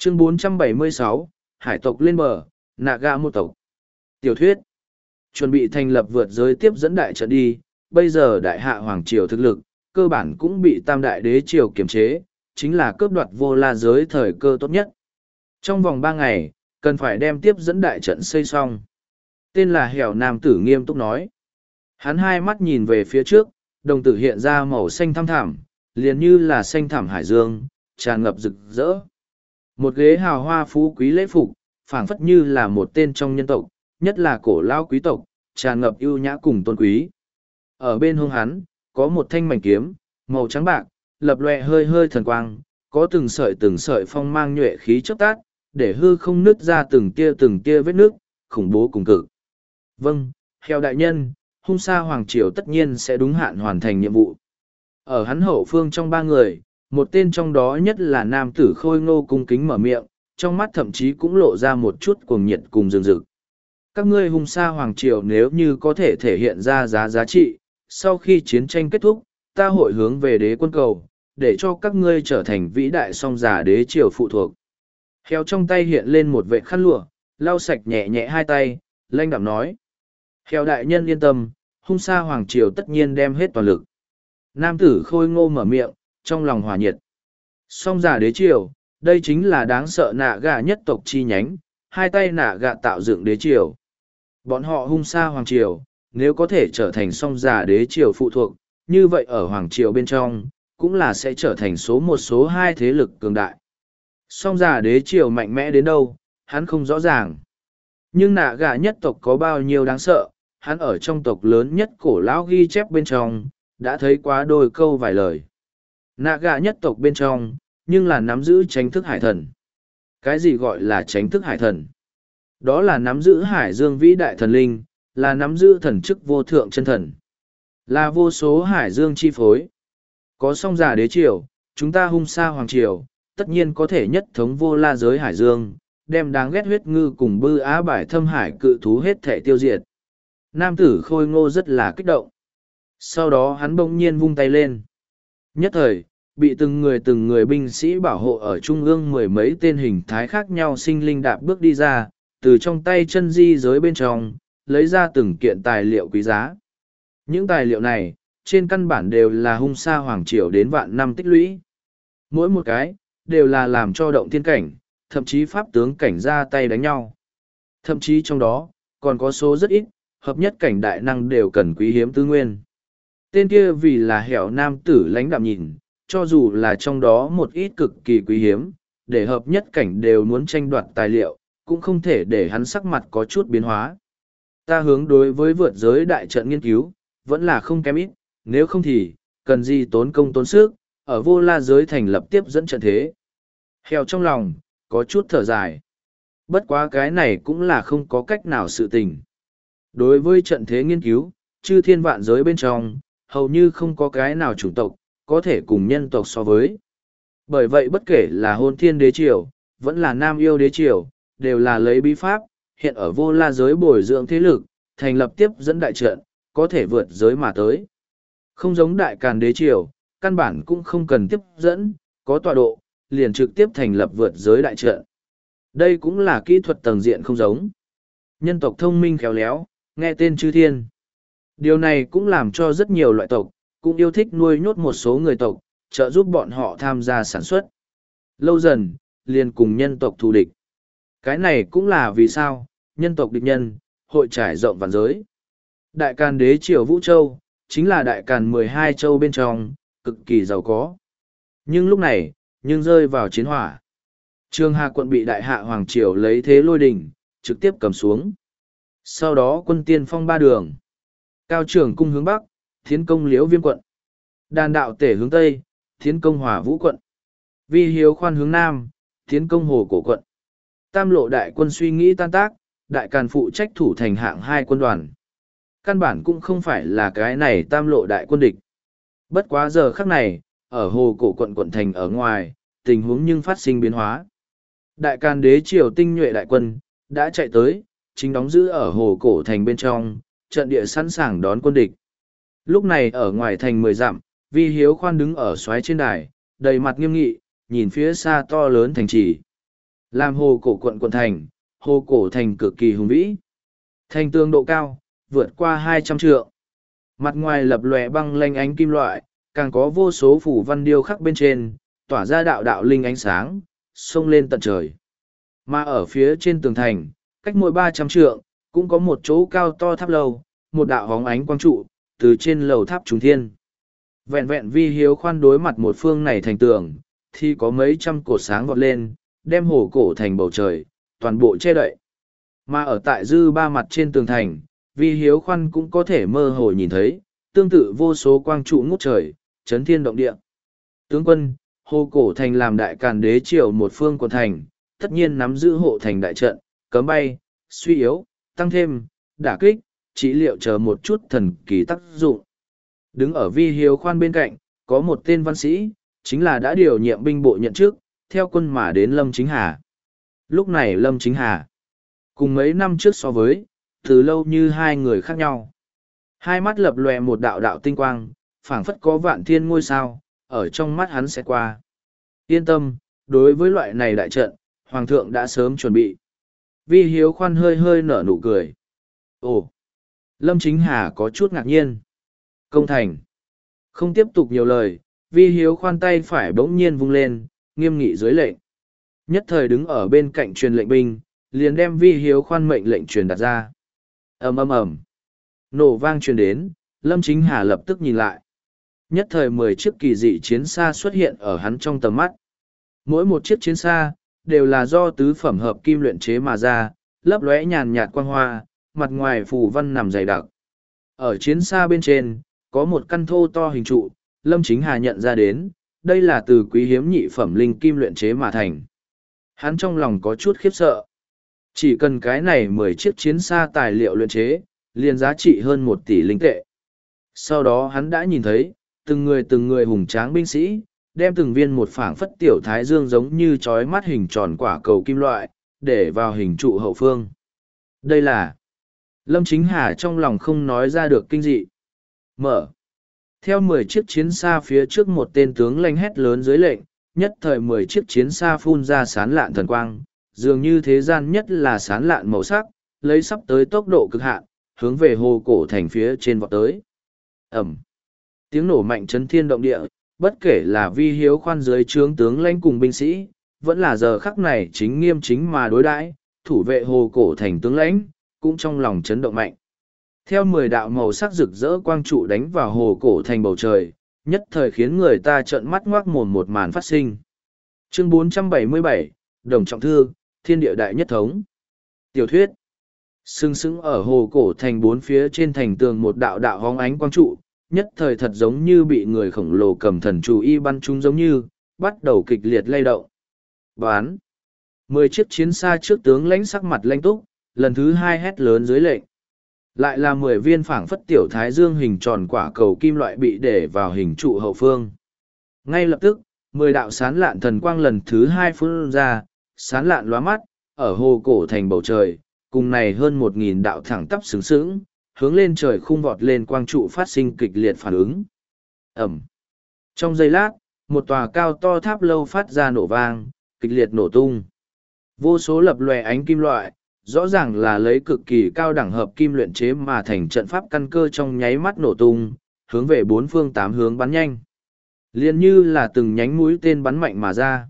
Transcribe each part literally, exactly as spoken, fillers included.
Chương bốn trăm bảy mươi sáu, Hải tộc lên bờ, Naga một tộc. Tiểu thuyết. Chuẩn bị thành lập vượt giới tiếp dẫn đại trận đi, bây giờ đại hạ hoàng triều thực lực, cơ bản cũng bị tam đại đế triều kiềm chế, chính là cướp đoạt vô la giới thời cơ tốt nhất. Trong vòng ba ngày, cần phải đem tiếp dẫn đại trận xây xong. Tên là Hẻo Nam tử nghiêm túc nói. Hắn hai mắt nhìn về phía trước, đồng tử hiện ra màu xanh thăm thẳm, liền như là xanh thẳm hải dương, tràn ngập rực rỡ. Một ghế hào hoa phú quý lễ phục, phảng phất như là một tên trong nhân tộc, nhất là cổ lao quý tộc, tràn ngập ưu nhã cùng tôn quý. Ở bên hông hắn, có một thanh mảnh kiếm, màu trắng bạc, lập lòe hơi hơi thần quang, có từng sợi từng sợi phong mang nhuệ khí chớp tát, để hư không nứt ra từng tia từng tia vết nước, khủng bố cùng cực. Vâng, Heo đại nhân, hung sa hoàng triều tất nhiên sẽ đúng hạn hoàn thành nhiệm vụ. Ở hắn hậu phương trong ba người, một tên trong đó nhất là nam tử khôi ngô cung kính mở miệng, trong mắt thậm chí cũng lộ ra một chút cuồng nhiệt cùng rừng rực. Các ngươi hung sa hoàng triều nếu như có thể thể hiện ra giá giá trị, sau khi chiến tranh kết thúc, ta hội hướng về đế quân cầu, để cho các ngươi trở thành vĩ đại song giả đế triều phụ thuộc. Heo trong tay hiện lên một vệ khăn lụa, lau sạch nhẹ nhẹ hai tay, lanh đạm nói. Heo đại nhân yên tâm, hung sa hoàng triều tất nhiên đem hết toàn lực. Nam tử khôi ngô mở miệng, trong lòng hòa nhiệt. Song giả đế triều, đây chính là đáng sợ nạ gà nhất tộc chi nhánh, hai tay nạ gà tạo dựng đế triều. Bọn họ hung sa hoàng triều, nếu có thể trở thành song giả đế triều phụ thuộc, như vậy ở hoàng triều bên trong, cũng là sẽ trở thành số một số hai thế lực cường đại. Song giả đế triều mạnh mẽ đến đâu, hắn không rõ ràng. Nhưng nạ gà nhất tộc có bao nhiêu đáng sợ, hắn ở trong tộc lớn nhất cổ lão ghi chép bên trong, đã thấy quá đôi câu vài lời. Nạ gà nhất tộc bên trong, nhưng là nắm giữ chánh thức hải thần. Cái gì gọi là chánh thức hải thần? Đó là nắm giữ hải dương vĩ đại thần linh, là nắm giữ thần chức vô thượng chân thần. Là vô số hải dương chi phối. Có song giả đế triều, chúng ta hung sa hoàng triều, tất nhiên có thể nhất thống vô la giới hải dương, đem đáng ghét huyết ngư cùng bư á bải thâm hải cự thú hết thể tiêu diệt. Nam tử khôi ngô rất là kích động. Sau đó hắn bỗng nhiên vung tay lên. Nhất thời, bị từng người từng người binh sĩ bảo hộ ở trung ương mười mấy tên hình thái khác nhau sinh linh đạp bước đi ra, từ trong tay chân di giới bên trong, lấy ra từng kiện tài liệu quý giá. Những tài liệu này, trên căn bản đều là hung sa hoàng triều đến vạn năm tích lũy. Mỗi một cái, đều là làm cho động thiên cảnh, thậm chí pháp tướng cảnh ra tay đánh nhau. Thậm chí trong đó, còn có số rất ít, hợp nhất cảnh đại năng đều cần quý hiếm tư nguyên. Tên kia vì là hẻo nam tử lãnh đạm nhìn, cho dù là trong đó một ít cực kỳ quý hiếm, để hợp nhất cảnh đều muốn tranh đoạt tài liệu, cũng không thể để hắn sắc mặt có chút biến hóa. Ta hướng đối với vượt giới đại trận nghiên cứu, vẫn là không kém ít, nếu không thì, cần gì tốn công tốn sức, ở vô la giới thành lập tiếp dẫn trận thế. Heo trong lòng, có chút thở dài. Bất quá cái này cũng là không có cách nào sự tình. Đối với trận thế nghiên cứu, chư thiên vạn giới bên trong, hầu như không có cái nào chủng tộc, có thể cùng nhân tộc so với. Bởi vậy bất kể là hôn thiên đế triều, vẫn là nam yêu đế triều, đều là lấy bí pháp, hiện ở vô la giới bồi dưỡng thế lực, thành lập tiếp dẫn đại trận, có thể vượt giới mà tới. Không giống đại càn đế triều, căn bản cũng không cần tiếp dẫn, có tọa độ, liền trực tiếp thành lập vượt giới đại trận. Đây cũng là kỹ thuật tầng diện không giống. Nhân tộc thông minh khéo léo, nghe tên chư thiên. Điều này cũng làm cho rất nhiều loại tộc, cũng yêu thích nuôi nhốt một số người tộc, trợ giúp bọn họ tham gia sản xuất. Lâu dần, liền cùng nhân tộc thù địch. Cái này cũng là vì sao, nhân tộc địch nhân, hội trải rộng vạn giới. Đại Càn đế triều Vũ Châu, chính là đại càn mười hai châu bên trong, cực kỳ giàu có. Nhưng lúc này, nhưng rơi vào chiến hỏa. Trường Hà quận bị đại hạ hoàng triều lấy thế lôi đình, trực tiếp cầm xuống. Sau đó quân tiên phong ba đường. Cao Trường cung hướng bắc, thiến công liễu viêm quận. Đàn đạo tể hướng tây, thiến công hòa vũ quận. Vi hiếu khoan hướng nam, thiến công hồ cổ quận. Tam lộ đại quân suy nghĩ tan tác, đại càn phụ trách thủ thành hạng hai quân đoàn. Căn bản cũng không phải là cái này tam lộ đại quân địch. Bất quá giờ khắc này, ở hồ cổ quận quận thành ở ngoài, tình huống nhưng phát sinh biến hóa. Đại càn đế triều tinh nhuệ đại quân, đã chạy tới, chính đóng giữ ở hồ cổ thành bên trong, trận địa sẵn sàng đón quân địch. Lúc này ở ngoài thành mười dặm, Vi Hiếu khoan đứng ở xoáy trên đài, đầy mặt nghiêm nghị, nhìn phía xa to lớn thành trì. Làm hồ cổ quận quận thành, hồ cổ thành cực kỳ hùng vĩ. Thành tường độ cao, vượt qua hai trăm trượng. Mặt ngoài lập lòe băng lanh ánh kim loại, càng có vô số phủ văn điêu khắc bên trên, tỏa ra đạo đạo linh ánh sáng, xông lên tận trời. Mà ở phía trên tường thành, cách mỗi ba trăm trượng, cũng có một chỗ cao to tháp lâu, một đạo hóng ánh quang trụ, từ trên lầu tháp trùng thiên. Vẹn vẹn Vi Hiếu khoan đối mặt một phương này thành tường, thì có mấy trăm cột sáng vọt lên, đem hồ cổ thành bầu trời, toàn bộ che đậy. Mà ở tại dư ba mặt trên tường thành, Vi Hiếu khoan cũng có thể mơ hồ nhìn thấy, tương tự vô số quang trụ ngút trời, chấn thiên động địa. Tướng quân, hồ cổ thành làm đại càn đế triều một phương quận thành, tất nhiên nắm giữ hộ thành đại trận, cấm bay, suy yếu, tăng thêm, đả kích, trị liệu chờ một chút thần kỳ tác dụng. Đứng ở Vi Hiếu khoan bên cạnh, có một tên văn sĩ, chính là đã điều nhiệm binh bộ nhận chức, theo quân mà đến Lâm Chính Hà. Lúc này Lâm Chính Hà, cùng mấy năm trước so với, từ lâu như hai người khác nhau. Hai mắt lập lòe một đạo đạo tinh quang, phảng phất có vạn thiên ngôi sao, ở trong mắt hắn sẽ qua. Yên tâm, đối với loại này đại trận, Hoàng thượng đã sớm chuẩn bị. Vi Hiếu khoan hơi hơi nở nụ cười. Ồ! Lâm Chính Hà có chút ngạc nhiên. Công thành. Không tiếp tục nhiều lời, Vi Hiếu khoan tay phải bỗng nhiên vung lên, nghiêm nghị dưới lệnh. Nhất thời đứng ở bên cạnh truyền lệnh binh, liền đem Vi Hiếu khoan mệnh lệnh truyền đặt ra. Ầm ầm ầm. Nổ vang truyền đến, Lâm Chính Hà lập tức nhìn lại. Nhất thời mười chiếc kỳ dị chiến xa xuất hiện ở hắn trong tầm mắt. Mỗi một chiếc chiến xa, đều là do tứ phẩm hợp kim luyện chế mà ra, lấp lóe nhàn nhạt quang hoa, mặt ngoài phù văn nằm dày đặc. Ở chiến xa bên trên, có một căn thô to hình trụ, Lâm Chính Hà nhận ra đến, đây là từ quý hiếm nhị phẩm linh kim luyện chế mà thành. Hắn trong lòng có chút khiếp sợ. Chỉ cần cái này mười chiếc chiến xa tài liệu luyện chế, liền giá trị hơn một tỷ linh tệ. Sau đó hắn đã nhìn thấy, từng người từng người hùng tráng binh sĩ, đem từng viên một phảng phất tiểu thái dương giống như trói mắt hình tròn quả cầu kim loại, để vào hình trụ hậu phương. Đây là... Lâm Chính Hà trong lòng không nói ra được kinh dị. Mở. Theo mười chiếc chiến xa phía trước một tên tướng lãnh hét lớn dưới lệnh, nhất thời mười chiếc chiến xa phun ra sán lạn thần quang, dường như thế gian nhất là sán lạn màu sắc, lấy sắp tới tốc độ cực hạn, hướng về hồ cổ thành phía trên vọt tới. Ẩm. Tiếng nổ mạnh chấn thiên động địa, bất kể là Vi Hiếu khoan dưới trướng tướng lãnh cùng binh sĩ, vẫn là giờ khắc này chính nghiêm chính mà đối đãi, thủ vệ hồ cổ thành tướng lãnh, cũng trong lòng chấn động mạnh. Theo mười đạo màu sắc rực rỡ quang trụ đánh vào hồ cổ thành bầu trời, nhất thời khiến người ta trợn mắt ngoác mồm một màn phát sinh. Chương bốn trăm bảy mươi bảy, Đồng Trọng Thư, Thiên Địa Đại Nhất Thống. Tiểu thuyết. Sừng sững ở hồ cổ thành bốn phía trên thành tường một đạo đạo hóng ánh quang trụ, nhất thời thật giống như bị người khổng lồ cầm thần chú y bắn chúng giống như, bắt đầu kịch liệt lay động. Bán. Mười chiếc chiến xa trước tướng lãnh sắc mặt lanh túc, lần thứ hai hét lớn dưới lệnh. Lại là mười viên phảng phất tiểu thái dương hình tròn quả cầu kim loại bị để vào hình trụ hậu phương. Ngay lập tức, mười đạo sán lạn thần quang lần thứ hai phun ra, sán lạn lóa mắt, ở hồ cổ thành bầu trời, cùng này hơn một nghìn đạo thẳng tắp sướng sướng, hướng lên trời khung vọt lên quang trụ phát sinh kịch liệt phản ứng. Ẩm. Trong giây lát, một tòa cao to tháp lâu phát ra nổ vang, kịch liệt nổ tung. Vô số lập lòe ánh kim loại, rõ ràng là lấy cực kỳ cao đẳng hợp kim luyện chế mà thành trận pháp căn cơ trong nháy mắt nổ tung, hướng về bốn phương tám hướng bắn nhanh. Liên như là từng nhánh mũi tên bắn mạnh mà ra.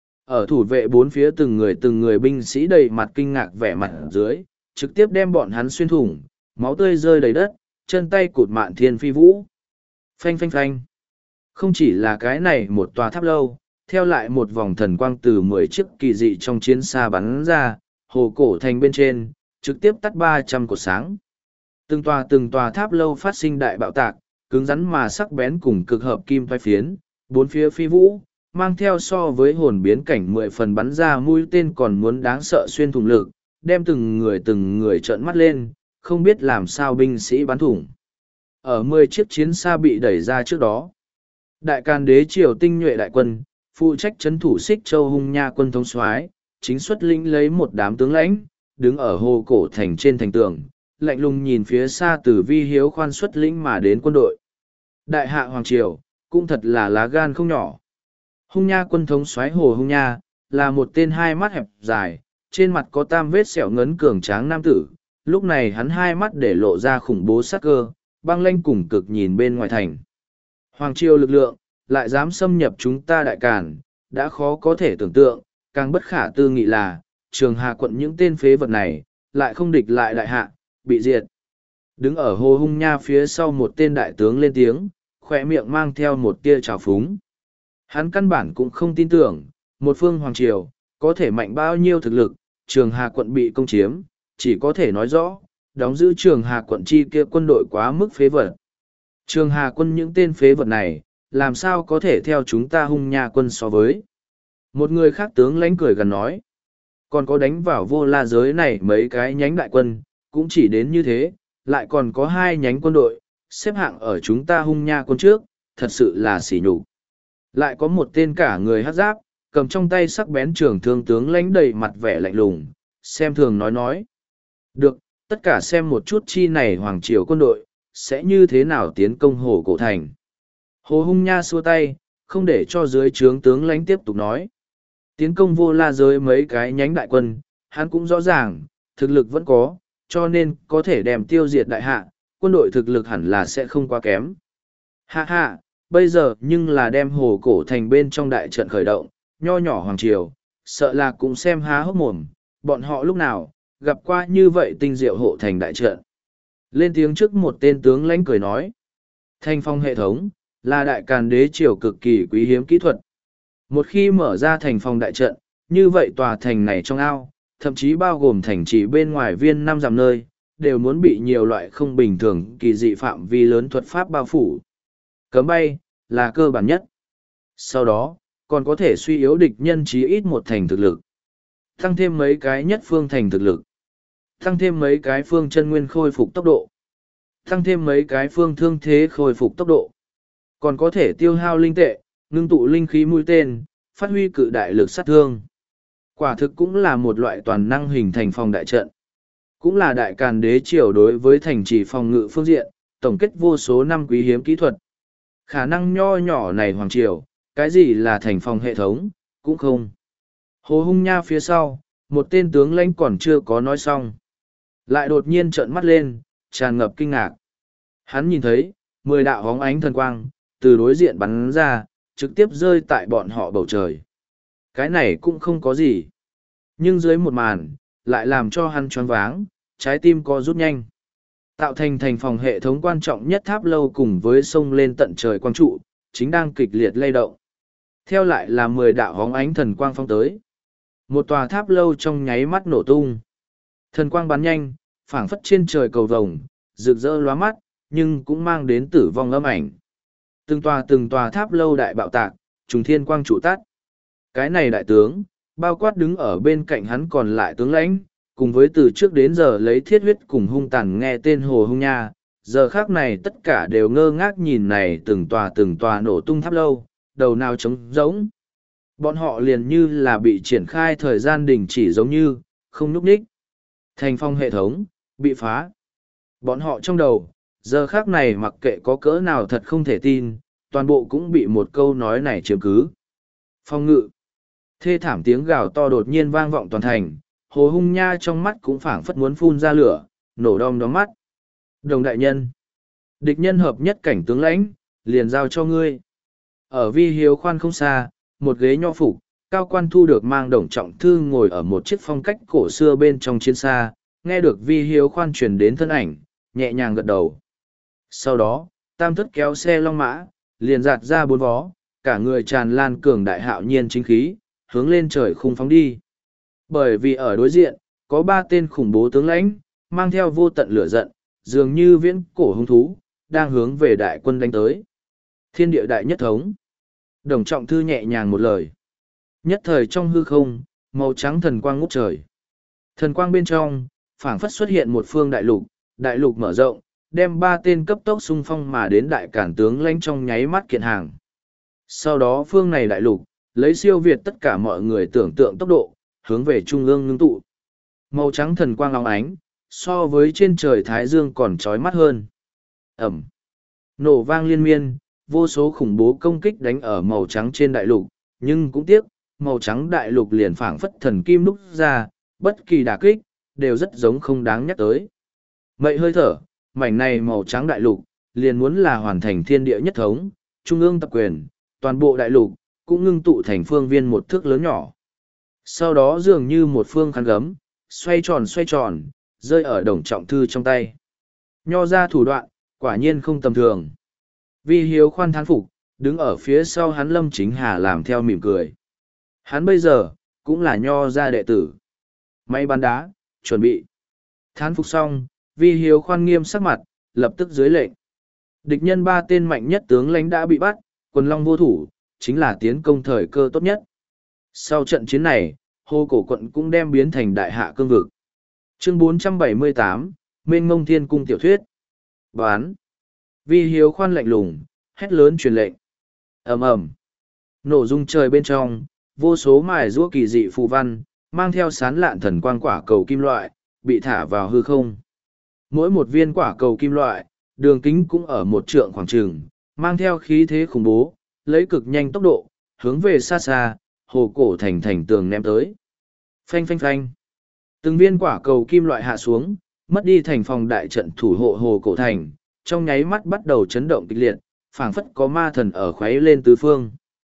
Ở thủ vệ bốn phía từng người từng người binh sĩ đầy mặt kinh ngạc vẻ mặt dưới, trực tiếp đem bọn hắn xuyên thủng, máu tươi rơi đầy đất, chân tay cụt mạn thiên phi vũ. Phanh phanh phanh. Không chỉ là cái này một tòa tháp lâu, theo lại một vòng thần quang từ mười chiếc kỳ dị trong chiến xa bắn ra, hồ cổ thành bên trên, trực tiếp tắt ba trăm cột sáng. Từng tòa từng tòa tháp lâu phát sinh đại bạo tạc, cứng rắn mà sắc bén cùng cực hợp kim phai phiến, bốn phía phi vũ, mang theo so với hồn biến cảnh mười phần bắn ra mũi tên còn muốn đáng sợ xuyên thủng lực, đem từng người từng người trợn mắt lên, không biết làm sao binh sĩ bắn thủng. Ở mười chiếc chiến xa bị đẩy ra trước đó, đại càn đế triều tinh nhuệ đại quân, phụ trách trấn thủ Xích Châu Hung Nha quân thống soái, chính xuất lĩnh lấy một đám tướng lãnh, đứng ở hồ cổ thành trên thành tường, lạnh lùng nhìn phía xa từ Vi Hiếu khoan xuất lĩnh mà đến quân đội. Đại hạ hoàng triều, cũng thật là lá gan không nhỏ. Hung Nha quân thống soái Hồ Hung Nha, là một tên hai mắt hẹp dài, trên mặt có tam vết sẹo ngấn cường tráng nam tử. Lúc này hắn hai mắt để lộ ra khủng bố sắc cơ, băng lanh cùng cực nhìn bên ngoài thành. Hoàng triều lực lượng, lại dám xâm nhập chúng ta Đại Càn, đã khó có thể tưởng tượng, càng bất khả tư nghị là, Trường Hà quận những tên phế vật này, lại không địch lại đại hạ, bị diệt. Đứng ở Hồ Hung Nha phía sau một tên đại tướng lên tiếng, khỏe miệng mang theo một tia trào phúng. Hắn căn bản cũng không tin tưởng, một phương hoàng triều, có thể mạnh bao nhiêu thực lực, Trường Hà quận bị công chiếm, chỉ có thể nói rõ, đóng giữ Trường Hà quận chi kia quân đội quá mức phế vật. Trường Hà quân những tên phế vật này, làm sao có thể theo chúng ta Hung Nha quân so với. Một người khác tướng lãnh cười gần nói, còn có đánh vào vô la giới này mấy cái nhánh đại quân, cũng chỉ đến như thế, lại còn có hai nhánh quân đội, xếp hạng ở chúng ta Hung Nha quân trước, thật sự là sỉ nhục. Lại có một tên cả người hắc giáp, cầm trong tay sắc bén trường thương tướng lãnh đầy mặt vẻ lạnh lùng, xem thường nói nói. Được, tất cả xem một chút chi này hoàng triều quân đội, sẽ như thế nào tiến công Hồ Cổ Thành. Hồ Hung Nha xua tay, không để cho dưới trướng tướng lãnh tiếp tục nói. Tiến công vô la giới mấy cái nhánh đại quân, hắn cũng rõ ràng, thực lực vẫn có, cho nên có thể đem tiêu diệt đại hạ, quân đội thực lực hẳn là sẽ không quá kém. Hạ hạ, bây giờ nhưng là đem Hồ Cổ Thành bên trong đại trận khởi động, nho nhỏ hoàng triều, sợ là cũng xem há hốc mồm, bọn họ lúc nào, gặp qua như vậy tinh diệu hộ thành đại trận. Lên tiếng trước một tên tướng lãnh cười nói, thanh phong hệ thống, là đại càn đế triều cực kỳ quý hiếm kỹ thuật. Một khi mở ra thành phong đại trận, như vậy tòa thành này trong ao, thậm chí bao gồm thành trì bên ngoài viên năm dặm nơi, đều muốn bị nhiều loại không bình thường kỳ dị phạm vi lớn thuật pháp bao phủ. Cấm bay, là cơ bản nhất. Sau đó, còn có thể suy yếu địch nhân chí ít một thành thực lực. Tăng thêm mấy cái nhất phương thành thực lực. Tăng thêm mấy cái phương chân nguyên khôi phục tốc độ. Tăng thêm mấy cái phương thương thế khôi phục tốc độ. Còn có thể tiêu hao linh tệ, ngưng tụ linh khí mũi tên, phát huy cự đại lực sát thương. Quả thực cũng là một loại toàn năng hình thành phòng đại trận. Cũng là đại càn đế triều đối với thành trì phòng ngự phương diện, tổng kết vô số năm quý hiếm kỹ thuật. Khả năng nho nhỏ này hoàng triều, cái gì là thành phòng hệ thống, cũng không. Hồ Hung Nha phía sau, một tên tướng lãnh còn chưa có nói xong. Lại đột nhiên trợn mắt lên, tràn ngập kinh ngạc. Hắn nhìn thấy, mười đạo hóng ánh thần quang, từ đối diện bắn ra, trực tiếp rơi tại bọn họ bầu trời. Cái này cũng không có gì. Nhưng dưới một màn, lại làm cho hắn choáng váng, trái tim co rút nhanh. Tạo thành thành phòng hệ thống quan trọng nhất tháp lâu cùng với sông lên tận trời quang trụ, chính đang kịch liệt lay động. Theo lại là mười đạo hóng ánh thần quang phong tới. Một tòa tháp lâu trong nháy mắt nổ tung. Thần quang bắn nhanh, phảng phất trên trời cầu vồng, rực rỡ lóa mắt, nhưng cũng mang đến tử vong âm ảnh. Từng tòa từng tòa tháp lâu đại bạo tạc, trùng thiên quang trụ tắt. Cái này đại tướng, bao quát đứng ở bên cạnh hắn còn lại tướng lãnh, cùng với từ trước đến giờ lấy thiết huyết cùng hung tàn nghe tên Hồ Hung Nha, giờ khác này tất cả đều ngơ ngác nhìn này từng tòa từng tòa nổ tung tháp lâu, đầu nào trống rỗng. Bọn họ liền như là bị triển khai thời gian đình chỉ giống như, không núp ních. Thành phong hệ thống, bị phá. Bọn họ trong đầu, giờ khác này mặc kệ có cỡ nào thật không thể tin, toàn bộ cũng bị một câu nói này chiếm cứ. Phong ngự. Thê thảm tiếng gào to đột nhiên vang vọng toàn thành, Hồ Hung Nha trong mắt cũng phảng phất muốn phun ra lửa, nổ đom đóm mắt. Đồng đại nhân. Địch nhân hợp nhất cảnh tướng lãnh, liền giao cho ngươi. Ở vi hiếu khoan không xa, một ghế nho phục, cao quan thu được mang đồng trọng thư ngồi ở một chiếc phong cách cổ xưa bên trong chiến xa, nghe được vi hiếu khoan truyền đến thân ảnh, nhẹ nhàng gật đầu. Sau đó, tam thất kéo xe long mã, liền giạt ra bốn vó, cả người tràn lan cường đại hạo nhiên chính khí, hướng lên trời khung phóng đi. Bởi vì ở đối diện, có ba tên khủng bố tướng lãnh, mang theo vô tận lửa giận, dường như viễn cổ hung thú, đang hướng về đại quân đánh tới. Thiên địa đại nhất thống. Đồng trọng thư nhẹ nhàng một lời. Nhất thời trong hư không, màu trắng thần quang ngút trời. Thần quang bên trong, phảng phất xuất hiện một phương đại lục, đại lục mở rộng, đem ba tên cấp tốc xung phong mà đến đại cản tướng lãnh trong nháy mắt kiện hàng. Sau đó phương này đại lục, lấy siêu việt tất cả mọi người tưởng tượng tốc độ, hướng về trung ương ngưng tụ. Màu trắng thần quang óng ánh, so với trên trời Thái Dương còn chói mắt hơn. Ẩm. Nổ vang liên miên, vô số khủng bố công kích đánh ở màu trắng trên đại lục, nhưng cũng tiếc, màu trắng đại lục liền phảng phất thần kim đúc ra, bất kỳ đả kích, đều rất giống không đáng nhắc tới. Mậy hơi thở, mảnh này màu trắng đại lục, liền muốn là hoàn thành thiên địa nhất thống, trung ương tập quyền, toàn bộ đại lục, cũng ngưng tụ thành phương viên một thước lớn nhỏ. Sau đó dường như một phương khăn gấm, xoay tròn xoay tròn, rơi ở đồng trọng thư trong tay. Nho ra thủ đoạn, quả nhiên không tầm thường. Vi Hiếu khoan thán phục, đứng ở phía sau hắn Lâm Chính Hà làm theo mỉm cười. Hắn bây giờ, cũng là nho ra đệ tử. Máy bắn đá, chuẩn bị. Thán phục xong, Vi Hiếu khoan nghiêm sắc mặt, lập tức dưới lệnh. Địch nhân ba tên mạnh nhất tướng lãnh đã bị bắt, quần long vô thủ, chính là tiến công thời cơ tốt nhất. Sau trận chiến này, Hồ Cổ quận cũng đem biến thành đại hạ cương vực. Chương bốn trăm bảy mươi tám, Mênh Mông Thiên Cung tiểu thuyết. Bán. Vi Hiếu khoan lạnh lùng, hét lớn truyền lệnh. Ầm ầm. Nổ rung trời bên trong, vô số mài giũa kỳ dị phù văn, mang theo sán lạn thần quang quả cầu kim loại, bị thả vào hư không. Mỗi một viên quả cầu kim loại, đường kính cũng ở một trượng khoảng trường, mang theo khí thế khủng bố, lấy cực nhanh tốc độ, hướng về xa xa, Hồ Cổ thành thành tường ném tới. Phanh phanh phanh. Từng viên quả cầu kim loại hạ xuống, mất đi thành phòng đại trận thủ hộ Hồ Cổ thành, trong nháy mắt bắt đầu chấn động kịch liệt, phảng phất có ma thần ở khuấy lên tứ phương.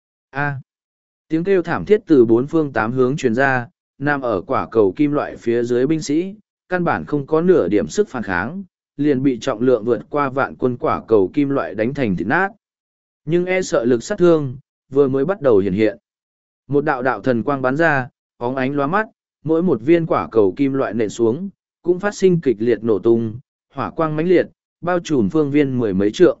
A. Tiếng kêu thảm thiết từ bốn phương tám hướng truyền ra, nằm ở quả cầu kim loại phía dưới binh sĩ, căn bản không có nửa điểm sức phản kháng, liền bị trọng lượng vượt qua vạn quân quả cầu kim loại đánh thành thịt nát. Nhưng e sợ lực sát thương, vừa mới bắt đầu hiện hiện. Một đạo đạo thần quang bắn ra, bóng ánh lóa mắt, mỗi một viên quả cầu kim loại nện xuống, cũng phát sinh kịch liệt nổ tung, hỏa quang mãnh liệt, bao trùm phương viên mười mấy trượng.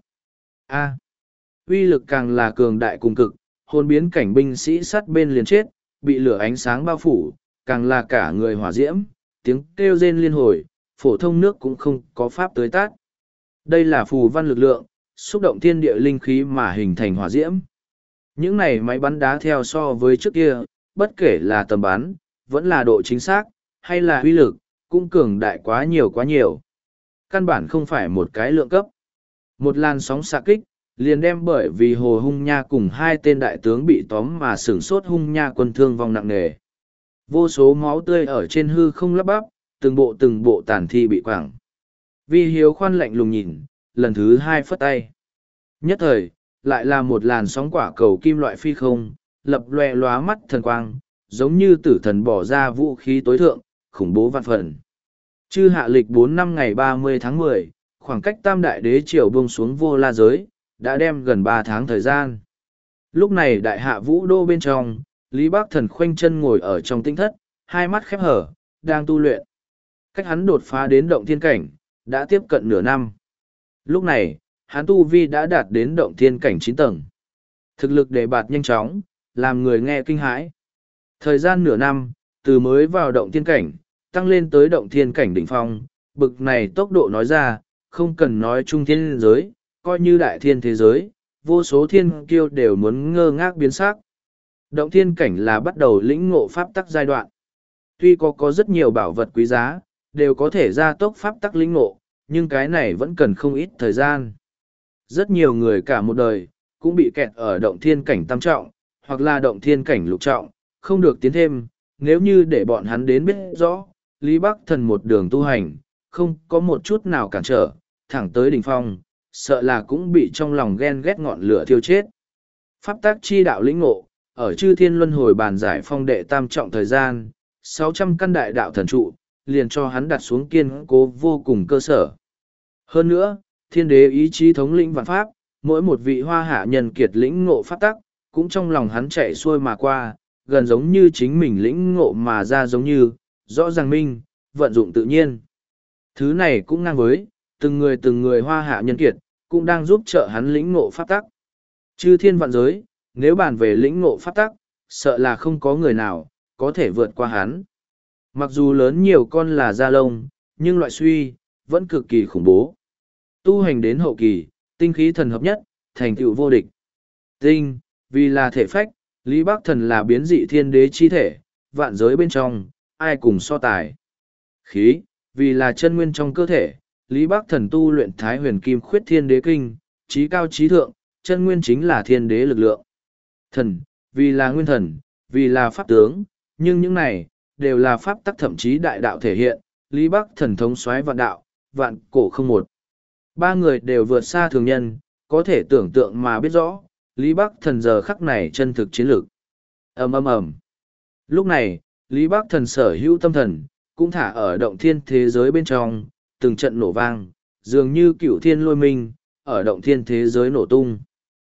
A. Uy lực càng là cường đại cùng cực, hồn biến cảnh binh sĩ sát bên liền chết, bị lửa ánh sáng bao phủ, càng là cả người hỏa diễm, tiếng kêu rên liên hồi, phổ thông nước cũng không có pháp tới tát. Đây là phù văn lực lượng, xúc động thiên địa linh khí mà hình thành hỏa diễm. Những này máy bắn đá theo so với trước kia, bất kể là tầm bắn, vẫn là độ chính xác, hay là uy lực, cũng cường đại quá nhiều quá nhiều. Căn bản không phải một cái lượng cấp. Một làn sóng xạ kích, liền đem bởi vì Hồ Hung Nha cùng hai tên đại tướng bị tóm mà sửng sốt Hung Nha quân thương vong nặng nề. Vô số máu tươi ở trên hư không lấp bắp, từng bộ từng bộ tàn thi bị quảng. Vi Hiếu khoan lạnh lùng nhìn, lần thứ hai phất tay. Nhất thời, lại là một làn sóng quả cầu kim loại phi không, lập loè lóa mắt thần quang, giống như tử thần bỏ ra vũ khí tối thượng, khủng bố vạn phần. Chư hạ lịch bốn năm ngày ba mươi tháng mười, khoảng cách tam đại đế triều buông xuống vô la giới, đã đem gần ba tháng thời gian. Lúc này đại hạ vũ đô bên trong, Lý Bác Thần khoanh chân ngồi ở trong tinh thất, hai mắt khép hở, đang tu luyện. Cách hắn đột phá đến động thiên cảnh, đã tiếp cận nửa năm. Lúc này, hắn tu vi đã đạt đến động thiên cảnh chín tầng. Thực lực đề bạt nhanh chóng, làm người nghe kinh hãi. Thời gian nửa năm, từ mới vào động thiên cảnh, tăng lên tới động thiên cảnh đỉnh phong, bực này tốc độ nói ra, không cần nói trung thiên giới, coi như đại thiên thế giới, vô số thiên kiêu đều muốn ngơ ngác biến sắc. Động thiên cảnh là bắt đầu lĩnh ngộ pháp tắc giai đoạn. Tuy có có rất nhiều bảo vật quý giá, đều có thể gia tốc pháp tắc lĩnh ngộ, nhưng cái này vẫn cần không ít thời gian. Rất nhiều người cả một đời, cũng bị kẹt ở động thiên cảnh tam trọng, hoặc là động thiên cảnh lục trọng, không được tiến thêm, nếu như để bọn hắn đến biết rõ, Lý Bắc Thần một đường tu hành, không có một chút nào cản trở, thẳng tới đỉnh phong, sợ là cũng bị trong lòng ghen ghét ngọn lửa thiêu chết. Pháp tác chi đạo lĩnh ngộ, ở chư thiên luân hồi bàn giải phong đệ tam trọng thời gian, sáu trăm căn đại đạo thần trụ, liền cho hắn đặt xuống kiên cố vô cùng cơ sở. Hơn nữa, thiên đế ý chí thống lĩnh vạn pháp, mỗi một vị hoa hạ nhân kiệt lĩnh ngộ pháp tắc, cũng trong lòng hắn chạy xuôi mà qua, gần giống như chính mình lĩnh ngộ mà ra giống như, rõ ràng minh, vận dụng tự nhiên. Thứ này cũng ngang với, từng người từng người hoa hạ nhân kiệt, cũng đang giúp trợ hắn lĩnh ngộ pháp tắc. Chư thiên vạn giới, nếu bàn về lĩnh ngộ pháp tắc, sợ là không có người nào, có thể vượt qua hắn. Mặc dù lớn nhiều con là da lông, nhưng loại suy, vẫn cực kỳ khủng bố. Tu hành đến hậu kỳ, tinh khí thần hợp nhất, thành tựu vô địch. Tinh, vì là thể phách, Lý Bắc Thần là biến dị thiên đế chi thể, vạn giới bên trong, ai cùng so tài. Khí, vì là chân nguyên trong cơ thể, Lý Bắc Thần tu luyện Thái Huyền Kim Khuyết Thiên Đế Kinh, trí cao trí thượng, chân nguyên chính là thiên đế lực lượng. Thần, vì là nguyên thần, vì là pháp tướng, nhưng những này, đều là pháp tắc thậm chí đại đạo thể hiện, Lý Bắc Thần thống soái vạn đạo, vạn cổ không một. Ba người đều vượt xa thường nhân, có thể tưởng tượng mà biết rõ, Lý Bắc Thần giờ khắc này chân thực chiến lược. ầm ầm ầm. Lúc này, Lý Bắc Thần sở hữu tâm thần, cũng thả ở động thiên thế giới bên trong, từng trận nổ vang, dường như cửu thiên lôi minh, ở động thiên thế giới nổ tung.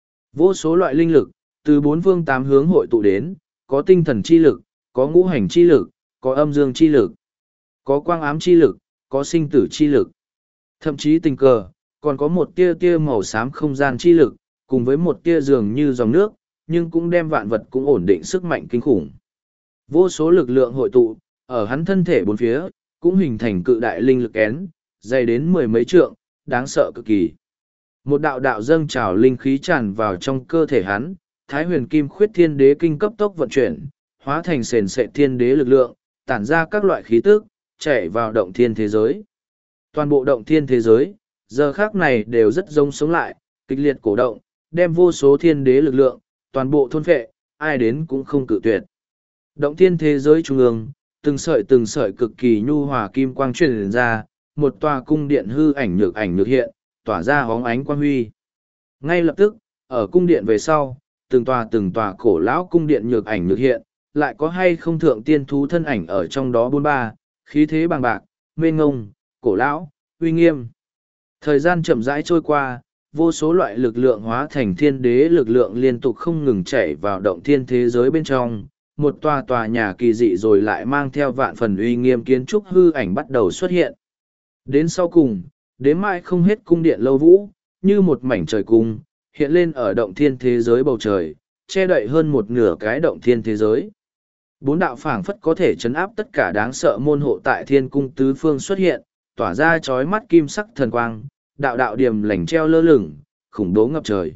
Vô số loại linh lực, từ bốn phương tám hướng hội tụ đến, có tinh thần chi lực, có ngũ hành chi lực, có âm dương chi lực, có quang ám chi lực, có sinh tử chi lực. Thậm chí tình cờ, còn có một tia tia màu xám không gian chi lực, cùng với một tia dường như dòng nước, nhưng cũng đem vạn vật cũng ổn định sức mạnh kinh khủng. Vô số lực lượng hội tụ, ở hắn thân thể bốn phía, cũng hình thành cự đại linh lực én, dày đến mười mấy trượng, đáng sợ cực kỳ. Một đạo đạo dâng trào linh khí tràn vào trong cơ thể hắn, Thái Huyền Kim Khuyết Thiên Đế kinh cấp tốc vận chuyển, hóa thành sền sệt thiên đế lực lượng, tản ra các loại khí tức, chạy vào động thiên thế giới. Toàn bộ động thiên thế giới, giờ khác này đều rất giống sống lại, kịch liệt cổ động, đem vô số thiên đế lực lượng, toàn bộ thôn phệ, ai đến cũng không cự tuyệt. Động thiên thế giới trung ương, từng sợi từng sợi cực kỳ nhu hòa kim quang truyền ra, một tòa cung điện hư ảnh nhược ảnh nhược hiện, tỏa ra hóng ánh quang huy. Ngay lập tức, ở cung điện về sau, từng tòa từng tòa cổ lão cung điện nhược ảnh nhược hiện, lại có hay không thượng tiên thú thân ảnh ở trong đó bốn ba, khí thế bằng bạc, mênh ngông, cổ lão, uy nghiêm. Thời gian chậm rãi trôi qua, vô số loại lực lượng hóa thành thiên đế lực lượng liên tục không ngừng chảy vào động thiên thế giới bên trong. Một tòa tòa nhà kỳ dị rồi lại mang theo vạn phần uy nghiêm kiến trúc hư ảnh bắt đầu xuất hiện. Đến sau cùng, đến mãi không hết cung điện lâu vũ, như một mảnh trời cung, hiện lên ở động thiên thế giới bầu trời, che đậy hơn một nửa cái động thiên thế giới. Bốn đạo phảng phất có thể chấn áp tất cả đáng sợ môn hộ tại thiên cung tứ phương xuất hiện, tỏa ra chói mắt kim sắc thần quang, đạo đạo điểm lành treo lơ lửng, khủng bố ngập trời.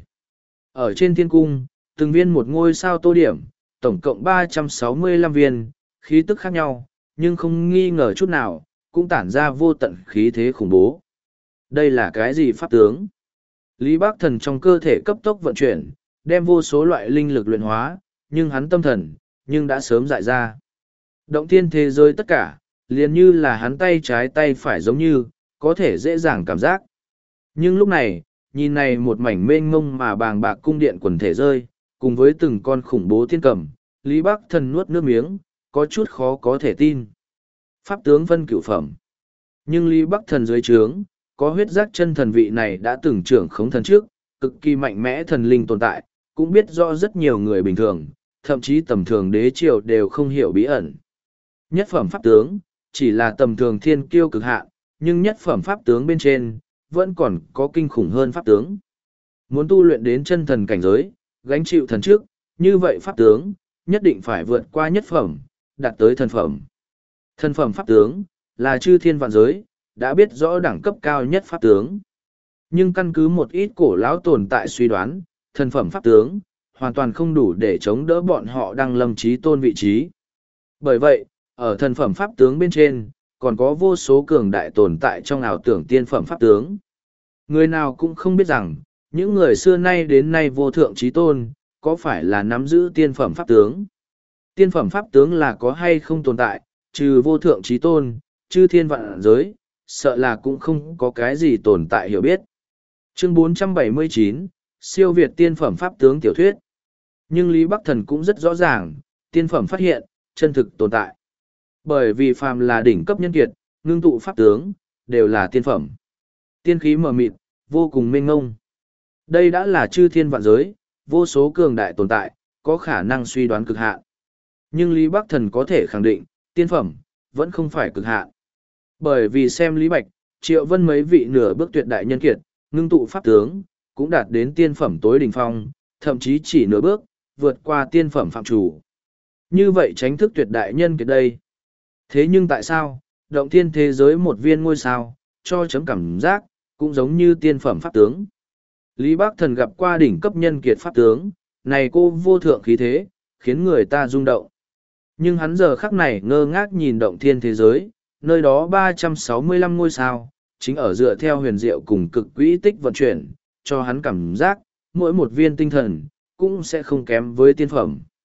Ở trên thiên cung, từng viên một ngôi sao tô điểm, tổng cộng ba trăm sáu mươi lăm viên, khí tức khác nhau, nhưng không nghi ngờ chút nào, cũng tản ra vô tận khí thế khủng bố. Đây là cái gì pháp tướng? Lý Bác Thần trong cơ thể cấp tốc vận chuyển, đem vô số loại linh lực luyện hóa, nhưng hắn tâm thần, nhưng đã sớm dại ra. Động thiên thế giới tất cả, liền như là hắn tay trái tay phải giống như, có thể dễ dàng cảm giác. Nhưng lúc này, nhìn này một mảnh mênh mông mà bàng bạc cung điện quần thể rơi, cùng với từng con khủng bố thiên cầm, Lý Bắc Thần nuốt nước miếng, có chút khó có thể tin. Pháp tướng phân cửu phẩm. Nhưng Lý Bắc Thần dưới trướng, có huyết giác chân thần vị này đã từng trưởng khống thần trước, cực kỳ mạnh mẽ thần linh tồn tại, cũng biết rõ rất nhiều người bình thường, thậm chí tầm thường đế triều đều không hiểu bí ẩn. Nhất phẩm pháp tướng, chỉ là tầm thường thiên kiêu cực hạn, nhưng nhất phẩm pháp tướng bên trên, vẫn còn có kinh khủng hơn pháp tướng. Muốn tu luyện đến chân thần cảnh giới, gánh chịu thần trước, như vậy pháp tướng, nhất định phải vượt qua nhất phẩm, đạt tới thần phẩm. Thần phẩm pháp tướng, là chư thiên vạn giới, đã biết rõ đẳng cấp cao nhất pháp tướng. Nhưng căn cứ một ít cổ lão tồn tại suy đoán, thần phẩm pháp tướng, hoàn toàn không đủ để chống đỡ bọn họ đăng lâm trí tôn vị trí. Bởi vậy, ở thần phẩm pháp tướng bên trên, còn có vô số cường đại tồn tại trong ảo tưởng tiên phẩm pháp tướng. Người nào cũng không biết rằng, những người xưa nay đến nay vô thượng trí tôn, có phải là nắm giữ tiên phẩm pháp tướng. Tiên phẩm pháp tướng là có hay không tồn tại, trừ vô thượng trí tôn, chư thiên vạn giới, sợ là cũng không có cái gì tồn tại hiểu biết. Chương bốn trăm bảy mươi chín, siêu việt tiên phẩm pháp tướng tiểu thuyết. Nhưng Lý Bắc Thần cũng rất rõ ràng, tiên phẩm phát hiện, chân thực tồn tại. Bởi vì phàm là đỉnh cấp nhân kiệt, ngưng tụ pháp tướng, đều là tiên phẩm. Tiên khí mờ mịt, vô cùng mênh ngông. Đây đã là chư thiên vạn giới, vô số cường đại tồn tại, có khả năng suy đoán cực hạn. Nhưng Lý Bắc Thần có thể khẳng định, tiên phẩm, vẫn không phải cực hạn. Bởi vì xem Lý Bạch, Triệu Vân mấy vị nửa bước tuyệt đại nhân kiệt, ngưng tụ pháp tướng, cũng đạt đến tiên phẩm tối đỉnh phong, thậm chí chỉ nửa bước, vượt qua tiên phẩm phạm chủ. Như vậy tránh thức tuyệt đại nhân kiệt đây. Thế nhưng tại sao, động thiên thế giới một viên ngôi sao, cho chấm cảm giác, cũng giống như tiên phẩm pháp tướng. Lý Bác Thần gặp qua đỉnh cấp nhân kiệt pháp tướng, này cô vô thượng khí thế, khiến người ta rung động. Nhưng hắn giờ khắc này ngơ ngác nhìn động thiên thế giới, nơi đó ba trăm sáu mươi lăm ngôi sao, chính ở dựa theo huyền diệu cùng cực quỹ tích vận chuyển, cho hắn cảm giác, mỗi một viên tinh thần, cũng sẽ không kém với tiên phẩm.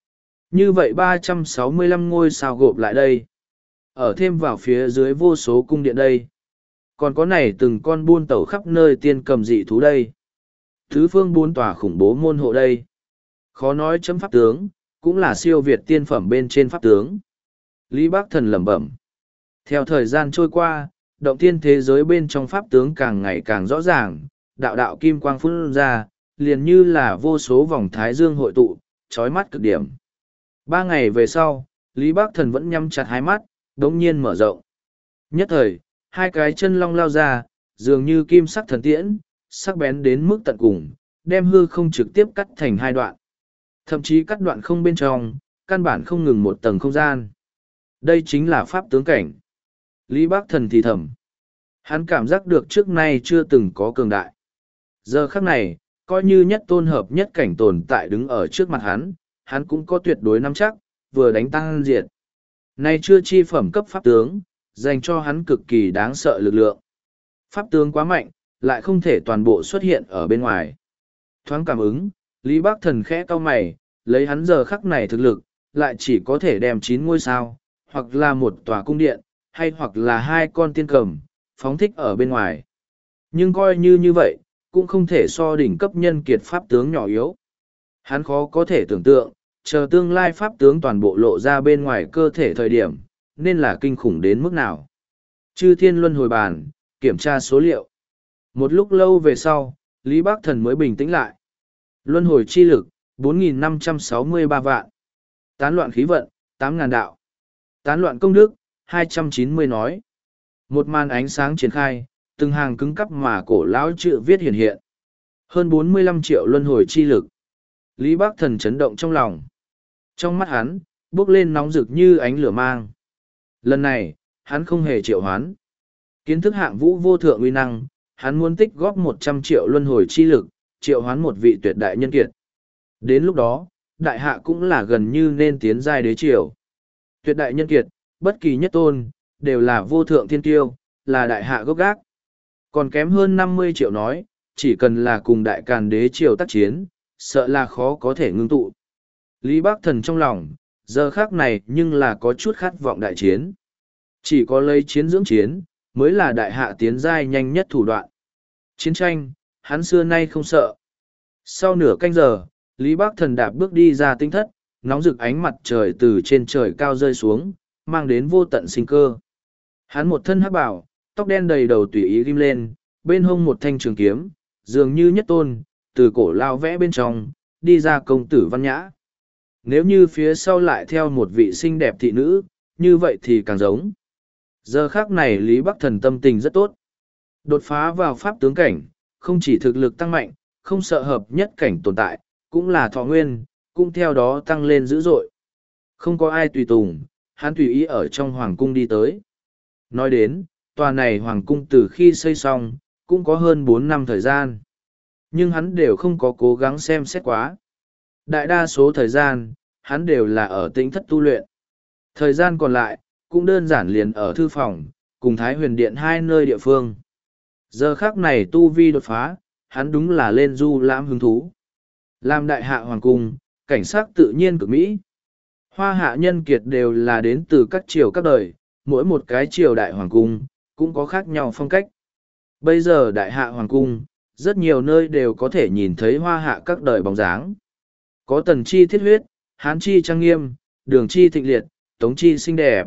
Như vậy ba trăm sáu mươi lăm ngôi sao gộp lại đây. Ở thêm vào phía dưới vô số cung điện đây. Còn có này từng con buôn tẩu khắp nơi tiên cầm dị thú đây. Thứ phương bốn tòa khủng bố môn hộ đây. Khó nói chấm pháp tướng, cũng là siêu việt tiên phẩm bên trên pháp tướng. Lý Bác Thần lẩm bẩm. Theo thời gian trôi qua, động thiên thế giới bên trong pháp tướng càng ngày càng rõ ràng, đạo đạo kim quang phun ra, liền như là vô số vòng thái dương hội tụ, trói mắt cực điểm. Ba ngày về sau, Lý Bác Thần vẫn nhắm chặt hai mắt, đống nhiên mở rộng. Nhất thời, hai cái chân long lao ra, dường như kim sắc thần tiễn, sắc bén đến mức tận cùng, đem hư không trực tiếp cắt thành hai đoạn. Thậm chí cắt đoạn không bên trong, căn bản không ngừng một tầng không gian. Đây chính là pháp tướng cảnh. Lý Bác Thần thì thầm. Hắn cảm giác được trước nay chưa từng có cường đại. Giờ khắc này, coi như nhất tôn hợp nhất cảnh tồn tại đứng ở trước mặt hắn, hắn cũng có tuyệt đối nắm chắc, vừa đánh tăng diệt. Nay chưa chi phẩm cấp pháp tướng, dành cho hắn cực kỳ đáng sợ lực lượng. Pháp tướng quá mạnh, lại không thể toàn bộ xuất hiện ở bên ngoài. Thoáng cảm ứng, Lý Bác Thần khẽ cau mày, lấy hắn giờ khắc này thực lực, lại chỉ có thể đem chín ngôi sao, hoặc là một tòa cung điện, hay hoặc là hai con tiên cầm, phóng thích ở bên ngoài. Nhưng coi như như vậy, cũng không thể so đỉnh cấp nhân kiệt pháp tướng nhỏ yếu. Hắn khó có thể tưởng tượng, chờ tương lai pháp tướng toàn bộ lộ ra bên ngoài cơ thể thời điểm, nên là kinh khủng đến mức nào. Chư thiên luân hồi bàn, kiểm tra số liệu. Một lúc lâu về sau, Lý Bác Thần mới bình tĩnh lại. Luân hồi chi lực, bốn nghìn năm trăm sáu mươi ba vạn. Tán loạn khí vận, tám ngàn đạo. Tán loạn công đức, hai trăm chín mươi nói. Một màn ánh sáng triển khai, từng hàng cứng cắp mà cổ lão chữ viết hiện hiện. Hơn bốn mươi lăm triệu luân hồi chi lực. Lý Bác Thần chấn động trong lòng. Trong mắt hắn, bốc lên nóng rực như ánh lửa mang. Lần này, hắn không hề triệu hoán. Kiến thức hạng vũ vô thượng uy năng, hắn muốn tích góp một trăm triệu luân hồi chi lực, triệu hoán một vị tuyệt đại nhân kiệt. Đến lúc đó, đại hạ cũng là gần như nên tiến giai đế triều. Tuyệt đại nhân kiệt, bất kỳ nhất tôn, đều là vô thượng thiên tiêu, là đại hạ gốc gác. Còn kém hơn năm mươi triệu nói, chỉ cần là cùng đại càn đế triều tác chiến, sợ là khó có thể ngưng tụ. Lý Bác Thần trong lòng, giờ khác này nhưng là có chút khát vọng đại chiến. Chỉ có lấy chiến dưỡng chiến, mới là đại hạ tiến giai nhanh nhất thủ đoạn. Chiến tranh, hắn xưa nay không sợ. Sau nửa canh giờ, Lý Bác Thần đạp bước đi ra tinh thất, nóng rực ánh mặt trời từ trên trời cao rơi xuống, mang đến vô tận sinh cơ. Hắn một thân hắc bảo, tóc đen đầy đầu tùy ý ghim lên, bên hông một thanh trường kiếm, dường như nhất tôn, từ cổ lao vẽ bên trong, đi ra công tử văn nhã. Nếu như phía sau lại theo một vị xinh đẹp thị nữ, như vậy thì càng giống. Giờ khác này Lý Bắc Thần tâm tình rất tốt. Đột phá vào pháp tướng cảnh, không chỉ thực lực tăng mạnh, không sợ hợp nhất cảnh tồn tại, cũng là thọ nguyên, cũng theo đó tăng lên dữ dội. Không có ai tùy tùng, hắn tùy ý ở trong hoàng cung đi tới. Nói đến, tòa này hoàng cung từ khi xây xong, cũng có hơn bốn năm thời gian. Nhưng hắn đều không có cố gắng xem xét quá. Đại đa số thời gian, hắn đều là ở tĩnh thất tu luyện. Thời gian còn lại, cũng đơn giản liền ở thư phòng, cùng Thái Huyền Điện hai nơi địa phương. Giờ khác này tu vi đột phá, hắn đúng là lên du lãm hứng thú. Làm đại hạ hoàng cung, cảnh sát tự nhiên cực mỹ. Hoa hạ nhân kiệt đều là đến từ các triều các đời, mỗi một cái triều đại hoàng cung, cũng có khác nhau phong cách. Bây giờ đại hạ hoàng cung, rất nhiều nơi đều có thể nhìn thấy hoa hạ các đời bóng dáng. Có tần chi thiết huyết, hán chi trang nghiêm, đường chi thịnh liệt, tống chi xinh đẹp.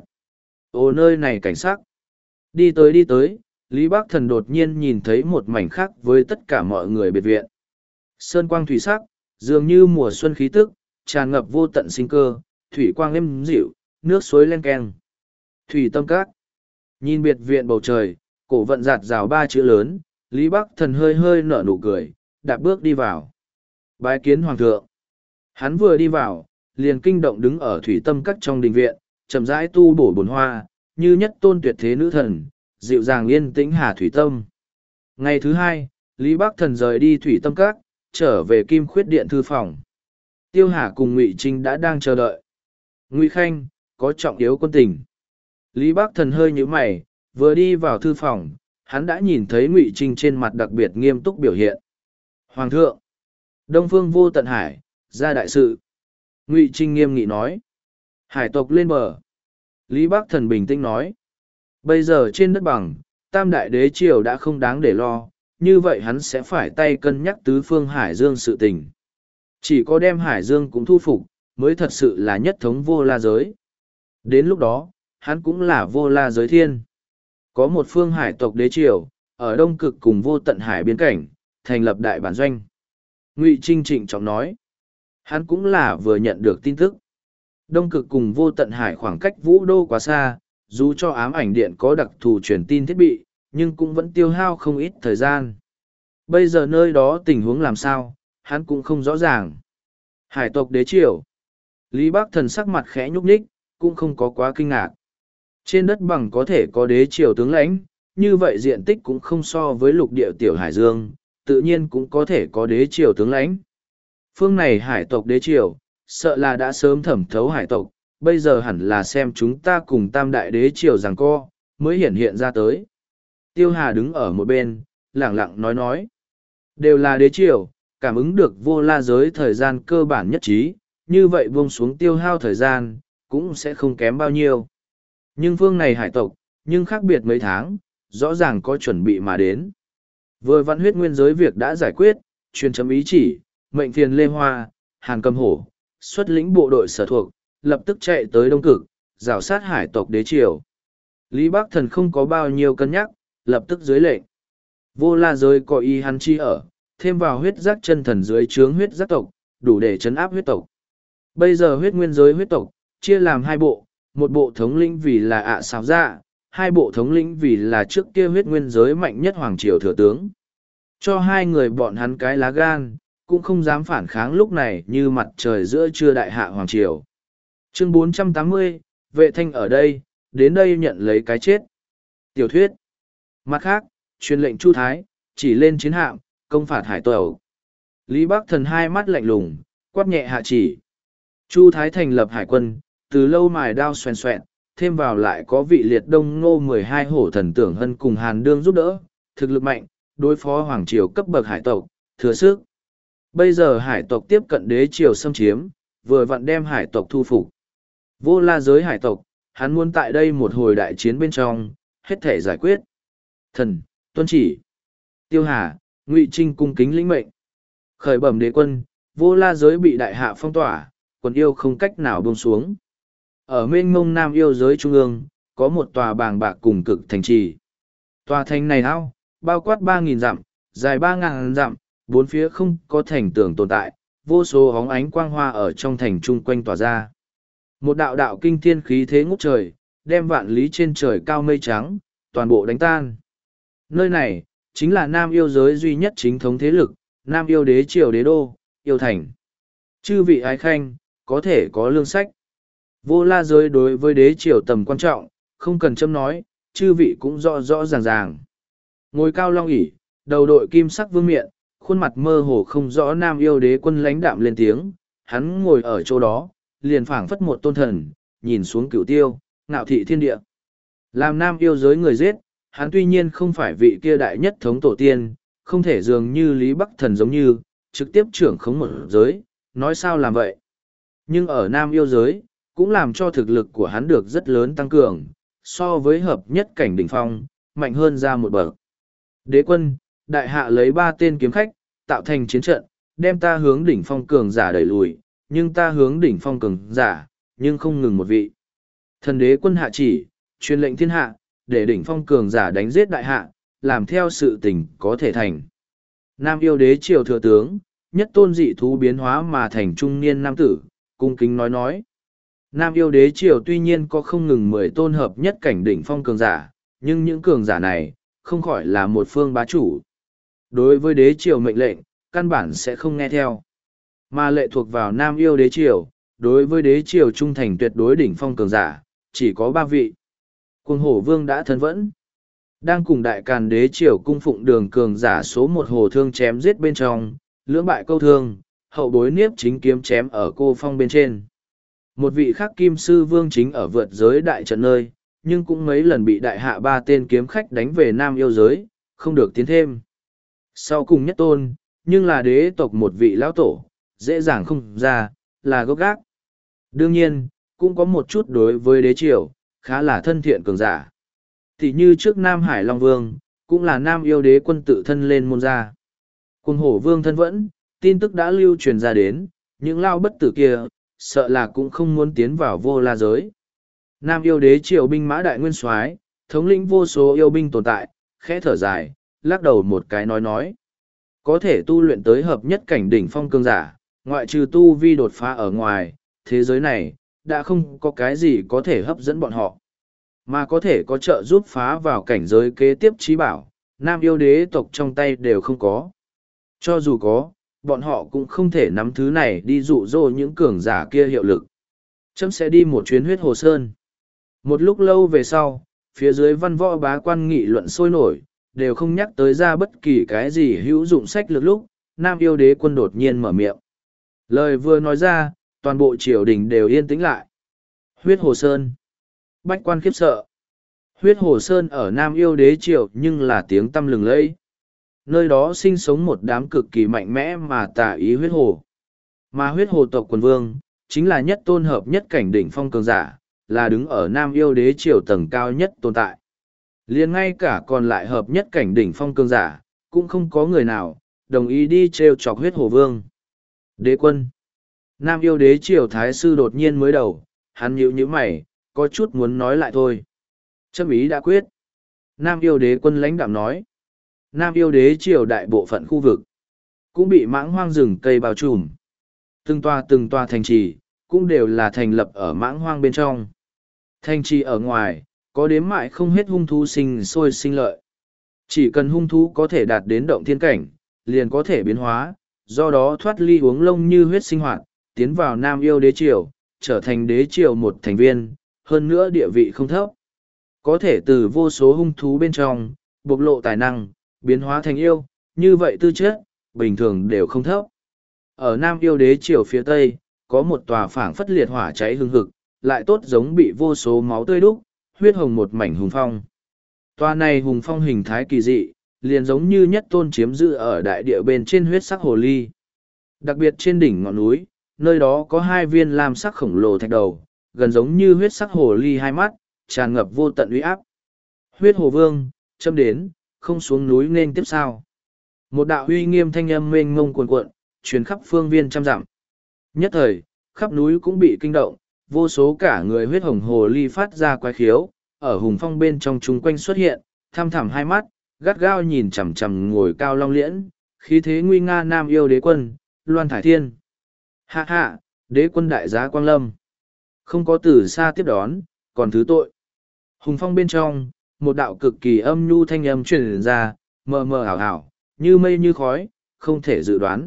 Ồ nơi này cảnh sắc. Đi tới đi tới, Lý Bác Thần đột nhiên nhìn thấy một mảnh khác với tất cả mọi người biệt viện. Sơn quang thủy sắc, dường như mùa xuân khí tức, tràn ngập vô tận sinh cơ, thủy quang êm dịu, nước suối len keng. Thủy tâm các. Nhìn biệt viện bầu trời, cổ vận giạt rào ba chữ lớn, Lý Bác Thần hơi hơi nở nụ cười, đạp bước đi vào. Bái kiến hoàng thượng. Hắn vừa đi vào, liền kinh động đứng ở thủy tâm các trong đình viện, chậm rãi tu bổ bồn hoa, như nhất tôn tuyệt thế nữ thần, dịu dàng yên tĩnh hà thủy tâm. Ngày thứ hai, Lý Bác Thần rời đi thủy tâm các, trở về Kim Khuyết Điện thư phòng. Tiêu Hà cùng Ngụy Trinh đã đang chờ đợi. Ngụy Khanh, có trọng yếu quân tình. Lý Bác Thần hơi nhíu mày, vừa đi vào thư phòng, hắn đã nhìn thấy Ngụy Trinh trên mặt đặc biệt nghiêm túc biểu hiện. Hoàng thượng, Đông Phương Vô Tận Hải, ra đại sự. Ngụy Trinh nghiêm nghị nói. Hải tộc lên bờ. Lý Bắc Thần bình tĩnh nói. Bây giờ trên đất bằng, Tam Đại Đế Triều đã không đáng để lo, như vậy hắn sẽ phải tay cân nhắc tứ phương Hải Dương sự tình. Chỉ có đem Hải Dương cũng thu phục, mới thật sự là nhất thống vô la giới. Đến lúc đó, hắn cũng là vô la giới thiên. Có một phương hải tộc đế triều, ở đông cực cùng vô tận hải biên cảnh, thành lập đại bản doanh. Ngụy Trinh trịnh trọng nói. Hắn cũng là vừa nhận được tin tức. Đông cực cùng vô tận hải khoảng cách vũ đô quá xa, dù cho ám ảnh điện có đặc thù truyền tin thiết bị, nhưng cũng vẫn tiêu hao không ít thời gian. Bây giờ nơi đó tình huống làm sao, hắn cũng không rõ ràng. Hải tộc đế triều. Lý Bắc Thần sắc mặt khẽ nhúc nhích, cũng không có quá kinh ngạc. Trên đất bằng có thể có đế triều tướng lãnh, như vậy diện tích cũng không so với lục địa tiểu hải dương, tự nhiên cũng có thể có đế triều tướng lãnh. Phương này hải tộc đế triều, sợ là đã sớm thẩm thấu hải tộc, bây giờ hẳn là xem chúng ta cùng tam đại đế triều giằng co, mới hiện hiện ra tới. Tiêu Hà đứng ở một bên, lẳng lặng nói nói. Đều là đế triều, cảm ứng được vô la giới thời gian cơ bản nhất trí, như vậy buông xuống tiêu hao thời gian, cũng sẽ không kém bao nhiêu. Nhưng phương này hải tộc, nhưng khác biệt mấy tháng, rõ ràng có chuẩn bị mà đến. Vừa vạn huyết nguyên giới việc đã giải quyết, truyền chấm ý chỉ, mệnh phiền Lê Hoa, Hàn Cầm Hổ, xuất lĩnh bộ đội sở thuộc, lập tức chạy tới Đông Cực, rào sát hải tộc đế triều. Lý Bắc Thần không có bao nhiêu cân nhắc, lập tức dưới lệnh. Vô la giới có y hắn chi ở, thêm vào huyết giác chân thần dưới trướng huyết giác tộc, đủ để chấn áp huyết tộc. Bây giờ huyết nguyên giới huyết tộc, chia làm hai bộ, một bộ thống lĩnh vì là ạ à xào dạ, hai bộ thống lĩnh vì là trước kia huyết nguyên giới mạnh nhất hoàng triều thừa tướng. Cho hai người bọn hắn cái lá gan, cũng không dám phản kháng lúc này như mặt trời giữa trưa đại hạ hoàng triều. Chương bốn trăm tám mươi, vệ thanh ở đây, đến đây nhận lấy cái chết. Tiểu thuyết. Mặt khác, truyền lệnh Chu Thái, chỉ lên chiến hạm, công phạt hải tộc. Lý Bắc Thần hai mắt lạnh lùng, quát nhẹ hạ chỉ. Chu Thái thành lập hải quân, từ lâu mài đao xoèn xoẹn, thêm vào lại có vị liệt đông ngô mười hai hổ thần tưởng hân cùng Hàn Đương giúp đỡ, thực lực mạnh, đối phó hoàng triều cấp bậc hải tộc, thừa sức. Bây giờ hải tộc tiếp cận đế triều xâm chiếm, vừa vặn đem hải tộc thu phục. Vô la giới hải tộc, hắn muốn tại đây một hồi đại chiến bên trong, hết thể giải quyết. Thần, tuân chỉ. Tiêu Hà, Ngụy Trinh cung kính lĩnh mệnh. Khởi bẩm đế quân, vô la giới bị đại hạ phong tỏa, quân yêu không cách nào buông xuống. Ở mênh mông nam yêu giới trung ương, có một tòa bàng bạc cùng cực thành trì. Tòa thành này ao, bao quát ba nghìn dặm, dài ba ngàn dặm, bốn phía không có thành tường tồn tại, vô số hóng ánh quang hoa ở trong thành chung quanh tỏa ra. Một đạo đạo kinh thiên khí thế ngút trời, đem vạn lý trên trời cao mây trắng, toàn bộ đánh tan. Nơi này, chính là nam yêu giới duy nhất chính thống thế lực, nam yêu đế triều đế đô, yêu thành. Chư vị ái khanh, có thể có lương sách. Vô la giới đối với đế triều tầm quan trọng, không cần châm nói, chư vị cũng rõ rõ ràng ràng. Ngồi cao long ỷ, đầu đội kim sắc vương miện, khuôn mặt mơ hồ không rõ nam yêu đế quân lãnh đạm lên tiếng, hắn ngồi ở chỗ đó, liền phảng phất một tôn thần, nhìn xuống cửu tiêu, ngạo thị thiên địa. Làm nam yêu giới người giết, hắn tuy nhiên không phải vị kia đại nhất thống tổ tiên, không thể dường như Lý Bắc Thần giống như, trực tiếp trưởng khống một giới, nói sao làm vậy. Nhưng ở nam yêu giới, cũng làm cho thực lực của hắn được rất lớn tăng cường, so với hợp nhất cảnh đỉnh phong, mạnh hơn ra một bậc. Đế quân, đại hạ lấy ba tên kiếm khách, tạo thành chiến trận, đem ta hướng đỉnh phong cường giả đẩy lùi, nhưng ta hướng đỉnh phong cường giả, nhưng không ngừng một vị. Thần đế quân hạ chỉ, truyền lệnh thiên hạ, để đỉnh phong cường giả đánh giết đại hạ, làm theo sự tình có thể thành. Nam yêu đế triều thừa tướng, nhất tôn dị thú biến hóa mà thành trung niên nam tử, cung kính nói nói. Nam yêu đế triều tuy nhiên có không ngừng mười tôn hợp nhất cảnh đỉnh phong cường giả, nhưng những cường giả này, không khỏi là một phương bá chủ. Đối với đế triều mệnh lệnh, căn bản sẽ không nghe theo. Mà lệ thuộc vào Nam yêu đế triều, đối với đế triều trung thành tuyệt đối đỉnh phong cường giả, chỉ có ba vị. Cuồng hổ vương đã thân vẫn. Đang cùng đại càn đế triều cung phụng đường cường giả số một hồ thương chém giết bên trong, lưỡng bại câu thương, hậu bối niếp chính kiếm chém ở cô phong bên trên. Một vị khác kim sư vương chính ở vượt giới đại trận nơi, nhưng cũng mấy lần bị đại hạ ba tên kiếm khách đánh về nam yêu giới, không được tiến thêm. Sau cùng nhất tôn, nhưng là đế tộc một vị lão tổ, dễ dàng không ra, là gốc gác. Đương nhiên, cũng có một chút đối với đế triều, khá là thân thiện cường giả. Thì như trước Nam Hải Long Vương, cũng là Nam yêu đế quân tự thân lên môn ra. Cuồng hổ vương thân vẫn, tin tức đã lưu truyền ra đến, những lao bất tử kia, sợ là cũng không muốn tiến vào vô la giới. Nam yêu đế triều binh mã đại nguyên soái, thống lĩnh vô số yêu binh tồn tại, khẽ thở dài, lắc đầu một cái nói nói. Có thể tu luyện tới hợp nhất cảnh đỉnh phong cương giả, ngoại trừ tu vi đột phá ở ngoài, thế giới này, đã không có cái gì có thể hấp dẫn bọn họ. Mà có thể có trợ giúp phá vào cảnh giới kế tiếp trí bảo, Nam yêu đế tộc trong tay đều không có. Cho dù có, bọn họ cũng không thể nắm thứ này đi dụ dỗ những cường giả kia hiệu lực. Chấm sẽ đi một chuyến huyết hồ sơn. Một lúc lâu về sau, phía dưới văn võ bá quan nghị luận sôi nổi, đều không nhắc tới ra bất kỳ cái gì hữu dụng sách lược lúc, Nam yêu đế quân đột nhiên mở miệng. Lời vừa nói ra, toàn bộ triều đình đều yên tĩnh lại. Huyết hồ sơn. Bách quan khiếp sợ. Huyết hồ sơn ở Nam yêu đế triều nhưng là tiếng tăm lừng lẫy. Nơi đó sinh sống một đám cực kỳ mạnh mẽ mà tà ý huyết hồ. Mà huyết hồ tộc quần vương, chính là nhất tôn hợp nhất cảnh đỉnh phong cường giả, là đứng ở Nam yêu đế triều tầng cao nhất tồn tại. Liền ngay cả còn lại hợp nhất cảnh đỉnh phong cường giả, cũng không có người nào, đồng ý đi treo chọc huyết hồ vương. Đế quân. Nam yêu đế triều thái sư đột nhiên mới đầu, hắn nhíu nhíu mày, có chút muốn nói lại thôi. Chấm ý đã quyết. Nam yêu đế quân lãnh đạm nói. Nam yêu đế triều đại bộ phận khu vực, cũng bị mãng hoang rừng cây bao trùm. Từng tòa từng tòa thành trì, cũng đều là thành lập ở mãng hoang bên trong. Thành trì ở ngoài, có đếm mãi không hết hung thú sinh sôi sinh lợi. Chỉ cần hung thú có thể đạt đến động thiên cảnh, liền có thể biến hóa, do đó thoát ly uống lông như huyết sinh hoạt, tiến vào Nam yêu đế triều, trở thành đế triều một thành viên, hơn nữa địa vị không thấp. Có thể từ vô số hung thú bên trong, bộc lộ tài năng, biến hóa thành yêu, như vậy tư chất, bình thường đều không thấp. Ở Nam yêu đế triều phía tây, có một tòa phảng phất liệt hỏa cháy hừng hực, lại tốt giống bị vô số máu tươi đúc, huyết hồng một mảnh hùng phong. Tòa này hùng phong hình thái kỳ dị, liền giống như nhất tôn chiếm giữ ở đại địa bên trên huyết sắc hồ ly. Đặc biệt trên đỉnh ngọn núi, nơi đó có hai viên lam sắc khổng lồ thạch đầu, gần giống như huyết sắc hồ ly hai mắt, tràn ngập vô tận uy áp. Huyết hồ vương, châm đến, không xuống núi nên tiếp sao. Một đạo uy nghiêm thanh âm mênh mông cuồn cuộn, truyền khắp phương viên trăm dặm. Nhất thời, khắp núi cũng bị kinh động, vô số cả người huyết hồng hồ ly phát ra quái khiếu, ở hùng phong bên trong chúng quanh xuất hiện, thăm thẳm hai mắt, gắt gao nhìn chằm chằm ngồi cao long liễn, khí thế nguy nga Nam yêu đế quân, Loan Thải Thiên. Hạ hạ, đế quân đại giá Quang Lâm. Không có từ xa tiếp đón, còn thứ tội. Hùng phong bên trong, một đạo cực kỳ âm nhu thanh âm truyền ra, mờ mờ ảo ảo, như mây như khói, không thể dự đoán.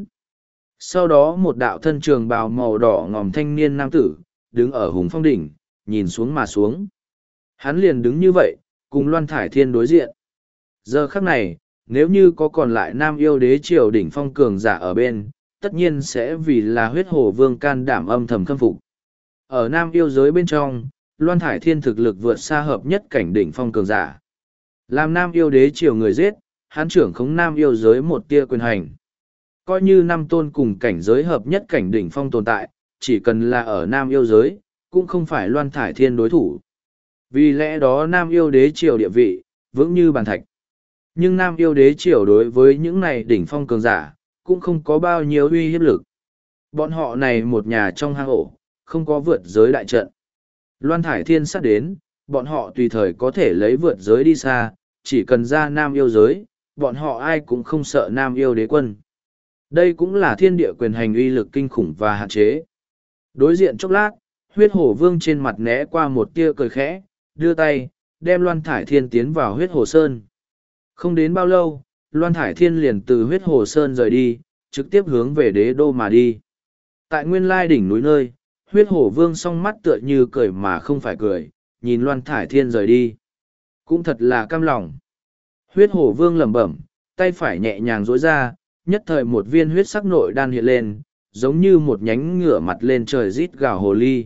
Sau đó một đạo thân trường bào màu đỏ ngòm thanh niên nam tử, đứng ở hùng phong đỉnh, nhìn xuống mà xuống. Hắn liền đứng như vậy, cùng Loan Thải Thiên đối diện. Giờ khắc này, nếu như có còn lại Nam yêu đế triều đỉnh phong cường giả ở bên, tất nhiên sẽ vì là huyết hồ vương can đảm âm thầm khâm phục. Ở Nam yêu giới bên trong, Loan Thải Thiên thực lực vượt xa hợp nhất cảnh đỉnh phong cường giả. Làm Nam yêu đế triều người giết, hắn trưởng khống Nam yêu giới một tia quyền hành. Coi như năm tôn cùng cảnh giới hợp nhất cảnh đỉnh phong tồn tại, chỉ cần là ở Nam yêu giới, cũng không phải Loan Thải Thiên đối thủ. Vì lẽ đó Nam yêu đế triều địa vị, vững như bàn thạch. Nhưng Nam yêu đế triều đối với những này đỉnh phong cường giả, cũng không có bao nhiêu uy hiếp lực. Bọn họ này một nhà trong hang ổ, không có vượt giới đại trận. Loan Thải Thiên sắp đến, bọn họ tùy thời có thể lấy vượt giới đi xa, chỉ cần ra Nam yêu giới, bọn họ ai cũng không sợ Nam yêu đế quân. Đây cũng là thiên địa quyền hành uy lực kinh khủng và hạn chế. Đối diện chốc lát, huyết hổ vương trên mặt né qua một tia cười khẽ, đưa tay, đem Loan Thải Thiên tiến vào huyết hồ sơn. Không đến bao lâu, Loan Thải Thiên liền từ huyết hồ sơn rời đi, trực tiếp hướng về đế đô mà đi. Tại nguyên lai đỉnh núi nơi, huyết hổ vương song mắt tựa như cười mà không phải cười, nhìn Loan Thải Thiên rời đi. Cũng thật là cam lòng. Huyết hổ vương lẩm bẩm, tay phải nhẹ nhàng duỗi ra, nhất thời một viên huyết sắc nội đan hiện lên, giống như một nhánh ngửa mặt lên trời rít gào hồ ly.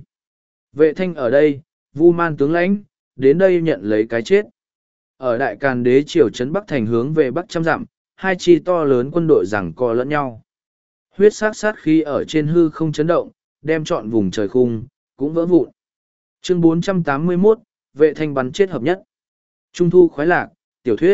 Vệ thanh ở đây, Vu Man tướng lãnh, đến đây nhận lấy cái chết. Ở đại càn đế triều trấn Bắc Thành hướng về Bắc trăm dặm, hai chi to lớn quân đội giằng co lẫn nhau. Huyết sắc sát khí ở trên hư không chấn động, đem trọn vùng trời khung, cũng vỡ vụn. Chương bốn trăm tám mươi mốt, vệ thanh bắn chết hợp nhất. Trung thu khoái lạc, tiểu thuyết.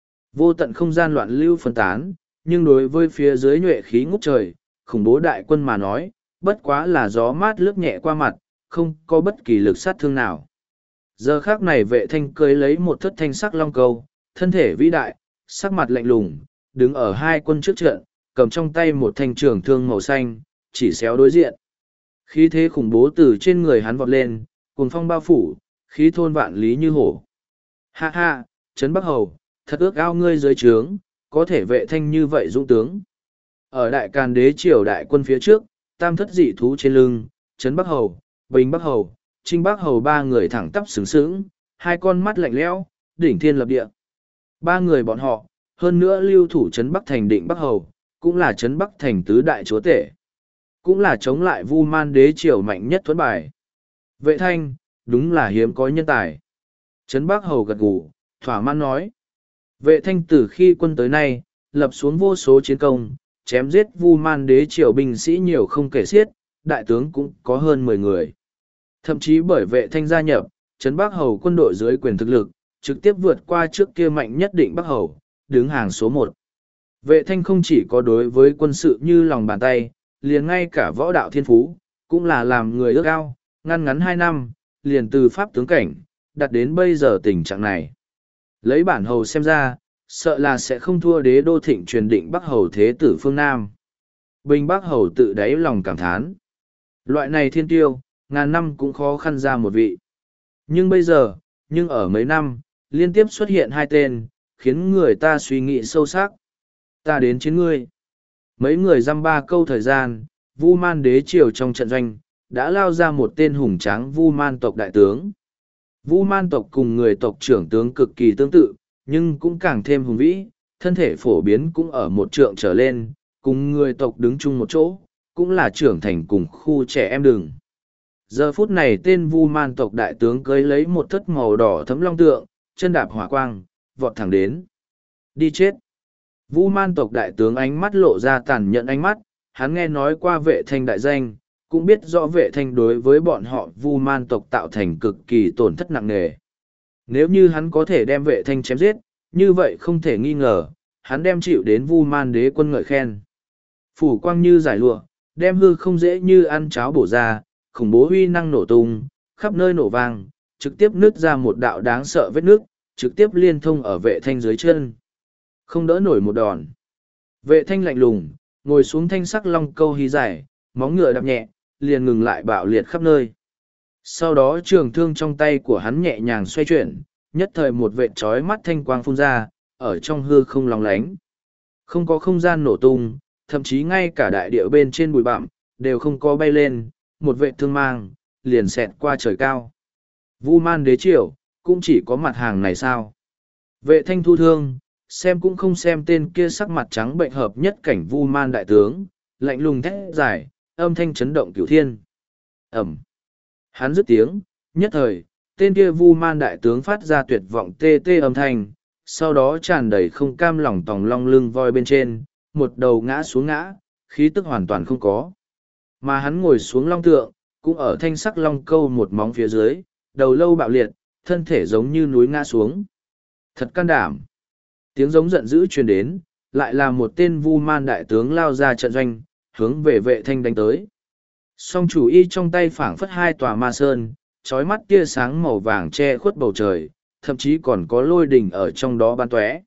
Vô tận không gian loạn lưu phân tán, nhưng đối với phía dưới nhuệ khí ngút trời, khủng bố đại quân mà nói, bất quá là gió mát lướt nhẹ qua mặt, không có bất kỳ lực sát thương nào. Giờ khác này vệ thanh cưới lấy một thất thanh sắc long câu, thân thể vĩ đại, sắc mặt lạnh lùng, đứng ở hai quân trước trận, cầm trong tay một thanh trường thương màu xanh, chỉ xéo đối diện. Khí thế khủng bố từ trên người hắn vọt lên, cuồng phong bao phủ, khí thôn vạn lý như hổ. Ha ha, Trấn Bắc Hầu, thật ước ao ngươi dưới trướng, có thể vệ thanh như vậy dũng tướng. Ở đại càn đế triều đại quân phía trước, tam thất dị thú trên lưng, Trấn Bắc Hầu, Bình Bắc Hầu, Trinh Bắc Hầu ba người thẳng tắp sướng sướng, hai con mắt lạnh lẽo, đỉnh thiên lập địa. Ba người bọn họ, hơn nữa lưu thủ Trấn Bắc Thành Định Bắc Hầu, cũng là Trấn Bắc Thành tứ đại chúa tể. Cũng là chống lại Vu Man đế triều mạnh nhất thuẫn bài. Vệ thanh, đúng là hiếm có nhân tài. Trấn Bắc Hầu gật gù, thỏa mãn nói. Vệ thanh từ khi quân tới nay, lập xuống vô số chiến công, chém giết Vu Man đế triều binh sĩ nhiều không kể xiết, đại tướng cũng có hơn mười người. Thậm chí bởi vệ thanh gia nhập, Trấn Bắc Hầu quân đội dưới quyền thực lực, trực tiếp vượt qua trước kia mạnh nhất Định Bắc Hầu, đứng hàng số một. Vệ thanh không chỉ có đối với quân sự như lòng bàn tay, liền ngay cả võ đạo thiên phú, cũng là làm người ước ao, ngăn ngắn hai năm, liền từ pháp tướng cảnh, đặt đến bây giờ tình trạng này. Lấy bản hầu xem ra, sợ là sẽ không thua đế đô thịnh truyền Định Bắc Hầu thế tử phương Nam. Bình Bắc Hầu tự đáy lòng cảm thán. Loại này thiên tiêu, ngàn năm cũng khó khăn ra một vị. Nhưng bây giờ, nhưng ở mấy năm, liên tiếp xuất hiện hai tên, khiến người ta suy nghĩ sâu sắc. Ta đến chiến ngươi. Mấy người dăm ba câu thời gian, Vu Man đế triều trong trận doanh, đã lao ra một tên hùng tráng Vu Man tộc đại tướng. Vu Man tộc cùng người tộc trưởng tướng cực kỳ tương tự, nhưng cũng càng thêm hùng vĩ, thân thể phổ biến cũng ở một trượng trở lên, cùng người tộc đứng chung một chỗ, cũng là trưởng thành cùng khu trẻ em đường. Giờ phút này tên Vu Man tộc đại tướng cưới lấy một thất màu đỏ thấm long tượng, chân đạp hỏa quang, vọt thẳng đến. Đi chết! Vu Man tộc đại tướng ánh mắt lộ ra tàn nhẫn ánh mắt, hắn nghe nói qua vệ thanh đại danh, cũng biết rõ vệ thanh đối với bọn họ Vu Man tộc tạo thành cực kỳ tổn thất nặng nề. Nếu như hắn có thể đem vệ thanh chém giết, như vậy không thể nghi ngờ, hắn đem chịu đến Vu Man đế quân ngợi khen. Phủ quang như giải lụa, đem hư không dễ như ăn cháo bổ ra, khủng bố huy năng nổ tung, khắp nơi nổ vang, trực tiếp nứt ra một đạo đáng sợ vết nước, trực tiếp liên thông ở vệ thanh dưới chân. Không đỡ nổi một đòn. Vệ thanh lạnh lùng, ngồi xuống thanh sắc long câu hí dài, móng ngựa đạp nhẹ, liền ngừng lại bạo liệt khắp nơi. Sau đó trường thương trong tay của hắn nhẹ nhàng xoay chuyển, nhất thời một vệ trói mắt thanh quang phun ra, ở trong hư không lóng lánh. Không có không gian nổ tung, thậm chí ngay cả đại địa bên trên bụi bặm, đều không có bay lên, một vệ thương mang, liền xẹt qua trời cao. Vu Man đế triều, cũng chỉ có mặt hàng này sao? Vệ thanh thu thương, xem cũng không xem tên kia sắc mặt trắng bệnh hợp nhất cảnh Vu Man đại tướng, lạnh lùng thét dài, âm thanh chấn động cửu thiên. Ẩm. Hắn dứt tiếng, nhất thời, tên kia Vu Man đại tướng phát ra tuyệt vọng tê tê âm thanh, sau đó tràn đầy không cam lòng tòng long lưng voi bên trên, một đầu ngã xuống ngã, khí tức hoàn toàn không có. Mà hắn ngồi xuống long tượng, cũng ở thanh sắc long câu một móng phía dưới, đầu lâu bạo liệt, thân thể giống như núi ngã xuống. Thật can đảm. Tiếng giống giận dữ truyền đến, lại là một tên Vu Man đại tướng lao ra trận doanh, hướng về vệ thanh đánh tới. Song chủ y trong tay phảng phất hai tòa ma sơn, trói mắt tia sáng màu vàng che khuất bầu trời, thậm chí còn có lôi đỉnh ở trong đó ban tóe.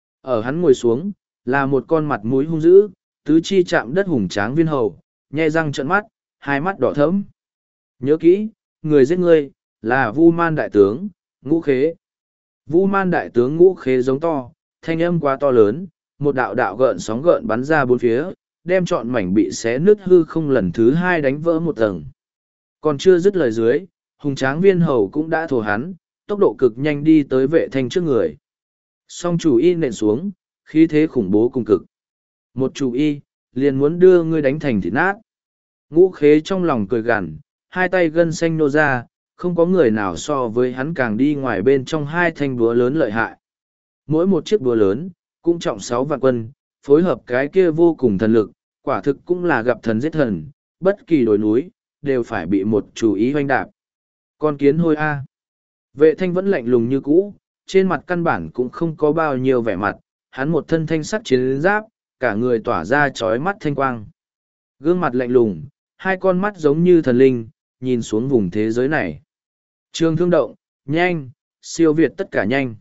Ở hắn ngồi xuống, là một con mặt mũi hung dữ, tứ chi chạm đất hùng tráng viên hầu, nhe răng trợn mắt, hai mắt đỏ thẫm. Nhớ kỹ, người giết ngươi, là Vu Man đại tướng, Ngũ Khế. Vu Man đại tướng Ngũ Khế giống to, thanh âm quá to lớn, một đạo đạo gợn sóng gợn bắn ra bốn phía, đem trọn mảnh bị xé nứt hư không lần thứ hai đánh vỡ một tầng. Còn chưa dứt lời dưới, hùng tráng viên hầu cũng đã thổ hắn, tốc độ cực nhanh đi tới vệ thanh trước người. Song chủ y nện xuống, khí thế khủng bố cùng cực. Một chủ y, liền muốn đưa ngươi đánh thành thịt nát. Ngũ Khế trong lòng cười gằn, hai tay gân xanh nô ra, không có người nào so với hắn càng đi ngoài bên trong hai thanh búa lớn lợi hại. Mỗi một chiếc búa lớn, cũng trọng sáu vạn quân, phối hợp cái kia vô cùng thần lực, quả thực cũng là gặp thần giết thần, bất kỳ đồi núi, đều phải bị một chủ ý hoanh đạp. Con kiến hôi a. Vệ thanh vẫn lạnh lùng như cũ, trên mặt căn bản cũng không có bao nhiêu vẻ mặt, hắn một thân thanh sắc chiến giáp, cả người tỏa ra chói mắt thanh quang. Gương mặt lạnh lùng, hai con mắt giống như thần linh, nhìn xuống vùng thế giới này. Trường thương động, nhanh, siêu việt tất cả nhanh.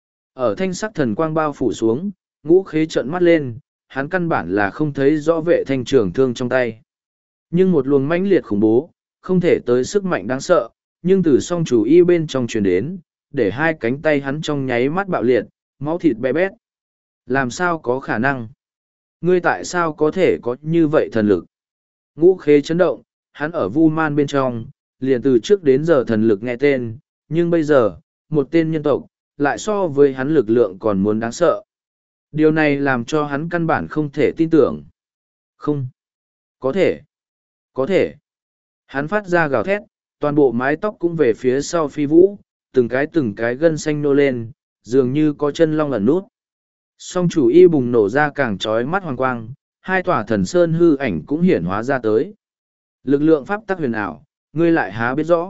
Ở thanh sắc thần quang bao phủ xuống, Ngũ Khế trợn mắt lên, hắn căn bản là không thấy rõ vệ thanh trường thương trong tay. Nhưng một luồng mãnh liệt khủng bố, không thể tới sức mạnh đáng sợ, nhưng từ song chủ y bên trong truyền đến, để hai cánh tay hắn trong nháy mắt bạo liệt, máu thịt bé bét. Làm sao có khả năng? Ngươi tại sao có thể có như vậy thần lực? Ngũ Khế chấn động, hắn ở Vu Man bên trong, liền từ trước đến giờ thần lực nghe tên, nhưng bây giờ, một tên nhân tộc, lại so với hắn lực lượng còn muốn đáng sợ. Điều này làm cho hắn căn bản không thể tin tưởng. Không. Có thể. Có thể. Hắn phát ra gào thét, toàn bộ mái tóc cũng về phía sau phi vũ, từng cái từng cái gân xanh nô lên, dường như có chân long ẩn nút. Song chủ y bùng nổ ra càng trói mắt hoàng quang, hai tòa thần sơn hư ảnh cũng hiển hóa ra tới. Lực lượng pháp tắc huyền ảo, ngươi lại há biết rõ.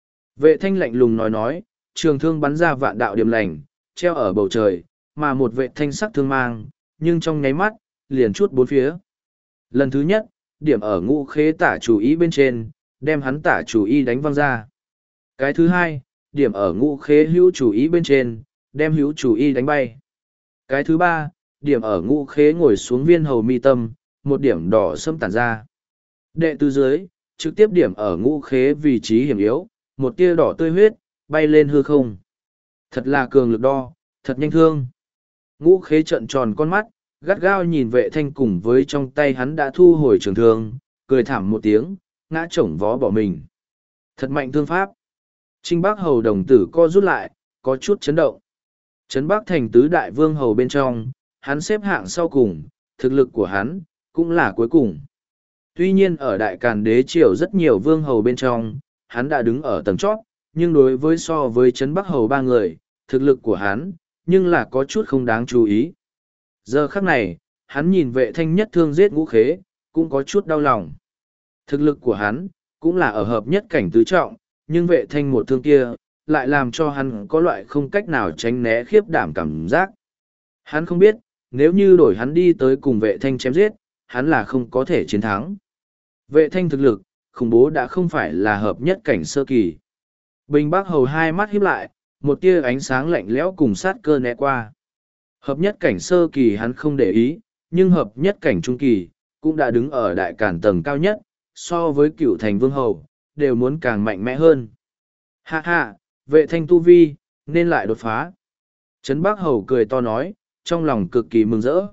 Vệ thanh lạnh lùng nói nói, trường thương bắn ra vạn đạo điểm lành, treo ở bầu trời, mà một vệ thanh sắc thương mang, nhưng trong nháy mắt, liền chút bốn phía. Lần thứ nhất, điểm ở Ngũ Khế tả chủ ý bên trên, đem hắn tả chủ ý đánh văng ra. Cái thứ hai, điểm ở Ngũ Khế hữu chủ ý bên trên, đem hữu chủ ý đánh bay. Cái thứ ba, điểm ở Ngũ Khế ngồi xuống viên hầu mi tâm, một điểm đỏ sâm tản ra. Đệ tứ dưới, trực tiếp điểm ở Ngũ Khế vị trí hiểm yếu, một tia đỏ tươi huyết, bay lên hư không. Thật là cường lực đo, thật nhanh thương. Ngũ Khế trợn tròn con mắt, gắt gao nhìn vệ thanh cùng với trong tay hắn đã thu hồi trường thương, cười thảm một tiếng, ngã chổng vó bỏ mình. Thật mạnh thương pháp. Trinh Bắc Hầu đồng tử co rút lại, có chút chấn động. Trấn Bắc thành tứ đại vương hầu bên trong, hắn xếp hạng sau cùng, thực lực của hắn, cũng là cuối cùng. Tuy nhiên ở đại càn đế triều rất nhiều vương hầu bên trong, hắn đã đứng ở tầng chót, nhưng đối với so với Trấn Bắc Hầu ba người, thực lực của hắn, nhưng là có chút không đáng chú ý. Giờ khắc này, hắn nhìn vệ thanh nhất thương giết Ngũ Khế, cũng có chút đau lòng. Thực lực của hắn, cũng là ở hợp nhất cảnh tứ trọng, nhưng vệ thanh một thương kia, lại làm cho hắn có loại không cách nào tránh né khiếp đảm cảm giác. Hắn không biết, nếu như đổi hắn đi tới cùng vệ thanh chém giết, hắn là không có thể chiến thắng. Vệ thanh thực lực, khủng bố đã không phải là hợp nhất cảnh sơ kỳ. Bình Bắc Hầu hai mắt híp lại, một tia ánh sáng lạnh lẽo cùng sát cơ né qua. Hợp nhất cảnh sơ kỳ hắn không để ý, nhưng hợp nhất cảnh trung kỳ, cũng đã đứng ở đại cản tầng cao nhất, so với cựu thành vương hầu, đều muốn càng mạnh mẽ hơn. Ha ha, vệ thanh tu vi, nên lại đột phá. Trấn Bắc Hầu cười to nói, trong lòng cực kỳ mừng rỡ.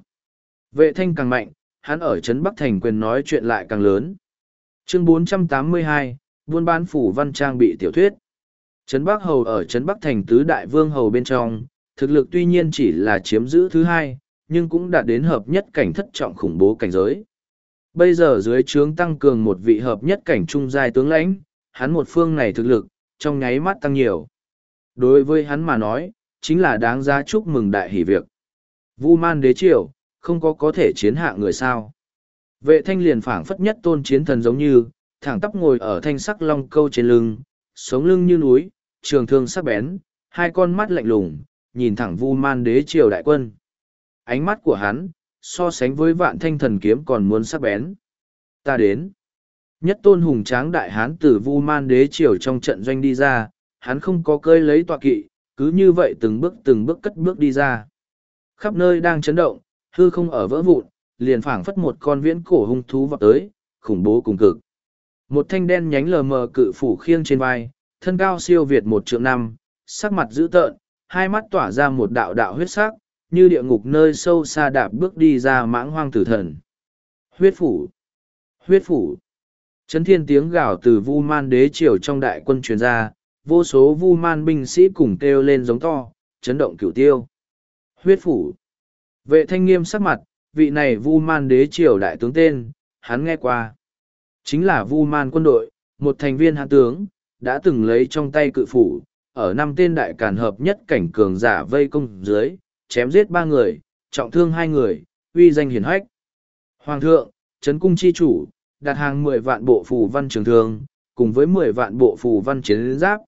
Vệ thanh càng mạnh, hắn ở Trấn Bắc Thành quyền nói chuyện lại càng lớn. Chương bốn trăm tám mươi hai, buôn bán phủ văn trang bị tiểu thuyết. Trấn Bắc Hầu ở Trấn Bắc Thành tứ đại vương hầu bên trong, thực lực tuy nhiên chỉ là chiếm giữ thứ hai, nhưng cũng đạt đến hợp nhất cảnh thất trọng khủng bố cảnh giới. Bây giờ dưới trướng tăng cường một vị hợp nhất cảnh trung giai tướng lãnh, hắn một phương này thực lực, trong nháy mắt tăng nhiều. Đối với hắn mà nói, chính là đáng giá chúc mừng đại hỷ việc. Vu Man đế triều, không có có thể chiến hạ người sao. Vệ thanh liền phảng phất nhất tôn chiến thần giống như, thẳng tắp ngồi ở thanh sắc long câu trên lưng, sống lưng như núi, trường thương sắc bén, hai con mắt lạnh lùng, nhìn thẳng Vu Man đế triều đại quân. Ánh mắt của hắn, so sánh với vạn thanh thần kiếm còn muốn sắc bén. Ta đến. Nhất tôn hùng tráng đại hán từ Vu Man đế triều trong trận doanh đi ra, hắn không có cơi lấy tọa kỵ, cứ như vậy từng bước từng bước cất bước đi ra. Khắp nơi đang chấn động, hư không ở vỡ vụn, liền phảng phất một con viễn cổ hung thú vọt tới, khủng bố cùng cực. Một thanh đen nhánh lờ mờ cự phủ khiêng trên vai, thân cao siêu việt một trượng năm, sắc mặt dữ tợn, hai mắt tỏa ra một đạo đạo huyết sắc, như địa ngục nơi sâu xa đạp bước đi ra mãng hoang tử thần. Huyết phủ! Huyết phủ! Chấn thiên tiếng gào từ Vu Man đế triều trong đại quân truyền ra, vô số Vu Man binh sĩ cùng kêu lên giống to, chấn động cửu tiêu. Huyết phủ! Vệ thanh nghiêm sắc mặt, vị này Vu Man đế triều đại tướng tên, hắn nghe qua. Chính là Vu Man quân đội, một thành viên hạ tướng, đã từng lấy trong tay cự phủ, ở năm tên đại càn hợp nhất cảnh cường giả vây công dưới, chém giết ba người, trọng thương hai người, uy danh hiển hách. Hoàng thượng, Trấn cung chi chủ, đặt hàng mười vạn bộ phù văn trường thương, cùng với mười vạn bộ phù văn chiến giáp.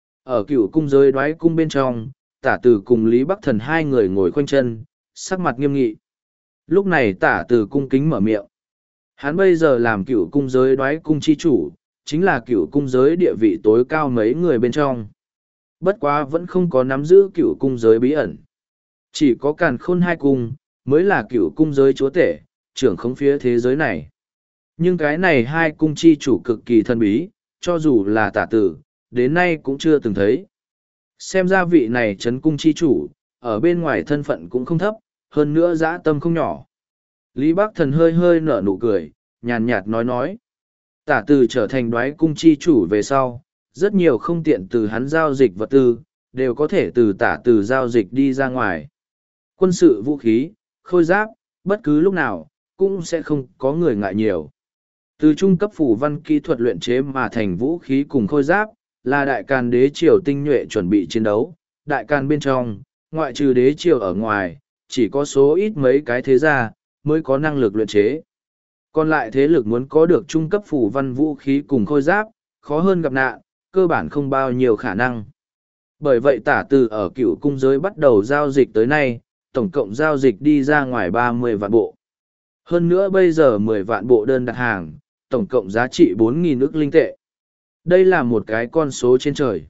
Ở cựu cung giới đoái cung bên trong, Tả Từ cùng Lý Bắc Thần hai người ngồi khoanh chân, sắc mặt nghiêm nghị. Lúc này Tả Từ cung kính mở miệng. Hắn bây giờ làm cựu cung giới đoái cung chi chủ, chính là cựu cung giới địa vị tối cao mấy người bên trong. Bất quá vẫn không có nắm giữ cựu cung giới bí ẩn. Chỉ có Càn Khôn hai cung, mới là cựu cung giới chúa tể, trưởng khống phía thế giới này. Nhưng cái này hai cung chi chủ cực kỳ thân bí, cho dù là Tả Tử, đến nay cũng chưa từng thấy. Xem ra vị này trấn cung chi chủ, ở bên ngoài thân phận cũng không thấp, hơn nữa dã tâm không nhỏ. Lý Bắc Thần hơi hơi nở nụ cười, nhàn nhạt nói nói. Tả Từ trở thành đoái cung chi chủ về sau, rất nhiều không tiện từ hắn giao dịch vật tư, đều có thể từ Tả Từ giao dịch đi ra ngoài. Quân sự vũ khí, khôi giáp, bất cứ lúc nào, cũng sẽ không có người ngại nhiều. Từ trung cấp phủ văn kỹ thuật luyện chế mà thành vũ khí cùng khôi giáp, là đại càn đế triều tinh nhuệ chuẩn bị chiến đấu. Đại càn bên trong, ngoại trừ đế triều ở ngoài, chỉ có số ít mấy cái thế gia mới có năng lực luyện chế. Còn lại thế lực muốn có được trung cấp phủ văn vũ khí cùng khôi giáp, khó hơn gặp nạn, cơ bản không bao nhiêu khả năng. Bởi vậy Tả Từ ở cựu cung giới bắt đầu giao dịch tới nay, tổng cộng giao dịch đi ra ngoài ba mươi vạn bộ. Hơn nữa bây giờ mười vạn bộ đơn đặt hàng, tổng cộng giá trị bốn nghìn ức linh tệ. Đây là một cái con số trên trời.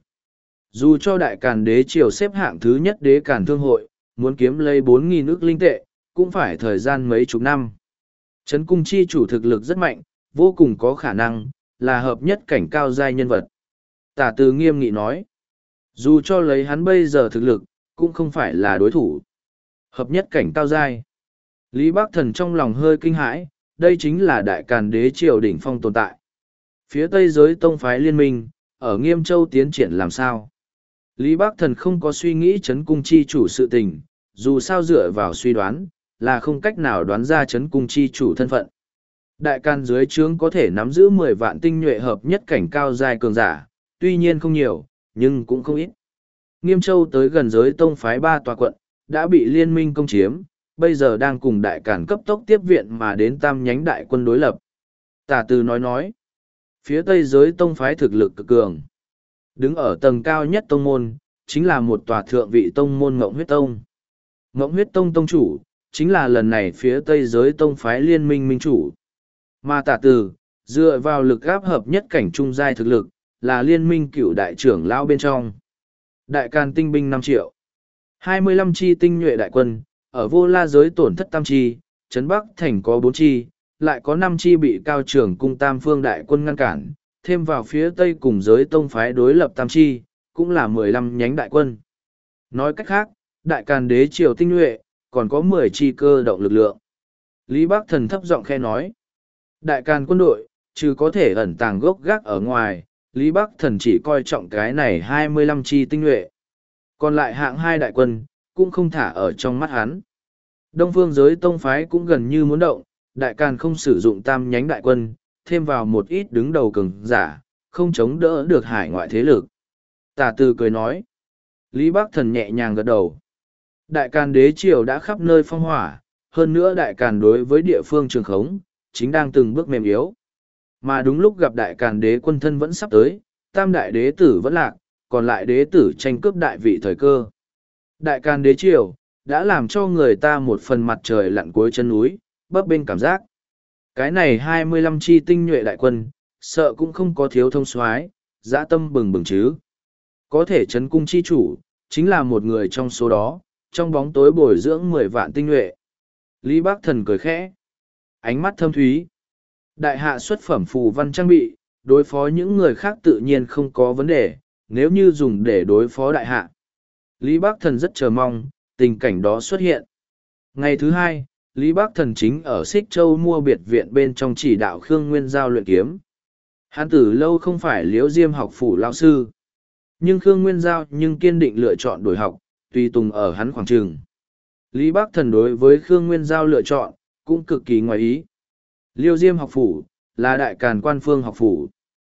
Dù cho đại càn đế triều xếp hạng thứ nhất đế càn thương hội, muốn kiếm lấy bốn nghìn ức linh tệ, cũng phải thời gian mấy chục năm. Trấn cung chi chủ thực lực rất mạnh, vô cùng có khả năng, là hợp nhất cảnh cao giai nhân vật. Tả Từ nghiêm nghị nói, dù cho lấy hắn bây giờ thực lực, cũng không phải là đối thủ. Hợp nhất cảnh cao giai. Lý Bắc Thần trong lòng hơi kinh hãi, đây chính là đại càn đế triều đỉnh phong tồn tại. Phía tây giới tông phái liên minh, ở Nghiêm Châu tiến triển làm sao? Lý Bắc Thần không có suy nghĩ trấn cung chi chủ sự tình, dù sao dựa vào suy đoán, là không cách nào đoán ra trấn cung chi chủ thân phận. Đại càn dưới trướng có thể nắm giữ mười vạn tinh nhuệ hợp nhất cảnh cao giai cường giả, tuy nhiên không nhiều, nhưng cũng không ít. Nghiêm Châu tới gần giới tông phái ba tòa quận, đã bị liên minh công chiếm, bây giờ đang cùng đại càn cấp tốc tiếp viện mà đến tam nhánh đại quân đối lập. Tả Từ nói nói, phía tây giới tông phái thực lực cực cường. Đứng ở tầng cao nhất tông môn, chính là một tòa thượng vị tông môn Ngộng Huyết Tông. Ngộng Huyết Tông tông chủ, chính là lần này phía tây giới tông phái liên minh minh chủ. Mà Tả Từ, dựa vào lực gáp hợp nhất cảnh trung giai thực lực, là liên minh cựu đại trưởng lão bên trong. Đại càn tinh binh năm triệu. hai mươi lăm chi tinh nhuệ đại quân, ở vô la giới tổn thất tam chi, trấn Bắc thành có bốn chi, lại có năm chi bị cao trưởng cung tam phương đại quân ngăn cản, thêm vào phía tây cùng giới tông phái đối lập tam chi, cũng là mười lăm nhánh đại quân. Nói cách khác, đại càn đế triều tinh nhuệ, còn có mười chi cơ động lực lượng. Lý Bắc Thần thấp giọng khe nói, đại càn quân đội, trừ có thể ẩn tàng gốc gác ở ngoài, Lý Bắc Thần chỉ coi trọng cái này hai mươi lăm chi tinh nhuệ. Còn lại hạng hai đại quân, cũng không thả ở trong mắt hắn. Đông phương giới tông phái cũng gần như muốn động, đại càn không sử dụng tam nhánh đại quân, thêm vào một ít đứng đầu cường giả, không chống đỡ được hải ngoại thế lực. Tả Từ cười nói. Lý Bắc Thần nhẹ nhàng gật đầu. Đại càn đế triều đã khắp nơi phong hỏa, hơn nữa đại càn đối với địa phương trường khống, chính đang từng bước mềm yếu. Mà đúng lúc gặp đại càn đế quân thân vẫn sắp tới, tam đại đế tử vẫn lạc, còn lại đế tử tranh cướp đại vị thời cơ. Đại càn đế triều, đã làm cho người ta một phần mặt trời lặn cuối chân núi, bấp bênh cảm giác. Cái này hai mươi lăm chi tinh nhuệ đại quân, sợ cũng không có thiếu thông soái, dã tâm bừng bừng chứ. Có thể trấn cung chi chủ, chính là một người trong số đó, trong bóng tối bồi dưỡng mười vạn tinh nhuệ. Lý Bắc Thần cười khẽ, ánh mắt thâm thúy. Đại hạ xuất phẩm phù văn trang bị, đối phó những người khác tự nhiên không có vấn đề, nếu như dùng để đối phó đại hạ. Lý Bắc Thần rất chờ mong, tình cảnh đó xuất hiện. Ngày thứ hai, Lý Bắc Thần chính ở Xích Châu mua biệt viện bên trong chỉ đạo Khương Nguyên Giao luyện kiếm. Hắn từ lâu không phải Liễu Diêm học phủ lao sư. Nhưng Khương Nguyên Giao nhưng kiên định lựa chọn đổi học, tùy tùng ở hắn khoảng trường. Lý Bắc Thần đối với Khương Nguyên Giao lựa chọn, cũng cực kỳ ngoài ý. Liễu Diêm học phủ, là đại càn quan phương học phủ.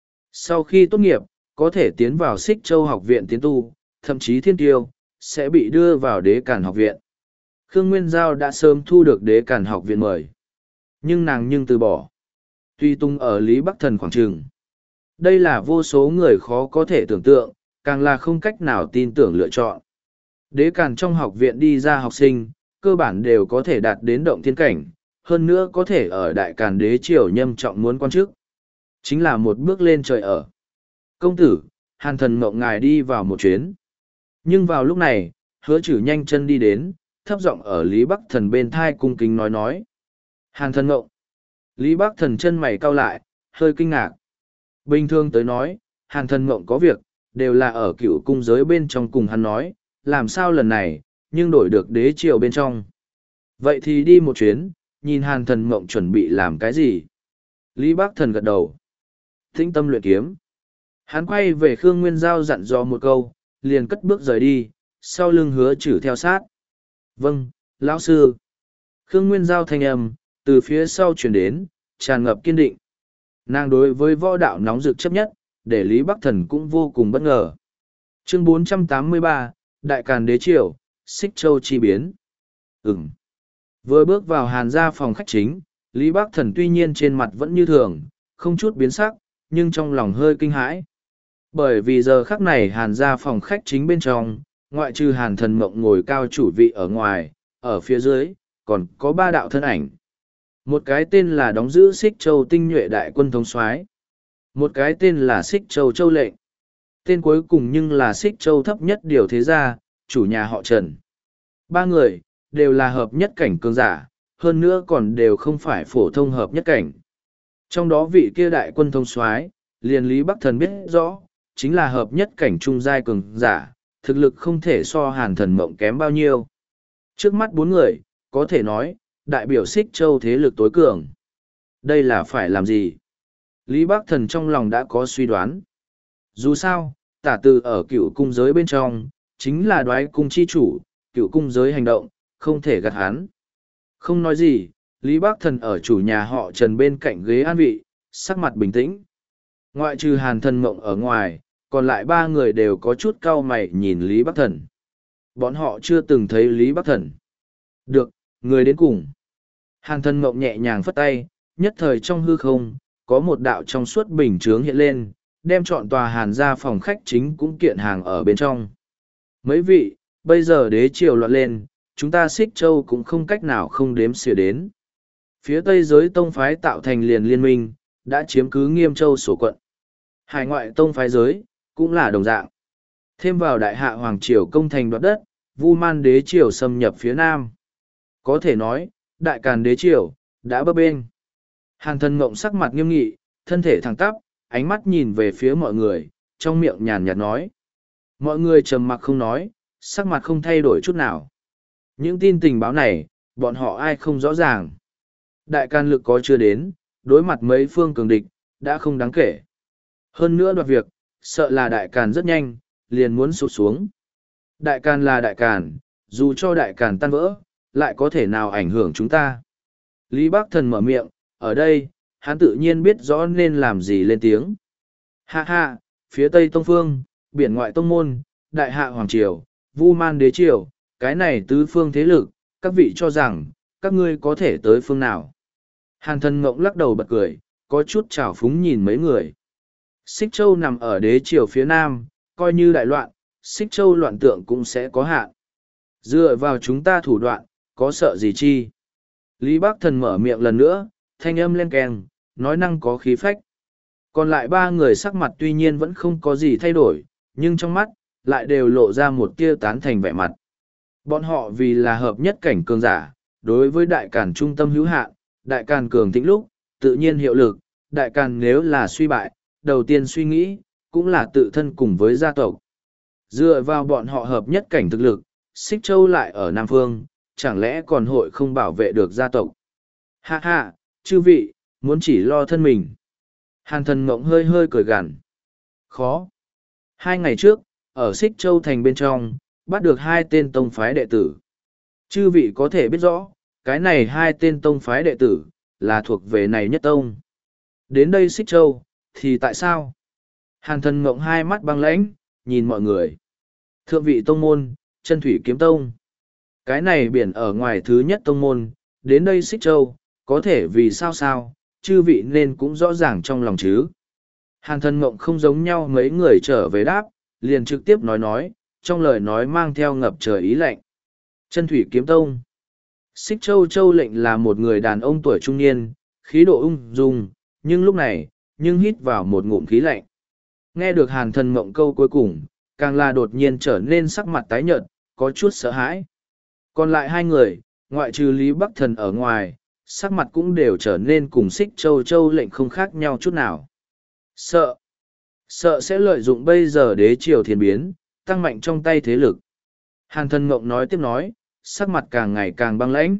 Sau khi tốt nghiệp, có thể tiến vào Xích Châu học viện tiến tu, thậm chí thiên tiêu, sẽ bị đưa vào đế càn học viện. Khương Nguyên Giao đã sớm thu được đế càn học viện mời. Nhưng nàng nhưng từ bỏ. Tuy tung ở Lý Bắc Thần khoảng trường. Đây là vô số người khó có thể tưởng tượng, càng là không cách nào tin tưởng lựa chọn. Đế càn trong học viện đi ra học sinh, cơ bản đều có thể đạt đến động thiên cảnh, hơn nữa có thể ở đại càn đế triều nhâm trọng muốn quan chức. Chính là một bước lên trời ở. Công tử, Hàn Thần Mộng ngài đi vào một chuyến. Nhưng vào lúc này, Hứa Chử nhanh chân đi đến, thấp giọng ở Lý Bắc Thần bên thai cung kính nói nói. Hàn Thần Mộng. Lý Bắc Thần chân mày cau lại, hơi kinh ngạc. Bình thường tới nói, Hàn Thần Mộng có việc, đều là ở cựu cung giới bên trong cùng hắn nói, làm sao lần này, nhưng đổi được đế triều bên trong. Vậy thì đi một chuyến, nhìn Hàn Thần Mộng chuẩn bị làm cái gì? Lý Bắc Thần gật đầu. Tĩnh tâm luyện kiếm. Hắn quay về Khương Nguyên Giao dặn dò một câu, liền cất bước rời đi, sau lưng Hứa Chử theo sát. Vâng, lão sư. Khương Nguyên Giao thanh âm, từ phía sau chuyển đến, tràn ngập kiên định. Nàng đối với võ đạo nóng rực chấp nhất, để Lý Bắc Thần cũng vô cùng bất ngờ. Chương bốn trăm tám mươi ba, Đại Càn Đế Triều, Xích Châu chi biến. Ừm. Vừa bước vào Hàn gia phòng khách chính, Lý Bắc Thần tuy nhiên trên mặt vẫn như thường, không chút biến sắc, nhưng trong lòng hơi kinh hãi. Bởi vì giờ khắc này Hàn gia phòng khách chính bên trong, ngoại trừ Hàn Thần Mộng ngồi cao chủ vị ở ngoài, ở phía dưới, còn có ba đạo thân ảnh. Một cái tên là đóng giữ Xích Châu tinh nhuệ đại quân thống soái, một cái tên là Xích Châu Châu lệnh, tên cuối cùng nhưng là Xích Châu thấp nhất điều thế gia, chủ nhà họ Trần. Ba người, đều là hợp nhất cảnh cường giả, hơn nữa còn đều không phải phổ thông hợp nhất cảnh. Trong đó vị kia đại quân thống soái, liền Lý Bắc Thần biết rõ, chính là hợp nhất cảnh trung giai cường giả, thực lực không thể so Hàn Thần Mộng kém bao nhiêu. Trước mắt bốn người, có thể nói, đại biểu Xích Châu thế lực tối cường. Đây là phải làm gì? Lý Bắc Thần trong lòng đã có suy đoán. Dù sao, tả từ ở cựu cung giới bên trong, chính là đoái cung chi chủ, cựu cung giới hành động, không thể gạt hắn. Không nói gì, Lý Bắc Thần ở chủ nhà họ Trần bên cạnh ghế an vị, sắc mặt bình tĩnh. Ngoại trừ Hàn Thần Mộng ở ngoài, còn lại ba người đều có chút cau mày nhìn Lý Bắc Thần. Bọn họ chưa từng thấy Lý Bắc Thần. Được, người đến cùng. Hàn Thần Mộng nhẹ nhàng phất tay, nhất thời trong hư không, có một đạo trong suốt bình chướng hiện lên, đem trọn tòa Hàn gia phòng khách chính cũng kiện hàng ở bên trong. Mấy vị, bây giờ đế triều loạn lên, chúng ta Xích Châu cũng không cách nào không đếm xỉa đến. Phía Tây giới tông phái tạo thành liền liên minh, đã chiếm cứ Nghiêm Châu sổ quận. Hải ngoại tông phái giới, cũng là đồng dạng. Thêm vào đại hạ hoàng triều công thành đoạt đất, Vu Man đế triều xâm nhập phía Nam. Có thể nói, đại càn đế triều, đã bấp bênh. Hàn Thần Mộng sắc mặt nghiêm nghị, thân thể thẳng tắp, ánh mắt nhìn về phía mọi người, trong miệng nhàn nhạt nói. Mọi người trầm mặc không nói, sắc mặt không thay đổi chút nào. Những tin tình báo này, bọn họ ai không rõ ràng. Đại càn lực có chưa đến, đối mặt mấy phương cường địch, đã không đáng kể. Hơn nữa đoạt việc, sợ là đại càn rất nhanh, liền muốn sụt xuống. Đại càn là đại càn, dù cho đại càn tan vỡ, lại có thể nào ảnh hưởng chúng ta. Lý Bắc Thần mở miệng, ở đây, hắn tự nhiên biết rõ nên làm gì lên tiếng. Ha ha, phía Tây Tông Phương, biển ngoại Tông Môn, Đại Hạ Hoàng Triều, Vu Man Đế Triều, cái này tứ phương thế lực, các vị cho rằng, các ngươi có thể tới phương nào. Hàn Thần Mộng lắc đầu bật cười, có chút trào phúng nhìn mấy người. Xích Châu nằm ở đế triều phía Nam, coi như đại loạn, Xích Châu loạn tượng cũng sẽ có hạn. Dựa vào chúng ta thủ đoạn, có sợ gì chi? Lý Bắc Thần mở miệng lần nữa, thanh âm len keng, nói năng có khí phách. Còn lại ba người sắc mặt tuy nhiên vẫn không có gì thay đổi, nhưng trong mắt, lại đều lộ ra một tia tán thành vẻ mặt. Bọn họ vì là hợp nhất cảnh cường giả, đối với đại càn trung tâm hữu hạn, đại càn cường thịnh lúc, tự nhiên hiệu lực, đại càn nếu là suy bại, đầu tiên suy nghĩ, cũng là tự thân cùng với gia tộc. Dựa vào bọn họ hợp nhất cảnh thực lực, Xích Châu lại ở Nam Phương, chẳng lẽ còn hội không bảo vệ được gia tộc. Ha ha, chư vị, muốn chỉ lo thân mình. Hàn Thần Mộng hơi hơi cười gằn. Khó. Hai ngày trước, ở Xích Châu thành bên trong, bắt được hai tên tông phái đệ tử. Chư vị có thể biết rõ, cái này hai tên tông phái đệ tử, là thuộc về này nhất tông. Đến đây Xích Châu, thì tại sao? Hàn Thần Mộng hai mắt băng lãnh, nhìn mọi người. Thượng vị tông môn, Chân Thủy Kiếm Tông. Cái này biển ở ngoài thứ nhất tông môn, đến đây Xích Châu, có thể vì sao sao, chư vị nên cũng rõ ràng trong lòng chứ. Hàn Thần Mộng không giống nhau mấy người trở về đáp, liền trực tiếp nói nói, trong lời nói mang theo ngập trời ý lạnh. Chân Thủy Kiếm Tông. Xích Châu Châu lệnh là một người đàn ông tuổi trung niên, khí độ ung dung, nhưng lúc này, nhưng hít vào một ngụm khí lạnh. Nghe được Hàn Thần Mộng câu cuối cùng, càng là đột nhiên trở nên sắc mặt tái nhợt, có chút sợ hãi. Còn lại hai người, ngoại trừ Lý Bắc Thần ở ngoài, sắc mặt cũng đều trở nên cùng Xích Châu Châu lệnh không khác nhau chút nào. Sợ. Sợ sẽ lợi dụng bây giờ đế triều thiên biến, tăng mạnh trong tay thế lực. Hàn Thần Mộng nói tiếp nói, sắc mặt càng ngày càng băng lãnh.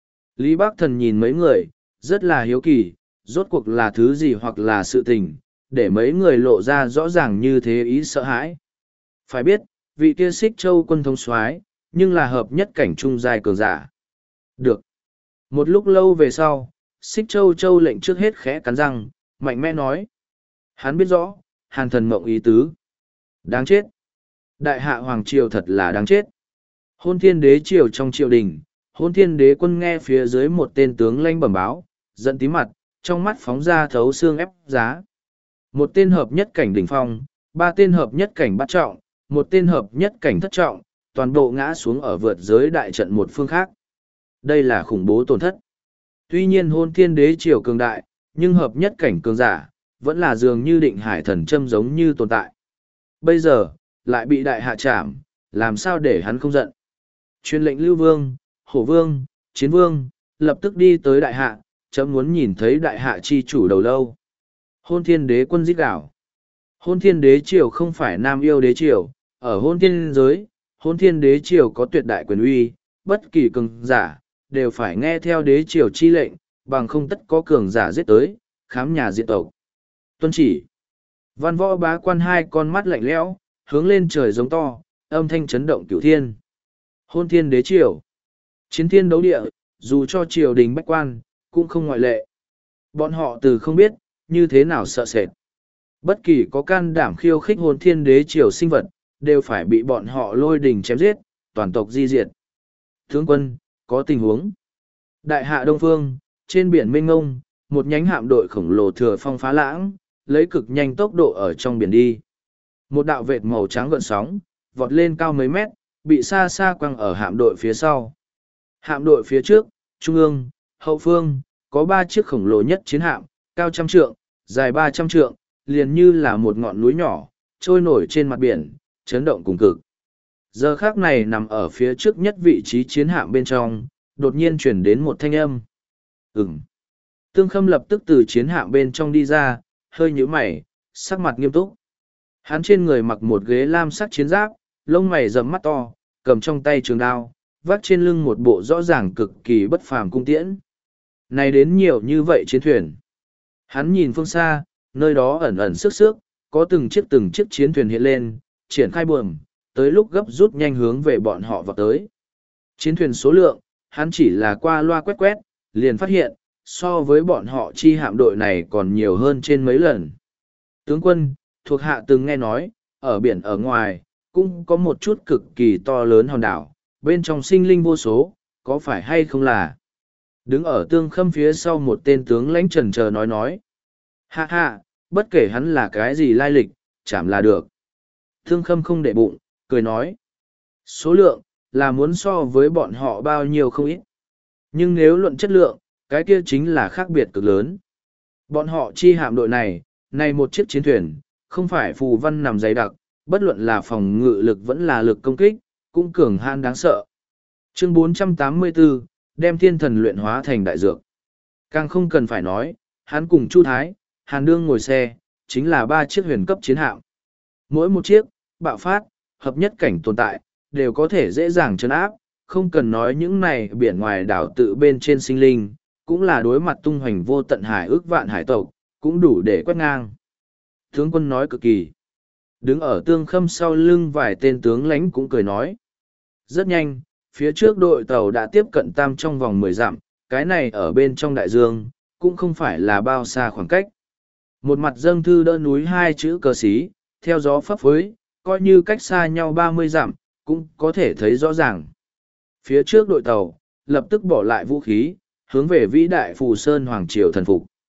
Lý Bắc Thần nhìn mấy người, rất là hiếu kỳ, rốt cuộc là thứ gì hoặc là sự tình, để mấy người lộ ra rõ ràng như thế ý sợ hãi. Phải biết, vị kia Xích Châu quân thống soái, nhưng là hợp nhất cảnh trung giai cường giả. Được. Một lúc lâu về sau, Xích Châu Châu lệnh trước hết khẽ cắn răng, mạnh mẽ nói. Hắn biết rõ, Hàn Thần Mộng ý tứ. Đáng chết. Đại hạ Hoàng Triều thật là đáng chết. Hôn Thiên Đế Triều trong triều đình, Hôn Thiên Đế quân nghe phía dưới một tên tướng lãnh bẩm báo, giận tí mặt, trong mắt phóng ra thấu xương ép giá. Một tên hợp nhất cảnh đỉnh phong, ba tên hợp nhất cảnh bát trọng, một tên hợp nhất cảnh thất trọng, toàn bộ ngã xuống ở vượt giới đại trận một phương khác. Đây là khủng bố tổn thất. Tuy nhiên Hôn Thiên Đế Triều cường đại, nhưng hợp nhất cảnh cường giả, vẫn là dường như định hải thần châm giống như tồn tại. Bây giờ, lại bị đại hạ trảm, làm sao để hắn không giận. Truyền lệnh Lưu Vương, Hổ Vương, Chiến Vương, lập tức đi tới đại hạ, chấm muốn nhìn thấy đại hạ chi chủ đầu lâu. Hôn Thiên Đế quân giết đảo. Hôn Thiên Đế Triều không phải Nam Yêu Đế Triều, ở Hôn Thiên giới, Hôn Thiên Đế Triều có tuyệt đại quyền uy, bất kỳ cường giả, đều phải nghe theo Đế Triều chi lệnh, bằng không tất có cường giả giết tới, khám nhà diệt tộc. Tuân chỉ. Văn Võ Bá Quan hai con mắt lạnh lẽo, hướng lên trời giống to, âm thanh chấn động cửu thiên. Hôn Thiên Đế Triều. Chiến thiên đấu địa, dù cho triều đình bách quan, cũng không ngoại lệ. Bọn họ từ không biết, như thế nào sợ sệt. Bất kỳ có can đảm khiêu khích Hôn Thiên Đế Triều sinh vật, đều phải bị bọn họ lôi đình chém giết, toàn tộc di diệt. Tướng quân, có tình huống. Đại hạ Đông Phương, trên biển mênh ngông, một nhánh hạm đội khổng lồ thừa phong phá lãng, lấy cực nhanh tốc độ ở trong biển đi. Một đạo vệt màu trắng gợn sóng, vọt lên cao mấy mét, bị xa xa quăng ở hạm đội phía sau. Hạm đội phía trước, trung ương, hậu phương, có ba chiếc khổng lồ nhất chiến hạm, cao trăm trượng, dài ba trăm trượng, liền như là một ngọn núi nhỏ, trôi nổi trên mặt biển, chấn động cùng cực. Giờ khác này nằm ở phía trước nhất vị trí chiến hạm bên trong, đột nhiên chuyển đến một thanh âm. Ừm. Tương Khâm lập tức từ chiến hạm bên trong đi ra, hơi nhíu mày, sắc mặt nghiêm túc. Hắn trên người mặc một ghế lam sắc chiến giáp, lông mày rậm mắt to, cầm trong tay trường đao, vác trên lưng một bộ rõ ràng cực kỳ bất phàm cung tiễn. Này đến nhiều như vậy chiến thuyền. Hắn nhìn phương xa, nơi đó ẩn ẩn sức sức, có từng chiếc từng chiếc chiến thuyền hiện lên, triển khai buồm, tới lúc gấp rút nhanh hướng về bọn họ vào tới. Chiến thuyền số lượng, hắn chỉ là qua loa quét quét, liền phát hiện, so với bọn họ chi hạm đội này còn nhiều hơn trên mấy lần. Tướng quân, thuộc hạ từng nghe nói, ở biển ở ngoài, cũng có một chút cực kỳ to lớn hòn đảo, bên trong sinh linh vô số, có phải hay không là? Đứng ở Tương Khâm phía sau một tên tướng lãnh trần chờ nói nói. Hạ hạ, bất kể hắn là cái gì lai lịch, chảm là được. Tương Khâm không để bụng, cười nói. Số lượng, là muốn so với bọn họ bao nhiêu không ít. Nhưng nếu luận chất lượng, cái kia chính là khác biệt cực lớn. Bọn họ chi hạm đội này, này một chiếc chiến thuyền, không phải phù văn nằm dày đặc, bất luận là phòng ngự lực vẫn là lực công kích, cũng cường hãn đáng sợ. Chương bốn trăm tám mươi tư, đem thiên thần luyện hóa thành đại dược. Càng không cần phải nói, hắn cùng Chu Thái, Hàn Đương ngồi xe, chính là ba chiếc huyền cấp chiến hạm. Mỗi một chiếc, bạo phát, hợp nhất cảnh tồn tại, đều có thể dễ dàng trấn áp, không cần nói những này biển ngoài đảo tự bên trên sinh linh, cũng là đối mặt tung hoành vô tận hải ước vạn hải tộc, cũng đủ để quét ngang. Tướng quân nói cực kỳ. Đứng ở Tương Khâm sau lưng vài tên tướng lãnh cũng cười nói. Rất nhanh, phía trước đội tàu đã tiếp cận tam trong vòng mười dặm, cái này ở bên trong đại dương, cũng không phải là bao xa khoảng cách. Một mặt dâng thư đỡ núi hai chữ cờ xí, theo gió phấp phới, coi như cách xa nhau ba mươi dặm, cũng có thể thấy rõ ràng. Phía trước đội tàu, lập tức bỏ lại vũ khí, hướng về vĩ đại Phù Sơn Hoàng Triều thần phục.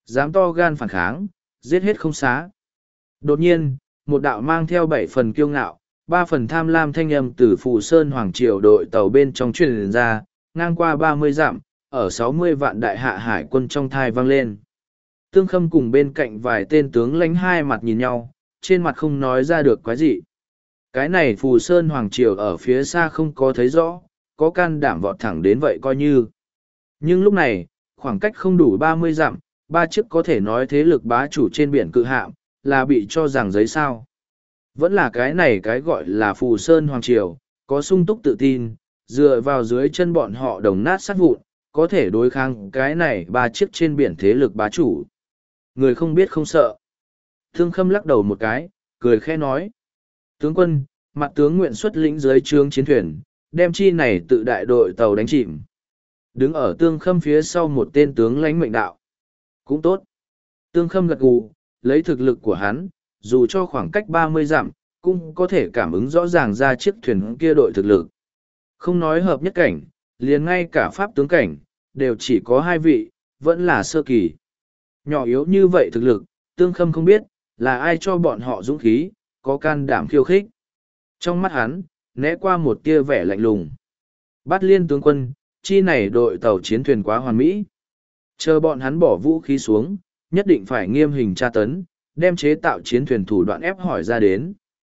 Dám to gan phản kháng, giết hết không xá. Đột nhiên, một đạo mang theo bảy phần kiêu ngạo, ba phần tham lam thanh âm từ Phù Sơn Hoàng Triều đội tàu bên trong truyền ra, ngang qua ba mươi dặm, ở sáu mươi vạn đại hạ hải quân trong thai vang lên. Tương Khâm cùng bên cạnh vài tên tướng lãnh hai mặt nhìn nhau, trên mặt không nói ra được quái gì. Cái này Phù Sơn Hoàng Triều ở phía xa không có thấy rõ, có can đảm vọt thẳng đến vậy coi như. Nhưng lúc này, khoảng cách không đủ ba mươi dặm, ba chiếc có thể nói thế lực bá chủ trên biển cự hạm, là bị cho rằng giấy sao. Vẫn là cái này cái gọi là Phù Sơn Hoàng Triều, có sung túc tự tin, dựa vào dưới chân bọn họ đồng nát sát vụn, có thể đối kháng cái này ba chiếc trên biển thế lực bá chủ. Người không biết không sợ. Thương Khâm lắc đầu một cái, cười khẽ nói. Tướng quân, mặt tướng nguyện xuất lĩnh dưới trướng chiến thuyền, đem chi này tự đại đội tàu đánh chìm. Đứng ở Tương Khâm phía sau một tên tướng lãnh mệnh đạo. Cũng tốt. Tương Khâm gật gù, lấy thực lực của hắn, dù cho khoảng cách ba mươi dặm, cũng có thể cảm ứng rõ ràng ra chiếc thuyền kia đội thực lực. Không nói hợp nhất cảnh, liền ngay cả pháp tướng cảnh, đều chỉ có hai vị, vẫn là sơ kỳ. Nhỏ yếu như vậy thực lực, Tương Khâm không biết, là ai cho bọn họ dũng khí, có can đảm khiêu khích. Trong mắt hắn, né qua một tia vẻ lạnh lùng. Bát Liên tướng quân, chi này đội tàu chiến thuyền quá hoàn mỹ. Chờ bọn hắn bỏ vũ khí xuống, nhất định phải nghiêm hình tra tấn, đem chế tạo chiến thuyền thủ đoạn ép hỏi ra đến.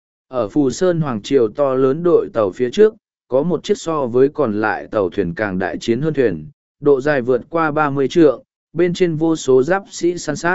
Ở Phù Sơn Hoàng Triều to lớn đội tàu phía trước, có một chiếc so với còn lại tàu thuyền càng đại chiến hơn thuyền, độ dài vượt qua ba mươi trượng, bên trên vô số giáp sĩ săn sát.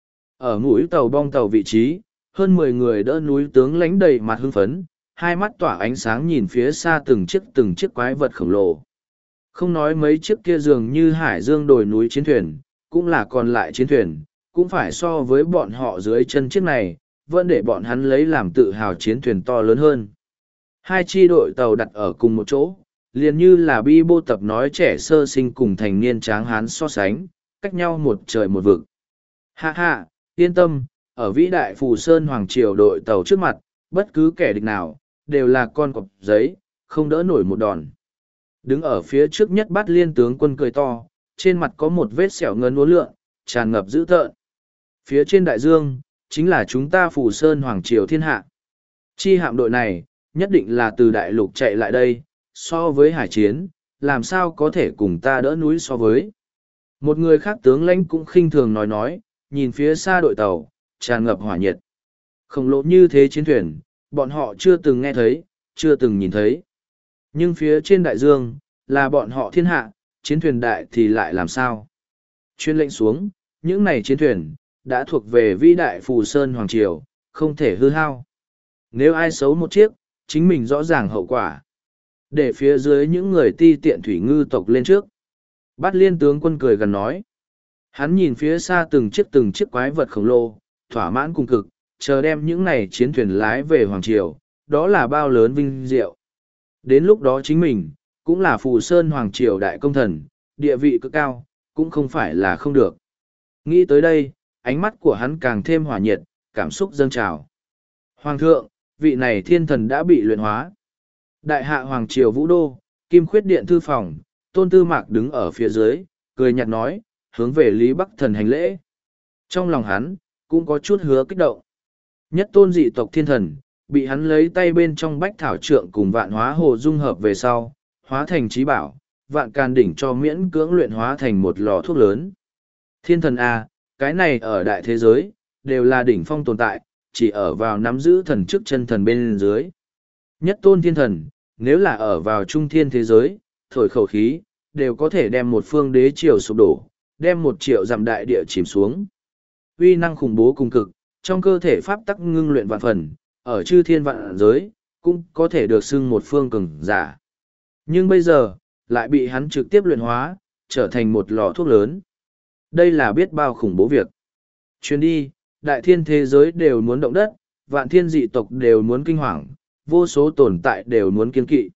Ở mũi tàu bong tàu vị trí, hơn mười người đỡ núi tướng lãnh đầy mặt hưng phấn, hai mắt tỏa ánh sáng nhìn phía xa từng chiếc từng chiếc quái vật khổng lồ. Không nói mấy chiếc kia dường như hải dương đồi núi chiến thuyền, cũng là còn lại chiến thuyền, cũng phải so với bọn họ dưới chân chiếc này, vẫn để bọn hắn lấy làm tự hào chiến thuyền to lớn hơn. Hai chi đội tàu đặt ở cùng một chỗ, liền như là bi bô tập nói trẻ sơ sinh cùng thành niên tráng hán so sánh, cách nhau một trời một vực. Ha ha, yên tâm, ở vĩ đại Phù Sơn Hoàng Triều đội tàu trước mặt, bất cứ kẻ địch nào, đều là con cọp giấy, không đỡ nổi một đòn. Đứng ở phía trước nhất Bát Liên tướng quân cười to, trên mặt có một vết sẹo ngấn uốn lượn, tràn ngập dữ tợn. Phía trên đại dương, chính là chúng ta Phù Sơn Hoàng Triều thiên hạ. Chi hạm đội này, nhất định là từ đại lục chạy lại đây, so với hải chiến, làm sao có thể cùng ta đỡ núi so với. Một người khác tướng lãnh cũng khinh thường nói nói, nhìn phía xa đội tàu, tràn ngập hỏa nhiệt. Khổng lồ như thế chiến thuyền, bọn họ chưa từng nghe thấy, chưa từng nhìn thấy. Nhưng phía trên đại dương, là bọn họ thiên hạ, chiến thuyền đại thì lại làm sao? Chuyên lệnh xuống, những này chiến thuyền, đã thuộc về vĩ đại Phù Sơn Hoàng Triều, không thể hư hao. Nếu ai xấu một chiếc, chính mình rõ ràng hậu quả. Để phía dưới những người ti tiện thủy ngư tộc lên trước. Bát Liên tướng quân cười gần nói. Hắn nhìn phía xa từng chiếc từng chiếc quái vật khổng lồ, thỏa mãn cùng cực, chờ đem những này chiến thuyền lái về Hoàng Triều, đó là bao lớn vinh diệu. Đến lúc đó chính mình, cũng là Phù Sơn Hoàng Triều đại công thần, địa vị cực cao, cũng không phải là không được. Nghĩ tới đây, ánh mắt của hắn càng thêm hỏa nhiệt, cảm xúc dâng trào. Hoàng thượng, vị này thiên thần đã bị luyện hóa. Đại hạ Hoàng Triều Vũ Đô, Kim Khuyết Điện Thư Phòng, Tôn Tư Mạc đứng ở phía dưới, cười nhạt nói, hướng về Lý Bắc Thần hành lễ. Trong lòng hắn, cũng có chút hứa kích động. Nhất tôn dị tộc thiên thần, bị hắn lấy tay bên trong bách thảo trượng cùng vạn hóa hồ dung hợp về sau, hóa thành trí bảo, vạn can đỉnh cho miễn cưỡng luyện hóa thành một lò thuốc lớn. Thiên thần A, cái này ở đại thế giới, đều là đỉnh phong tồn tại, chỉ ở vào nắm giữ thần trước chân thần bên dưới. Nhất tôn thiên thần, nếu là ở vào trung thiên thế giới, thổi khẩu khí, đều có thể đem một phương đế triều sụp đổ, đem một triệu dặm đại địa chìm xuống. Uy năng khủng bố cùng cực, trong cơ thể pháp tắc ngưng luyện vạn phần, ở chư thiên vạn giới, cũng có thể được xưng một phương cường giả. Nhưng bây giờ, lại bị hắn trực tiếp luyện hóa, trở thành một lò thuốc lớn. Đây là biết bao khủng bố việc. Chuyến đi, đại thiên thế giới đều muốn động đất, vạn thiên dị tộc đều muốn kinh hoàng, vô số tồn tại đều muốn kiên kỵ.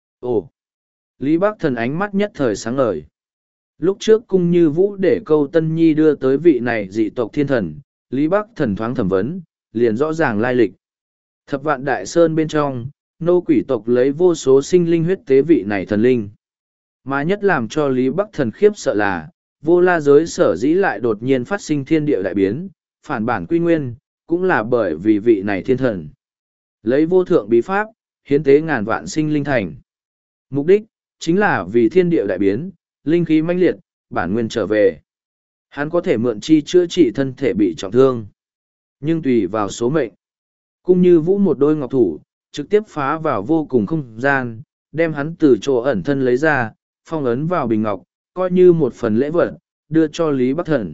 Ồ! Lý Bắc Thần ánh mắt nhất thời sáng ngời. Lúc trước cung như vũ để câu Tân Nhi đưa tới vị này dị tộc thiên thần, Lý Bắc Thần thoáng thẩm vấn, liền rõ ràng lai lịch. Thập vạn đại sơn bên trong, nô quỷ tộc lấy vô số sinh linh huyết tế vị này thần linh. Mà nhất làm cho Lý Bắc Thần khiếp sợ là, Vô la giới sở dĩ lại đột nhiên phát sinh thiên địa đại biến, phản bản quy nguyên, cũng là bởi vì vị này thiên thần. Lấy vô thượng bí pháp, hiến tế ngàn vạn sinh linh thành. Mục đích, chính là vì thiên địa đại biến, linh khí mãnh liệt, bản nguyên trở về. Hắn có thể mượn chi chữa trị thân thể bị trọng thương. Nhưng tùy vào số mệnh. Cũng như vũ một đôi ngọc thủ, trực tiếp phá vào vô cùng không gian, đem hắn từ chỗ ẩn thân lấy ra, phong ấn vào bình ngọc, coi như một phần lễ vật, đưa cho Lý Bắc Thần.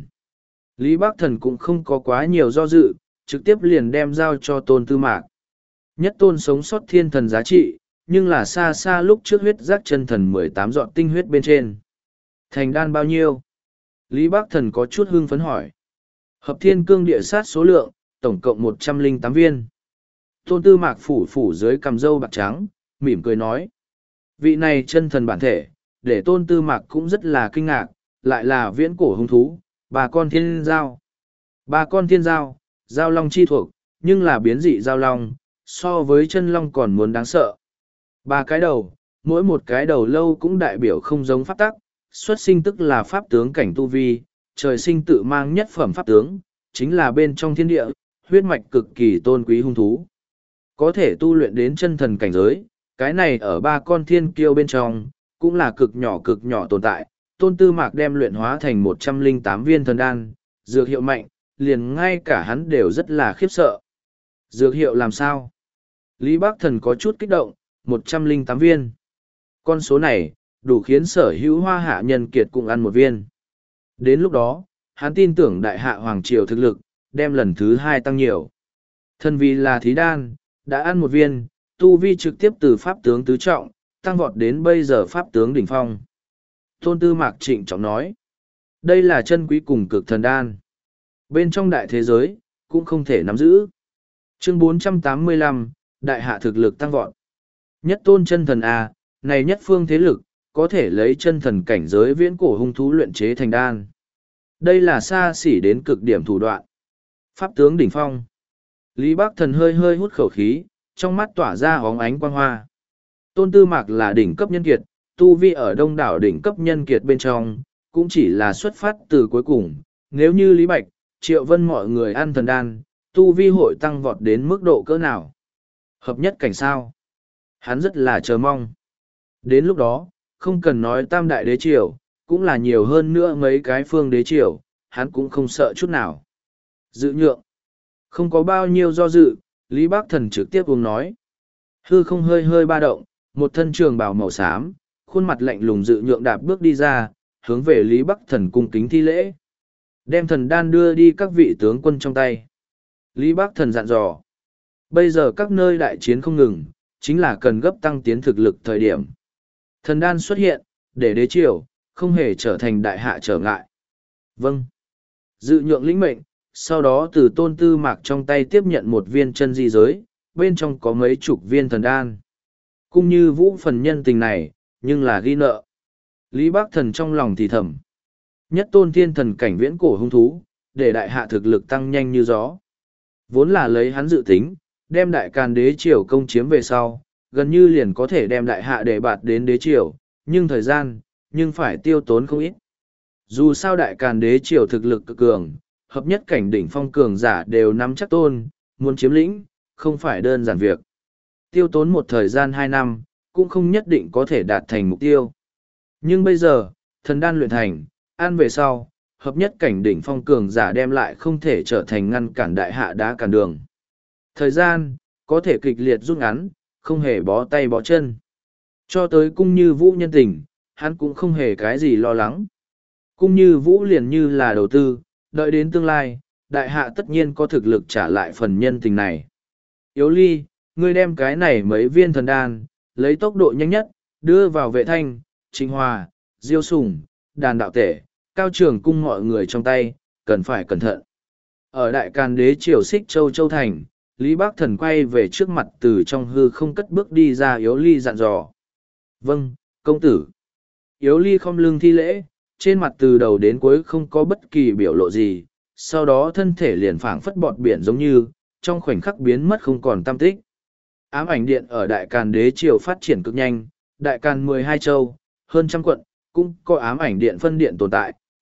Lý Bắc Thần cũng không có quá nhiều do dự, trực tiếp liền đem giao cho Tôn Tư Mạc. Nhất tôn sống sót thiên thần giá trị, nhưng là xa xa lúc trước huyết giác chân thần mười tám dọn tinh huyết bên trên. Thành đan bao nhiêu? Lý Bắc Thần có chút hưng phấn hỏi. Hợp thiên cương địa sát số lượng, tổng cộng một trăm lẻ tám viên. Tôn Tư Mạc phủ phủ dưới cằm râu bạc trắng, mỉm cười nói. Vị này chân thần bản thể, để Tôn Tư Mạc cũng rất là kinh ngạc, lại là viễn cổ hung thú, ba con thiên giao. Ba con thiên giao, giao long chi thuộc, nhưng là biến dị giao long, so với chân long còn muốn đáng sợ. Ba cái đầu, mỗi một cái đầu lâu cũng đại biểu không giống pháp tắc, xuất sinh tức là pháp tướng cảnh tu vi, trời sinh tự mang nhất phẩm pháp tướng, chính là bên trong thiên địa, huyết mạch cực kỳ tôn quý hung thú. Có thể tu luyện đến chân thần cảnh giới, cái này ở ba con thiên kiêu bên trong, cũng là cực nhỏ cực nhỏ tồn tại. Tôn Tư Mạc đem luyện hóa thành một trăm lẻ tám viên thần đan, dược hiệu mạnh, liền ngay cả hắn đều rất là khiếp sợ. Dược hiệu làm sao? Lý Bắc Thần có chút kích động, một trăm lẻ tám viên. Con số này, đủ khiến sở hữu hoa hạ nhân kiệt cùng ăn một viên. Đến lúc đó, hắn tin tưởng đại hạ hoàng triều thực lực, đem lần thứ hai tăng nhiều. Thân vì là thí đan, đã ăn một viên, tu vi trực tiếp từ pháp tướng tứ trọng, tăng vọt đến bây giờ pháp tướng đỉnh phong. Tôn Tư Mạc trịnh trọng nói, đây là chân quý cùng cực thần đan. Bên trong đại thế giới, cũng không thể nắm giữ. Chương bốn trăm tám mươi lăm, đại hạ thực lực tăng vọt. Nhất tôn chân thần A, này nhất phương thế lực, có thể lấy chân thần cảnh giới viễn cổ hung thú luyện chế thành đan. Đây là xa xỉ đến cực điểm thủ đoạn. Pháp tướng đỉnh phong. Lý Bắc Thần hơi hơi hút khẩu khí, trong mắt tỏa ra óng ánh quang hoa. Tôn Tư Mạc là đỉnh cấp nhân kiệt, tu vi ở đông đảo đỉnh cấp nhân kiệt bên trong, cũng chỉ là xuất phát từ cuối cùng. Nếu như Lý Bạch, Triệu Vân mọi người ăn thần đan, tu vi hội tăng vọt đến mức độ cỡ nào? Hợp nhất cảnh sao? Hắn rất là chờ mong. Đến lúc đó, không cần nói tam đại đế triều, cũng là nhiều hơn nữa mấy cái phương đế triều, hắn cũng không sợ chút nào. Dự nhượng. Không có bao nhiêu do dự, Lý Bắc Thần trực tiếp uống nói. Hư không hơi hơi ba động, một thân trường bào màu xám, khuôn mặt lạnh lùng dự nhượng đạp bước đi ra, hướng về Lý Bắc Thần cung kính thi lễ. Đem thần đan đưa đi các vị tướng quân trong tay. Lý Bắc Thần dặn dò. Bây giờ các nơi đại chiến không ngừng, chính là cần gấp tăng tiến thực lực thời điểm. Thần đan xuất hiện, để đế triều, không hề trở thành đại hạ trở ngại. Vâng. Dự nhượng lĩnh mệnh, sau đó từ Tôn Tư Mạc trong tay tiếp nhận một viên chân di giới, bên trong có mấy chục viên thần đan. Cũng như vũ phần nhân tình này, nhưng là ghi nợ. Lý Bắc Thần trong lòng thì thầm. Nhất tôn thiên thần cảnh viễn cổ hung thú, để đại hạ thực lực tăng nhanh như gió. Vốn là lấy hắn dự tính, đem đại càn đế triều công chiếm về sau, gần như liền có thể đem đại hạ để bạt đến đế triều, nhưng thời gian, nhưng phải tiêu tốn không ít. Dù sao đại càn đế triều thực lực cực cường, hợp nhất cảnh đỉnh phong cường giả đều nắm chắc tôn, muốn chiếm lĩnh, không phải đơn giản việc. Tiêu tốn một thời gian hai năm, cũng không nhất định có thể đạt thành mục tiêu. Nhưng bây giờ, thần đan luyện thành, ăn về sau, hợp nhất cảnh đỉnh phong cường giả đem lại không thể trở thành ngăn cản đại hạ đá cản đường. Thời gian, có thể kịch liệt rút ngắn, không hề bó tay bó chân. Cho tới cung như vũ nhân tình, hắn cũng không hề cái gì lo lắng. Cung như vũ liền như là đầu tư, đợi đến tương lai, đại hạ tất nhiên có thực lực trả lại phần nhân tình này. Yếu ly, ngươi đem cái này mấy viên thần đan, lấy tốc độ nhanh nhất, đưa vào vệ thanh, trịnh hòa, diêu sùng, đàn đạo tể, cao trường cung mọi người trong tay, cần phải cẩn thận. Ở đại càn đế triều xích châu châu thành, Lý Bắc Thần quay về trước mặt từ trong hư không cất bước đi ra Yếu ly dặn dò. Vâng, công tử. Yếu ly không lưng thi lễ, trên mặt từ đầu đến cuối không có bất kỳ biểu lộ gì, sau đó thân thể liền phảng phất bọt biển giống như, trong khoảnh khắc biến mất không còn tăm tích. Ám ảnh điện ở đại càn đế triều phát triển cực nhanh, đại càn mười hai châu, hơn trăm quận, cũng có ám ảnh điện phân điện tồn tại,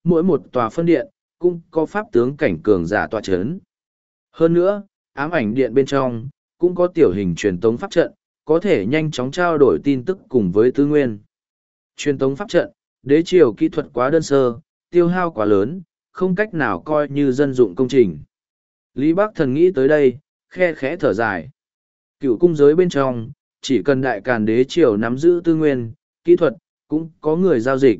mỗi một tòa phân điện, cũng có pháp tướng cảnh cường giả tọa chấn. Hơn nữa, ám ảnh điện bên trong, cũng có tiểu hình truyền tống pháp trận, có thể nhanh chóng trao đổi tin tức cùng với tư nguyên. Truyền tống pháp trận, đế triều kỹ thuật quá đơn sơ, tiêu hao quá lớn, không cách nào coi như dân dụng công trình. Lý Bắc Thần nghĩ tới đây, khe khẽ thở dài. Cựu cung giới bên trong, chỉ cần đại càn đế triều nắm giữ tư nguyên, kỹ thuật, cũng có người giao dịch.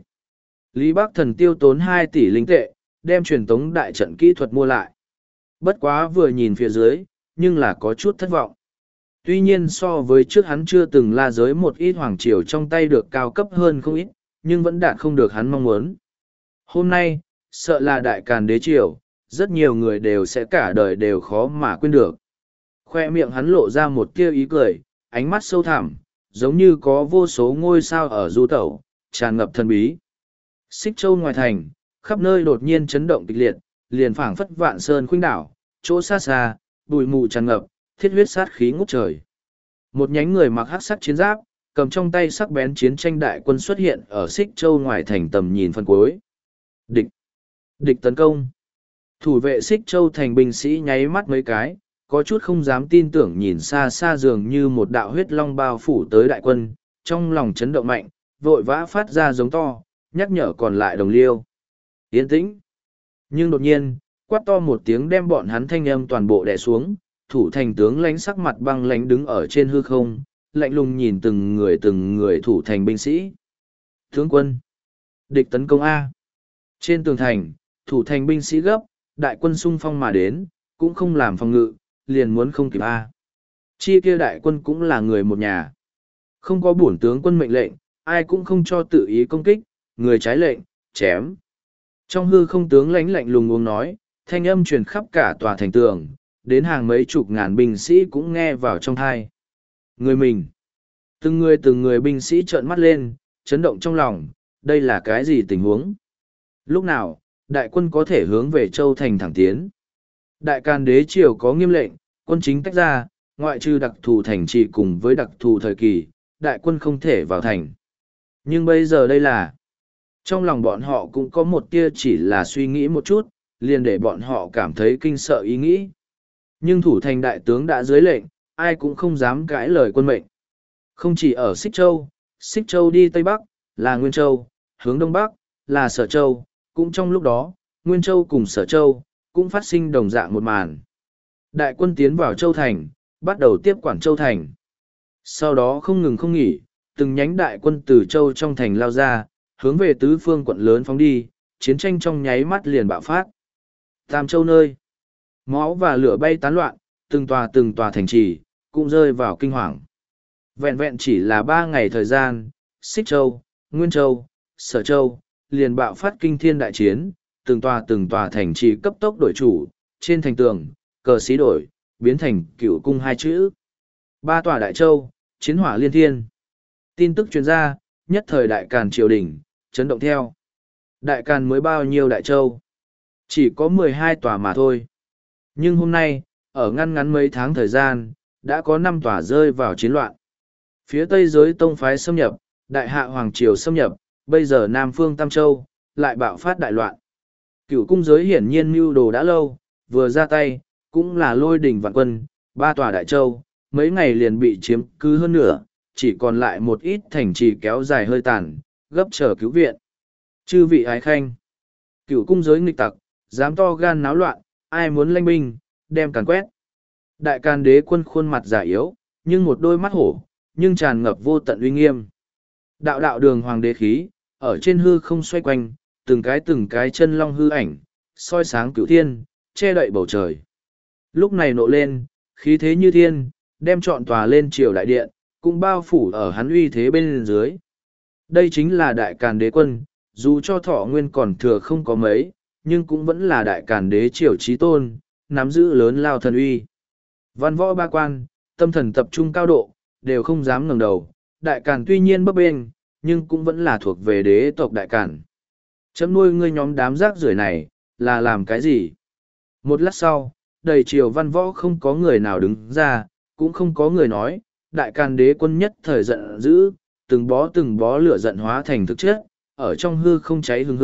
Lý Bắc Thần tiêu tốn hai tỷ linh tệ, đem truyền tống đại trận kỹ thuật mua lại. Bất quá vừa nhìn phía dưới, nhưng là có chút thất vọng. Tuy nhiên so với trước hắn chưa từng la giới một ít hoàng triều trong tay được cao cấp hơn không ít, nhưng vẫn đạt không được hắn mong muốn. Hôm nay, sợ là đại càn đế triều, rất nhiều người đều sẽ cả đời đều khó mà quên được. Khoe miệng hắn lộ ra một tia ý cười, ánh mắt sâu thẳm, giống như có vô số ngôi sao ở du tẩu, tràn ngập thần bí. Xích Châu ngoài thành, khắp nơi đột nhiên chấn động kịch liệt, liền phảng phất vạn sơn khuynh đảo, chỗ xa xa, bụi mù tràn ngập, thiết huyết sát khí ngút trời. Một nhánh người mặc hắc sắc chiến giáp, cầm trong tay sắc bén chiến tranh đại quân xuất hiện ở Xích Châu ngoài thành tầm nhìn phân cuối. Địch! Địch tấn công! Thủ vệ Xích Châu thành binh sĩ nháy mắt mấy cái, có chút không dám tin tưởng nhìn xa xa dường như một đạo huyết long bao phủ tới đại quân, trong lòng chấn động mạnh, vội vã phát ra giống to, nhắc nhở còn lại đồng liêu. Yên tĩnh! Nhưng đột nhiên, quát to một tiếng đem bọn hắn thanh âm toàn bộ đè xuống, thủ thành tướng lánh sắc mặt băng lánh đứng ở trên hư không, lạnh lùng nhìn từng người từng người thủ thành binh sĩ. Tướng quân! Địch tấn công A! Trên tường thành, thủ thành binh sĩ gấp, đại quân xung phong mà đến, cũng không làm phòng ngự, liền muốn không kịp A. Chi kia đại quân cũng là người một nhà. Không có bổn tướng quân mệnh lệnh, ai cũng không cho tự ý công kích, người trái lệnh, chém. Trong hư không tướng lãnh lạnh lùng uống nói, thanh âm truyền khắp cả tòa thành tường, đến hàng mấy chục ngàn binh sĩ cũng nghe vào trong thai. Người mình. Từng người từng người binh sĩ trợn mắt lên, chấn động trong lòng, đây là cái gì tình huống? Lúc nào, đại quân có thể hướng về Châu Thành thẳng tiến? Đại Càn đế triều có nghiêm lệnh, quân chính tách ra, ngoại trừ đặc thù thành trì cùng với đặc thù thời kỳ, đại quân không thể vào thành. Nhưng bây giờ đây là, trong lòng bọn họ cũng có một tia chỉ là suy nghĩ một chút, liền để bọn họ cảm thấy kinh sợ ý nghĩ. Nhưng thủ thành đại tướng đã dưới lệnh, ai cũng không dám cãi lời quân mệnh. Không chỉ ở Xích Châu, Xích Châu đi Tây Bắc, là Nguyên Châu, hướng Đông Bắc, là Sở Châu, cũng trong lúc đó, Nguyên Châu cùng Sở Châu, cũng phát sinh đồng dạng một màn. Đại quân tiến vào Châu Thành, bắt đầu tiếp quản Châu Thành. Sau đó không ngừng không nghỉ, từng nhánh đại quân từ Châu trong thành lao ra, hướng về tứ phương quận lớn phóng đi, chiến tranh trong nháy mắt liền bạo phát. Tam Châu nơi, máu và lửa bay tán loạn, từng tòa từng tòa thành trì, cũng rơi vào kinh hoàng. Vẹn vẹn chỉ là ba ngày thời gian, Xích Châu, Nguyên Châu, Sở Châu, liền bạo phát kinh thiên đại chiến, từng tòa từng tòa thành trì cấp tốc đổi chủ, trên thành tường, cờ xí đổi, biến thành cửu cung hai chữ. Ba tòa đại châu, chiến hỏa liên thiên. Tin tức truyền ra, nhất thời đại càn triều đình, chấn động theo. Đại càn mới bao nhiêu đại châu? Chỉ có mười hai tòa mà thôi. Nhưng hôm nay, ở ngăn ngắn mấy tháng thời gian, đã có năm tòa rơi vào chiến loạn. Phía tây giới tông phái xâm nhập, đại hạ hoàng triều xâm nhập, bây giờ Nam phương Tam Châu, lại bạo phát đại loạn. Cửu cung giới hiển nhiên mưu đồ đã lâu, vừa ra tay, cũng là lôi đỉnh vạn quân, ba tòa đại châu, mấy ngày liền bị chiếm cứ hơn nửa, chỉ còn lại một ít thành trì kéo dài hơi tàn, gấp chờ cứu viện. Chư vị ái khanh, cửu cung giới nghịch tặc, dám to gan náo loạn, ai muốn lanh binh, đem càn quét. Đại Càn đế quân khuôn mặt giả yếu, nhưng một đôi mắt hổ, nhưng tràn ngập vô tận uy nghiêm. Đạo đạo đường hoàng đế khí, ở trên hư không xoay quanh, từng cái từng cái chân long hư ảnh, soi sáng cửu thiên, che đậy bầu trời. Lúc này nộ lên, khí thế như thiên, đem trọn tòa lên triều đại điện, cũng bao phủ ở hắn uy thế bên dưới. Đây chính là đại Càn đế quân, dù cho thọ nguyên còn thừa không có mấy, nhưng cũng vẫn là đại Càn đế triều chí tôn, nắm giữ lớn lao thần uy. Văn võ ba quan, tâm thần tập trung cao độ, đều không dám ngẩng đầu. Đại Càn tuy nhiên bấp bênh, nhưng cũng vẫn là thuộc về đế tộc đại Càn. Chấm nuôi ngươi nhóm đám rác rưởi này, là làm cái gì? Một lát sau, đầy triều văn võ không có người nào đứng ra, cũng không có người nói, đại Càn đế quân nhất thời giận dữ, từng bó từng bó lửa giận hóa thành thực chất, ở trong hư không cháy hừng hực,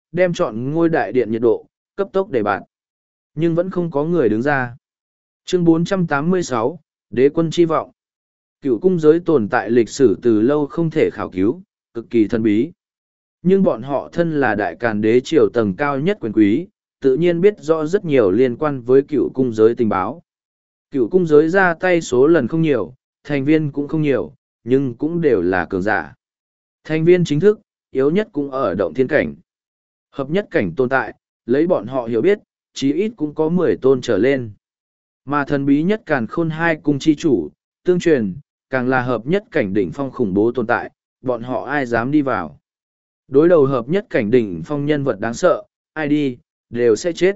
đem chọn ngôi đại điện nhiệt độ, cấp tốc để bạn. Nhưng vẫn không có người đứng ra. Chương bốn trăm tám mươi sáu, Đế quân chi vọng. Cựu cung giới tồn tại lịch sử từ lâu không thể khảo cứu, cực kỳ thân bí. Nhưng bọn họ thân là đại càn đế triều tầng cao nhất quyền quý, tự nhiên biết rõ rất nhiều liên quan với cựu cung giới tình báo. Cựu cung giới ra tay số lần không nhiều, thành viên cũng không nhiều, nhưng cũng đều là cường giả. Thành viên chính thức, yếu nhất cũng ở động thiên cảnh. Hợp nhất cảnh tồn tại, lấy bọn họ hiểu biết, chí ít cũng có mười tôn trở lên. Mà thần bí nhất càn khôn hai cung chi chủ, tương truyền, càng là hợp nhất cảnh đỉnh phong khủng bố tồn tại, bọn họ ai dám đi vào. Đối đầu hợp nhất cảnh đỉnh phong nhân vật đáng sợ, ai đi, đều sẽ chết.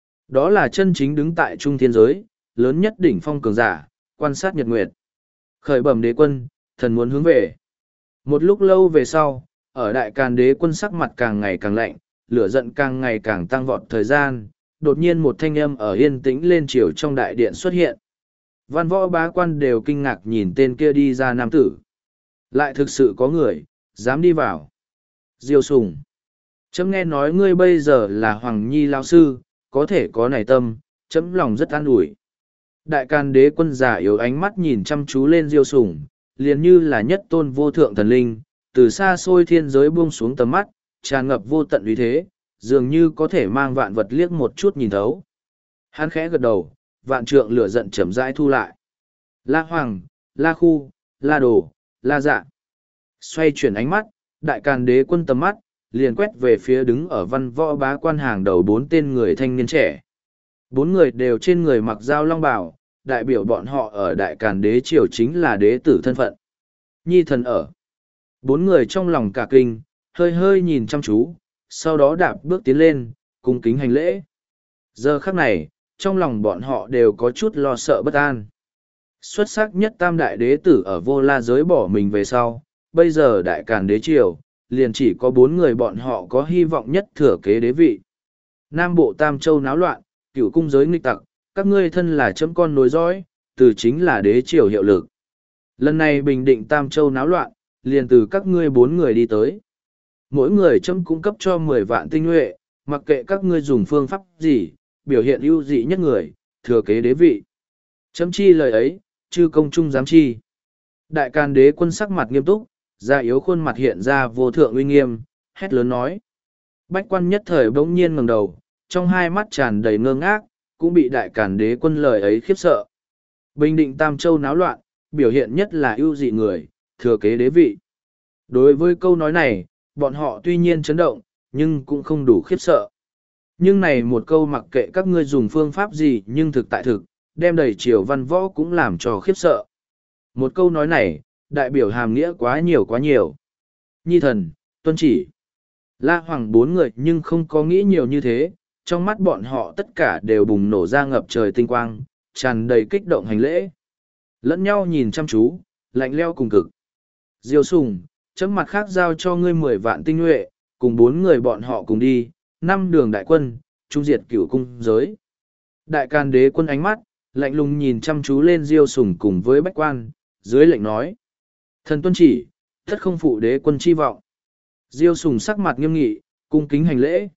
Đó là chân chính đứng tại trung thiên giới, lớn nhất đỉnh phong cường giả, quan sát nhật nguyệt. Khởi bẩm đế quân, thần muốn hướng về. Một lúc lâu về sau, ở đại càn đế quân sắc mặt càng ngày càng lạnh, lửa giận càng ngày càng tăng vọt thời gian, đột nhiên một thanh âm ở yên tĩnh lên chiều trong đại điện xuất hiện. Văn võ bá quan đều kinh ngạc nhìn tên kia đi ra nam tử. Lại thực sự có người, dám đi vào. Diêu Sùng. Chấm nghe nói ngươi bây giờ là Hoàng Nhi lão sư, có thể có này tâm, chấm lòng rất an ủi. Đại càn đế quân giả yếu ánh mắt nhìn chăm chú lên Diêu Sùng, liền như là nhất tôn vô thượng thần linh, từ xa xôi thiên giới buông xuống tầm mắt, tràn ngập vô tận uy thế, dường như có thể mang vạn vật liếc một chút nhìn thấu. Hắn khẽ gật đầu, vạn trượng lửa giận chậm rãi thu lại. La Hoàng, La Khu, La Đồ, La Dạ. Xoay chuyển ánh mắt, đại càn đế quân tầm mắt, liền quét về phía đứng ở văn võ bá quan hàng đầu bốn tên người thanh niên trẻ. Bốn người đều trên người mặc dao long bào, đại biểu bọn họ ở đại càn đế triều chính là đế tử thân phận. Nhi thần ở. Bốn người trong lòng cả kinh, hơi hơi nhìn chăm chú, sau đó đạp bước tiến lên, cung kính hành lễ. Giờ khắc này, trong lòng bọn họ đều có chút lo sợ bất an. Xuất sắc nhất tam đại đế tử ở vô la giới bỏ mình về sau, bây giờ đại càn đế triều, liền chỉ có bốn người bọn họ có hy vọng nhất thừa kế đế vị. Nam bộ Tam Châu náo loạn, cửu cung giới nghịch tặc, các ngươi thân là chấm con nối dõi, từ chính là đế triều hiệu lực. Lần này bình định Tam Châu náo loạn, liền từ các ngươi bốn người đi tới. Mỗi người chấm cung cấp cho mười vạn tinh nhuệ, mặc kệ các ngươi dùng phương pháp gì, biểu hiện ưu dị nhất người, thừa kế đế vị. Chấm chi lời ấy, chư công trung giám chi. Đại càn đế quân sắc mặt nghiêm túc, da yếu khuôn mặt hiện ra vô thượng uy nghiêm, hét lớn nói. Bách quan nhất thời bỗng nhiên ngẩng đầu, trong hai mắt tràn đầy ngơ ngác, cũng bị đại càn đế quân lời ấy khiếp sợ. Bình định Tam Châu náo loạn, biểu hiện nhất là ưu dị người, thừa kế đế vị. Đối với câu nói này, bọn họ tuy nhiên chấn động, nhưng cũng không đủ khiếp sợ. Nhưng này một câu mặc kệ các ngươi dùng phương pháp gì nhưng thực tại thực, đem đầy triều văn võ cũng làm cho khiếp sợ. Một câu nói này, đại biểu hàm nghĩa quá nhiều quá nhiều. Nhi thần, tuân chỉ. La Hoàng bốn người nhưng không có nghĩ nhiều như thế, trong mắt bọn họ tất cả đều bùng nổ ra ngập trời tinh quang, tràn đầy kích động hành lễ. Lẫn nhau nhìn chăm chú, lạnh leo cùng cực. Diêu Sùng, chấm mặt khác giao cho ngươi mười vạn tinh nhuệ, cùng bốn người bọn họ cùng đi, năm đường đại quân, trung diệt cửu cung giới. Đại càn đế quân ánh mắt, lạnh lùng nhìn chăm chú lên Diêu Sùng cùng với bách quan, dưới lệnh nói. Thần tuân chỉ, tất không phụ đế quân chi vọng. Diêu Sùng sắc mặt nghiêm nghị, cung kính hành lễ.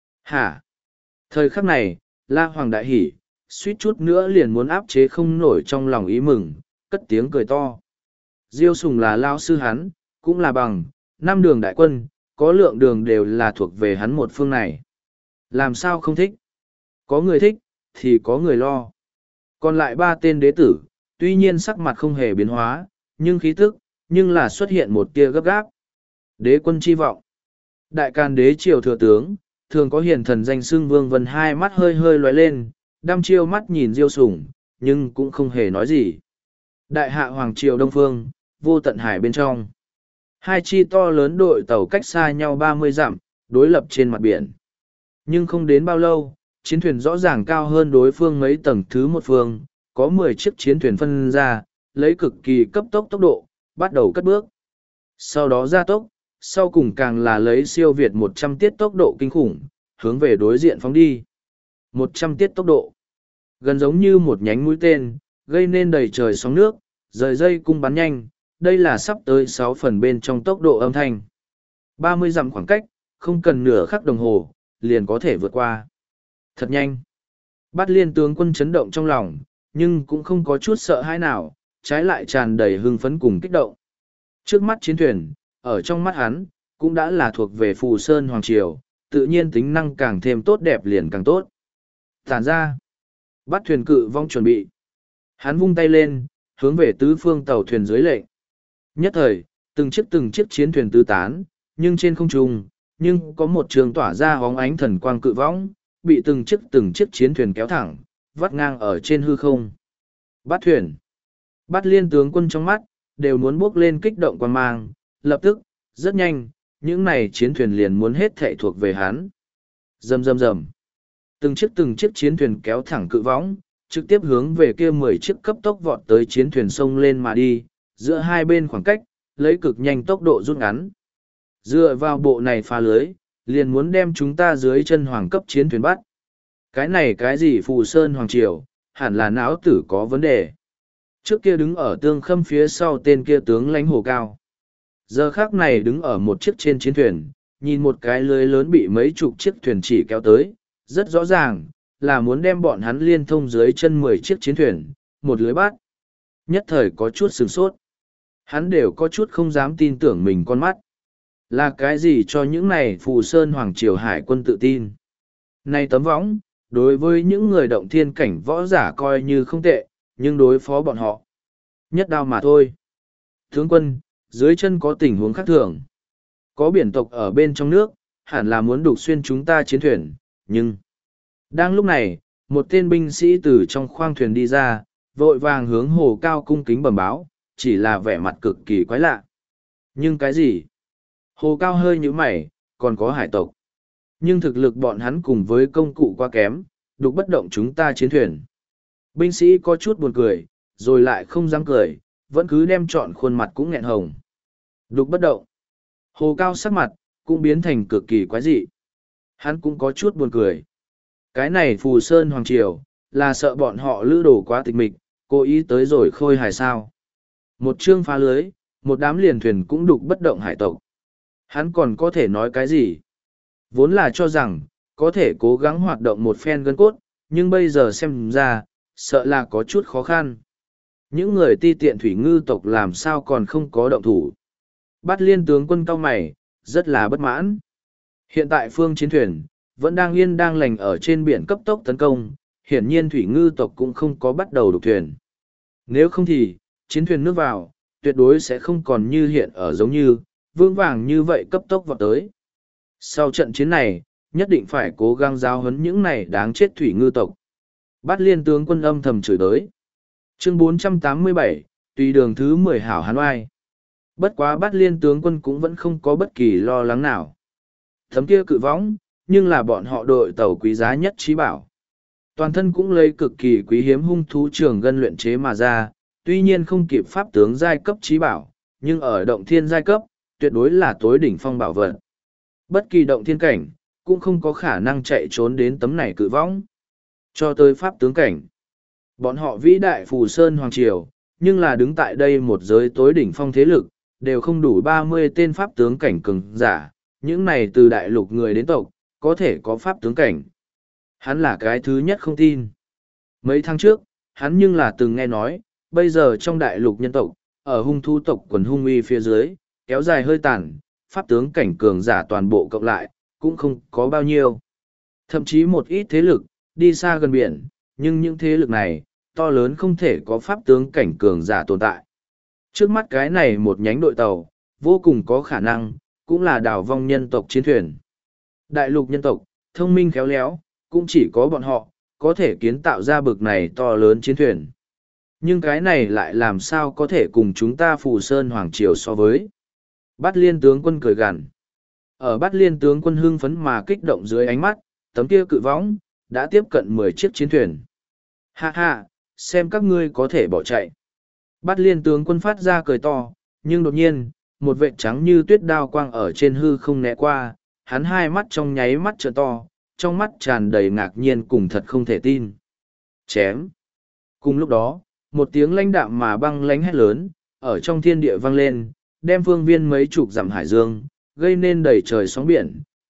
Hả? Thời khắc này, La Hoàng đại hỉ, suýt chút nữa liền muốn áp chế không nổi trong lòng ý mừng, cất tiếng cười to. Diêu Sùng là lao sư hắn, cũng là bằng, năm đường đại quân, có lượng đường đều là thuộc về hắn một phương này. Làm sao không thích? Có người thích, thì có người lo. Còn lại ba tên đế tử, tuy nhiên sắc mặt không hề biến hóa, nhưng khí tức, nhưng là xuất hiện một tia gấp gáp. Đế quân chi vọng. Đại càn đế triều thừa tướng, thường có hiền thần danh xưng Vương Vân hai mắt hơi hơi lóe lên, đăm chiêu mắt nhìn Diêu Sùng, nhưng cũng không hề nói gì. Đại hạ hoàng triều đông phương, vô tận hải bên trong. Hai chi to lớn đội tàu cách xa nhau ba mươi dặm, đối lập trên mặt biển. Nhưng không đến bao lâu, chiến thuyền rõ ràng cao hơn đối phương mấy tầng thứ một phương, có mười chiếc chiến thuyền phân ra, lấy cực kỳ cấp tốc tốc độ, bắt đầu cất bước. Sau đó gia tốc, sau cùng càng là lấy siêu việt một trăm tiết tốc độ kinh khủng, hướng về đối diện phóng đi. một trăm tiết tốc độ, gần giống như một nhánh mũi tên, gây nên đầy trời sóng nước, rời dây cung bắn nhanh, đây là sắp tới sáu phần bên trong tốc độ âm thanh. ba mươi dặm khoảng cách, không cần nửa khắc đồng hồ, liền có thể vượt qua. Thật nhanh. Bát Liên tướng quân chấn động trong lòng, nhưng cũng không có chút sợ hãi nào, trái lại tràn đầy hưng phấn cùng kích động. Trước mắt chiến thuyền, ở trong mắt hắn, cũng đã là thuộc về Phù Sơn Hoàng Triều, tự nhiên tính năng càng thêm tốt đẹp liền càng tốt. Tản ra, bắt thuyền cự vong chuẩn bị. Hắn vung tay lên, hướng về tứ phương tàu thuyền dưới lệnh. Nhất thời, từng chiếc từng chiếc chiến thuyền tứ tán, nhưng trên không trung, nhưng có một trường tỏa ra hóng ánh thần quang cự võng, bị từng chiếc từng chiếc chiến thuyền kéo thẳng, vắt ngang ở trên hư không. Bắt thuyền. Bắt Liên tướng quân trong mắt, đều muốn bước lên kích động quan mang, lập tức, rất nhanh, những này chiến thuyền liền muốn hết thệ thuộc về hắn. Rầm rầm rầm. Từng chiếc từng chiếc chiến thuyền kéo thẳng cự võng, trực tiếp hướng về kia mười chiếc cấp tốc vọt tới chiến thuyền sông lên mà đi, giữa hai bên khoảng cách, lấy cực nhanh tốc độ rút ngắn. Dựa vào bộ này phá lưới, liền muốn đem chúng ta dưới chân hoàng cấp chiến thuyền bắt. Cái này cái gì Phù Sơn Hoàng Triều, hẳn là não tử có vấn đề. Trước kia đứng ở tương khâm phía sau tên kia tướng lãnh hồ cao. Giờ khác này đứng ở một chiếc trên chiến thuyền, nhìn một cái lưới lớn bị mấy chục chiếc thuyền chỉ kéo tới, rất rõ ràng, là muốn đem bọn hắn liên thông dưới chân mười chiếc chiến thuyền, một lưới bắt. Nhất thời có chút sửng sốt. Hắn đều có chút không dám tin tưởng mình con mắt. Là cái gì cho những này Phù Sơn Hoàng Triều Hải quân tự tin? Này tấm võng, đối với những người động thiên cảnh võ giả coi như không tệ, nhưng đối phó bọn họ. Nhất đao mà thôi. Tướng quân, dưới chân có tình huống khác thường. Có biển tộc ở bên trong nước, hẳn là muốn đục xuyên chúng ta chiến thuyền, nhưng... Đang lúc này, một tên binh sĩ từ trong khoang thuyền đi ra, vội vàng hướng hồ cao cung kính bẩm báo, chỉ là vẻ mặt cực kỳ quái lạ. Nhưng cái gì? Hồ cao hơi nhíu mày, còn có hải tộc. Nhưng thực lực bọn hắn cùng với công cụ quá kém, đục bất động chúng ta chiến thuyền. Binh sĩ có chút buồn cười, rồi lại không dám cười, vẫn cứ đem trọn khuôn mặt cũng nghẹn hồng. Đục bất động. Hồ cao sắc mặt, cũng biến thành cực kỳ quái dị. Hắn cũng có chút buồn cười. Cái này Phù Sơn Hoàng Triều, là sợ bọn họ lữ đồ quá tịch mịch, cố ý tới rồi khôi hài sao. Một chương phá lưới, một đám liền thuyền cũng đục bất động hải tộc. Hắn còn có thể nói cái gì? Vốn là cho rằng, có thể cố gắng hoạt động một phen gân cốt, nhưng bây giờ xem ra, sợ là có chút khó khăn. Những người ti tiện thủy ngư tộc làm sao còn không có động thủ. Bát Liên tướng quân cao mày, rất là bất mãn. Hiện tại phương chiến thuyền, vẫn đang yên đang lành ở trên biển cấp tốc tấn công, hiển nhiên thủy ngư tộc cũng không có bắt đầu đục thuyền. Nếu không thì, chiến thuyền nước vào, tuyệt đối sẽ không còn như hiện ở giống như, vương vàng như vậy cấp tốc vào tới. Sau trận chiến này, nhất định phải cố gắng giáo huấn những này đáng chết thủy ngư tộc. Bát Liên tướng quân âm thầm chửi tới. Chương bốn trăm tám mươi bảy, tùy đường thứ mười hảo hán oai. Bất quá Bát Liên tướng quân cũng vẫn không có bất kỳ lo lắng nào. Thấm kia cự võng, nhưng là bọn họ đội tàu quý giá nhất trí bảo. Toàn thân cũng lấy cực kỳ quý hiếm hung thú trường gân luyện chế mà ra, tuy nhiên không kịp pháp tướng giai cấp trí bảo, nhưng ở động thiên giai cấp, tuyệt đối là tối đỉnh phong bảo vật. Bất kỳ động thiên cảnh, cũng không có khả năng chạy trốn đến tấm này cự võng. Cho tới pháp tướng cảnh. Bọn họ vĩ đại Phù Sơn Hoàng Triều, nhưng là đứng tại đây một giới tối đỉnh phong thế lực, đều không đủ ba mươi tên pháp tướng cảnh cường giả, những này từ đại lục người đến tộc, có thể có pháp tướng cảnh. Hắn là cái thứ nhất không tin. Mấy tháng trước, hắn nhưng là từng nghe nói, bây giờ trong đại lục nhân tộc, ở hung thu tộc quần hung uy phía dưới, kéo dài hơi tàn, pháp tướng cảnh cường giả toàn bộ cộng lại, cũng không có bao nhiêu. Thậm chí một ít thế lực, đi xa gần biển, nhưng những thế lực này, to lớn không thể có pháp tướng cảnh cường giả tồn tại. Trước mắt cái này một nhánh đội tàu, vô cùng có khả năng, cũng là đảo vong nhân tộc chiến thuyền. Đại lục nhân tộc, thông minh khéo léo, cũng chỉ có bọn họ, có thể kiến tạo ra bực này to lớn chiến thuyền. Nhưng cái này lại làm sao có thể cùng chúng ta Phù Sơn Hoàng Triều so với. Bát Liên tướng quân cười gằn. Ở Bát Liên tướng quân hưng phấn mà kích động dưới ánh mắt, tấm kia cự võng, đã tiếp cận mười chiếc chiến thuyền. Ha ha, xem các ngươi có thể bỏ chạy. Bát Liên tướng quân phát ra cười to, nhưng đột nhiên, một vệt trắng như tuyết đao quang ở trên hư không né qua, hắn hai mắt trong nháy mắt trợn to, trong mắt tràn đầy ngạc nhiên cùng thật không thể tin. Chém. Cùng lúc đó, một tiếng lãnh đạm mà băng lãnh hét lớn, ở trong thiên địa vang lên, đem phương viên mấy chục dặm hải dương, gây nên đầy trời sóng biển,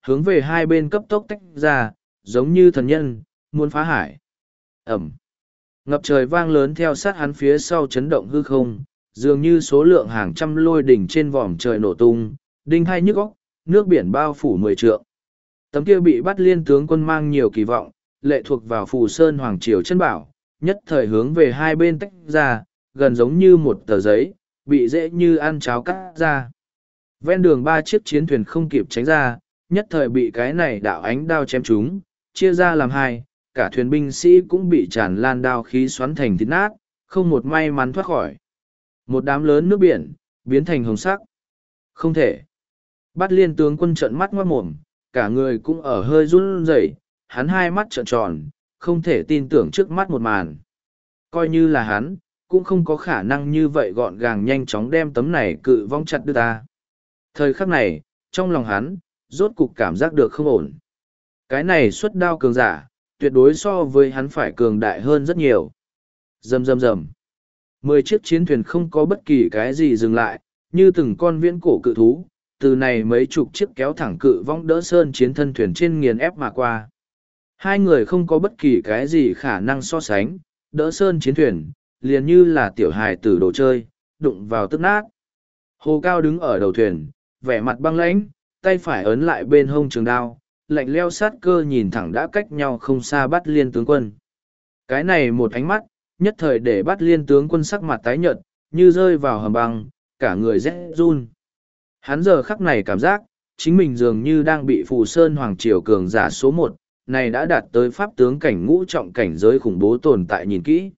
hướng về hai bên cấp tốc tách ra, giống như thần nhân, muốn phá hải. Ẩm. Ngập trời vang lớn theo sát hắn phía sau chấn động hư không, dường như số lượng hàng trăm lôi đỉnh trên vòm trời nổ tung, đinh hai nhức óc, nước biển bao phủ mười trượng. Tấm kia bị bắt liên tướng quân mang nhiều kỳ vọng, lệ thuộc vào Phù Sơn Hoàng Triều chân bảo, nhất thời hướng về hai bên tách ra, gần giống như một tờ giấy, bị dễ như ăn cháo cắt ra. Ven đường ba chiếc chiến thuyền không kịp tránh ra, nhất thời bị cái này đạo ánh đao chém trúng, chia ra làm hai, cả thuyền binh sĩ cũng bị tràn lan đao khí xoắn thành thịt nát, không một may mắn thoát khỏi. Một đám lớn nước biển, biến thành hồng sắc. Không thể. Bắt liên tướng quân trợn mắt ngoát mồm, cả người cũng ở hơi run rẩy, hắn hai mắt trợn tròn, không thể tin tưởng trước mắt một màn. Coi như là hắn, cũng không có khả năng như vậy gọn gàng nhanh chóng đem tấm này cự vong chặt đưa ta. Thời khắc này, trong lòng hắn, rốt cục cảm giác được không ổn. Cái này xuất đao cường giả, tuyệt đối so với hắn phải cường đại hơn rất nhiều. Rầm rầm rầm. Mười chiếc chiến thuyền không có bất kỳ cái gì dừng lại, như từng con viễn cổ cự thú, từ này mấy chục chiếc kéo thẳng cự vong đỡ sơn chiến thân thuyền trên nghiền ép mà qua. Hai người không có bất kỳ cái gì khả năng so sánh, đỡ sơn chiến thuyền, liền như là tiểu hài tử đồ chơi, đụng vào tức nát. Hồ Cao đứng ở đầu thuyền, vẻ mặt băng lãnh, tay phải ấn lại bên hông trường đao, lạnh leo sát cơ nhìn thẳng đã cách nhau không xa bắt liên tướng quân. Cái này một ánh mắt, nhất thời để bắt liên tướng quân sắc mặt tái nhợt, như rơi vào hầm băng, cả người rét run. Hắn giờ khắc này cảm giác, chính mình dường như đang bị Phù Sơn Hoàng Triều cường giả số một, này đã đạt tới pháp tướng cảnh ngũ trọng cảnh giới khủng bố tồn tại nhìn kỹ.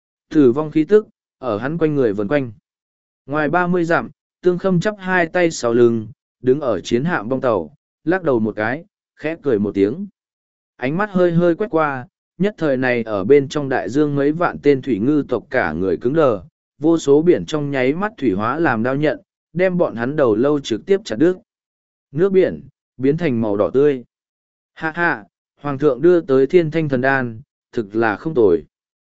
Tử vong khí tức, ở hắn quanh người vần quanh. Ngoài ba mươi dặm, Tương Khâm chắp hai tay sau lưng, đứng ở chiến hạm bong tàu, lắc đầu một cái, khẽ cười một tiếng. Ánh mắt hơi hơi quét qua, nhất thời này ở bên trong đại dương mấy vạn tên thủy ngư tộc cả người cứng đờ, vô số biển trong nháy mắt thủy hóa làm đao nhận, đem bọn hắn đầu lâu trực tiếp chặt đứt. Nước biển, biến thành màu đỏ tươi. Ha ha, Hoàng thượng đưa tới thiên thanh thần đan, thực là không tồi.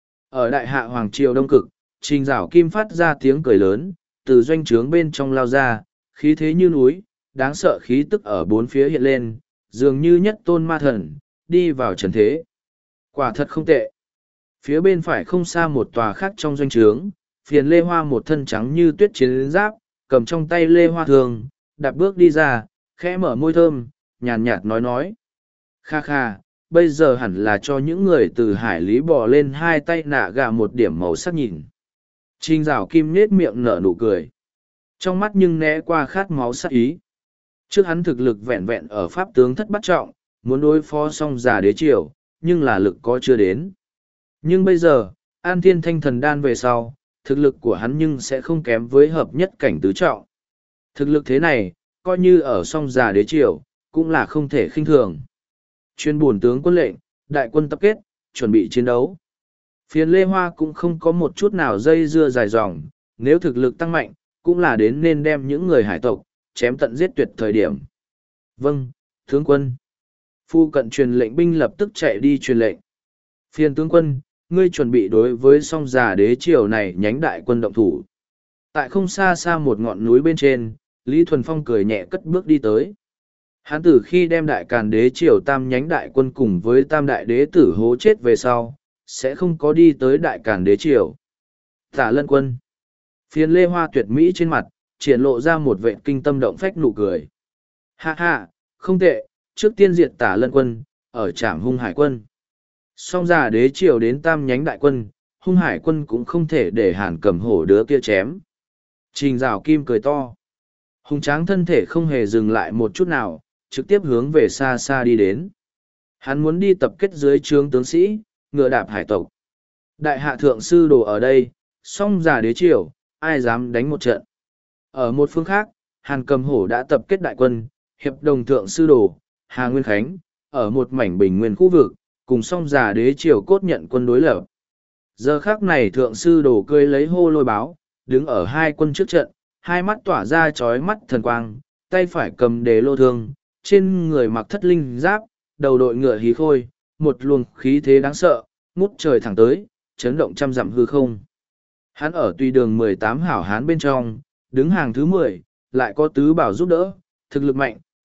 Ở đại hạ Hoàng Triều Đông Cực, Trình Giảo Kim phát ra tiếng cười lớn, từ doanh trướng bên trong lao ra, khí thế như núi, đáng sợ khí tức ở bốn phía hiện lên, dường như nhất tôn ma thần, đi vào trần thế. Quả thật không tệ. Phía bên phải không xa một tòa khác trong doanh trướng, phiền lê hoa một thân trắng như tuyết chiến giáp, cầm trong tay lê hoa thường, đạp bước đi ra, khẽ mở môi thơm, nhàn nhạt nói nói. Kha kha, bây giờ hẳn là cho những người từ hải lý bò lên hai tay nạ gà một điểm màu sắc nhìn. Trình Giảo Kim nết miệng nở nụ cười. Trong mắt nhưng né qua khát máu sắc ý. Trước hắn thực lực vẹn vẹn ở pháp tướng thất bắt trọng, muốn đối phó song giả đế triều, nhưng là lực có chưa đến. Nhưng bây giờ, An Thiên Thanh Thần Đan về sau, thực lực của hắn nhưng sẽ không kém với hợp nhất cảnh tứ trọng. Thực lực thế này, coi như ở song giả đế triều, cũng là không thể khinh thường. Chuyên buồn tướng quân lệnh, đại quân tập kết, chuẩn bị chiến đấu. Phiền Lê Hoa cũng không có một chút nào dây dưa dài dòng, nếu thực lực tăng mạnh, cũng là đến nên đem những người hải tộc, chém tận giết tuyệt thời điểm. Vâng, tướng quân. Phu cận truyền lệnh binh lập tức chạy đi truyền lệnh. Phiền tướng quân, ngươi chuẩn bị đối với song già đế triều này nhánh đại quân động thủ. Tại không xa xa một ngọn núi bên trên, Lý Thuần Phong cười nhẹ cất bước đi tới. Hắn từ khi đem đại càn đế triều tam nhánh đại quân cùng với tam đại đế tử hố chết về sau, sẽ không có đi tới đại càn đế triều. Tả Lân Quân. Phiền Lê Hoa tuyệt mỹ trên mặt, triển lộ ra một vệ kinh tâm động phách nụ cười. Ha ha, không tệ, trước tiên diệt Tả Lân Quân, ở trảm hung hải quân. Song già đế triều đến tam nhánh đại quân, hung hải quân cũng không thể để hàn cầm hổ đứa kia chém. Trình Giảo Kim cười to. Hùng tráng thân thể không hề dừng lại một chút nào, trực tiếp hướng về xa xa đi đến. Hắn muốn đi tập kết dưới trướng tướng sĩ, ngựa đạp hải tộc. Đại hạ thượng sư đồ ở đây, song già đế triều, ai dám đánh một trận. Ở một phương khác, Hàn Cầm Hổ đã tập kết đại quân, hiệp đồng thượng sư đồ, Hà Nguyên Khánh, ở một mảnh bình nguyên khu vực, cùng song già đế triều cốt nhận quân đối lập. Giờ khác này thượng sư đồ cười lấy hô lôi báo, đứng ở hai quân trước trận, hai mắt tỏa ra chói mắt thần quang, tay phải cầm đề lô thương, trên người mặc thất linh giáp, đầu đội ngựa hí khôi, một luồng khí thế đáng sợ, ngút trời thẳng tới, chấn động trăm dặm hư không. Hắn ở tùy đường mười tám hảo hán bên trong, đứng hàng thứ mười, lại có tứ bảo giúp đỡ, thực lực mạnh,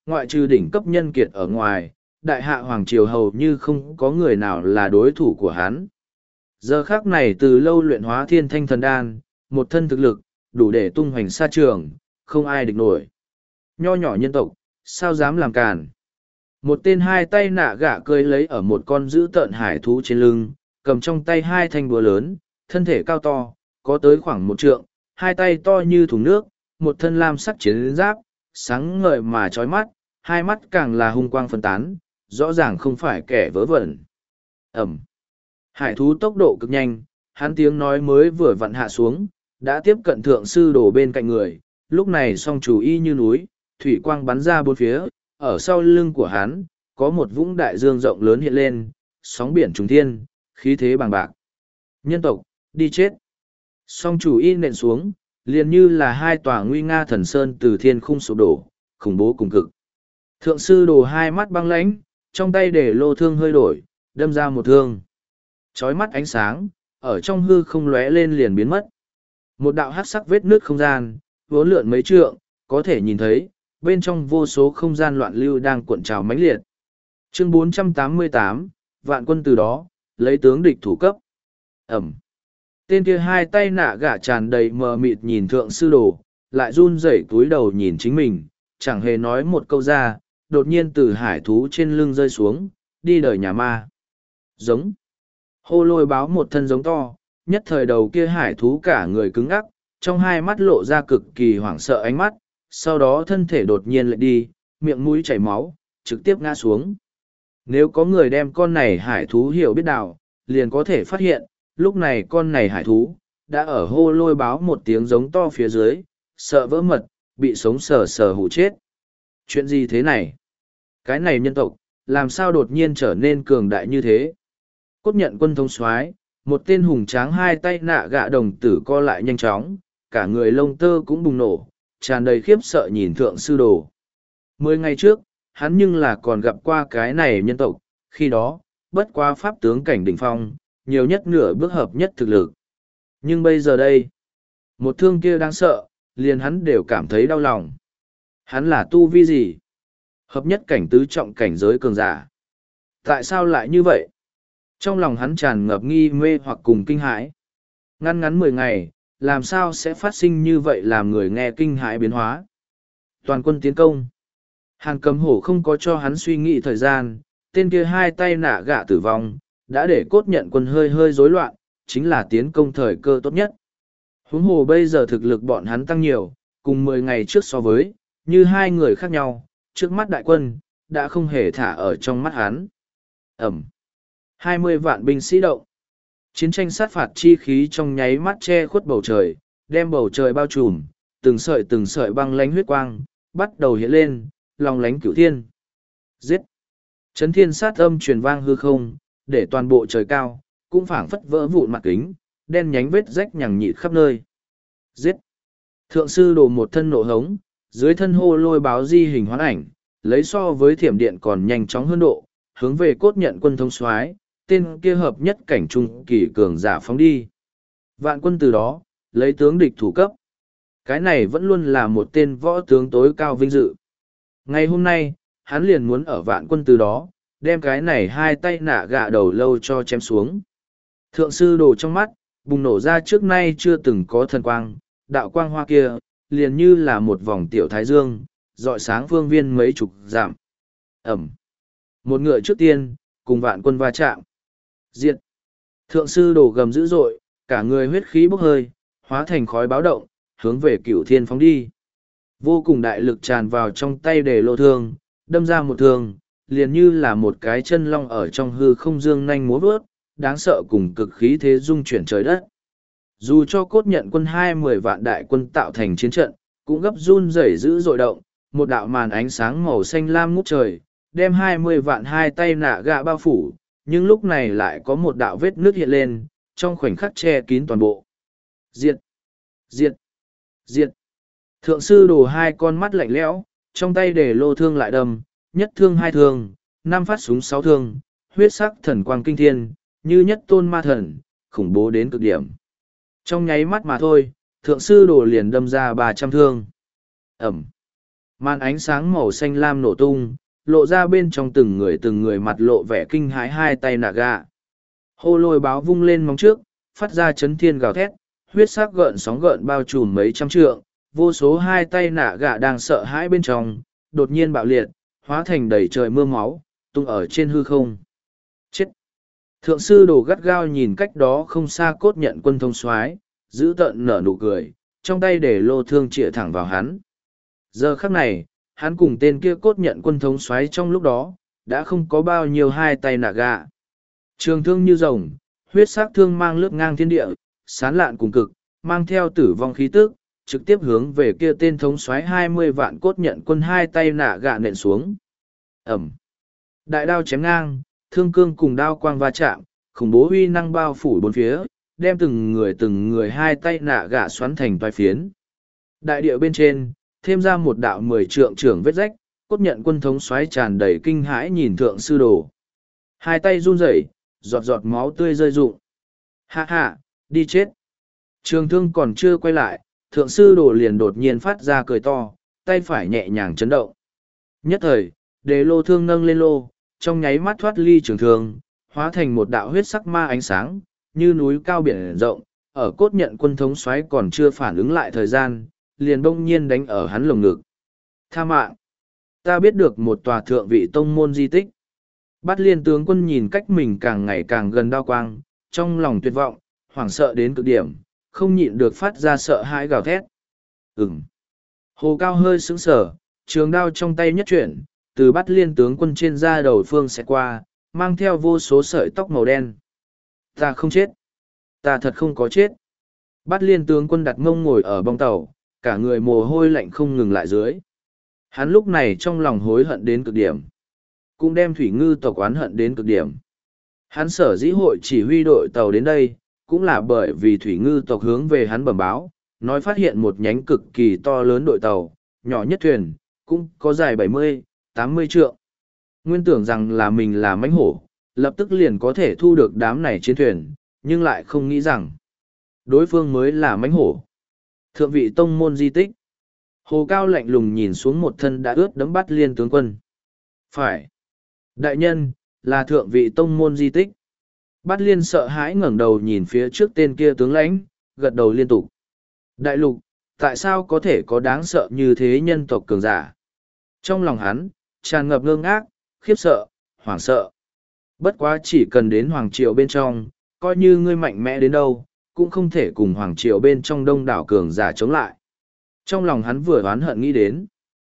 ngoại trừ đỉnh cấp nhân kiệt ở ngoài, đại hạ Hoàng Triều hầu như không có người nào là đối thủ của hắn. Giờ khác này từ lâu luyện hóa thiên thanh thần đan, một thân thực lực, đủ để tung hoành xa trường, không ai địch nổi. Nho nhỏ nhân tộc, sao dám làm càn. Một tên hai tay nạ gạ cơi lấy ở một con dữ tợn hải thú trên lưng, cầm trong tay hai thanh búa lớn, thân thể cao to, có tới khoảng một trượng, hai tay to như thùng nước, một thân lam sắc chiến giáp, sáng ngời mà trói mắt, hai mắt càng là hung quang phân tán, rõ ràng không phải kẻ vớ vẩn. Ẩm. Hải thú tốc độ cực nhanh, hắn tiếng nói mới vừa vặn hạ xuống, đã tiếp cận thượng sư đổ bên cạnh người, lúc này song chủ y như núi, thủy quang bắn ra bốn phía, ở sau lưng của hắn, có một vũng đại dương rộng lớn hiện lên, sóng biển trùng thiên, khí thế bằng bạc. Nhân tộc, đi chết. Song chủ y nện xuống, liền như là hai tòa nguy nga thần sơn từ thiên khung sụp đổ, khủng bố cùng cực. Thượng sư đổ hai mắt băng lãnh, trong tay để lô thương hơi đổi, đâm ra một thương. Chói mắt ánh sáng, ở trong hư không lóe lên liền biến mất. Một đạo hắc sắc vết nước không gian, vốn lượn mấy trượng, có thể nhìn thấy, bên trong vô số không gian loạn lưu đang cuộn trào mãnh liệt. Chương bốn trăm tám mươi tám, vạn quân từ đó, lấy tướng địch thủ cấp. Ẩm. Tên kia hai tay nạ gạ tràn đầy mờ mịt nhìn thượng sư đồ, lại run rẩy túi đầu nhìn chính mình, chẳng hề nói một câu ra, đột nhiên từ hải thú trên lưng rơi xuống, đi đời nhà ma. Giống. Hô lôi báo một thân giống to, nhất thời đầu kia hải thú cả người cứng ngắc, trong hai mắt lộ ra cực kỳ hoảng sợ ánh mắt, sau đó thân thể đột nhiên lại đi, miệng mũi chảy máu, trực tiếp ngã xuống. Nếu có người đem con này hải thú hiểu biết đạo, liền có thể phát hiện, lúc này con này hải thú, đã ở hô lôi báo một tiếng giống to phía dưới, sợ vỡ mật, bị sống sờ sờ hụ chết. Chuyện gì thế này? Cái này nhân tộc, làm sao đột nhiên trở nên cường đại như thế? Cốt nhận quân thống soái, một tên hùng tráng hai tay nạ gạ đồng tử co lại nhanh chóng, cả người lông tơ cũng bùng nổ, tràn đầy khiếp sợ nhìn thượng sư đồ. Mười ngày trước, hắn nhưng là còn gặp qua cái này nhân tộc, khi đó, bất qua pháp tướng cảnh đỉnh phong, nhiều nhất nửa bước hợp nhất thực lực. Nhưng bây giờ đây, một thương kia đáng sợ, liền hắn đều cảm thấy đau lòng. Hắn là tu vi gì? Hợp nhất cảnh tứ trọng cảnh giới cường giả. Tại sao lại như vậy? Trong lòng hắn tràn ngập nghi mê hoặc cùng kinh hãi. Ngăn ngắn mười ngày, làm sao sẽ phát sinh như vậy làm người nghe kinh hãi biến hóa? Toàn quân tiến công. Hàn Cầm Hổ không có cho hắn suy nghĩ thời gian, tên kia hai tay nạ gạ tử vong, đã để cốt nhận quân hơi hơi rối loạn, chính là tiến công thời cơ tốt nhất. Huống hồ bây giờ thực lực bọn hắn tăng nhiều, cùng mười ngày trước so với, như hai người khác nhau, trước mắt đại quân, đã không hề thả ở trong mắt hắn. Ẩm. hai mươi vạn binh sĩ động. Chiến tranh sát phạt chi khí trong nháy mắt che khuất bầu trời, đem bầu trời bao trùm, từng sợi từng sợi băng lánh huyết quang, bắt đầu hiện lên, lòng lánh cửu thiên. Giết! Chấn thiên sát âm truyền vang hư không, để toàn bộ trời cao, cũng phảng phất vỡ vụn mặt kính, đen nhánh vết rách nhằng nhịt khắp nơi. Giết! Thượng sư đồ một thân nộ hống, dưới thân hô lôi báo di hình hoán ảnh, lấy so với thiểm điện còn nhanh chóng hơn độ, hướng về cốt nhận quân thống soái, tên kia hợp nhất cảnh trung kỳ cường giả phóng đi. Vạn quân từ đó, lấy tướng địch thủ cấp. Cái này vẫn luôn là một tên võ tướng tối cao vinh dự. Ngày hôm nay, hắn liền muốn ở vạn quân từ đó, đem cái này hai tay nạ gạ đầu lâu cho chém xuống. Thượng sư đồ trong mắt, bùng nổ ra trước nay chưa từng có thần quang, đạo quang hoa kia, liền như là một vòng tiểu thái dương, dọi sáng phương viên mấy chục dặm. Ẩm. Một ngựa trước tiên, cùng vạn quân va chạm. Diệt. Thượng sư đồ gầm dữ dội, cả người huyết khí bốc hơi, hóa thành khói báo động, hướng về cửu thiên phóng đi. Vô cùng đại lực tràn vào trong tay để lô thương, đâm ra một thương, liền như là một cái chân long ở trong hư không dương nhanh múa vớt, đáng sợ cùng cực khí thế dung chuyển trời đất. Dù cho cốt nhận quân hai mươi vạn đại quân tạo thành chiến trận, cũng gấp run rẩy dữ dội động, một đạo màn ánh sáng màu xanh lam ngút trời, đem hai mươi vạn hai tay nạ gạ bao phủ, nhưng lúc này lại có một đạo vết nước hiện lên, trong khoảnh khắc che kín toàn bộ. Diệt! Diệt! Diệt! Thượng sư đồ hai con mắt lạnh lẽo, trong tay để lô thương lại đâm, nhất thương hai thương, năm phát súng sáu thương, huyết sắc thần quang kinh thiên, như nhất tôn ma thần, khủng bố đến cực điểm. Trong nháy mắt mà thôi, thượng sư đồ liền đâm ra ba trăm thương. Ẩm! Màn ánh sáng màu xanh lam nổ tung, lộ ra bên trong từng người từng người mặt lộ vẻ kinh hãi hai tay nạ gạ. Hô lôi báo vung lên móng trước, phát ra chấn thiên gào thét, huyết sắc gợn sóng gợn bao trùm mấy trăm trượng, vô số hai tay nạ gạ đang sợ hãi bên trong, đột nhiên bạo liệt, hóa thành đầy trời mưa máu, tung ở trên hư không. Chết! Thượng sư đồ gắt gao nhìn cách đó không xa cốt nhận quân thông soái, giữ tợn nở nụ cười, trong tay để lô thương chĩa thẳng vào hắn. Giờ khắc này, hắn cùng tên kia cốt nhận quân thống soái trong lúc đó, đã không có bao nhiêu hai tay nạ gạ. Trường thương như rồng, huyết sắc thương mang lướt ngang thiên địa, sán lạn cùng cực, mang theo tử vong khí tức, trực tiếp hướng về kia tên thống soái hai mươi vạn cốt nhận quân hai tay nạ gạ nện xuống. Ẩm. Đại đao chém ngang, thương cương cùng đao quang va chạm, khủng bố uy năng bao phủ bốn phía, đem từng người từng người hai tay nạ gạ xoắn thành toái phiến. Đại địa bên trên, thêm ra một đạo mười trượng trưởng vết rách, cốt nhận quân thống xoáy tràn đầy kinh hãi nhìn thượng sư đồ. Hai tay run rẩy, giọt giọt máu tươi rơi rụng. Hạ hạ, đi chết. Trường thương còn chưa quay lại, thượng sư đồ liền đột nhiên phát ra cười to, tay phải nhẹ nhàng chấn động. Nhất thời, đề lô thương nâng lên lô, trong nháy mắt thoát ly trường thương, hóa thành một đạo huyết sắc ma ánh sáng, như núi cao biển rộng, ở cốt nhận quân thống xoáy còn chưa phản ứng lại thời gian, liền bỗng nhiên đánh ở hắn lồng ngực. Tha mạng! Ta biết được một tòa thượng vị tông môn di tích. Bát liên tướng quân nhìn cách mình càng ngày càng gần đao quang, trong lòng tuyệt vọng, hoảng sợ đến cực điểm, không nhịn được phát ra sợ hãi gào thét. Ừm! Hồ Cao hơi sững sờ, trường đao trong tay nhất chuyển, từ bát liên tướng quân trên da đầu phương sẽ qua, mang theo vô số sợi tóc màu đen. Ta không chết! Ta thật không có chết! Bát liên tướng quân đặt mông ngồi ở bong tàu, cả người mồ hôi lạnh không ngừng lại dưới. Hắn lúc này trong lòng hối hận đến cực điểm, cũng đem thủy ngư tộc oán hận đến cực điểm. Hắn sở dĩ hội chỉ huy đội tàu đến đây, cũng là bởi vì thủy ngư tộc hướng về hắn bẩm báo, nói phát hiện một nhánh cực kỳ to lớn đội tàu, nhỏ nhất thuyền, cũng có dài bảy mươi, tám mươi trượng. Nguyên tưởng rằng là mình là mãnh hổ, lập tức liền có thể thu được đám này trên thuyền, nhưng lại không nghĩ rằng đối phương mới là mãnh hổ. Thượng vị tông môn di tích. Hồ Cao lạnh lùng nhìn xuống một thân đã ướt đẫm Bát liên tướng quân. Phải. Đại nhân, là thượng vị tông môn di tích. Bát liên sợ hãi ngẩng đầu nhìn phía trước tên kia tướng lãnh, gật đầu liên tục. Đại lục, tại sao có thể có đáng sợ như thế nhân tộc cường giả? Trong lòng hắn, tràn ngập ngơ ngác, khiếp sợ, hoảng sợ. Bất quá chỉ cần đến Hoàng Triều bên trong, coi như ngươi mạnh mẽ đến đâu, cũng không thể cùng Hoàng Triều bên trong đông đảo cường giả chống lại. Trong lòng hắn vừa oán hận nghĩ đến.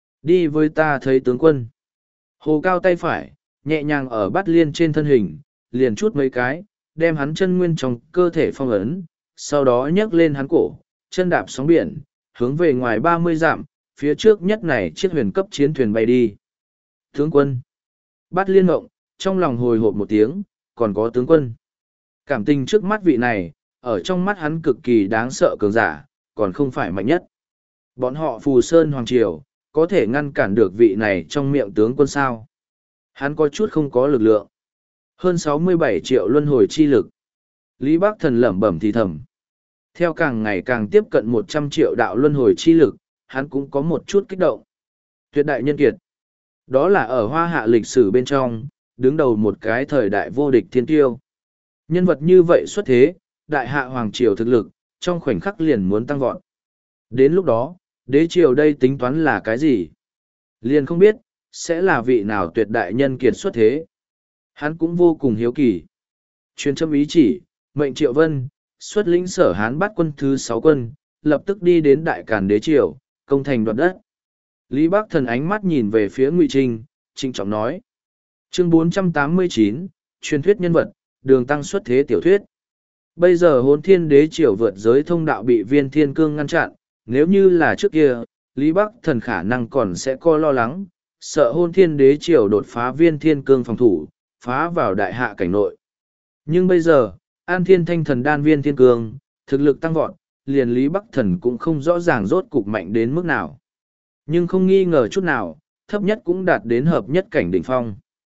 Đi với ta thấy tướng quân. Hồ Cao tay phải, nhẹ nhàng ở Bát liên trên thân hình, liền chút mấy cái, đem hắn chân nguyên trong cơ thể phong ấn, sau đó nhấc lên hắn cổ, chân đạp sóng biển, hướng về ngoài ba mươi dặm, phía trước nhất này chiếc huyền cấp chiến thuyền bay đi. Tướng quân. Bát liên ngộng, trong lòng hồi hộp một tiếng, còn có tướng quân. Cảm tình trước mắt vị này, ở trong mắt hắn cực kỳ đáng sợ cường giả, còn không phải mạnh nhất. Bọn họ Phù Sơn Hoàng Triều, có thể ngăn cản được vị này trong miệng tướng quân sao. Hắn có chút không có lực lượng. Hơn sáu mươi bảy triệu luân hồi chi lực. Lý Bắc Thần lẩm bẩm thì thầm. Theo càng ngày càng tiếp cận một trăm triệu đạo luân hồi chi lực, hắn cũng có một chút kích động. Tuyệt đại nhân kiệt. Đó là ở hoa hạ lịch sử bên trong, đứng đầu một cái thời đại vô địch thiên tiêu. Nhân vật như vậy xuất thế, đại hạ Hoàng Triều thực lực, trong khoảnh khắc liền muốn tăng vọt. Đến lúc đó, đế triều đây tính toán là cái gì? Liền không biết, sẽ là vị nào tuyệt đại nhân kiệt xuất thế. Hắn cũng vô cùng hiếu kỳ. Truyền châm ý chỉ, mệnh Triệu Vân, xuất lĩnh sở Hán bắt quân thứ sáu quân, lập tức đi đến đại càn đế triều, công thành đoạt đất. Lý Bắc Thần ánh mắt nhìn về phía Ngụy Trinh, trinh trọng nói. Chương bốn trăm tám mươi chín, truyền thuyết nhân vật, đường tăng xuất thế tiểu thuyết. Bây giờ Hỗn Thiên đế triều vượt giới thông đạo bị Viên Thiên Cương ngăn chặn, nếu như là trước kia, Lý Bắc Thần khả năng còn sẽ có lo lắng, sợ Hỗn Thiên đế triều đột phá Viên Thiên Cương phòng thủ, phá vào đại hạ cảnh nội. Nhưng bây giờ, An Thiên Thanh Thần đan Viên Thiên Cương, thực lực tăng vọt, liền Lý Bắc Thần cũng không rõ ràng rốt cục mạnh đến mức nào. Nhưng không nghi ngờ chút nào, thấp nhất cũng đạt đến hợp nhất cảnh đỉnh phong.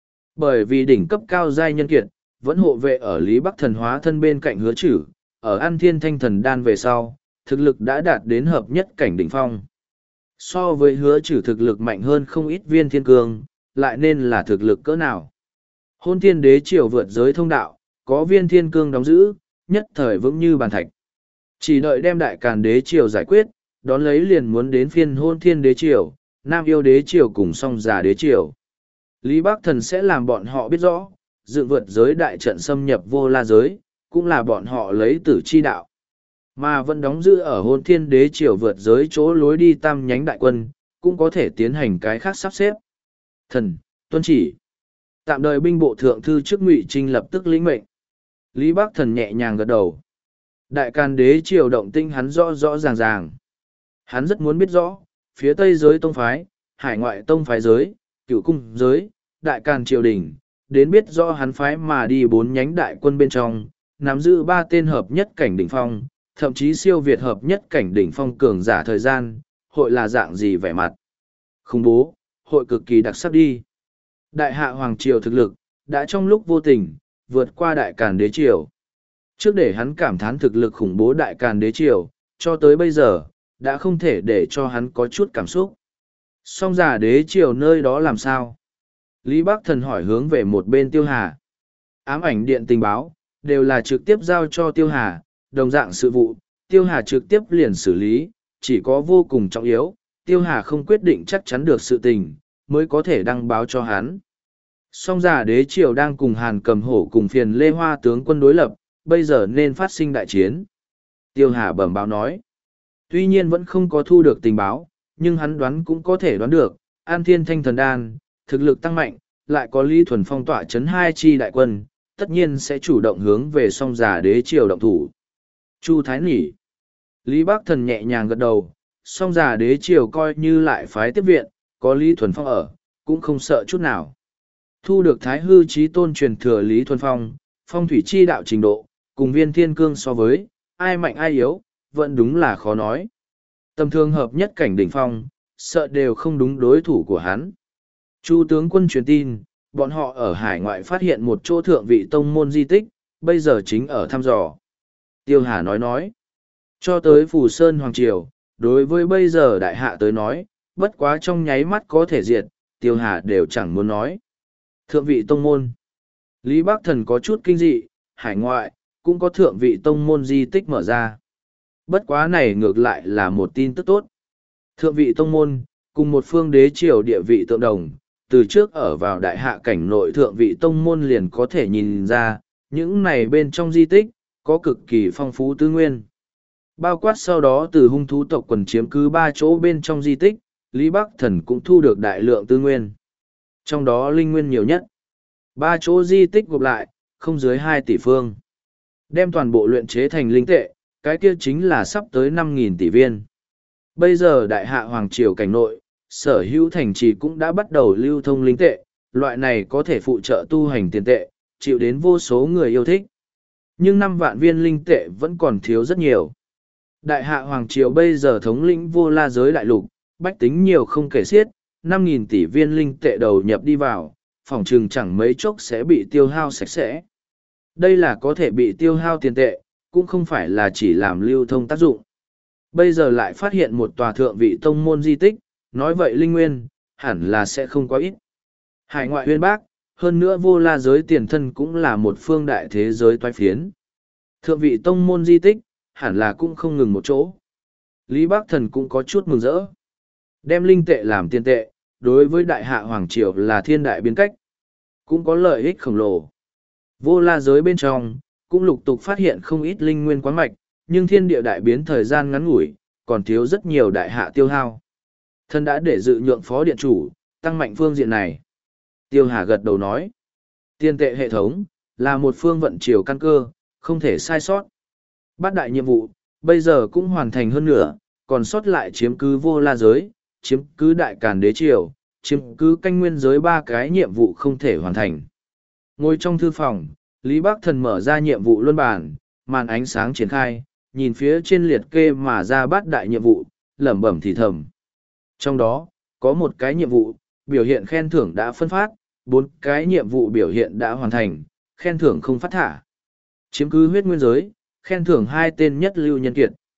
Bởi vì đỉnh cấp cao giai nhân kiệt, vẫn hộ vệ ở Lý Bắc Thần hóa thân bên cạnh Hứa Chử, ở An Thiên Thanh Thần đan về sau, thực lực đã đạt đến hợp nhất cảnh đỉnh phong. So với hứa trừ thực lực mạnh hơn không ít viên thiên cương, lại nên là thực lực cỡ nào. Hôn thiên đế triều vượt giới thông đạo, có viên thiên cương đóng giữ, nhất thời vững như bàn thạch. Chỉ đợi đem đại càn đế triều giải quyết, đón lấy liền muốn đến phiên hôn thiên đế triều, nam yêu đế triều cùng song già đế triều. Lý Bắc Thần sẽ làm bọn họ biết rõ, dựng vượt giới đại trận xâm nhập vô la giới, cũng là bọn họ lấy tử chi đạo. Mà vẫn đóng giữ ở hôn thiên đế triều vượt giới chỗ lối đi tam nhánh đại quân, cũng có thể tiến hành cái khác sắp xếp. Thần, tuân chỉ. Tạm đợi binh bộ thượng thư trước Ngụy Trinh lập tức lĩnh mệnh. Lý Bắc Thần nhẹ nhàng gật đầu. Đại càn đế triều động tinh hắn rõ rõ ràng ràng. Hắn rất muốn biết rõ, phía tây giới tông phái, hải ngoại tông phái giới, cựu cung giới, đại càn triều đình, đến biết rõ hắn phái mà đi bốn nhánh đại quân bên trong, nắm giữ ba tên hợp nhất cảnh đỉnh phong, thậm chí siêu việt hợp nhất cảnh đỉnh phong cường giả thời gian, hội là dạng gì vẻ mặt. Khủng bố, hội cực kỳ đặc sắc đi. Đại hạ hoàng triều thực lực, đã trong lúc vô tình, vượt qua đại càn đế triều. Trước để hắn cảm thán thực lực khủng bố đại càn đế triều, cho tới bây giờ, đã không thể để cho hắn có chút cảm xúc. Song giả đế triều nơi đó làm sao? Lý Bắc Thần hỏi hướng về một bên Tiêu Hà. Ám ảnh điện tình báo, đều là trực tiếp giao cho Tiêu Hà, đồng dạng sự vụ, Tiêu Hà trực tiếp liền xử lý, chỉ có vô cùng trọng yếu, Tiêu Hà không quyết định chắc chắn được sự tình, mới có thể đăng báo cho hắn. Song giả đế triều đang cùng Hàn Cầm Hổ cùng phiền Lê Hoa tướng quân đối lập, bây giờ nên phát sinh đại chiến. Tiêu Hà bẩm báo nói. Tuy nhiên vẫn không có thu được tình báo, nhưng hắn đoán cũng có thể đoán được, An Thiên Thanh Thần Đan, thực lực tăng mạnh, lại có Lý Thuần Phong tỏa chấn hai chi đại quân, tất nhiên sẽ chủ động hướng về song giả đế triều động thủ. Chu Thái Nỉ. Lý Bắc Thần nhẹ nhàng gật đầu, song giả đế triều coi như lại phái tiếp viện, có Lý Thuần Phong ở, cũng không sợ chút nào. Thu được Thái Hư Chí Tôn truyền thừa Lý Thuần Phong, phong thủy chi đạo trình độ, cùng viên thiên cương so với, ai mạnh ai yếu, vẫn đúng là khó nói. Tầm thường hợp nhất cảnh đỉnh phong, sợ đều không đúng đối thủ của hắn. Chu tướng quân truyền tin, bọn họ ở hải ngoại phát hiện một chỗ thượng vị tông môn di tích, bây giờ chính ở thăm dò. Tiêu Hà nói nói, cho tới Phù Sơn Hoàng Triều, đối với bây giờ đại hạ tới nói, bất quá trong nháy mắt có thể diệt, Tiêu Hà đều chẳng muốn nói. Thượng vị tông môn. Lý Bắc Thần có chút kinh dị, hải ngoại, cũng có thượng vị tông môn di tích mở ra. Bất quá này ngược lại là một tin tức tốt. Thượng vị tông môn, cùng một phương đế triều địa vị tượng đồng, từ trước ở vào đại hạ cảnh nội thượng vị tông môn liền có thể nhìn ra, những này bên trong di tích, có cực kỳ phong phú tư nguyên. Bao quát sau đó từ hung thú tộc quần chiếm cứ ba chỗ bên trong di tích, Lý Bắc Thần cũng thu được đại lượng tư nguyên. Trong đó linh nguyên nhiều nhất. Ba chỗ di tích gộp lại, không dưới hai tỷ phương. Đem toàn bộ luyện chế thành linh tệ, cái kia chính là sắp tới năm nghìn tỷ viên. Bây giờ đại hạ hoàng triều cảnh nội, sở hữu thành trì cũng đã bắt đầu lưu thông linh tệ, loại này có thể phụ trợ tu hành tiền tệ, chịu đến vô số người yêu thích. Nhưng năm vạn viên linh tệ vẫn còn thiếu rất nhiều. Đại hạ hoàng triều bây giờ thống lĩnh vô la giới đại lục, bách tính nhiều không kể xiết, năm nghìn tỷ viên linh tệ đầu nhập đi vào, phòng trừng chẳng mấy chốc sẽ bị tiêu hao sạch sẽ. Đây là có thể bị tiêu hao tiền tệ, cũng không phải là chỉ làm lưu thông tác dụng. Bây giờ lại phát hiện một tòa thượng vị tông môn di tích, nói vậy linh nguyên, hẳn là sẽ không quá ít. Hải ngoại huyên bác, hơn nữa vô la giới tiền thân cũng là một phương đại thế giới toái phiến. Thượng vị tông môn di tích, hẳn là cũng không ngừng một chỗ. Lý Bắc Thần cũng có chút mừng rỡ. Đem linh tệ làm tiền tệ, đối với đại hạ hoàng triều là thiên đại biến cách. Cũng có lợi ích khổng lồ. Vô la giới bên trong, cũng lục tục phát hiện không ít linh nguyên quán mạch, nhưng thiên địa đại biến thời gian ngắn ngủi, còn thiếu rất nhiều đại hạ tiêu hao. Thân đã để dự nhượng phó điện chủ, tăng mạnh phương diện này. Tiêu Hà gật đầu nói, tiền tệ hệ thống, là một phương vận triều căn cơ, không thể sai sót. Bát đại nhiệm vụ, bây giờ cũng hoàn thành hơn nữa, còn sót lại chiếm cứ vô la giới, chiếm cứ đại càn đế triều, chiếm cứ canh nguyên giới ba cái nhiệm vụ không thể hoàn thành. Ngồi trong thư phòng, Lý Bắc Thần mở ra nhiệm vụ luân bản, màn ánh sáng triển khai, nhìn phía trên liệt kê mà ra bát đại nhiệm vụ, lẩm bẩm thì thầm. Trong đó, có một cái nhiệm vụ, biểu hiện khen thưởng đã phân phát, bốn cái nhiệm vụ biểu hiện đã hoàn thành, khen thưởng không phát thả. Chiếm cứ huyết nguyên giới, khen thưởng hai tên nhất lưu nhân kiệt.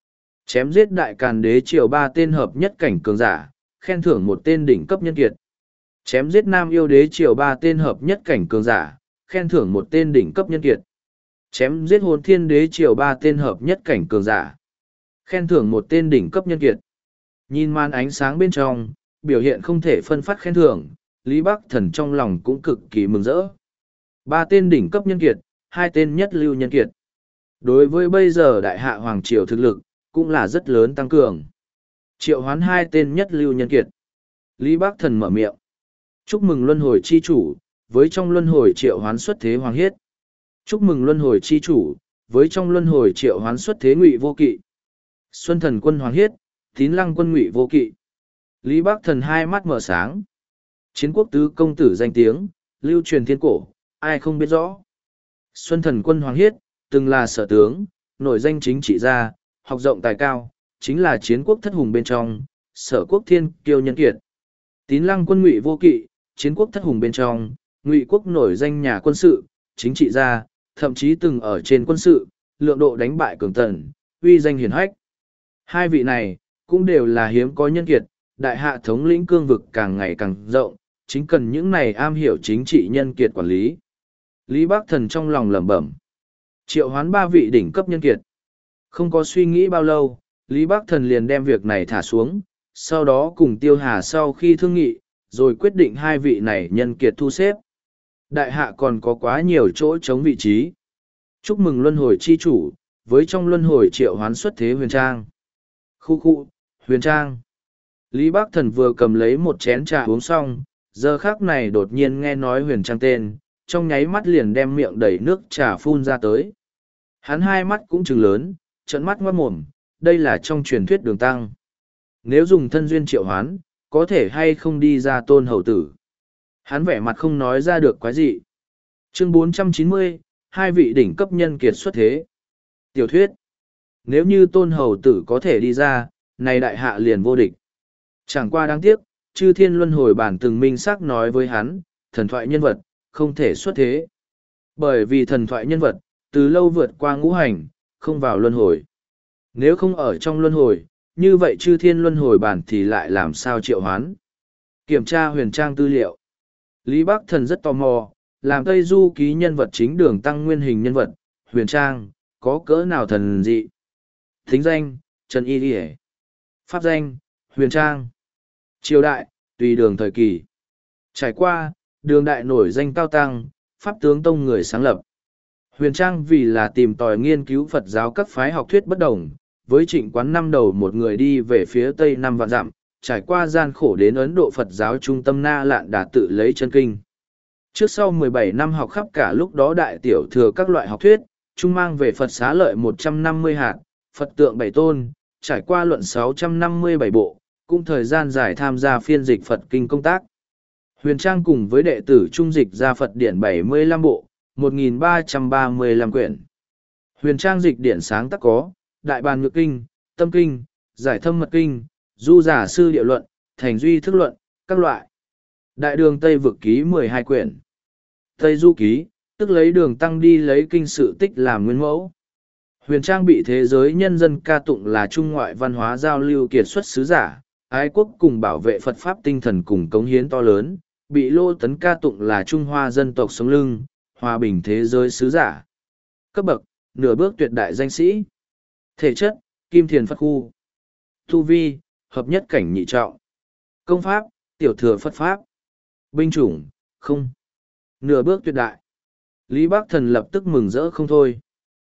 Chém giết đại càn đế triều ba tên hợp nhất cảnh cường giả, khen thưởng một tên đỉnh cấp nhân kiệt. Chém giết nam yêu đế triều ba tên hợp nhất cảnh cường giả, khen thưởng một tên đỉnh cấp nhân kiệt. Chém giết hồn thiên đế triều ba tên hợp nhất cảnh cường giả, khen thưởng một tên đỉnh cấp nhân kiệt. Nhìn màn ánh sáng bên trong, biểu hiện không thể phân phát khen thưởng, Lý Bắc Thần trong lòng cũng cực kỳ mừng rỡ. Ba tên đỉnh cấp nhân kiệt, hai tên nhất lưu nhân kiệt. Đối với bây giờ đại hạ hoàng triều thực lực, cũng là rất lớn tăng cường. Triệu hoán hai tên nhất lưu nhân kiệt. Lý Bắc Thần mở miệng. Chúc mừng luân hồi chi chủ, với trong luân hồi triệu hoán xuất thế hoàng hiết. Chúc mừng luân hồi chi chủ, với trong luân hồi triệu hoán xuất thế ngụy vô kỵ. Xuân thần quân hoàng hiết, tín lăng quân ngụy vô kỵ. Lý Bắc Thần hai mắt mở sáng. Chiến quốc tứ công tử danh tiếng, lưu truyền thiên cổ, ai không biết rõ. Xuân thần quân hoàng hiết, từng là sở tướng, nổi danh chính trị gia, học rộng tài cao, chính là chiến quốc thất hùng bên trong, sở quốc thiên kiêu nhân kiệt. Tín lăng quân ngụy vô kỵ, chiến quốc thất hùng bên trong, ngụy quốc nổi danh nhà quân sự, chính trị gia, thậm chí từng ở trên quân sự, lượng độ đánh bại cường tần, uy danh hiển hách. Hai vị này, cũng đều là hiếm có nhân kiệt, đại hạ thống lĩnh cương vực càng ngày càng rộng, chính cần những này am hiểu chính trị nhân kiệt quản lý. Lý Bắc Thần trong lòng lẩm bẩm. Triệu hoán ba vị đỉnh cấp nhân kiệt. Không có suy nghĩ bao lâu, Lý Bắc Thần liền đem việc này thả xuống, sau đó cùng Tiêu Hà sau khi thương nghị, rồi quyết định hai vị này nhân kiệt thu xếp. Đại hạ còn có quá nhiều chỗ chống vị trí. Chúc mừng luân hồi chi chủ, với trong luân hồi triệu hoán xuất thế huyền trang. Khu khu, huyền trang. Lý Bắc Thần vừa cầm lấy một chén trà uống xong, giờ khác này đột nhiên nghe nói huyền trang tên, trong nháy mắt liền đem miệng đầy nước trà phun ra tới. Hắn hai mắt cũng trừng lớn, trợn mắt ngoát mồm, đây là trong truyền thuyết đường tăng. Nếu dùng thân duyên triệu hoán, có thể hay không đi ra tôn hầu tử. Hắn vẻ mặt không nói ra được quái gì. Chương bốn trăm chín mươi, hai vị đỉnh cấp nhân kiệt xuất thế. Tiểu thuyết. Nếu như tôn hầu tử có thể đi ra, này đại hạ liền vô địch. Chẳng qua đáng tiếc, chư thiên luân hồi bản từng minh xác nói với hắn, thần thoại nhân vật, không thể xuất thế. Bởi vì thần thoại nhân vật, từ lâu vượt qua ngũ hành, không vào luân hồi. Nếu không ở trong luân hồi, như vậy chư thiên luân hồi bản thì lại làm sao triệu hoán. Kiểm tra huyền trang tư liệu. Lý Bắc Thần rất tò mò, làm Tây Du ký nhân vật chính đường tăng nguyên hình nhân vật, huyền trang, có cỡ nào thần dị. Thính danh, Trần Y Điề. Pháp danh, huyền trang. Triều đại, tùy đường thời kỳ. Trải qua, đường đại nổi danh cao tăng, Pháp tướng tông người sáng lập. Huyền trang vì là tìm tòi nghiên cứu Phật giáo các phái học thuyết bất đồng, với trịnh quán năm đầu một người đi về phía tây năm vạn dặm, trải qua gian khổ đến Ấn Độ Phật giáo trung tâm Na Lạn Đà tự lấy chân kinh. Trước sau mười bảy năm học khắp cả lúc đó đại tiểu thừa các loại học thuyết, trung mang về Phật xá lợi một trăm năm mươi hạt, Phật tượng bảy tôn, trải qua luận sáu trăm năm mươi bảy bộ, cũng thời gian dài tham gia phiên dịch Phật kinh công tác. Huyền Trang cùng với đệ tử trung dịch ra Phật điển bảy mươi lăm bộ, một nghìn ba trăm ba mươi lăm quyển. Huyền Trang dịch điển sáng tác có, Đại Bàn Nhược Kinh, Tâm Kinh, Giải Thâm Mật Kinh, Du Giả Sư Địa Luận, Thành Duy Thức Luận, các loại. Đại Đường Tây Vực Ký mười hai quyển. Tây Du Ký, tức lấy đường tăng đi lấy kinh sự tích làm nguyên mẫu. Huyền Trang bị thế giới nhân dân ca tụng là trung ngoại văn hóa giao lưu kiệt xuất sứ giả, ái quốc cùng bảo vệ Phật Pháp tinh thần cùng cống hiến to lớn, bị Lô Tấn ca tụng là Trung Hoa dân tộc sống lưng, hòa bình thế giới sứ giả. Cấp bậc, nửa bước tuyệt đại danh sĩ. Thể chất, kim thiền Phật khu. Tu vi, hợp nhất cảnh nhị trọng. Công pháp, tiểu thừa Phật Pháp. Binh chủng, không. Nửa bước tuyệt đại. Lý Bắc Thần lập tức mừng rỡ không thôi.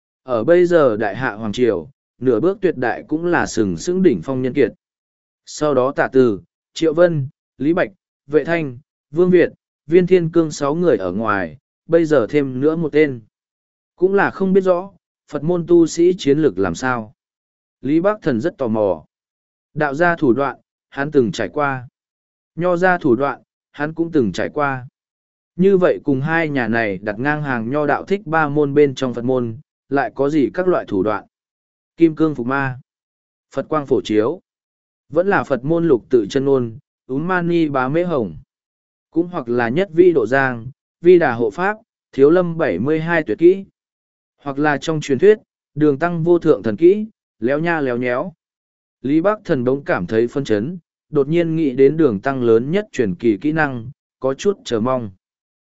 Ở bây giờ đại hạ Hoàng Triều, nửa bước tuyệt đại cũng là sừng sững đỉnh phong nhân kiệt. Sau đó Tả Từ, Triệu Vân, Lý Bạch, Vệ Thanh, Vương Việt, Viên Thiên Cương sáu người ở ngoài, bây giờ thêm nữa một tên. Cũng là không biết rõ, Phật môn tu sĩ chiến lược làm sao. Lý Bắc Thần rất tò mò. Đạo gia thủ đoạn, hắn từng trải qua. Nho gia thủ đoạn, hắn cũng từng trải qua. Như vậy cùng hai nhà này đặt ngang hàng nho đạo thích ba môn bên trong Phật môn, lại có gì các loại thủ đoạn. Kim cương phục ma, Phật quang phổ chiếu, vẫn là Phật môn lục tự chân ôn, úm mani bá mễ hồng. Cũng hoặc là nhất vi độ giang, vi đà hộ pháp, thiếu lâm bảy mươi hai tuyệt kỹ. Hoặc là trong truyền thuyết, đường tăng vô thượng thần kỹ, léo nha léo nhéo, Lý Bắc Thần bỗng cảm thấy phân chấn, đột nhiên nghĩ đến đường tăng lớn nhất truyền kỳ kỹ năng, có chút chờ mong.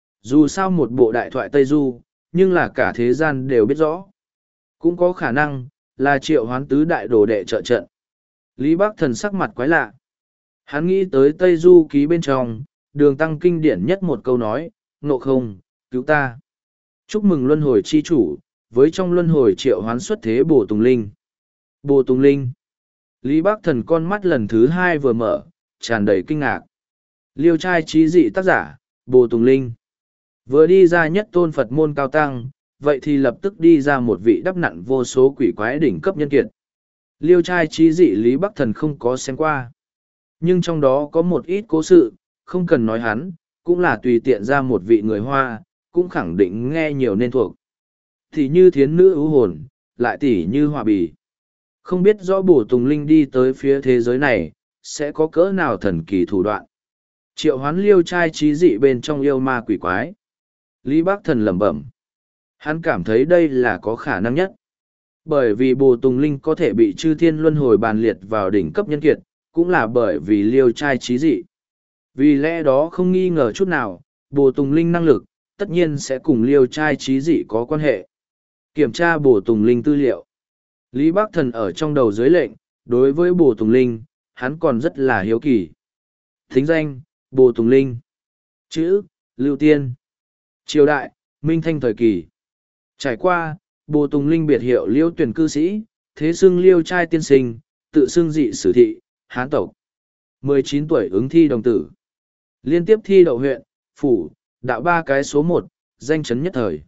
Dù sao một bộ đại thoại Tây Du, nhưng là cả thế gian đều biết rõ. Cũng có khả năng, là triệu hoán tứ đại đồ đệ trợ trận. Lý Bắc Thần sắc mặt quái lạ. Hắn nghĩ tới Tây Du ký bên trong, đường tăng kinh điển nhất một câu nói, ngộ không, cứu ta. Chúc mừng luân hồi chi chủ, với trong luân hồi triệu hoán xuất thế Bồ Tùng Linh. Bồ Tùng Linh. Lý Bắc Thần con mắt lần thứ hai vừa mở, tràn đầy kinh ngạc. Liêu trai trí dị tác giả, Bồ Tùng Linh. Vừa đi ra nhất tôn Phật môn cao tăng, vậy thì lập tức đi ra một vị đắp nặn vô số quỷ quái đỉnh cấp nhân kiệt. Liêu trai trí dị Lý Bắc Thần không có xem qua. Nhưng trong đó có một ít cố sự, không cần nói hắn, cũng là tùy tiện ra một vị người Hoa, cũng khẳng định nghe nhiều nên thuộc. Thì như thiến nữ ưu hồn, lại tỉ như hòa bì. Không biết rõ Bổ Tùng Linh đi tới phía thế giới này, sẽ có cỡ nào thần kỳ thủ đoạn. Triệu hoán liêu trai trí dị bên trong yêu ma quỷ quái. Lý Bắc Thần lẩm bẩm. Hắn cảm thấy đây là có khả năng nhất. Bởi vì Bồ Tùng Linh có thể bị chư thiên luân hồi bàn liệt vào đỉnh cấp nhân kiệt, cũng là bởi vì liêu trai trí dị. Vì lẽ đó không nghi ngờ chút nào, Bồ Tùng Linh năng lực, tất nhiên sẽ cùng liêu trai trí dị có quan hệ. Kiểm tra Bồ Tùng Linh tư liệu. Lý Bắc Thần ở trong đầu dưới lệnh, đối với Bồ Tùng Linh, hắn còn rất là hiếu kỳ. Thính danh, Bồ Tùng Linh. Chữ, Lưu Tiên. Triều đại, Minh Thanh thời kỳ. Trải qua, Bồ Tùng Linh biệt hiệu liêu tuyển cư sĩ, thế xưng liêu trai tiên sinh, tự xưng dị sử thị, hán tộc. mười chín tuổi ứng thi đồng tử. Liên tiếp thi đậu huyện, phủ, đạo ba cái số một, danh chấn nhất thời.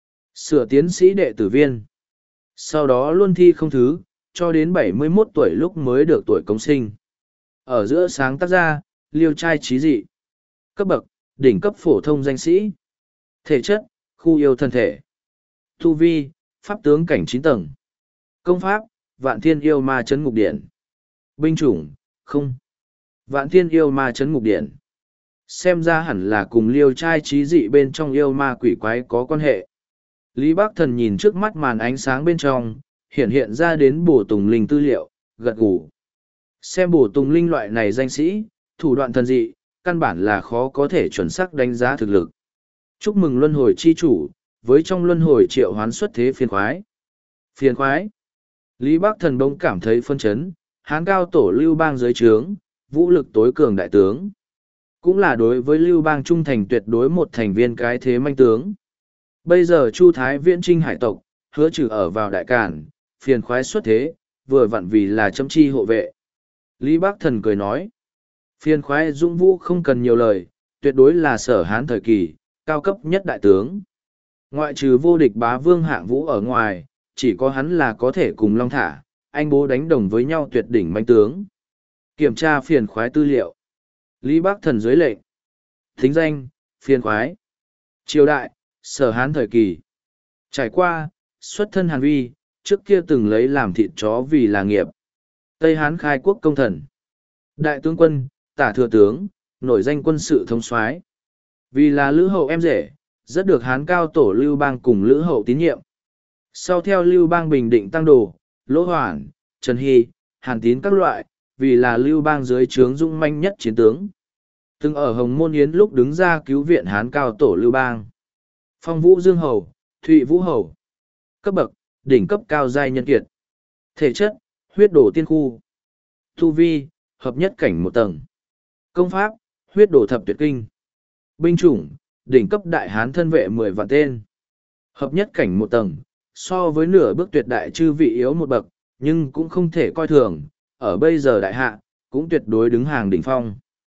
Sửa tiến sĩ đệ tử viên. Sau đó luôn thi không thứ, cho đến bảy mươi mốt tuổi lúc mới được tuổi công sinh. Ở giữa sáng tác ra, liêu trai trí dị. Cấp bậc, đỉnh cấp phổ thông danh sĩ. Thể chất, khu yêu thân thể. Tu vi, pháp tướng cảnh chín tầng. Công pháp, vạn thiên yêu ma chấn ngục điển. Binh chủng, không. Vạn thiên yêu ma chấn ngục điển. Xem ra hẳn là cùng liêu trai trí dị bên trong yêu ma quỷ quái có quan hệ. Lý Bắc Thần nhìn trước mắt màn ánh sáng bên trong, hiện hiện ra đến Bổ Tùng Linh tư liệu, gật gù. Xem Bổ Tùng Linh loại này danh sĩ, thủ đoạn thần dị, căn bản là khó có thể chuẩn xác đánh giá thực lực. Chúc mừng luân hồi chi chủ, với trong luân hồi triệu hoán xuất thế phiền khoái. Phiền khoái. Lý Bắc Thần bỗng cảm thấy phân chấn, hán cao tổ lưu bang dưới trướng, vũ lực tối cường đại tướng. Cũng là đối với lưu bang trung thành tuyệt đối một thành viên cái thế manh tướng. Bây giờ Chu Thái Viễn Trinh hải tộc, hứa trừ ở vào đại cản, phiền khoái xuất thế, vừa vặn vì là châm chi hộ vệ. Lý Bắc Thần cười nói, phiền khoái dũng vũ không cần nhiều lời, tuyệt đối là sở hán thời kỳ, cao cấp nhất đại tướng. Ngoại trừ vô địch bá vương hạng vũ ở ngoài, chỉ có hắn là có thể cùng Long Thả, anh bố đánh đồng với nhau tuyệt đỉnh manh tướng. Kiểm tra phiền khoái tư liệu. Lý Bắc Thần dưới lệnh. Thính danh, phiền khoái. Triều đại, sở hán thời kỳ. Trải qua, xuất thân Hàn Vi, trước kia từng lấy làm thịt chó vì là nghiệp. Tây Hán khai quốc công thần. Đại tướng quân, tả thừa tướng, nổi danh quân sự thống soái. Vì là lữ hậu em rể, rất được Hán cao tổ Lưu Bang cùng lữ hậu tín nhiệm. Sau theo Lưu Bang bình định tăng đồ, Lỗ Hoản, Trần Hy, Hàn Tín các loại, vì là Lưu Bang dưới trướng dũng manh nhất chiến tướng. Từng ở Hồng Môn Yến lúc đứng ra cứu viện Hán cao tổ Lưu Bang. Phong Vũ Dương Hầu, Thụy Vũ Hầu. Cấp bậc, đỉnh cấp cao giai nhân kiệt. Thể chất, huyết đổ tiên khu. Tu vi, hợp nhất cảnh một tầng. Công pháp, huyết đổ thập tuyệt kinh. Binh chủng, đỉnh cấp đại hán thân vệ mười vạn tên. Hợp nhất cảnh một tầng, so với nửa bước tuyệt đại chư vị yếu một bậc, nhưng cũng không thể coi thường, ở bây giờ đại hạ, cũng tuyệt đối đứng hàng đỉnh phong.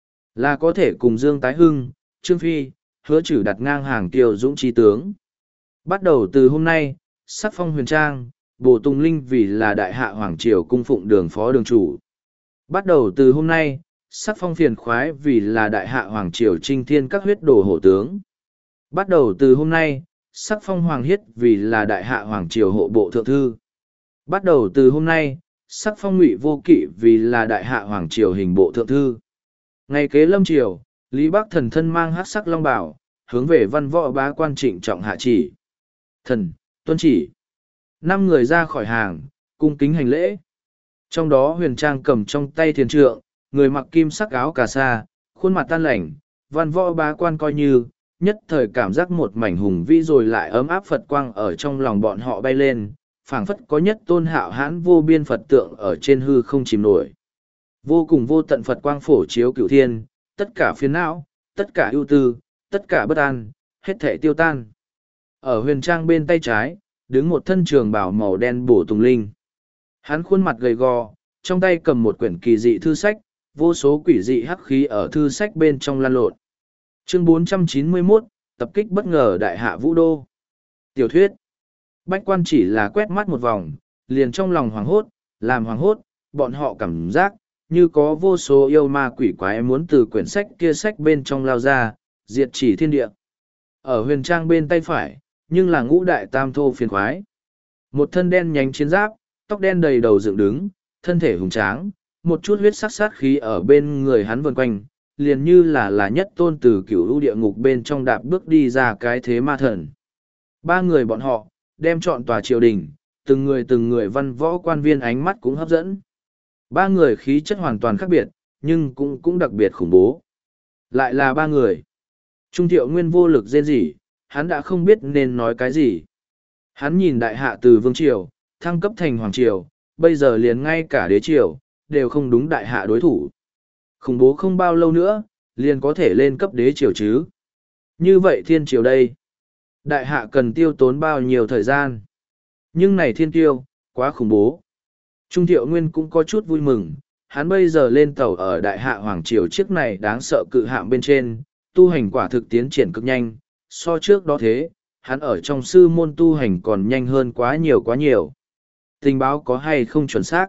Là có thể cùng Dương Tái Hưng, Trương Phi, hứa trừ đặt ngang hàng Kiều Dũng chi tướng. Bắt đầu từ hôm nay, sắc phong huyền trang, Bồ Tùng Linh vì là đại hạ hoàng triều cung phụng đường phó đường chủ. Bắt đầu từ hôm nay, sắc phong phiền khoái vì là đại hạ hoàng triều trinh thiên các huyết đồ hổ tướng. Bắt đầu từ hôm nay, sắc phong hoàng hiết vì là đại hạ hoàng triều hộ bộ thượng thư. Bắt đầu từ hôm nay, sắc phong ngụy vô kỵ vì là đại hạ hoàng triều hình bộ thượng thư. Ngày kế lâm triều, Lý Bắc Thần thân mang hắc sắc long bảo, hướng về văn võ bá quan trịnh trọng hạ chỉ. Thần, tuân chỉ. Năm người ra khỏi hàng, cung kính hành lễ. Trong đó huyền trang cầm trong tay thiền trượng, người mặc kim sắc áo cà sa, khuôn mặt tan lành, văn võ bá quan coi như, nhất thời cảm giác một mảnh hùng vĩ rồi lại ấm áp Phật quang ở trong lòng bọn họ bay lên, phảng phất có nhất tôn hạo hãn vô biên Phật tượng ở trên hư không chìm nổi. Vô cùng vô tận Phật quang phổ chiếu cửu thiên, tất cả phiền não, tất cả ưu tư, tất cả bất an, hết thể tiêu tan. Ở huyền trang bên tay trái, đứng một thân trường bào màu đen bổ tùng linh. Hắn khuôn mặt gầy gò, trong tay cầm một quyển kỳ dị thư sách, vô số quỷ dị hắc khí ở thư sách bên trong lan lộn. Chương bốn trăm chín mươi mốt, tập kích bất ngờ đại hạ vũ đô. Tiểu thuyết. Bách quan chỉ là quét mắt một vòng, liền trong lòng hoảng hốt, làm hoảng hốt, bọn họ cảm giác, như có vô số yêu ma quỷ quái muốn từ quyển sách kia sách bên trong lao ra, diệt chỉ thiên địa. Ở huyền trang bên tay phải, nhưng là ngũ đại tam thô phiền khoái. Một thân đen nhánh chiến giáp, tóc đen đầy đầu dựng đứng, thân thể hùng tráng, một chút huyết sắc sát khí ở bên người hắn vần quanh, liền như là là nhất tôn từ cửu lũ địa ngục bên trong đạp bước đi ra cái thế ma thần. Ba người bọn họ, đem chọn tòa triều đình, từng người từng người văn võ quan viên ánh mắt cũng hấp dẫn. Ba người khí chất hoàn toàn khác biệt, nhưng cũng cũng đặc biệt khủng bố. Lại là ba người. Trung Thiệu Nguyên vô lực rên rỉ, hắn đã không biết nên nói cái gì. Hắn nhìn đại hạ từ vương triều, thăng cấp thành hoàng triều, bây giờ liền ngay cả đế triều, đều không đúng đại hạ đối thủ. Khủng bố không bao lâu nữa, liền có thể lên cấp đế triều chứ. Như vậy thiên triều đây. Đại hạ cần tiêu tốn bao nhiêu thời gian. Nhưng này thiên tiêu, quá khủng bố. Trung Thiệu Nguyên cũng có chút vui mừng, hắn bây giờ lên tàu ở đại hạ hoàng triều chiếc này đáng sợ cự hạm bên trên, tu hành quả thực tiến triển cực nhanh, so trước đó thế, hắn ở trong sư môn tu hành còn nhanh hơn quá nhiều quá nhiều. Tình báo có hay không chuẩn xác?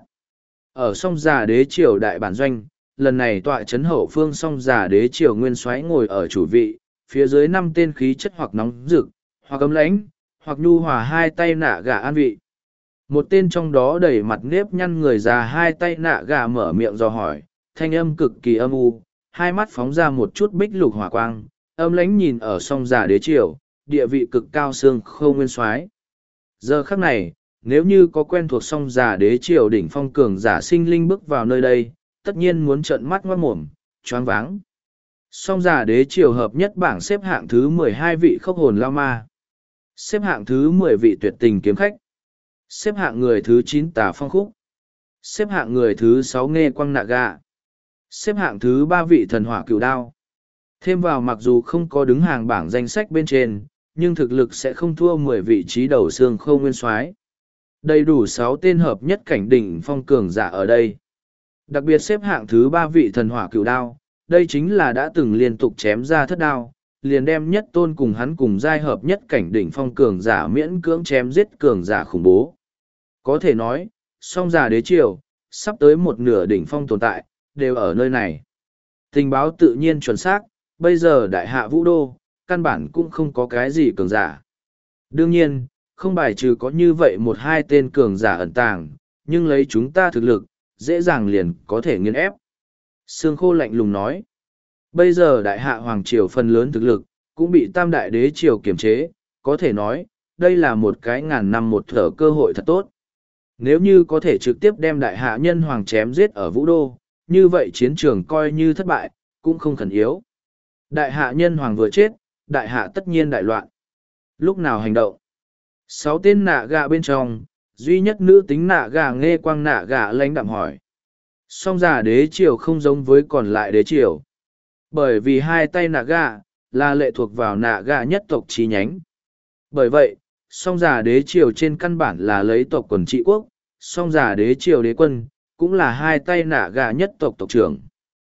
Ở song già đế triều đại bản doanh, lần này tọa chấn hậu phương song già đế triều nguyên soái ngồi ở chủ vị, phía dưới năm tên khí chất hoặc nóng rực, hoặc cấm lãnh, hoặc nhu hòa hai tay nạ gà an vị. Một tên trong đó đầy mặt nếp nhăn người già hai tay nạ gà mở miệng dò hỏi, thanh âm cực kỳ âm u, hai mắt phóng ra một chút bích lục hỏa quang, âm lãnh nhìn ở song giả đế triều, địa vị cực cao xương khâu nguyên soái. Giờ khắc này, nếu như có quen thuộc song giả đế triều đỉnh phong cường giả sinh linh bước vào nơi đây, tất nhiên muốn trợn mắt ngoát mồm, choáng váng. Song giả đế triều hợp nhất bảng xếp hạng thứ mười hai vị khốc hồn lao ma. Xếp hạng thứ mười vị tuyệt tình kiếm khách. Xếp hạng người thứ chín tà phong khúc. Xếp hạng người thứ sáu nghe quang nạ gà. Xếp hạng thứ ba vị thần hỏa cửu đao. Thêm vào mặc dù không có đứng hàng bảng danh sách bên trên, nhưng thực lực sẽ không thua mười vị trí đầu xương khâu nguyên soái. Đầy đủ sáu tên hợp nhất cảnh đỉnh phong cường giả ở đây. Đặc biệt xếp hạng thứ ba vị thần hỏa cửu đao, đây chính là đã từng liên tục chém ra thất đao, liền đem nhất tôn cùng hắn cùng giai hợp nhất cảnh đỉnh phong cường giả miễn cưỡng chém giết cường giả khủng bố. Có thể nói, song giả đế triều, sắp tới một nửa đỉnh phong tồn tại, đều ở nơi này. Tình báo tự nhiên chuẩn xác, bây giờ đại hạ vũ đô, căn bản cũng không có cái gì cường giả. Đương nhiên, không bài trừ có như vậy một hai tên cường giả ẩn tàng, nhưng lấy chúng ta thực lực, dễ dàng liền có thể nghiền ép. Sương Khô lạnh lùng nói, bây giờ đại hạ hoàng triều phần lớn thực lực, cũng bị tam đại đế triều kiểm chế, có thể nói, đây là một cái ngàn năm một thở cơ hội thật tốt. Nếu như có thể trực tiếp đem đại hạ nhân hoàng chém giết ở vũ đô, như vậy chiến trường coi như thất bại, cũng không khẩn yếu. Đại hạ nhân hoàng vừa chết, đại hạ tất nhiên đại loạn. Lúc nào hành động? Sáu tên nạ gà bên trong, duy nhất nữ tính nạ gà nghe quang nạ gà lãnh đạm hỏi. Song giả đế triều không giống với còn lại đế triều. Bởi vì hai tay nạ gà, là lệ thuộc vào nạ gà nhất tộc chi nhánh. Bởi vậy, song giả đế triều trên căn bản là lấy tộc quần trị quốc, song giả đế triều đế quân, cũng là hai tay nạ gà nhất tộc tộc trưởng.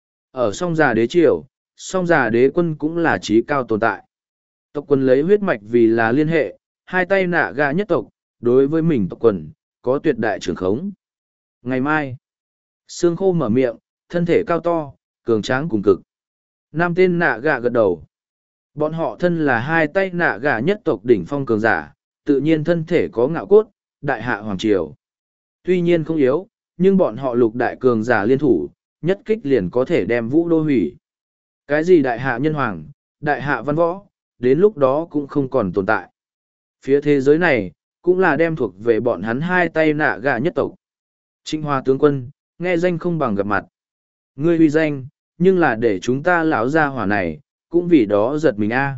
Ở song giả đế triều, song giả đế quân cũng là trí cao tồn tại. Tộc quần lấy huyết mạch vì là liên hệ, hai tay nạ gà nhất tộc, đối với mình tộc quần, có tuyệt đại trưởng khống. Ngày mai, Sương Khô mở miệng, thân thể cao to, cường tráng cùng cực. Năm tên nạ gà gật đầu. Bọn họ thân là hai tay nạ gà nhất tộc đỉnh phong cường giả, tự nhiên thân thể có ngạo cốt, đại hạ hoàng triều. Tuy nhiên không yếu, nhưng bọn họ lục đại cường giả liên thủ, nhất kích liền có thể đem vũ đô hủy. Cái gì đại hạ nhân hoàng, đại hạ văn võ, đến lúc đó cũng không còn tồn tại. Phía thế giới này, cũng là đem thuộc về bọn hắn hai tay nạ gà nhất tộc. Trịnh Hòa tướng quân, nghe danh không bằng gặp mặt. Ngươi uy danh, nhưng là để chúng ta lão gia hỏa này, cũng vì đó giật mình a.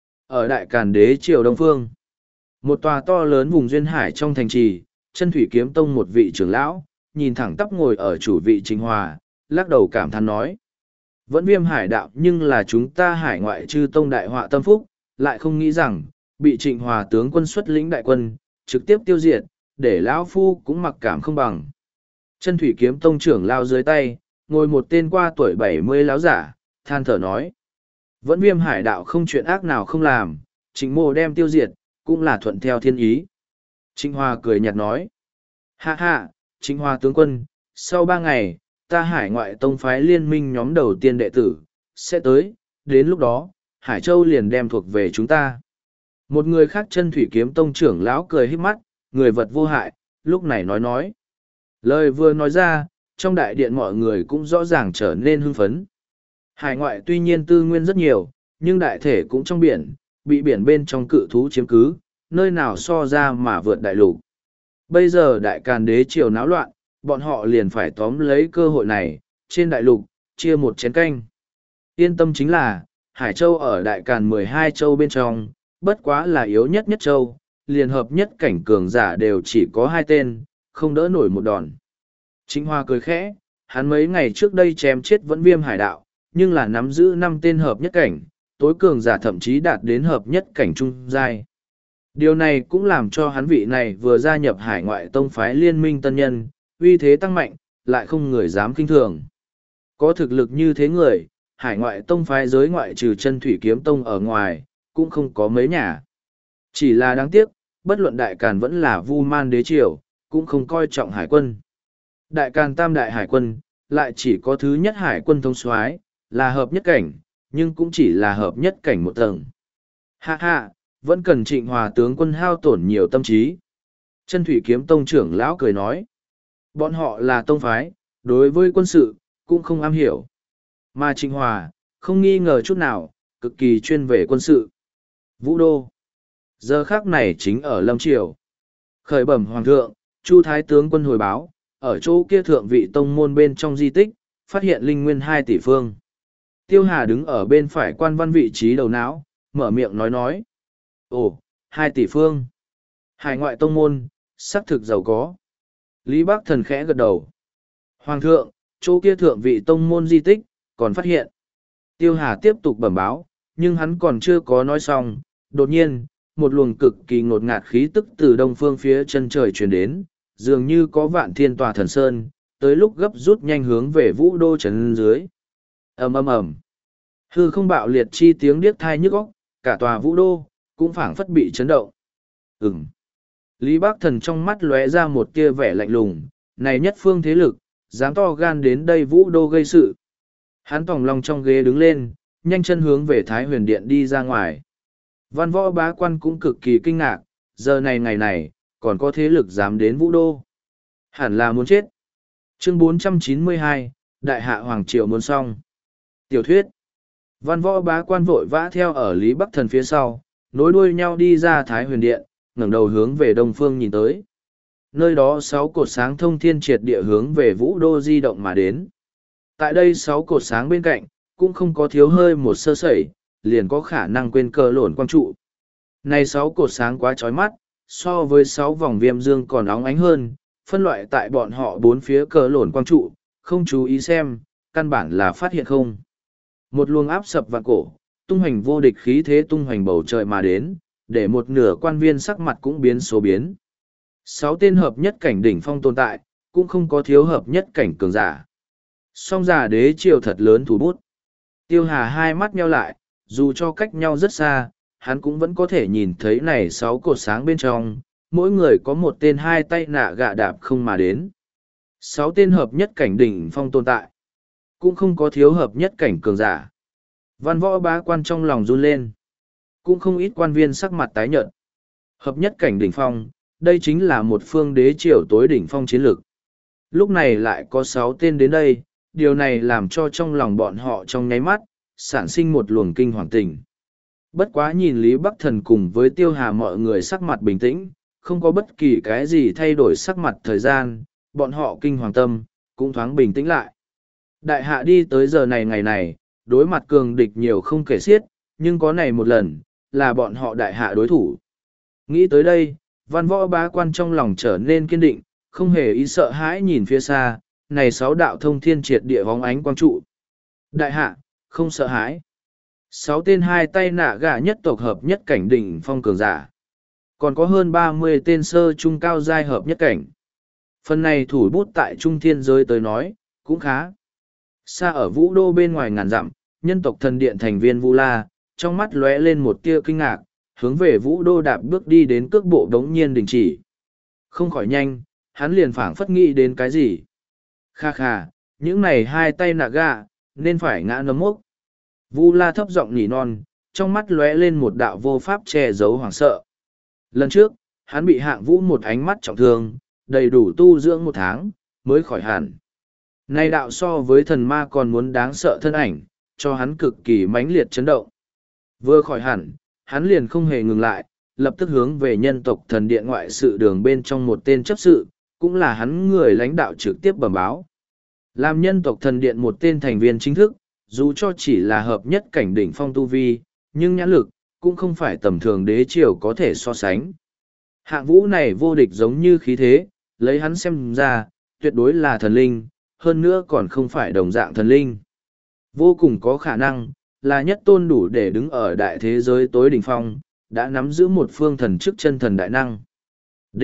Ở Đại Càn Đế triều Đông Phương, một tòa to lớn vùng duyên hải trong thành trì, Chân Thủy Kiếm Tông một vị trưởng lão, nhìn thẳng tắp ngồi ở chủ vị Trịnh Hòa, lắc đầu cảm thán nói. Vẫn Viêm hải đạo nhưng là chúng ta hải ngoại chư tông đại họa tâm phúc, lại không nghĩ rằng, bị Trịnh Hòa tướng quân xuất lĩnh đại quân, trực tiếp tiêu diệt, để lão phu cũng mặc cảm không bằng. Chân Thủy Kiếm Tông trưởng lao dưới tay, ngồi một tên qua tuổi bảy mươi lão giả, than thở nói. Vẫn Viêm hải đạo không chuyện ác nào không làm, Trịnh mô đem tiêu diệt, cũng là thuận theo thiên ý. Trịnh Hòa cười nhạt nói. Ha ha, Trịnh Hòa tướng quân, sau ba ngày, ta hải ngoại tông phái liên minh nhóm đầu tiên đệ tử, sẽ tới, đến lúc đó, Hải Châu liền đem thuộc về chúng ta. Một người khác Chân Thủy Kiếm Tông trưởng lão cười híp mắt, người vật vô hại, lúc này nói nói. Lời vừa nói ra, trong đại điện mọi người cũng rõ ràng trở nên hưng phấn. Hải ngoại tuy nhiên tư nguyên rất nhiều, nhưng đại thể cũng trong biển, bị biển bên trong cự thú chiếm cứ, nơi nào so ra mà vượt đại lục. Bây giờ Đại Càn Đế triều náo loạn, bọn họ liền phải tóm lấy cơ hội này, trên đại lục, chia một chén canh. Yên tâm chính là, Hải Châu ở Đại Càn mười hai châu bên trong, bất quá là yếu nhất nhất châu, liền hợp nhất cảnh cường giả đều chỉ có hai tên, không đỡ nổi một đòn. Trịnh Hoa cười khẽ, hắn mấy ngày trước đây chém chết Vẫn Viêm hải đạo, nhưng là nắm giữ năm tên hợp nhất cảnh, tối cường giả thậm chí đạt đến hợp nhất cảnh trung giai. Điều này cũng làm cho hắn vị này vừa gia nhập hải ngoại tông phái liên minh tân nhân, uy thế tăng mạnh, lại không người dám kinh thường. Có thực lực như thế người, hải ngoại tông phái giới ngoại trừ Chân Thủy Kiếm Tông ở ngoài, cũng không có mấy nhà. Chỉ là đáng tiếc, bất luận Đại Càn vẫn là Vu Man đế triều, cũng không coi trọng hải quân. Đại Càn tam đại hải quân, lại chỉ có thứ nhất hải quân thống soái là hợp nhất cảnh, nhưng cũng chỉ là hợp nhất cảnh một tầng. Ha ha, vẫn cần Trịnh Hòa tướng quân hao tổn nhiều tâm trí. Chân Thủy Kiếm Tông trưởng lão cười nói. Bọn họ là tông phái, đối với quân sự, cũng không am hiểu. Mà Trịnh Hòa, không nghi ngờ chút nào, cực kỳ chuyên về quân sự. Vũ Đô. Giờ khác này chính ở Lâm Triều. Khởi bẩm Hoàng thượng, Chu Thái tướng quân hồi báo, ở chỗ kia thượng vị tông môn bên trong di tích, phát hiện linh nguyên hai tỷ phương. Tiêu Hà đứng ở bên phải quan văn vị trí đầu não, mở miệng nói nói. Ồ, hai tỷ phương. Hải ngoại tông môn, xác thực giàu có. Lý Bắc Thần khẽ gật đầu. Hoàng thượng, chỗ kia thượng vị tông môn di tích, còn phát hiện. Tiêu Hà tiếp tục bẩm báo, nhưng hắn còn chưa có nói xong. Đột nhiên, một luồng cực kỳ ngột ngạt khí tức từ đông phương phía chân trời truyền đến, dường như có vạn thiên tòa thần sơn, tới lúc gấp rút nhanh hướng về Vũ Đô trấn dưới. Ầm ầm ầm. Hư không bạo liệt chi tiếng điếc thai nhức óc, cả tòa Vũ Đô cũng phảng phất bị chấn động. Ừm. Lý Bắc Thần trong mắt lóe ra một tia vẻ lạnh lùng, này nhất phương thế lực, dám to gan đến đây Vũ Đô gây sự. Hắn tòng lòng trong ghế đứng lên, nhanh chân hướng về Thái Huyền Điện đi ra ngoài. Văn Võ Bá Quan cũng cực kỳ kinh ngạc, giờ này ngày này, còn có thế lực dám đến Vũ Đô. Hẳn là muốn chết. Chương bốn trăm chín mươi hai, Đại hạ Hoàng Triều muốn xong. Tiểu thuyết. Văn Võ Bá Quan vội vã theo ở Lý Bắc Thần phía sau, nối đuôi nhau đi ra Thái Huyền Điện, ngẩng đầu hướng về đông phương nhìn tới. Nơi đó sáu cột sáng thông thiên triệt địa hướng về Vũ Đô di động mà đến. Tại đây sáu cột sáng bên cạnh, cũng không có thiếu hơi một sơ sẩy, liền có khả năng quên cơ lổn quang trụ. Này sáu cột sáng quá chói mắt, so với sáu vòng viêm dương còn óng ánh hơn, phân loại tại bọn họ bốn phía cờ lổn quang trụ, không chú ý xem, căn bản là phát hiện không. Một luồng áp sập vạn cổ, tung hoành vô địch khí thế tung hoành bầu trời mà đến, để một nửa quan viên sắc mặt cũng biến số biến. Sáu tên hợp nhất cảnh đỉnh phong tồn tại, cũng không có thiếu hợp nhất cảnh cường giả. Song giả đế triều thật lớn thủ bút. Tiêu Hà hai mắt nheo lại, dù cho cách nhau rất xa, hắn cũng vẫn có thể nhìn thấy này sáu cột sáng bên trong, mỗi người có một tên hai tay nạ gạ đạp không mà đến. Sáu tên hợp nhất cảnh đỉnh phong tồn tại, cũng không có thiếu hợp nhất cảnh cường giả. Văn Võ Bá Quan trong lòng run lên, cũng không ít quan viên sắc mặt tái nhợt. Hợp nhất cảnh đỉnh phong, đây chính là một phương đế triều tối đỉnh phong chiến lược. Lúc này lại có sáu tên đến đây, điều này làm cho trong lòng bọn họ trong nháy mắt, sản sinh một luồng kinh hoàng tình. Bất quá nhìn Lý Bắc Thần cùng với Tiêu Hà mọi người sắc mặt bình tĩnh, không có bất kỳ cái gì thay đổi sắc mặt thời gian, bọn họ kinh hoàng tâm, cũng thoáng bình tĩnh lại. Đại hạ đi tới giờ này ngày này, đối mặt cường địch nhiều không kể xiết, nhưng có này một lần, là bọn họ đại hạ đối thủ. Nghĩ tới đây, văn võ bá quan trong lòng trở nên kiên định, không hề ý sợ hãi nhìn phía xa, này sáu đạo thông thiên triệt địa vóng ánh quang trụ. Đại hạ, không sợ hãi. Sáu tên hai tay nạ gà nhất tộc hợp nhất cảnh đỉnh phong cường giả. Còn có hơn ba mươi tên sơ trung cao giai hợp nhất cảnh. Phần này thủ bút tại trung thiên giới tới nói, cũng khá. Xa ở vũ đô bên ngoài ngàn dặm, nhân tộc thần điện thành viên Vu La, trong mắt lóe lên một tia kinh ngạc, hướng về vũ đô đạp bước đi đến cước bộ đống nhiên đình chỉ. Không khỏi nhanh, hắn liền phảng phất nghĩ đến cái gì. Kha kha, những này hai tay nạ gà, nên phải ngã nấm mốc. Vu La thấp giọng nỉ non, trong mắt lóe lên một đạo vô pháp che giấu hoảng sợ. Lần trước, hắn bị hạng vũ một ánh mắt trọng thương, đầy đủ tu dưỡng một tháng, mới khỏi hẳn. Nay đạo so với thần ma còn muốn đáng sợ thân ảnh, cho hắn cực kỳ mãnh liệt chấn động. Vừa khỏi hẳn, hắn liền không hề ngừng lại, lập tức hướng về nhân tộc thần điện ngoại sự đường bên trong một tên chấp sự, cũng là hắn người lãnh đạo trực tiếp bẩm báo. Làm nhân tộc thần điện một tên thành viên chính thức, dù cho chỉ là hợp nhất cảnh đỉnh phong tu vi, nhưng nhãn lực, cũng không phải tầm thường đế triều có thể so sánh. Hạng vũ này vô địch giống như khí thế, lấy hắn xem ra, tuyệt đối là thần linh, hơn nữa còn không phải đồng dạng thần linh. Vô cùng có khả năng, là nhất tôn đủ để đứng ở đại thế giới tối đỉnh phong, đã nắm giữ một phương thần chức chân thần đại năng. D.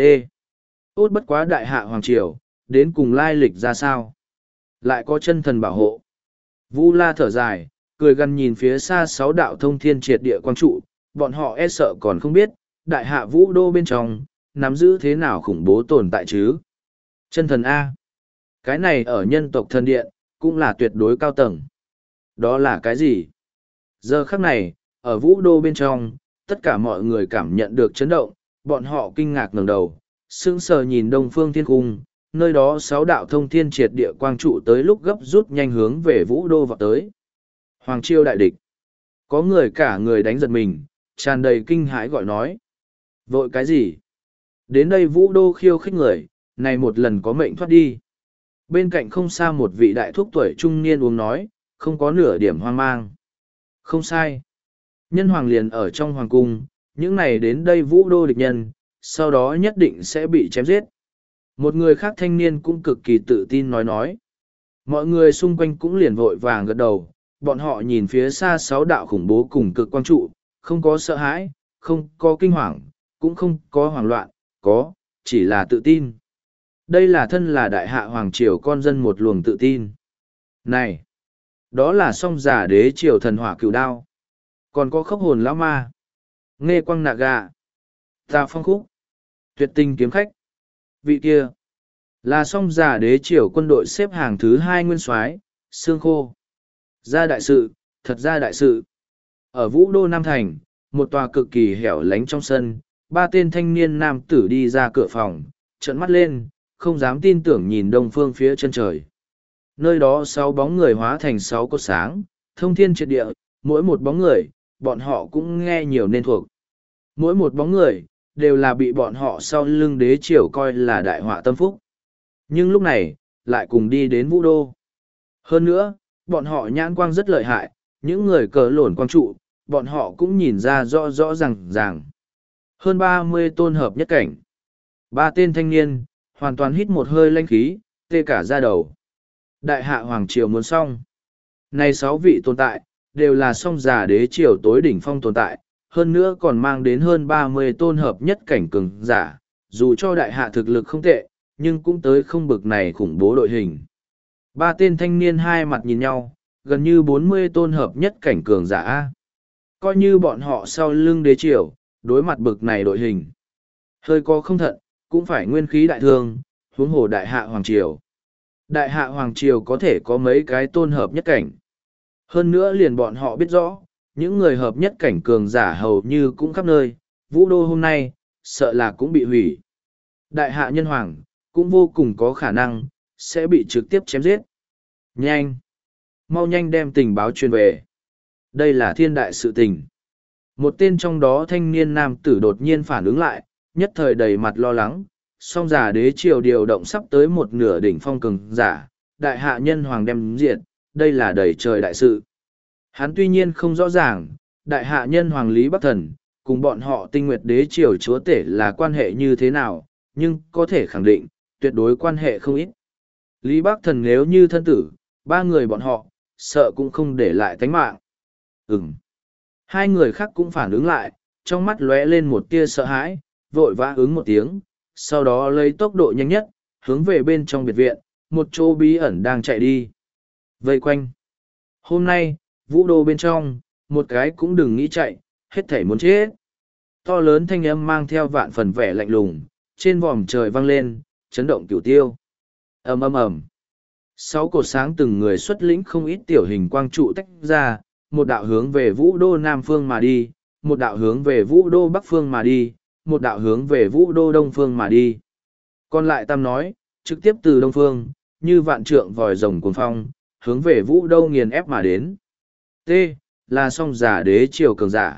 Tốt bất quá đại hạ hoàng triều, đến cùng lai lịch ra sao? Lại có chân thần bảo hộ. Vu La thở dài, cười gần nhìn phía xa sáu đạo thông thiên triệt địa quang trụ, bọn họ e sợ còn không biết, đại hạ vũ đô bên trong, nắm giữ thế nào khủng bố tồn tại chứ. Chân thần A. Cái này ở nhân tộc thần điện, cũng là tuyệt đối cao tầng. Đó là cái gì? Giờ khắc này, ở vũ đô bên trong, tất cả mọi người cảm nhận được chấn động, bọn họ kinh ngạc ngẩng đầu, sững sờ nhìn đông phương thiên cung, nơi đó sáu đạo thông thiên triệt địa quang trụ tới lúc gấp rút nhanh hướng về vũ đô vào tới. Hoàng triều đại địch. Có người cả người đánh giật mình, tràn đầy kinh hãi gọi nói. Vội cái gì? Đến đây vũ đô khiêu khích người, này một lần có mệnh thoát đi. Bên cạnh không xa một vị đại thúc tuổi trung niên uống nói, không có nửa điểm hoang mang. Không sai. Nhân hoàng liền ở trong hoàng cung, những này đến đây vũ đô địch nhân, sau đó nhất định sẽ bị chém giết. Một người khác thanh niên cũng cực kỳ tự tin nói nói. Mọi người xung quanh cũng liền vội vàng gật đầu, bọn họ nhìn phía xa sáu đạo khủng bố cùng cực quang trụ, không có sợ hãi, không có kinh hoàng, cũng không có hoảng loạn, có, chỉ là tự tin. Đây là thân là đại hạ hoàng triều con dân một luồng tự tin. Này, đó là song giả đế triều thần hỏa cửu đao. Còn có khốc hồn lão ma, nghe quang nạ gà, tà phong khúc, tuyệt tình kiếm khách. Vị kia, là song giả đế triều quân đội xếp hàng thứ hai nguyên soái xương khô. Ra đại sự, thật ra đại sự. Ở vũ đô Nam Thành, một tòa cực kỳ hẻo lánh trong sân, ba tên thanh niên nam tử đi ra cửa phòng, trợn mắt lên, không dám tin tưởng nhìn đông phương phía chân trời. Nơi đó sáu bóng người hóa thành sáu cột sáng, thông thiên triệt địa, mỗi một bóng người, bọn họ cũng nghe nhiều nên thuộc. Mỗi một bóng người, đều là bị bọn họ sau lưng đế triều coi là đại họa tâm phúc. Nhưng lúc này, lại cùng đi đến vũ đô. Hơn nữa, bọn họ nhãn quang rất lợi hại, những người cờ lổn quang trụ, bọn họ cũng nhìn ra rõ rõ ràng ràng. Hơn ba mươi tôn hợp nhất cảnh. Ba tên thanh niên, hoàn toàn hít một hơi lanh khí, tê cả da đầu. Đại hạ hoàng triều muốn xong. Này sáu vị tồn tại, đều là song giả đế triều tối đỉnh phong tồn tại, hơn nữa còn mang đến hơn ba mươi tôn hợp nhất cảnh cường giả, dù cho đại hạ thực lực không tệ, nhưng cũng tới không bực này khủng bố đội hình. Ba tên thanh niên hai mặt nhìn nhau, gần như bốn mươi tôn hợp nhất cảnh cường giả. Coi như bọn họ sau lưng đế triều, đối mặt bực này đội hình. Hơi có không thận, cũng phải nguyên khí đại thương, huống hồ đại hạ hoàng triều. Đại hạ hoàng triều có thể có mấy cái tôn hợp nhất cảnh. Hơn nữa liền bọn họ biết rõ, những người hợp nhất cảnh cường giả hầu như cũng khắp nơi, vũ đô hôm nay, sợ là cũng bị hủy. Đại hạ nhân hoàng, cũng vô cùng có khả năng, sẽ bị trực tiếp chém giết. Nhanh! Mau nhanh đem tình báo truyền về. Đây là thiên đại sự tình. Một tên trong đó thanh niên nam tử đột nhiên phản ứng lại, nhất thời đầy mặt lo lắng, song giả đế triều điều động sắp tới một nửa đỉnh phong cường giả, đại hạ nhân hoàng đem diệt, đây là đầy trời đại sự. Hắn tuy nhiên không rõ ràng, đại hạ nhân hoàng Lý Bắc Thần, cùng bọn họ tinh nguyệt đế triều chúa tể là quan hệ như thế nào, nhưng có thể khẳng định, tuyệt đối quan hệ không ít. Lý Bắc Thần nếu như thân tử, ba người bọn họ, sợ cũng không để lại tánh mạng. Ừm. Hai người khác cũng phản ứng lại, trong mắt lóe lên một tia sợ hãi, vội vã ứng một tiếng, sau đó lấy tốc độ nhanh nhất, hướng về bên trong biệt viện, một chỗ bí ẩn đang chạy đi. Vây quanh. Hôm nay, vũ đô bên trong, một cái cũng đừng nghĩ chạy, hết thảy muốn chết. To lớn thanh âm mang theo vạn phần vẻ lạnh lùng, trên vòm trời vang lên, chấn động cửu tiêu. Ầm ầm ầm. Sáu cột sáng từng người xuất lĩnh không ít tiểu hình quang trụ tách ra, một đạo hướng về vũ đô Nam Phương mà đi, một đạo hướng về vũ đô Bắc Phương mà đi, một đạo hướng về vũ đô Đông Phương mà đi. Còn lại tam nói, trực tiếp từ Đông Phương, như vạn trượng vòi rồng cuồng phong, hướng về vũ đô nghiền ép mà đến. T. Là song giả đế triều cường giả.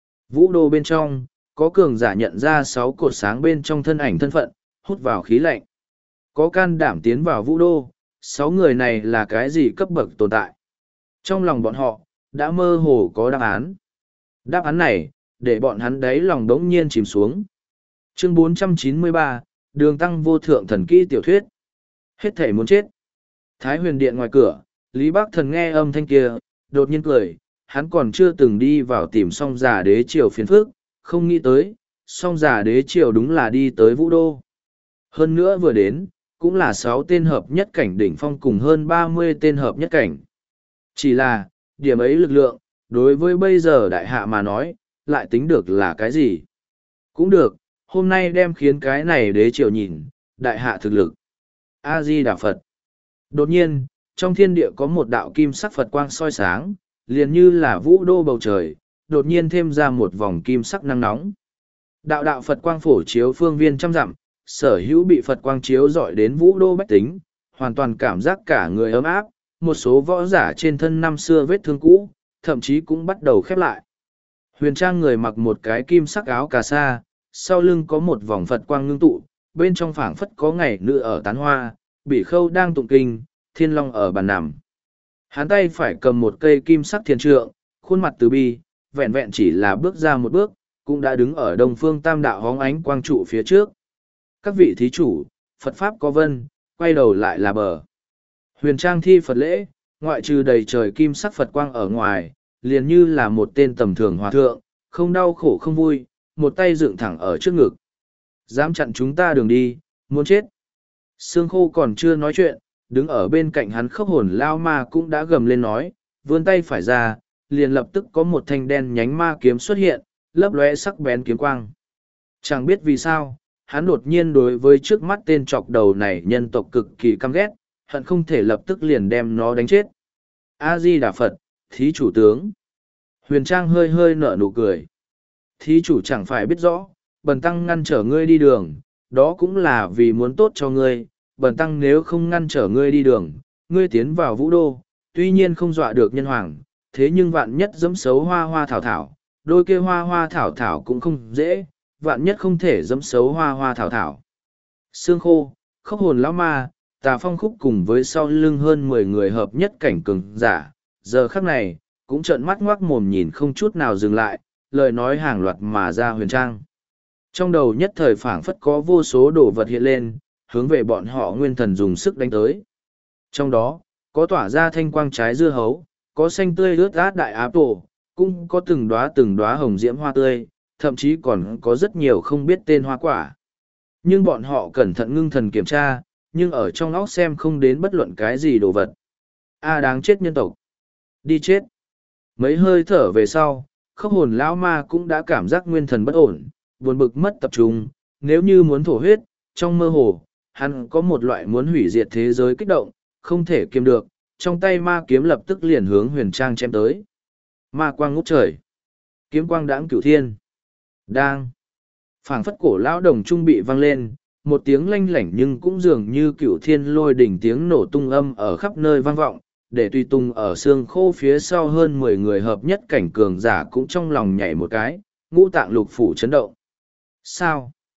Vũ đô bên trong, có cường giả nhận ra sáu cột sáng bên trong thân ảnh thân phận, hút vào khí lạnh. Có can đảm tiến vào vũ đô, sáu người này là cái gì cấp bậc tồn tại. Trong lòng bọn họ, đã mơ hồ có đáp án. Đáp án này, để bọn hắn đáy lòng đống nhiên chìm xuống. Chương bốn trăm chín mươi ba, Đường Tăng vô thượng thần kỹ tiểu thuyết. Hết thể muốn chết. Thái huyền điện ngoài cửa, Lý Bắc Thần nghe âm thanh kia, đột nhiên cười, hắn còn chưa từng đi vào tìm song giả đế triều phiền phức, không nghĩ tới, song giả đế triều đúng là đi tới vũ đô. Hơn nữa vừa đến, cũng là sáu tên hợp nhất cảnh đỉnh phong cùng hơn ba mươi tên hợp nhất cảnh. Chỉ là, điểm ấy lực lượng, đối với bây giờ đại hạ mà nói, lại tính được là cái gì? Cũng được, hôm nay đem khiến cái này đế triều nhìn, đại hạ thực lực. A-di-đà Phật. Đột nhiên, trong thiên địa có một đạo kim sắc Phật quang soi sáng, liền như là vũ đô bầu trời, đột nhiên thêm ra một vòng kim sắc nắng nóng. Đạo đạo Phật quang phổ chiếu phương viên trăm dặm, sở hữu bị Phật quang chiếu dọi đến vũ đô bách tính, hoàn toàn cảm giác cả người ấm áp, một số võ giả trên thân năm xưa vết thương cũ, thậm chí cũng bắt đầu khép lại. Huyền Trang người mặc một cái kim sắc áo cà sa, sau lưng có một vòng Phật quang ngưng tụ, bên trong phảng phất có ngày nữ ở tán hoa, Bỉ Khâu đang tụng kinh, Thiên Long ở bàn nằm. Hắn tay phải cầm một cây kim sắc thiền trượng, khuôn mặt từ bi, vẹn vẹn chỉ là bước ra một bước, cũng đã đứng ở Đông Phương Tam đạo hóng ánh quang trụ phía trước. Các vị thí chủ, Phật Pháp có vân, quay đầu lại là bờ. Huyền Trang thi Phật lễ, ngoại trừ đầy trời kim sắc Phật quang ở ngoài, liền như là một tên tầm thường hòa thượng, không đau khổ không vui, một tay dựng thẳng ở trước ngực. Dám chặn chúng ta đường đi, muốn chết. Sương Khô còn chưa nói chuyện, đứng ở bên cạnh hắn khốc hồn lao ma cũng đã gầm lên nói, vươn tay phải ra, liền lập tức có một thanh đen nhánh ma kiếm xuất hiện, lấp lóe sắc bén kiếm quang. Chẳng biết vì sao, hắn đột nhiên đối với trước mắt tên chọc đầu này nhân tộc cực kỳ căm ghét, hận không thể lập tức liền đem nó đánh chết. A-di-đà Phật, thí chủ tướng. Huyền Trang hơi hơi nở nụ cười. Thí chủ chẳng phải biết rõ, bần tăng ngăn trở ngươi đi đường, đó cũng là vì muốn tốt cho ngươi. Bần tăng nếu không ngăn trở ngươi đi đường, ngươi tiến vào vũ đô, tuy nhiên không dọa được nhân hoàng, thế nhưng vạn nhất dẫm xấu hoa hoa thảo thảo, đôi kia hoa hoa thảo thảo cũng không dễ, vạn nhất không thể dẫm xấu hoa hoa thảo thảo. Sương Khô, Khốc Hồn Lão Ma, Tà Phong Khúc cùng với sau lưng hơn mười người hợp nhất cảnh cường giả, giờ khắc này, cũng trợn mắt ngoác mồm nhìn không chút nào dừng lại, lời nói hàng loạt mà ra Huyền Trang. Trong đầu nhất thời phảng phất có vô số đồ vật hiện lên, hướng về bọn họ nguyên thần dùng sức đánh tới. Trong đó, có tỏa ra thanh quang trái dưa hấu, có xanh tươi ướt át đại áp tổ, cũng có từng đóa từng đóa hồng diễm hoa tươi, thậm chí còn có rất nhiều không biết tên hoa quả. Nhưng bọn họ cẩn thận ngưng thần kiểm tra, nhưng ở trong óc xem không đến bất luận cái gì đồ vật. A đáng chết nhân tộc. Đi chết. Mấy hơi thở về sau, Khốc Hồn Lão Ma cũng đã cảm giác nguyên thần bất ổn, buồn bực mất tập trung, nếu như muốn thổ huyết, trong mơ hồ, hắn có một loại muốn hủy diệt thế giới kích động, không thể kiềm được, trong tay ma kiếm lập tức liền hướng Huyền Trang chém tới. Ma quang ngút trời. Kiếm quang đãng cửu thiên. Đang. Phảng phất cổ lão đồng trung bị vang lên, một tiếng lanh lảnh nhưng cũng dường như cửu thiên lôi đỉnh tiếng nổ tung âm ở khắp nơi vang vọng, để tùy tung ở xương khô phía sau hơn mười người hợp nhất cảnh cường giả cũng trong lòng nhảy một cái, ngũ tạng lục phủ chấn động. Sao?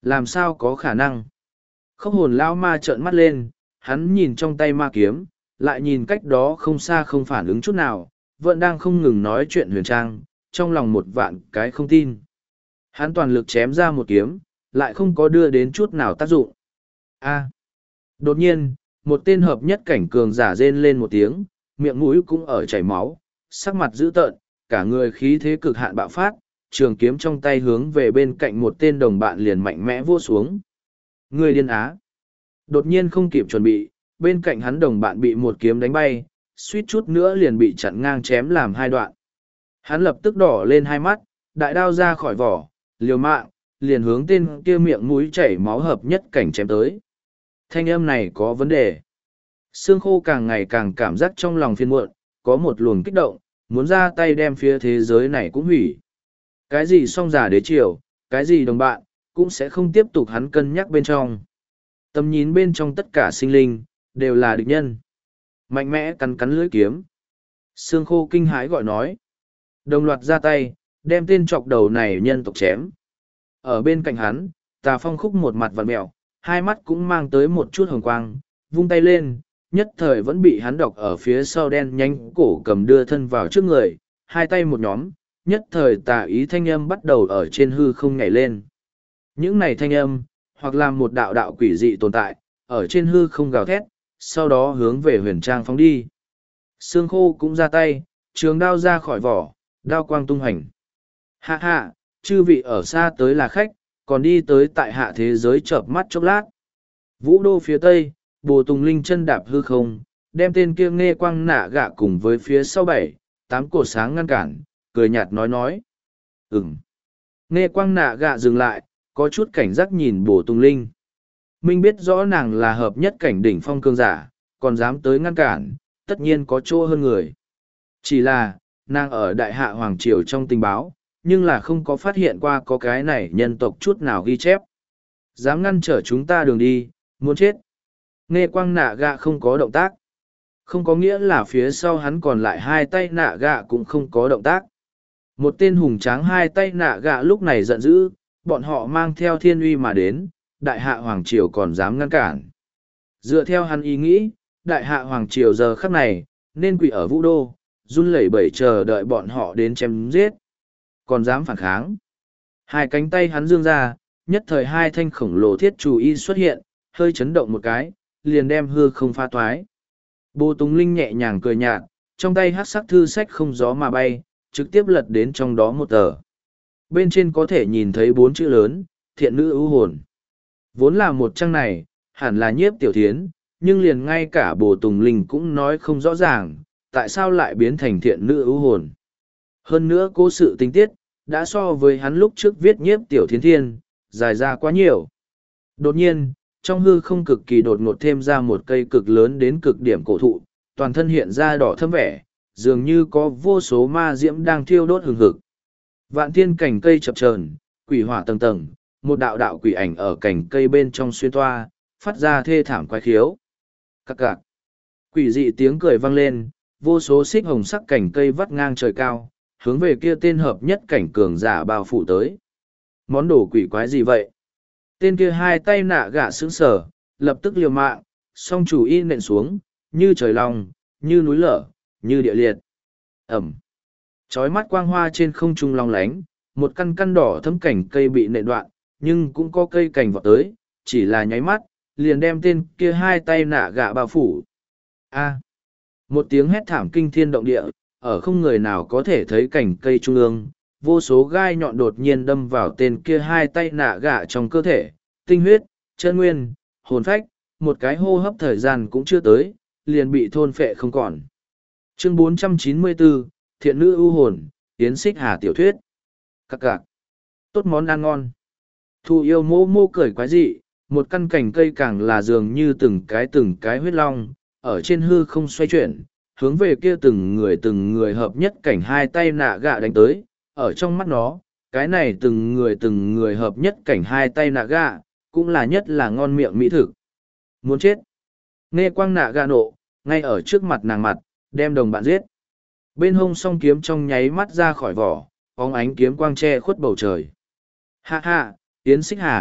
Làm sao có khả năng? Khốc hồn lão ma trợn mắt lên, hắn nhìn trong tay ma kiếm, lại nhìn cách đó không xa không phản ứng chút nào, vẫn đang không ngừng nói chuyện huyền trang, trong lòng một vạn cái không tin. Hắn toàn lực chém ra một kiếm, lại không có đưa đến chút nào tác dụng. A. Đột nhiên, một tên hợp nhất cảnh cường giả rên lên một tiếng, miệng mũi cũng ở chảy máu, sắc mặt dữ tợn, cả người khí thế cực hạn bạo phát, trường kiếm trong tay hướng về bên cạnh một tên đồng bạn liền mạnh mẽ vỗ xuống. Người điên á. Đột nhiên không kịp chuẩn bị, bên cạnh hắn đồng bạn bị một kiếm đánh bay, suýt chút nữa liền bị chặn ngang chém làm hai đoạn. Hắn lập tức đỏ lên hai mắt, đại đao ra khỏi vỏ, liều mạng, liền hướng tên kia miệng mũi chảy máu hợp nhất cảnh chém tới. Thanh âm này có vấn đề. Xương khô càng ngày càng cảm giác trong lòng phiền muộn, có một luồng kích động, muốn ra tay đem phía thế giới này cũng hủy. Cái gì song giả đế triều, cái gì đồng bạn, cũng sẽ không tiếp tục hắn cân nhắc bên trong. Tầm nhìn bên trong tất cả sinh linh, đều là địch nhân. Mạnh mẽ cắn cắn lưỡi kiếm. Xương khô kinh hãi gọi nói. Đồng loạt ra tay, đem tên chọc đầu này nhân tộc chém. Ở bên cạnh hắn, Tà Phong khúc một mặt vặn mẹo, hai mắt cũng mang tới một chút hồng quang, vung tay lên, nhất thời vẫn bị hắn đọc ở phía sau đen nhánh cổ cầm đưa thân vào trước người, hai tay một nhóm, nhất thời tà ý thanh âm bắt đầu ở trên hư không nhảy lên. Những này thanh âm, hoặc là một đạo đạo quỷ dị tồn tại, ở trên hư không gào thét, sau đó hướng về huyền trang phóng đi. Xương khô cũng ra tay, trường đao ra khỏi vỏ, đao quang tung hành. Hạ hạ, chư vị ở xa tới là khách, còn đi tới tại hạ thế giới chợp mắt chốc lát. Vũ đô phía tây, Bồ Tùng Linh chân đạp hư không, đem tên kia nghe quang nạ gạ cùng với phía sau bảy, tám cột sáng ngăn cản, cười nhạt nói nói. Ừm. Nghe quang nạ gạ dừng lại, có chút cảnh giác nhìn Bồ Tùng Linh. Minh biết rõ nàng là hợp nhất cảnh đỉnh phong cương giả, còn dám tới ngăn cản, tất nhiên có chỗ hơn người. Chỉ là, nàng ở đại hạ Hoàng Triều trong tình báo, nhưng là không có phát hiện qua có cái này nhân tộc chút nào ghi chép. Dám ngăn trở chúng ta đường đi, muốn chết. Nghe quang nạ gạ không có động tác. Không có nghĩa là phía sau hắn còn lại hai tay nạ gạ cũng không có động tác. Một tên hùng tráng hai tay nạ gạ lúc này giận dữ, bọn họ mang theo thiên uy mà đến, đại hạ Hoàng Triều còn dám ngăn cản. Dựa theo hắn ý nghĩ, đại hạ Hoàng Triều giờ khắc này, nên quỷ ở vũ đô, run lẩy bẩy chờ đợi bọn họ đến chém giết. Còn dám phản kháng. Hai cánh tay hắn dương ra, nhất thời hai thanh khổng lồ thiết chủ y xuất hiện, hơi chấn động một cái, liền đem hư không pha toái. Bồ Tùng Linh nhẹ nhàng cười nhạt, trong tay hát sắc thư sách không gió mà bay, trực tiếp lật đến trong đó một tờ. Bên trên có thể nhìn thấy bốn chữ lớn, thiện nữ ưu hồn. Vốn là một trang này, hẳn là nhiếp tiểu thiến, nhưng liền ngay cả Bồ Tùng Linh cũng nói không rõ ràng, tại sao lại biến thành thiện nữ ưu hồn. Hơn nữa cố sự tình tiết, đã so với hắn lúc trước viết nhiếp tiểu thiến thiên, dài ra quá nhiều. Đột nhiên, trong hư không cực kỳ đột ngột thêm ra một cây cực lớn đến cực điểm cổ thụ, toàn thân hiện ra đỏ thâm vẻ, dường như có vô số ma diễm đang thiêu đốt hừng hực. Vạn thiên cành cây chập chờn, quỷ hỏa tầng tầng, một đạo đạo quỷ ảnh ở cành cây bên trong xuyên toa, phát ra thê thảm quái khiếu. Cặc cặc. Quỷ dị tiếng cười vang lên, vô số xích hồng sắc cành cây vắt ngang trời cao, hướng về kia tên hợp nhất cảnh cường giả bao phủ tới. Món đồ quỷ quái gì vậy? Tên kia hai tay nạ gạ sững sờ, lập tức liều mạng, song chủ y nện xuống, như trời long, như núi lở, như địa liệt. Ẩm. Chói mắt quang hoa trên không trung long lánh, một căn căn đỏ thấm cảnh cây bị nện đoạn, nhưng cũng có cây cành vọt tới, chỉ là nháy mắt, liền đem tên kia hai tay nạ gạ bao phủ. A. Một tiếng hét thảm kinh thiên động địa, ở không người nào có thể thấy cảnh cây trung ương, vô số gai nhọn đột nhiên đâm vào tên kia hai tay nạ gạ trong cơ thể, tinh huyết, chân nguyên, hồn phách, một cái hô hấp thời gian cũng chưa tới, liền bị thôn phệ không còn. Chương bốn trăm chín mươi bốn, Thiện nữ ưu hồn, Tiến xích hà tiểu thuyết. Cặc cặc. Tốt món ăn ngon. Thu yêu mô mô cười quái dị, một căn cành cây càng là dường như từng cái từng cái huyết long, ở trên hư không xoay chuyển, hướng về kia từng người từng người hợp nhất cảnh hai tay nạ gạ đánh tới, ở trong mắt nó, cái này từng người từng người hợp nhất cảnh hai tay nạ gạ, cũng là nhất là ngon miệng mỹ thực. Muốn chết. Nghe quang nạ gạ nộ, ngay ở trước mặt nàng mặt, đem đồng bạn giết. Bên hông song kiếm trong nháy mắt ra khỏi vỏ, bóng ánh kiếm quang che khuất bầu trời. Hạ hạ, Yến Xích Hà,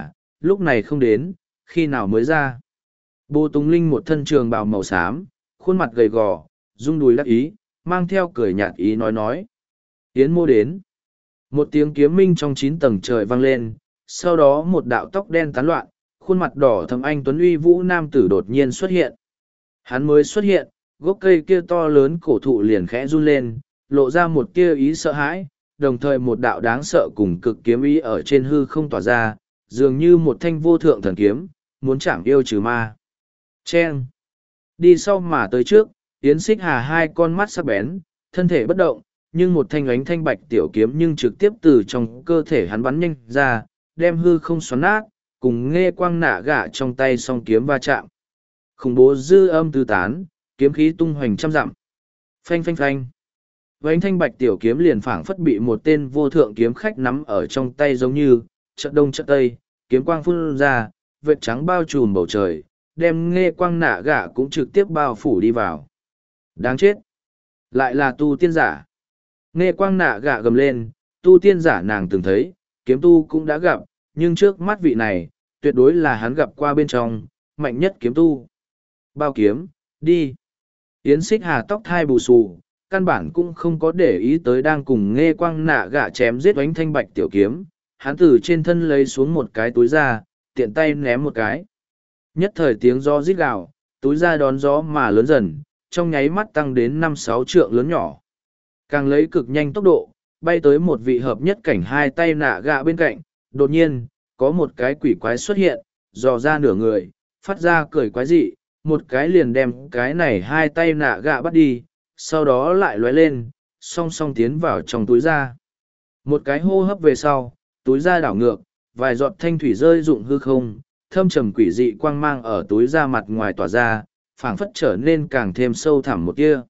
lúc này không đến, khi nào mới ra. Bồ Tùng Linh một thân trường bào màu xám, khuôn mặt gầy gò, rung đùi đắc ý, mang theo cười nhạt ý nói nói. Yến Mô đến. Một tiếng kiếm minh trong chín tầng trời vang lên, sau đó một đạo tóc đen tán loạn, khuôn mặt đỏ thâm anh tuấn uy vũ nam tử đột nhiên xuất hiện. Hắn mới xuất hiện, gốc cây kia to lớn cổ thụ liền khẽ run lên, lộ ra một tia ý sợ hãi, đồng thời một đạo đáng sợ cùng cực kiếm ý ở trên hư không tỏa ra, dường như một thanh vô thượng thần kiếm, muốn chạm yêu trừ ma. Chen! Đi sau mà tới trước, Yến Xích Hà hai con mắt sắc bén, thân thể bất động, nhưng một thanh ánh thanh bạch tiểu kiếm nhưng trực tiếp từ trong cơ thể hắn bắn nhanh ra, đem hư không xoắn nát, cùng nghe quang nạ gạ trong tay song kiếm va chạm. Khủng bố dư âm tứ tán, kiếm khí tung hoành trăm dặm. Phanh phanh phanh. Vánh thanh bạch tiểu kiếm liền phảng phất bị một tên vô thượng kiếm khách nắm ở trong tay giống như, trận đông trận tây, kiếm quang phun ra, vệt trắng bao trùm bầu trời, đem nghe quang nạ gạ cũng trực tiếp bao phủ đi vào. Đáng chết! Lại là tu tiên giả. Nghe quang nạ gạ gầm lên, tu tiên giả nàng từng thấy, kiếm tu cũng đã gặp, nhưng trước mắt vị này, tuyệt đối là hắn gặp qua bên trong, mạnh nhất kiếm tu. Bao kiếm, đi! Yến Xích Hà tóc thai bù xù, căn bản cũng không có để ý tới đang cùng nghe quang nạ gạ chém giết oánh thanh bạch tiểu kiếm, hắn từ trên thân lấy xuống một cái túi ra, tiện tay ném một cái. Nhất thời tiếng gió rít gào, túi ra đón gió mà lớn dần, trong nháy mắt tăng đến năm sáu trượng lớn nhỏ. Càng lấy cực nhanh tốc độ, bay tới một vị hợp nhất cảnh hai tay nạ gạ bên cạnh, đột nhiên, có một cái quỷ quái xuất hiện, dò ra nửa người, phát ra cười quái dị, một cái liền đem cái này hai tay nạ gạ bắt đi, sau đó lại lóe lên, song song tiến vào trong túi da. Một cái hô hấp về sau, túi da đảo ngược, vài giọt thanh thủy rơi rụng hư không, thâm trầm quỷ dị quang mang ở túi da mặt ngoài tỏa ra, phảng phất trở nên càng thêm sâu thẳm một tia.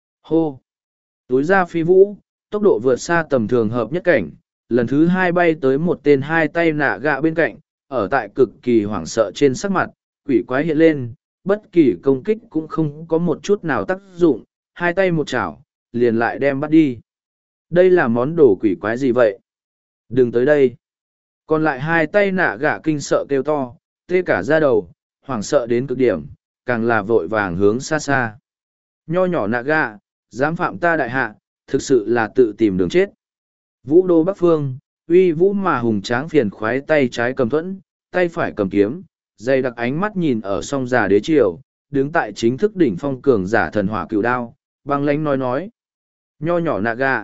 Hô! Túi da phi vũ, tốc độ vượt xa tầm thường hợp nhất cảnh, lần thứ hai bay tới một tên hai tay nạ gạ bên cạnh, ở tại cực kỳ hoảng sợ trên sắc mặt, quỷ quái hiện lên, bất kỳ công kích cũng không có một chút nào tác dụng, hai tay một chảo, liền lại đem bắt đi. Đây là món đồ quỷ quái gì vậy? Đừng tới đây! Còn lại hai tay nạ gạ kinh sợ kêu to, tê cả da đầu, hoảng sợ đến cực điểm, càng là vội vàng hướng xa xa. Nho nhỏ nạ gạ, dám phạm ta đại hạ, thực sự là tự tìm đường chết. Vũ đô Bắc Phương, uy vũ mà hùng tráng phiền khoái tay trái cầm thuẫn, tay phải cầm kiếm, dày đặc ánh mắt nhìn ở song già đế triều, đứng tại chính thức đỉnh phong cường giả thần hỏa cựu đao, băng lánh nói nói. Nho nhỏ nạ gạ.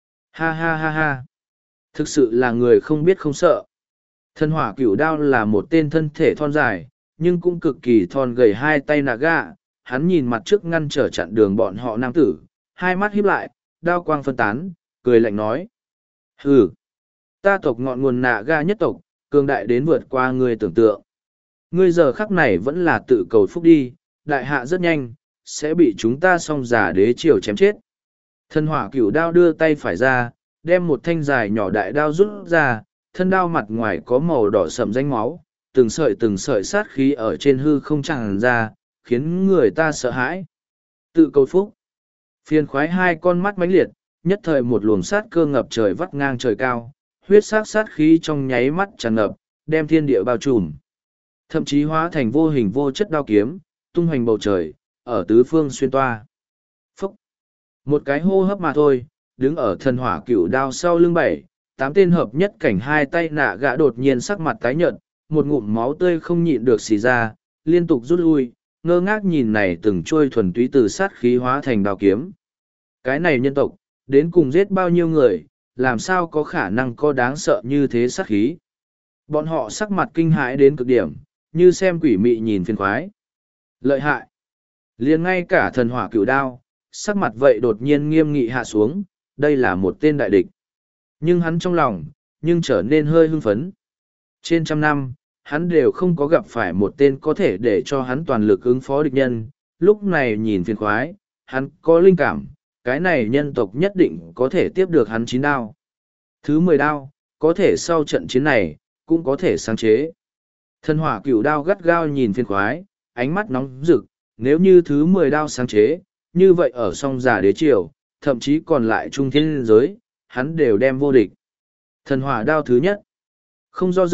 Ha ha ha ha. Thực sự là người không biết không sợ. Thần hỏa cửu đao là một tên thân thể thon dài, nhưng cũng cực kỳ thon gầy hai tay nạ gạ. Hắn nhìn mặt trước ngăn trở chặn đường bọn họ nam tử, hai mắt híp lại, đao quang phân tán, cười lạnh nói. Hừ, ta tộc ngọn nguồn nạ gạ nhất tộc, cường đại đến vượt qua người tưởng tượng. Ngươi giờ khắc này vẫn là tự cầu phúc đi, đại hạ rất nhanh, sẽ bị chúng ta song giả đế triều chém chết. Thần hỏa cửu đao đưa tay phải ra, đem một thanh dài nhỏ đại đao rút ra, thân đao mặt ngoài có màu đỏ sậm danh máu, từng sợi từng sợi sát khí ở trên hư không tràn ra, khiến người ta sợ hãi. Tự cầu phúc. Phiền khoái hai con mắt mãnh liệt, nhất thời một luồng sát cơ ngập trời vắt ngang trời cao, huyết sát sát khí trong nháy mắt tràn ngập, đem thiên địa bao trùm. Thậm chí hóa thành vô hình vô chất đao kiếm, tung hoành bầu trời, ở tứ phương xuyên toa. Phúc! Một cái hô hấp mà thôi, đứng ở thần hỏa cửu đao sau lưng bảy, tám tên hợp nhất cảnh hai tay nạ gã đột nhiên sắc mặt tái nhợt, một ngụm máu tươi không nhịn được xì ra, liên tục rút lui, ngơ ngác nhìn này từng trôi thuần túy từ sát khí hóa thành đao kiếm. Cái này nhân tộc, đến cùng giết bao nhiêu người, làm sao có khả năng có đáng sợ như thế sát khí. Bọn họ sắc mặt kinh hãi đến cực điểm, như xem quỷ mị nhìn phiền khoái. Lợi hại! Liền ngay cả thần hỏa cửu đao, sắc mặt vậy đột nhiên nghiêm nghị hạ xuống, đây là một tên đại địch. Nhưng hắn trong lòng, nhưng trở nên hơi hưng phấn. Trên trăm năm, hắn đều không có gặp phải một tên có thể để cho hắn toàn lực ứng phó địch nhân, lúc này nhìn phiền khoái, hắn có linh cảm, cái này nhân tộc nhất định có thể tiếp được hắn chín đao. Thứ mười đao, có thể sau trận chiến này, cũng có thể sáng chế. Thần hỏa cửu đao gắt gao nhìn phiền khoái, ánh mắt nóng rực, nếu như thứ mười đao sáng chế, như vậy ở song giả đế triều, thậm chí còn lại trung thiên giới, hắn đều đem vô địch. Thần hỏa đao thứ nhất, không do dự,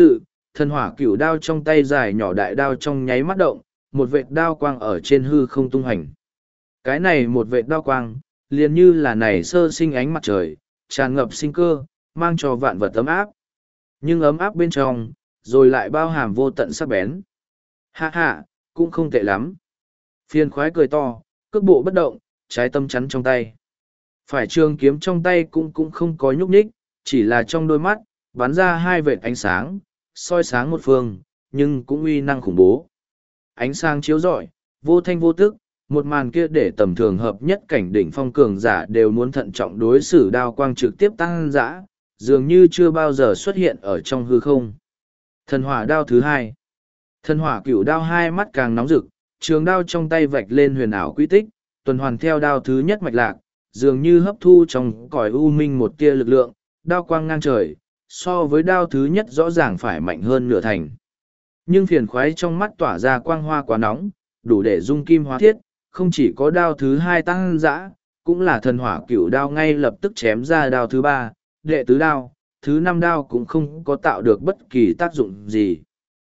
Thần hỏa cửu đao trong tay dài nhỏ đại đao trong nháy mắt động, một vệt đao quang ở trên hư không tung hành. Cái này một vệt đao quang, liền như là nảy sơ sinh ánh mặt trời, tràn ngập sinh cơ, mang cho vạn vật ấm áp. Nhưng ấm áp bên trong, rồi lại bao hàm vô tận sắc bén. Hạ hạ, cũng không tệ lắm. Phiền khoái cười to, cước bộ bất động, trái tâm chắn trong tay. Phải trường kiếm trong tay cũng cũng không có nhúc nhích, chỉ là trong đôi mắt, bắn ra hai vệt ánh sáng, soi sáng một phương, nhưng cũng uy năng khủng bố. Ánh sáng chiếu rọi, vô thanh vô tức, một màn kia để tầm thường hợp nhất cảnh đỉnh phong cường giả đều muốn thận trọng đối xử đao quang trực tiếp tăng dã, dường như chưa bao giờ xuất hiện ở trong hư không. Thần hỏa đao thứ hai. Thần hỏa cửu đao hai mắt càng nóng rực, trường đao trong tay vạch lên huyền ảo quy tích, tuần hoàn theo đao thứ nhất mạch lạc, dường như hấp thu trong cõi u minh một tia lực lượng, đao quang ngang trời, so với đao thứ nhất rõ ràng phải mạnh hơn nửa thành. Nhưng phiền khoái trong mắt tỏa ra quang hoa quá nóng, đủ để dung kim hóa thiết, không chỉ có đao thứ hai tăng dã, cũng là thần hỏa cửu đao ngay lập tức chém ra đao thứ ba, đệ tứ đao, thứ năm đao cũng không có tạo được bất kỳ tác dụng gì.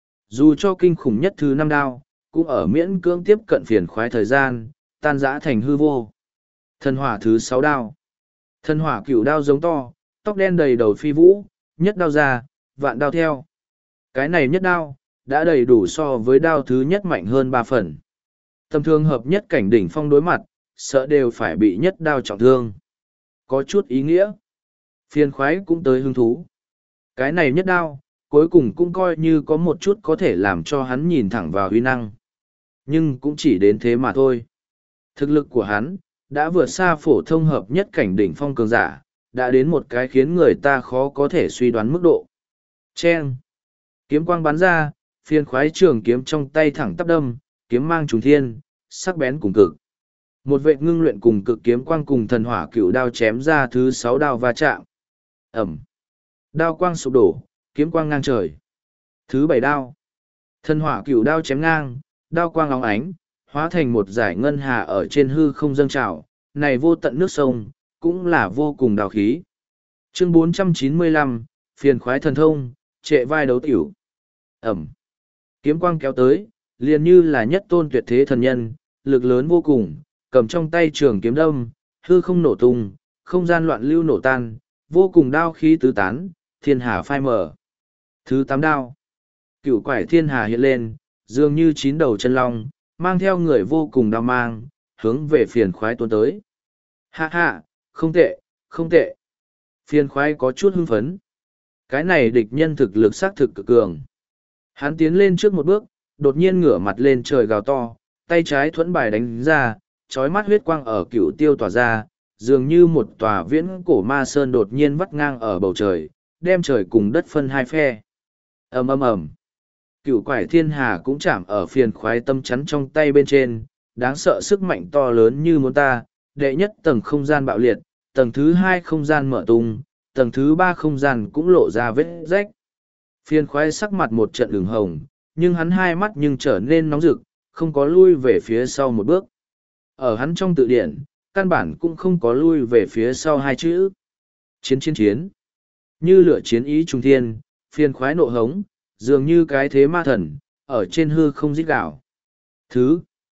Dù cho kinh khủng nhất thứ năm đao, cũng ở miễn cưỡng tiếp cận phiền khoái thời gian, tan rã thành hư vô. Thần hỏa thứ sáu đao. Thần hỏa cửu đao giống to, tóc đen đầy đầu phi vũ, nhất đao ra, vạn đao theo. Cái này nhất đao, đã đầy đủ so với đao thứ nhất mạnh hơn ba phần. Tầm thương hợp nhất cảnh đỉnh phong đối mặt, sợ đều phải bị nhất đao trọng thương. Có chút ý nghĩa. Phiền khoái cũng tới hứng thú. Cái này nhất đao, cuối cùng cũng coi như có một chút có thể làm cho hắn nhìn thẳng vào huy năng. Nhưng cũng chỉ đến thế mà thôi. Thực lực của hắn, đã vượt xa phổ thông hợp nhất cảnh đỉnh phong cường giả, đã đến một cái khiến người ta khó có thể suy đoán mức độ. Chen! Kiếm quang bắn ra, phiền khoái trường kiếm trong tay thẳng tắp đâm, kiếm mang trùng thiên, sắc bén cùng cực. Một vệ ngưng luyện cùng cực kiếm quang cùng thần hỏa cửu đao chém ra thứ sáu đao va chạm. Ẩm! Đao quang sụp đổ, kiếm quang ngang trời. Thứ bảy đao. Thần hỏa cửu đao chém ngang, đao quang óng ánh, hóa thành một dải ngân hà ở trên hư không dâng trào, này vô tận nước sông, cũng là vô cùng đào khí. Chương bốn trăm chín mươi lăm, phiền khoái thần thông, trệ vai đấu tiểu. Ẩm. Kiếm quang kéo tới, liền như là nhất tôn tuyệt thế thần nhân, lực lớn vô cùng, cầm trong tay trường kiếm đâm, hư không nổ tung, không gian loạn lưu nổ tan, vô cùng đao khí tứ tán, thiên hà phai mở. Thứ tám đao. Cựu quải thiên hà hiện lên, dường như chín đầu chân long, mang theo người vô cùng đao mang, hướng về phiền khoái tuôn tới. Ha ha, không tệ, không tệ. Phiền khoái có chút hưng phấn. Cái này địch nhân thực lực xác thực cực cường. Hắn tiến lên trước một bước, đột nhiên ngửa mặt lên trời gào to, tay trái thuẫn bài đánh ra, trói mắt huyết quang ở cựu tiêu tỏa ra, dường như một tòa viễn cổ ma sơn đột nhiên vắt ngang ở bầu trời, đem trời cùng đất phân hai phe. Ầm ầm ầm. Cựu quải thiên hà cũng chạm ở phiền khoái tâm chắn trong tay bên trên, đáng sợ sức mạnh to lớn như muốn ta, đệ nhất tầng không gian bạo liệt, tầng thứ hai không gian mở tung, tầng thứ ba không gian cũng lộ ra vết rách. Phiền khoái sắc mặt một trận đường hồng, nhưng hắn hai mắt nhưng trở nên nóng rực, không có lui về phía sau một bước. Ở hắn trong tự điển, căn bản cũng không có lui về phía sau hai chữ. Chiến chiến chiến. Như lửa chiến ý trung thiên, phiền khoái nộ hống, dường như cái thế ma thần, ở trên hư không rít gạo. Thứ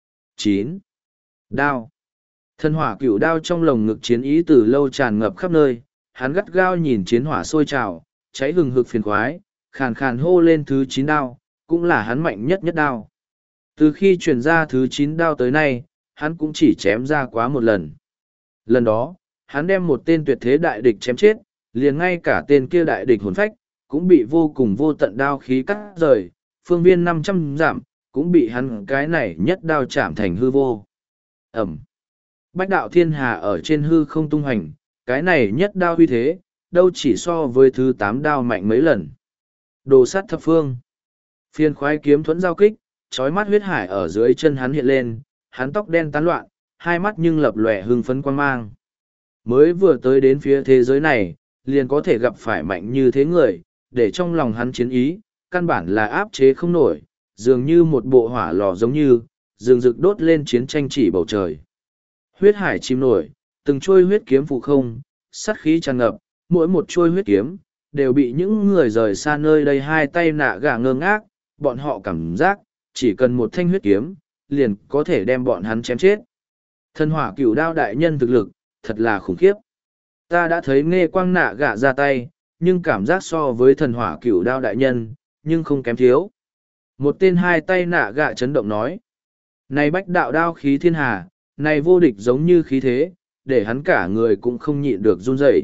chín. Đao. Thần hỏa cửu đao trong lồng ngực chiến ý từ lâu tràn ngập khắp nơi, hắn gắt gao nhìn chiến hỏa sôi trào, cháy hừng hực phiền khoái, khàn khàn hô lên thứ chín đao, cũng là hắn mạnh nhất nhất đao. Từ khi truyền ra thứ chín đao tới nay, hắn cũng chỉ chém ra quá một lần. Lần đó, hắn đem một tên tuyệt thế đại địch chém chết, liền ngay cả tên kia đại địch hồn phách, cũng bị vô cùng vô tận đao khí cắt rời, phương viên năm trăm giảm, cũng bị hắn cái này nhất đao chạm thành hư vô. Ẩm. Bách đạo thiên hà ở trên hư không tung hành, cái này nhất đao huy thế, đâu chỉ so với thứ tám đao mạnh mấy lần. Đồ sát thập phương. Phiên khoái kiếm thuẫn giao kích, trói mắt huyết hải ở dưới chân hắn hiện lên, hắn tóc đen tán loạn, hai mắt nhưng lập lòe hưng phấn quang mang. Mới vừa tới đến phía thế giới này, liền có thể gặp phải mạnh như thế người, để trong lòng hắn chiến ý, căn bản là áp chế không nổi, dường như một bộ hỏa lò giống như, rừng rực đốt lên chiến tranh chỉ bầu trời. Huyết hải chìm nổi, từng trôi huyết kiếm phụ không, sát khí tràn ngập, mỗi một trôi huyết kiếm, đều bị những người rời xa nơi đây hai tay nạ gà ngơ ngác, bọn họ cảm giác, chỉ cần một thanh huyết kiếm, liền có thể đem bọn hắn chém chết. Thần hỏa cửu đao đại nhân thực lực, thật là khủng khiếp. Ta đã thấy nghe quang nạ gà ra tay, nhưng cảm giác so với thần hỏa cửu đao đại nhân, nhưng không kém thiếu. Một tên hai tay nạ gà chấn động nói. Này bách đạo đao khí thiên hà, này vô địch giống như khí thế, để hắn cả người cũng không nhịn được run rẩy.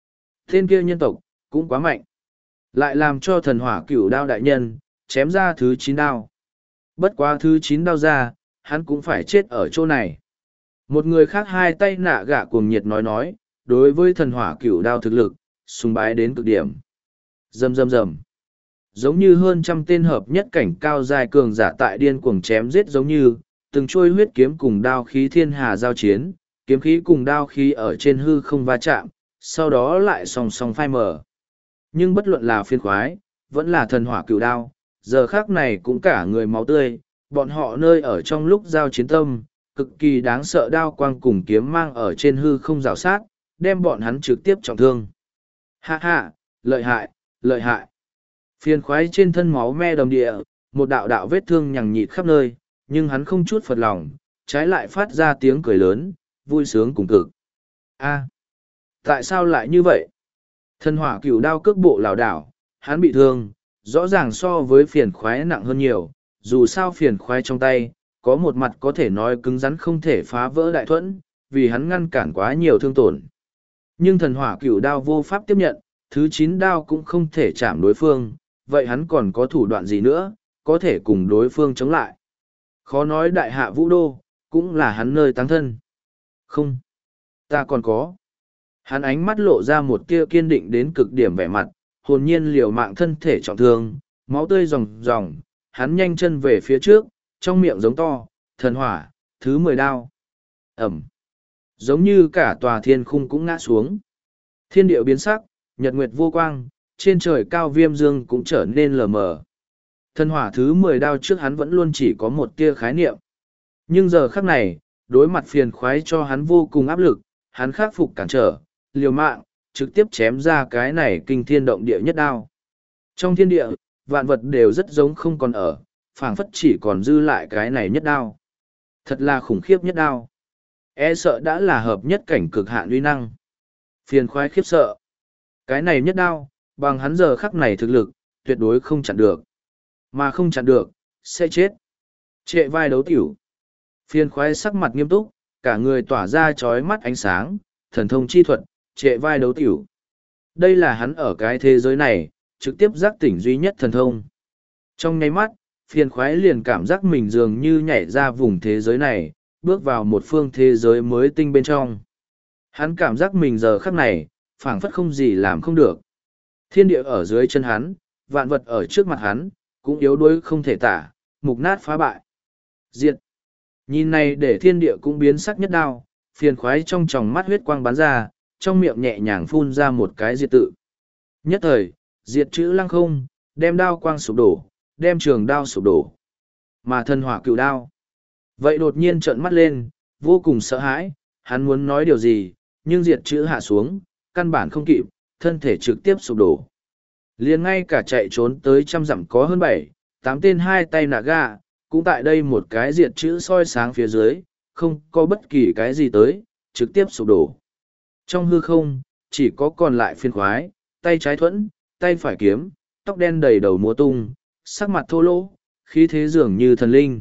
Tên kia nhân tộc, cũng quá mạnh. Lại làm cho thần hỏa cửu đao đại nhân, chém ra thứ chín đao. Bất quá thứ chín đao ra, hắn cũng phải chết ở chỗ này. Một người khác hai tay nạ gạ cuồng nhiệt nói nói, đối với thần hỏa cửu đao thực lực, sùng bái đến cực điểm. Rầm rầm rầm. Giống như hơn trăm tên hợp nhất cảnh cao dài cường giả tại điên cuồng chém giết giống như, từng trôi huyết kiếm cùng đao khí thiên hà giao chiến, kiếm khí cùng đao khí ở trên hư không va chạm, sau đó lại song song phai mở. Nhưng bất luận là phiên khoái, vẫn là thần hỏa cửu đao, giờ khác này cũng cả người máu tươi, bọn họ nơi ở trong lúc giao chiến tâm, cực kỳ đáng sợ đao quang cùng kiếm mang ở trên hư không rào sát, đem bọn hắn trực tiếp trọng thương. Ha ha, lợi hại, lợi hại. Phiền khoái trên thân máu me đầm địa, một đạo đạo vết thương nhằng nhịt khắp nơi, nhưng hắn không chút phật lòng, trái lại phát ra tiếng cười lớn, vui sướng cùng cực. A, tại sao lại như vậy? Thần hỏa cửu đao cước bộ lảo đảo, hắn bị thương, rõ ràng so với phiền khoái nặng hơn nhiều, dù sao phiền khoái trong tay, có một mặt có thể nói cứng rắn không thể phá vỡ đại thuẫn, vì hắn ngăn cản quá nhiều thương tổn. Nhưng thần hỏa cửu đao vô pháp tiếp nhận, thứ chín đao cũng không thể chạm đối phương, vậy hắn còn có thủ đoạn gì nữa, có thể cùng đối phương chống lại. Khó nói đại hạ vũ đô, cũng là hắn nơi táng thân. Không, ta còn có. Hắn ánh mắt lộ ra một tia kiên định đến cực điểm vẻ mặt, hồn nhiên liều mạng thân thể trọng thương, máu tươi ròng ròng, hắn nhanh chân về phía trước, trong miệng giống to, thần hỏa, thứ mười đao. Ẩm. Giống như cả tòa thiên khung cũng ngã xuống. Thiên điệu biến sắc, nhật nguyệt vô quang, trên trời cao viêm dương cũng trở nên lờ mờ. Thần hỏa thứ mười đao trước hắn vẫn luôn chỉ có một tia khái niệm. Nhưng giờ khắc này, đối mặt phiền khoái cho hắn vô cùng áp lực, hắn khắc phục cản trở, liều mạng, trực tiếp chém ra cái này kinh thiên động địa nhất đao. Trong thiên địa, vạn vật đều rất giống không còn ở, phảng phất chỉ còn dư lại cái này nhất đao. Thật là khủng khiếp nhất đao. E sợ đã là hợp nhất cảnh cực hạn uy năng. Phiền khoái khiếp sợ. Cái này nhất đao, bằng hắn giờ khắc này thực lực, tuyệt đối không chặn được. Mà không chặn được, sẽ chết. Trệ vai đấu tiểu. Phiền khoái sắc mặt nghiêm túc, cả người tỏa ra chói mắt ánh sáng, thần thông chi thuật, trệ vai đấu tiểu. Đây là hắn ở cái thế giới này, trực tiếp giác tỉnh duy nhất thần thông. Trong nháy mắt, phiền khoái liền cảm giác mình dường như nhảy ra vùng thế giới này, bước vào một phương thế giới mới tinh bên trong. Hắn cảm giác mình giờ khắc này, phảng phất không gì làm không được. Thiên địa ở dưới chân hắn, vạn vật ở trước mặt hắn, cũng yếu đuối không thể tả, mục nát phá bại. Diệt. Nhìn này để thiên địa cũng biến sắc nhất đao, phiền khoái trong tròng mắt huyết quang bắn ra, trong miệng nhẹ nhàng phun ra một cái diệt tự. Nhất thời, diệt chữ lăng không, đem đao quang sụp đổ, đem trường đao sụp đổ. Mà thần hỏa cựu đao. Vậy đột nhiên trợn mắt lên, vô cùng sợ hãi, hắn muốn nói điều gì, nhưng diệt chữ hạ xuống, căn bản không kịp, thân thể trực tiếp sụp đổ. Liền ngay cả chạy trốn tới trăm dặm có hơn bảy, tám tên hai tay nạ gà, cũng tại đây một cái diệt chữ soi sáng phía dưới, không có bất kỳ cái gì tới, trực tiếp sụp đổ. Trong hư không, chỉ có còn lại phiên khoái, tay trái thuẫn, tay phải kiếm, tóc đen đầy đầu múa tung, sắc mặt thô lỗ, khí thế dường như thần linh.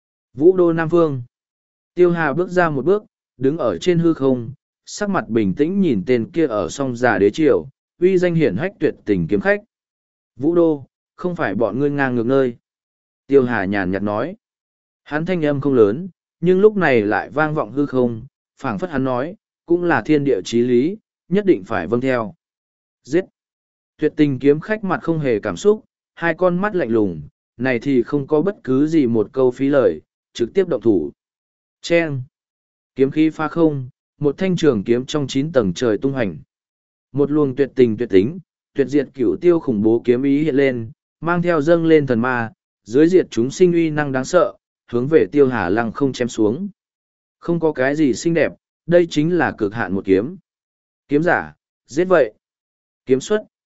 Vũ đô Nam Phương. Tiêu Hà bước ra một bước, đứng ở trên hư không, sắc mặt bình tĩnh nhìn tên kia ở song già đế triều, uy danh hiển hách tuyệt tình kiếm khách. Vũ đô, không phải bọn ngươi ngang ngược nơi. Tiêu Hà nhàn nhạt nói. Hắn thanh âm không lớn, nhưng lúc này lại vang vọng hư không, phảng phất hắn nói, cũng là thiên địa chí lý, nhất định phải vâng theo. Giết! Tuyệt tình kiếm khách mặt không hề cảm xúc, hai con mắt lạnh lùng, này thì không có bất cứ gì một câu phí lời, trực tiếp động thủ. Chen! Kiếm khí pha không, một thanh trường kiếm trong chín tầng trời tung hành. Một luồng tuyệt tình tuyệt tính, tuyệt diệt cửu tiêu khủng bố kiếm ý hiện lên, mang theo dâng lên thần ma, dưới diệt chúng sinh uy năng đáng sợ, hướng về Tiêu Hà lăng không chém xuống. Không có cái gì xinh đẹp, đây chính là cực hạn một kiếm. Kiếm giả, giết vậy. Kiếm xuất,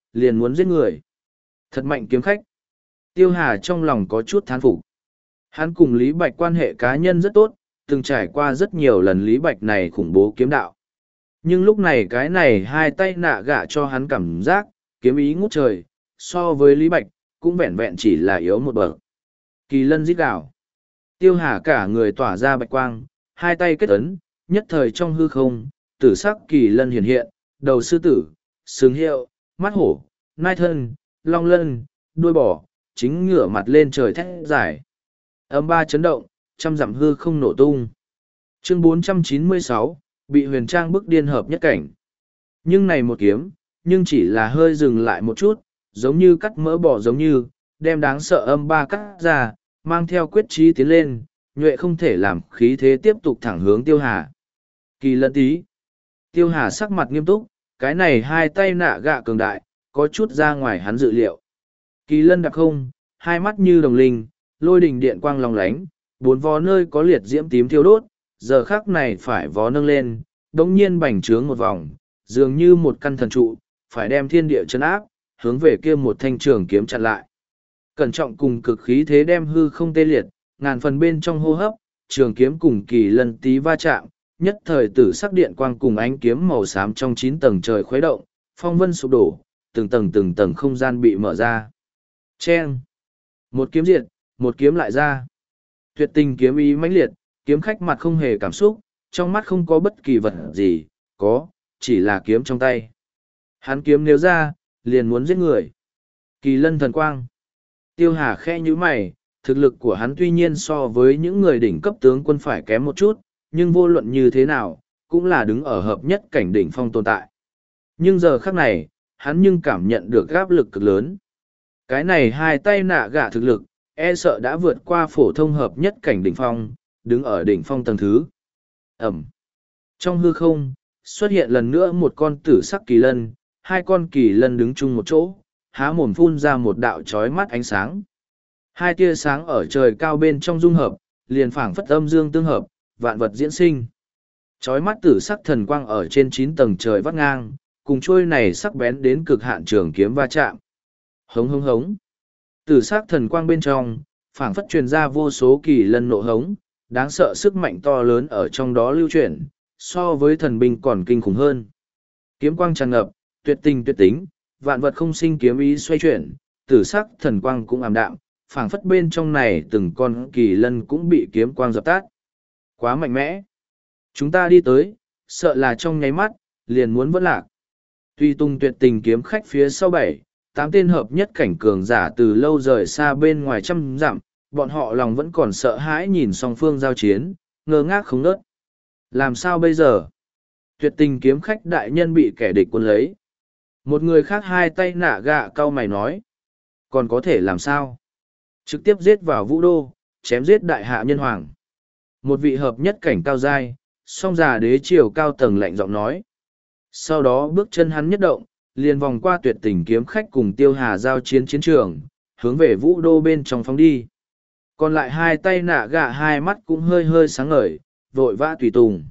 liền muốn giết người. Thật mạnh kiếm khách. Tiêu Hà trong lòng có chút thán phục. Hắn cùng Lý Bạch quan hệ cá nhân rất tốt, từng trải qua rất nhiều lần Lý Bạch này khủng bố kiếm đạo. Nhưng lúc này cái này hai tay nạ gạ cho hắn cảm giác, kiếm ý ngút trời, so với Lý Bạch, cũng vẹn vẹn chỉ là yếu một bậc. Kỳ lân rít gào. Tiêu Hà cả người tỏa ra bạch quang, hai tay kết ấn, nhất thời trong hư không, tử sắc kỳ lân hiện hiện, đầu sư tử, sừng hiệu, mắt hổ, nai thân, long lân, đuôi bò, chính ngửa mặt lên trời thét dài. Âm ba chấn động, trăm dặm hư không nổ tung. Chương bốn trăm chín mươi sáu, bị huyền trang bức điên hợp nhất cảnh. Nhưng này một kiếm, nhưng chỉ là hơi dừng lại một chút, giống như cắt mỡ bò giống như, đem đáng sợ âm ba cắt ra, mang theo quyết chí tiến lên, nhuệ không thể làm khí thế tiếp tục thẳng hướng Tiêu Hà. Kỳ lân tí. Tiêu Hà sắc mặt nghiêm túc, cái này hai tay nạ gạ cường đại, có chút ra ngoài hắn dự liệu. Kỳ lân đặc không, hai mắt như đồng linh, lôi đình điện quang long lánh, bốn vó nơi có liệt diễm tím thiêu đốt, giờ khắc này phải vó nâng lên, đống nhiên bành trướng một vòng, dường như một căn thần trụ, phải đem thiên địa chấn áp, hướng về kia một thanh trường kiếm chặn lại. Cẩn trọng cùng cực khí thế đem hư không tê liệt, ngàn phần bên trong hô hấp, trường kiếm cùng kỳ lân tí va chạm, nhất thời tử sắc điện quang cùng ánh kiếm màu xám trong chín tầng trời khuấy động, phong vân sụp đổ, từng tầng từng tầng không gian bị mở ra. Chen! Một kiếm diệt, một kiếm lại ra. Tuyệt tình kiếm ý mãnh liệt, kiếm khách mặt không hề cảm xúc, trong mắt không có bất kỳ vật gì, có, chỉ là kiếm trong tay. Hắn kiếm nếu ra, liền muốn giết người. Kỳ lân thần quang. Tiêu Hà khẽ nhíu mày, thực lực của hắn tuy nhiên so với những người đỉnh cấp tướng quân phải kém một chút, nhưng vô luận như thế nào, cũng là đứng ở hợp nhất cảnh đỉnh phong tồn tại. Nhưng giờ khắc này, hắn nhưng cảm nhận được áp lực cực lớn. Cái này hai tay nạ gạ thực lực, e sợ đã vượt qua phổ thông hợp nhất cảnh đỉnh phong, đứng ở đỉnh phong tầng thứ. Ẩm. Trong hư không, xuất hiện lần nữa một con tử sắc kỳ lân, hai con kỳ lân đứng chung một chỗ, há mồm phun ra một đạo chói mắt ánh sáng. Hai tia sáng ở trời cao bên trong dung hợp, liền phảng phất âm dương tương hợp, vạn vật diễn sinh. Chói mắt tử sắc thần quang ở trên chín tầng trời vắt ngang, cùng trôi này sắc bén đến cực hạn trường kiếm va chạm. Hống hống hống. Tử sắc thần quang bên trong, phảng phất truyền ra vô số kỳ lân nộ hống, đáng sợ sức mạnh to lớn ở trong đó lưu chuyển, so với thần binh còn kinh khủng hơn. Kiếm quang tràn ngập, tuyệt tình tuyệt tính, vạn vật không sinh kiếm ý xoay chuyển, tử sắc thần quang cũng ảm đạm, phảng phất bên trong này từng con kỳ lân cũng bị kiếm quang dập tắt. Quá mạnh mẽ. Chúng ta đi tới, sợ là trong nháy mắt, liền muốn vỡ lạc. Tuy tung tuyệt tình kiếm khách phía sau bảy, tám tên hợp nhất cảnh cường giả từ lâu rời xa bên ngoài trăm dặm, bọn họ lòng vẫn còn sợ hãi nhìn song phương giao chiến, ngơ ngác không nớt. Làm sao bây giờ? Tuyệt tình kiếm khách đại nhân bị kẻ địch quân lấy. Một người khác hai tay nạ gạ cau mày nói. Còn có thể làm sao? Trực tiếp giết vào vũ đô, chém giết đại hạ nhân hoàng. Một vị hợp nhất cảnh cao giai, song già đế triều cao tầng lạnh giọng nói. Sau đó bước chân hắn nhất động, liền vòng qua tuyệt tình kiếm khách cùng Tiêu Hà giao chiến chiến trường, hướng về vũ đô bên trong phóng đi. Còn lại hai tay nạ gạ hai mắt cũng hơi hơi sáng ngời, vội vã tùy tùng.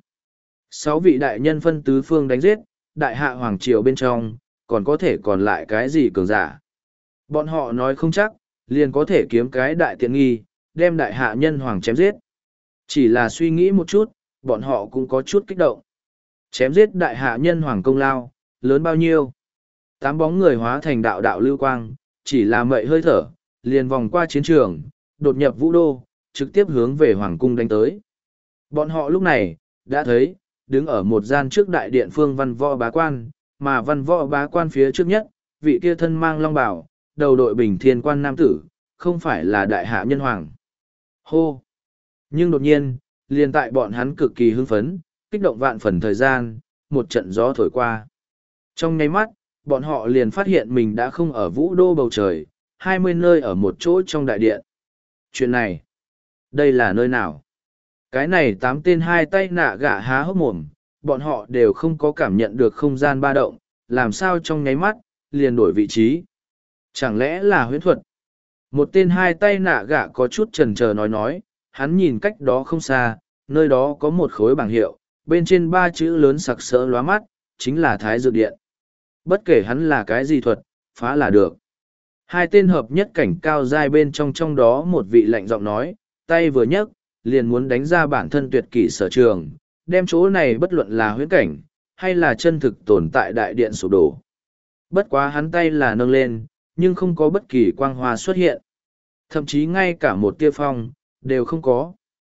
Sáu vị đại nhân phân tứ phương đánh giết, đại hạ hoàng triều bên trong, còn có thể còn lại cái gì cường giả. Bọn họ nói không chắc, liền có thể kiếm cái đại tiện nghi, đem đại hạ nhân hoàng chém giết. Chỉ là suy nghĩ một chút, bọn họ cũng có chút kích động. Chém giết đại hạ nhân hoàng công lao, lớn bao nhiêu? Tám bóng người hóa thành đạo đạo lưu quang, chỉ là mậy hơi thở, liền vòng qua chiến trường, đột nhập vũ đô, trực tiếp hướng về hoàng cung đánh tới. Bọn họ lúc này, đã thấy, đứng ở một gian trước đại điện phương văn võ bá quan, mà văn võ bá quan phía trước nhất, vị kia thân mang long bào, đầu đội bình thiên quan nam tử, không phải là đại hạ nhân hoàng. Hô! Nhưng đột nhiên, liền tại bọn hắn cực kỳ hưng phấn, kích động vạn phần thời gian, một trận gió thổi qua. Trong nháy mắt, bọn họ liền phát hiện mình đã không ở vũ đô bầu trời, hai mươi nơi ở một chỗ trong đại điện. Chuyện này, đây là nơi nào? Cái này tám tên hai tay nạ gạ há hốc mồm, bọn họ đều không có cảm nhận được không gian ba động, làm sao trong nháy mắt, liền đổi vị trí. Chẳng lẽ là huyễn thuật? Một tên hai tay nạ gạ có chút chần chờ nói nói, hắn nhìn cách đó không xa, nơi đó có một khối bảng hiệu, bên trên ba chữ lớn sặc sỡ lóa mắt, chính là Thái Dược Điện. Bất kể hắn là cái gì thuật, phá là được. Hai tên hợp nhất cảnh cao giai bên trong trong đó một vị lạnh giọng nói, tay vừa nhấc, liền muốn đánh ra bản thân tuyệt kỷ sở trường, đem chỗ này bất luận là huyễn cảnh, hay là chân thực tồn tại đại điện sụp đổ. Bất quá hắn tay là nâng lên, nhưng không có bất kỳ quang hoa xuất hiện. Thậm chí ngay cả một tia phong, đều không có.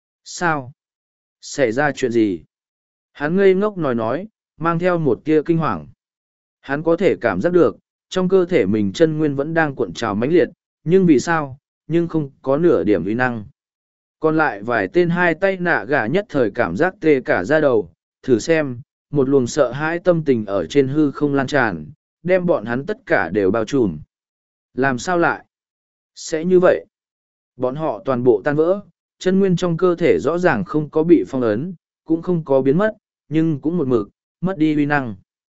Sao? Xảy ra chuyện gì? Hắn ngây ngốc nói nói, mang theo một tia kinh hoàng. Hắn có thể cảm giác được, trong cơ thể mình chân nguyên vẫn đang cuộn trào mãnh liệt, nhưng vì sao, nhưng không có nửa điểm uy năng. Còn lại vài tên hai tay nạ gà nhất thời cảm giác tê cả da đầu, thử xem, một luồng sợ hãi tâm tình ở trên hư không lan tràn, đem bọn hắn tất cả đều bao trùm. Làm sao lại? Sẽ như vậy. Bọn họ toàn bộ tan vỡ, chân nguyên trong cơ thể rõ ràng không có bị phong ấn, cũng không có biến mất, nhưng cũng một mực, mất đi uy năng.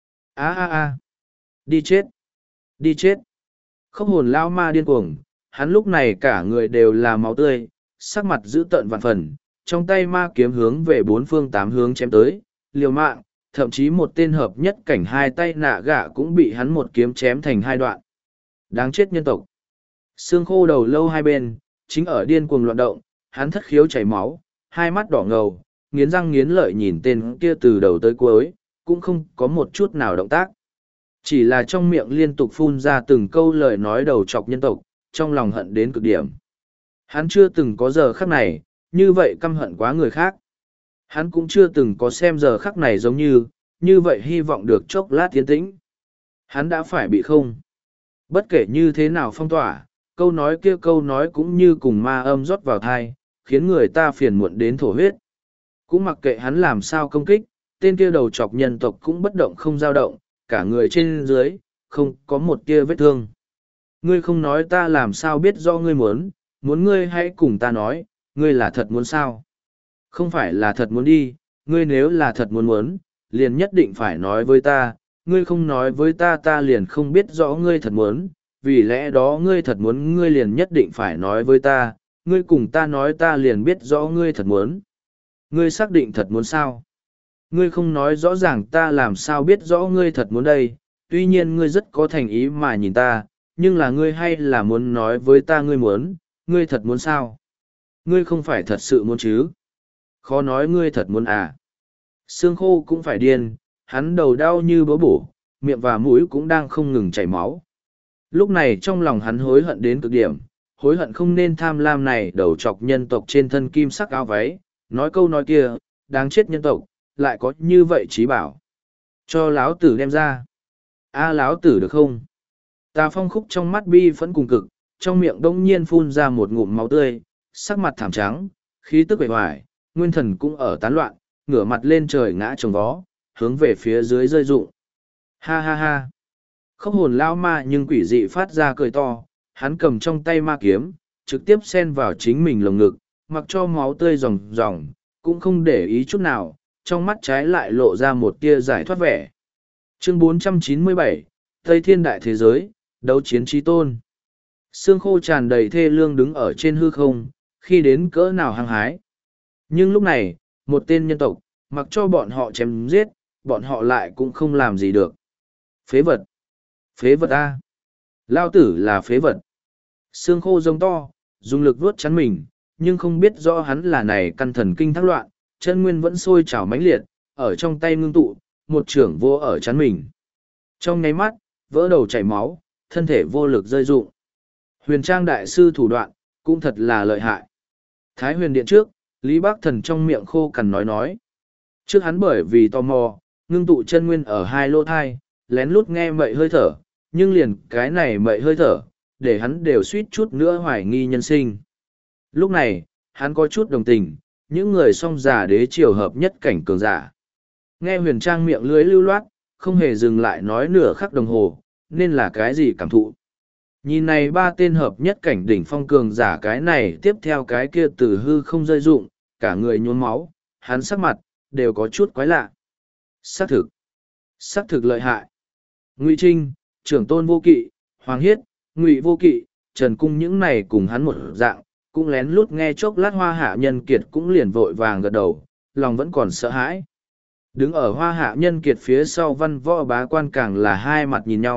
Á á á, đi chết, đi chết. Khốc hồn lao ma điên cuồng, hắn lúc này cả người đều là máu tươi, sắc mặt dữ tợn vạn phần, trong tay ma kiếm hướng về bốn phương tám hướng chém tới, liều mạng, thậm chí một tên hợp nhất cảnh hai tay nạ gạ cũng bị hắn một kiếm chém thành hai đoạn. Đáng chết nhân tộc. Xương khô đầu lâu hai bên, chính ở điên cuồng loạn động, hắn thất khiếu chảy máu, hai mắt đỏ ngầu, nghiến răng nghiến lợi nhìn tên kia từ đầu tới cuối, cũng không có một chút nào động tác. Chỉ là trong miệng liên tục phun ra từng câu lời nói đầu chọc nhân tộc, trong lòng hận đến cực điểm. Hắn chưa từng có giờ khắc này, như vậy căm hận quá người khác. Hắn cũng chưa từng có xem giờ khắc này giống như, như vậy hy vọng được chốc lát tiến tĩnh. Hắn đã phải bị không. Bất kể như thế nào phong tỏa, câu nói kia câu nói cũng như cùng ma âm rót vào thai, khiến người ta phiền muộn đến thổ huyết. Cũng mặc kệ hắn làm sao công kích, tên kia đầu chọc nhân tộc cũng bất động không dao động, cả người trên dưới, không có một tia vết thương. Ngươi không nói ta làm sao biết do ngươi muốn, muốn ngươi hãy cùng ta nói, ngươi là thật muốn sao? Không phải là thật muốn đi, ngươi nếu là thật muốn muốn, liền nhất định phải nói với ta, ngươi không nói với ta ta liền không biết rõ ngươi thật muốn, vì lẽ đó ngươi thật muốn ngươi liền nhất định phải nói với ta, ngươi cùng ta nói ta liền biết rõ ngươi thật muốn. Ngươi xác định thật muốn sao? Ngươi không nói rõ ràng ta làm sao biết rõ ngươi thật muốn đây, tuy nhiên ngươi rất có thành ý mà nhìn ta, nhưng là ngươi hay là muốn nói với ta ngươi muốn, ngươi thật muốn sao? Ngươi không phải thật sự muốn chứ? Khó nói ngươi thật muốn à? Xương khô cũng phải điên, hắn đầu đau như bớ bổ, miệng và mũi cũng đang không ngừng chảy máu. Lúc này trong lòng hắn hối hận đến cực điểm, hối hận không nên tham lam này đầu chọc nhân tộc trên thân kim sắc áo váy, nói câu nói kia, đáng chết nhân tộc, lại có như vậy trí bảo. Cho láo tử đem ra. A láo tử được không? Tà Phong Khúc trong mắt bi phẫn cùng cực, trong miệng đông nhiên phun ra một ngụm máu tươi, sắc mặt thảm trắng, khí tức bề hoài, nguyên thần cũng ở tán loạn, ngửa mặt lên trời ngã trồng vó, hướng về phía dưới rơi rụng. Ha ha ha. Khốc hồn lao ma nhưng quỷ dị phát ra cười to, hắn cầm trong tay ma kiếm, trực tiếp xen vào chính mình lồng ngực, mặc cho máu tươi ròng ròng, cũng không để ý chút nào, trong mắt trái lại lộ ra một tia giải thoát vẻ. Chương bốn trăm chín mươi bảy, Tây Thiên Đại Thế Giới, Đấu Chiến Chí Tôn. Xương khô tràn đầy thê lương đứng ở trên hư không, khi đến cỡ nào hăng hái. Nhưng lúc này, một tên nhân tộc, mặc cho bọn họ chém giết, bọn họ lại cũng không làm gì được. Phế vật. Phế vật A. Lao tử là phế vật. Xương khô rông to, dùng lực vuốt chắn mình, nhưng không biết rõ hắn là này căn thần kinh thác loạn, chân nguyên vẫn sôi trào mãnh liệt, ở trong tay ngưng tụ, một trưởng vô ở chắn mình. Trong nháy mắt, vỡ đầu chảy máu, thân thể vô lực rơi rụng. Huyền Trang đại sư thủ đoạn, cũng thật là lợi hại. Thái huyền điện trước, Lý Bác Thần trong miệng khô cằn nói nói. Trước hắn bởi vì tò mò, ngưng tụ chân nguyên ở hai lô thai, lén lút nghe mậy hơi thở, nhưng liền cái này mậy hơi thở, để hắn đều suýt chút nữa hoài nghi nhân sinh. Lúc này, hắn có chút đồng tình, những người song giả đế triều hợp nhất cảnh cường giả. Nghe huyền trang miệng lưới lưu loát, không hề dừng lại nói nửa khắc đồng hồ, nên là cái gì cảm thụ. Nhìn này ba tên hợp nhất cảnh đỉnh phong cường giả cái này tiếp theo cái kia từ hư không rơi dụng, cả người nhuốm máu, hắn sắc mặt, đều có chút quái lạ. Sắc thực. Sắc thực lợi hại. Ngụy Trinh, trưởng tôn vô kỵ, Hoàng Hiết, Ngụy vô kỵ, Trần Cung những này cùng hắn một dạng, cũng lén lút nghe chốc lát hoa hạ nhân kiệt cũng liền vội vàng gật đầu, lòng vẫn còn sợ hãi. Đứng ở hoa hạ nhân kiệt phía sau văn võ bá quan càng là hai mặt nhìn nhau,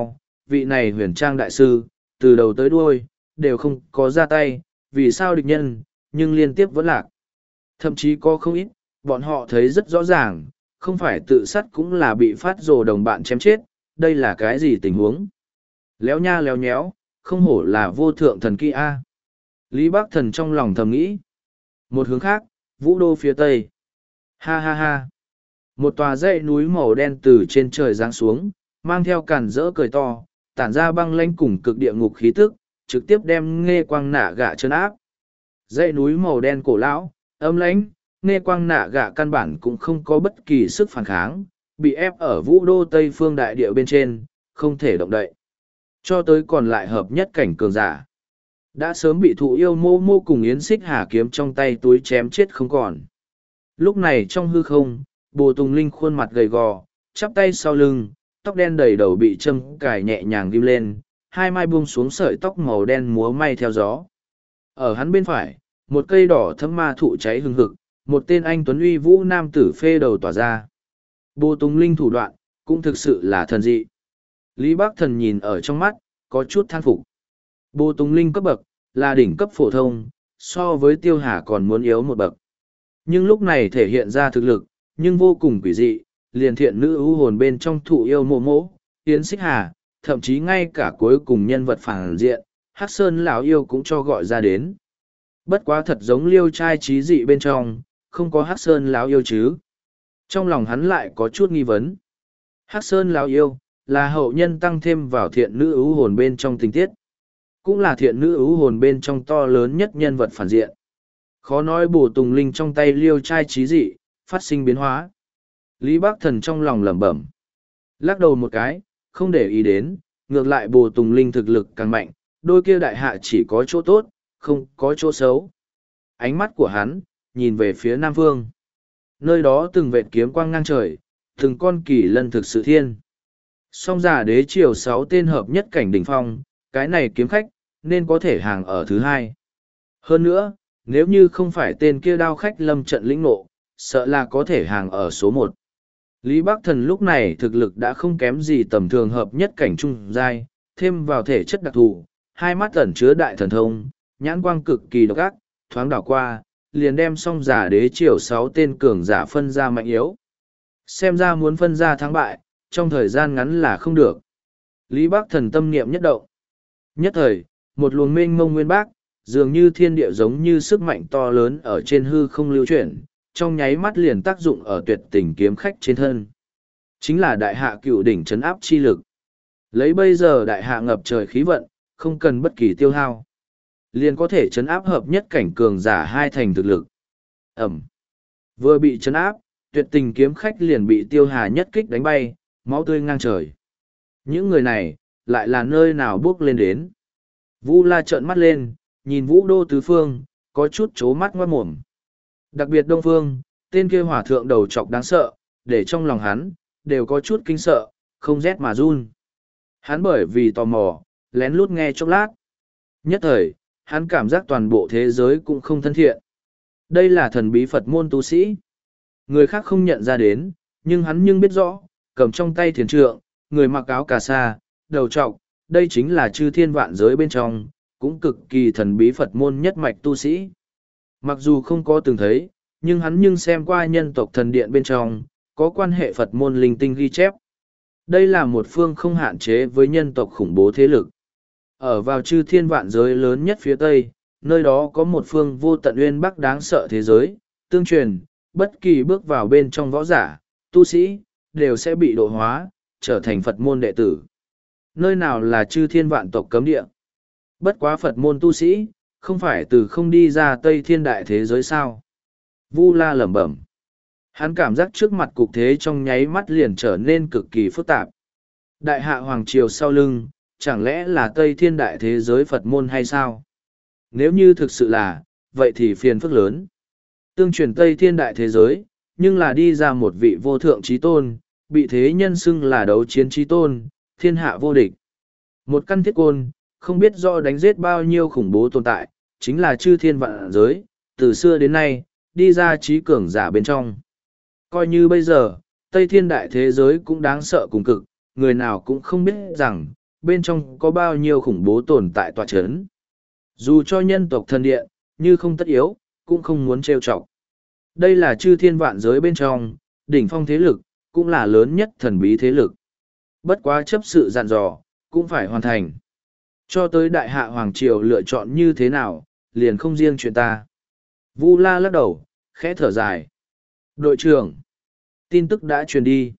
vị này huyền trang đại sư, từ đầu tới đuôi, đều không có ra tay, vì sao địch nhân, nhưng liên tiếp vẫn lạc. Thậm chí có không ít, bọn họ thấy rất rõ ràng, không phải tự sát cũng là bị phát rồ đồng bạn chém chết, đây là cái gì tình huống. Léo nha léo nhéo, không hổ là vô thượng thần kỹ A. Lý Bắc Thần trong lòng thầm nghĩ. Một hướng khác, vũ đô phía tây. Ha ha ha. Một tòa dãy núi màu đen từ trên trời giáng xuống, mang theo càn rỡ cười to, tản ra băng lanh cùng cực địa ngục khí tức, trực tiếp đem nghe quang nạ gạ chân áp. Dãy núi màu đen cổ lão, âm lãnh, nghe quang nạ gạ căn bản cũng không có bất kỳ sức phản kháng, bị ép ở vũ đô tây phương đại địa bên trên, không thể động đậy. Cho tới còn lại hợp nhất cảnh cường giả. Đã sớm bị thụ yêu mô mô cùng yến xích hà kiếm trong tay túi chém chết không còn. Lúc này trong hư không, Bồ Tùng Linh khuôn mặt gầy gò, chắp tay sau lưng, tóc đen đầy đầu bị châm cài nhẹ nhàng ghim lên, hai mai buông xuống sợi tóc màu đen múa may theo gió. Ở hắn bên phải, một cây đỏ thấm ma thụ cháy hừng hực, một tên anh tuấn uy vũ nam tử phê đầu tỏa ra. Bồ Tùng Linh thủ đoạn, cũng thực sự là thần dị. Lý Bắc Thần nhìn ở trong mắt, có chút than phục. Bồ Tùng Linh cấp bậc, là đỉnh cấp phổ thông, so với Tiêu Hà còn muốn yếu một bậc. Nhưng lúc này thể hiện ra thực lực, nhưng vô cùng quỷ dị, liền thiện nữ ưu hồn bên trong thụ yêu mộ mộ, Yến Xích Hà, thậm chí ngay cả cuối cùng nhân vật phản diện, Hắc Sơn lão yêu cũng cho gọi ra đến. Bất quá thật giống liêu trai trí dị bên trong, không có Hắc Sơn lão yêu chứ. Trong lòng hắn lại có chút nghi vấn. Hắc Sơn lão yêu, là hậu nhân tăng thêm vào thiện nữ ưu hồn bên trong tình tiết. Cũng là thiện nữ ưu hồn bên trong to lớn nhất nhân vật phản diện. Khó nói Bồ Tùng Linh trong tay liêu trai trí dị, phát sinh biến hóa. Lý Bắc Thần trong lòng lẩm bẩm. Lắc đầu một cái, không để ý đến, ngược lại Bồ Tùng Linh thực lực càng mạnh, đôi kia đại hạ chỉ có chỗ tốt, không có chỗ xấu. Ánh mắt của hắn, nhìn về phía Nam Phương. Nơi đó từng vệt kiếm quang ngang trời, từng con kỳ lân thực sự thiên. Song giả đế triều sáu tên hợp nhất cảnh đỉnh phong, cái này kiếm khách, nên có thể hàng ở thứ hai. Hơn nữa, nếu như không phải tên kia đao khách lâm trận lĩnh nộ, sợ là có thể hàng ở số một. Lý Bắc Thần lúc này thực lực đã không kém gì tầm thường hợp nhất cảnh trung giai, thêm vào thể chất đặc thù, hai mắt ẩn chứa đại thần thông, nhãn quang cực kỳ độc ác, thoáng đảo qua, liền đem song giả đế triều sáu tên cường giả phân ra mạnh yếu. Xem ra muốn phân ra thắng bại, trong thời gian ngắn là không được. Lý Bắc Thần tâm niệm nhất động. Nhất thời, một luồng mênh mông nguyên bác, dường như thiên địa giống như sức mạnh to lớn ở trên hư không lưu chuyển, trong nháy mắt liền tác dụng ở tuyệt tình kiếm khách trên thân. Chính là đại hạ cựu đỉnh trấn áp chi lực. Lấy bây giờ đại hạ ngập trời khí vận, không cần bất kỳ tiêu hao. Liền có thể trấn áp hợp nhất cảnh cường giả hai thành thực lực. Ẩm. Vừa bị trấn áp, tuyệt tình kiếm khách liền bị Tiêu Hà nhất kích đánh bay, máu tươi ngang trời. Những người này, lại là nơi nào bước lên đến. Vu La trợn mắt lên, nhìn Vũ Đô tứ phương, có chút chố mắt ngoát mồm. Đặc biệt Đông Phương, tên kia hỏa thượng đầu trọc đáng sợ, để trong lòng hắn, đều có chút kinh sợ, không rét mà run. Hắn bởi vì tò mò, lén lút nghe chốc lát. Nhất thời, hắn cảm giác toàn bộ thế giới cũng không thân thiện. Đây là thần bí Phật môn tu sĩ. Người khác không nhận ra đến, nhưng hắn nhưng biết rõ, cầm trong tay thiền trượng, người mặc áo cà sa, đầu trọc, đây chính là chư thiên vạn giới bên trong, cũng cực kỳ thần bí Phật môn nhất mạch tu sĩ. Mặc dù không có từng thấy, nhưng hắn nhưng xem qua nhân tộc thần điện bên trong, có quan hệ Phật môn linh tinh ghi chép. Đây là một phương không hạn chế với nhân tộc khủng bố thế lực. Ở vào chư thiên vạn giới lớn nhất phía Tây, nơi đó có một phương vô tận uyên bắc đáng sợ thế giới, tương truyền, bất kỳ bước vào bên trong võ giả, tu sĩ, đều sẽ bị độ hóa, trở thành Phật môn đệ tử. Nơi nào là chư thiên vạn tộc cấm địa? Bất quá Phật môn tu sĩ, không phải từ không đi ra Tây thiên đại thế giới sao? Vu La lẩm bẩm. Hắn cảm giác trước mặt cục thế trong nháy mắt liền trở nên cực kỳ phức tạp. Đại hạ hoàng triều sau lưng, chẳng lẽ là Tây thiên đại thế giới Phật môn hay sao? Nếu như thực sự là, vậy thì phiền phức lớn. Tương truyền Tây thiên đại thế giới, nhưng là đi ra một vị vô thượng trí tôn, bị thế nhân xưng là đấu chiến trí tôn, thiên hạ vô địch. Một căn thiết côn, không biết do đánh giết bao nhiêu khủng bố tồn tại, chính là chư thiên vạn giới, từ xưa đến nay, đi ra trí cường giả bên trong. Coi như bây giờ, Tây thiên đại thế giới cũng đáng sợ cùng cực, người nào cũng không biết rằng, bên trong có bao nhiêu khủng bố tồn tại tọa chấn. Dù cho nhân tộc thần điện, như không tất yếu, cũng không muốn trêu chọc. Đây là chư thiên vạn giới bên trong, đỉnh phong thế lực, cũng là lớn nhất thần bí thế lực. Bất quá chấp sự dặn dò, cũng phải hoàn thành. Cho tới đại hạ Hoàng Triều lựa chọn như thế nào, liền không riêng chuyện ta. Vu La lắc đầu, khẽ thở dài. Đội trưởng, tin tức đã truyền đi.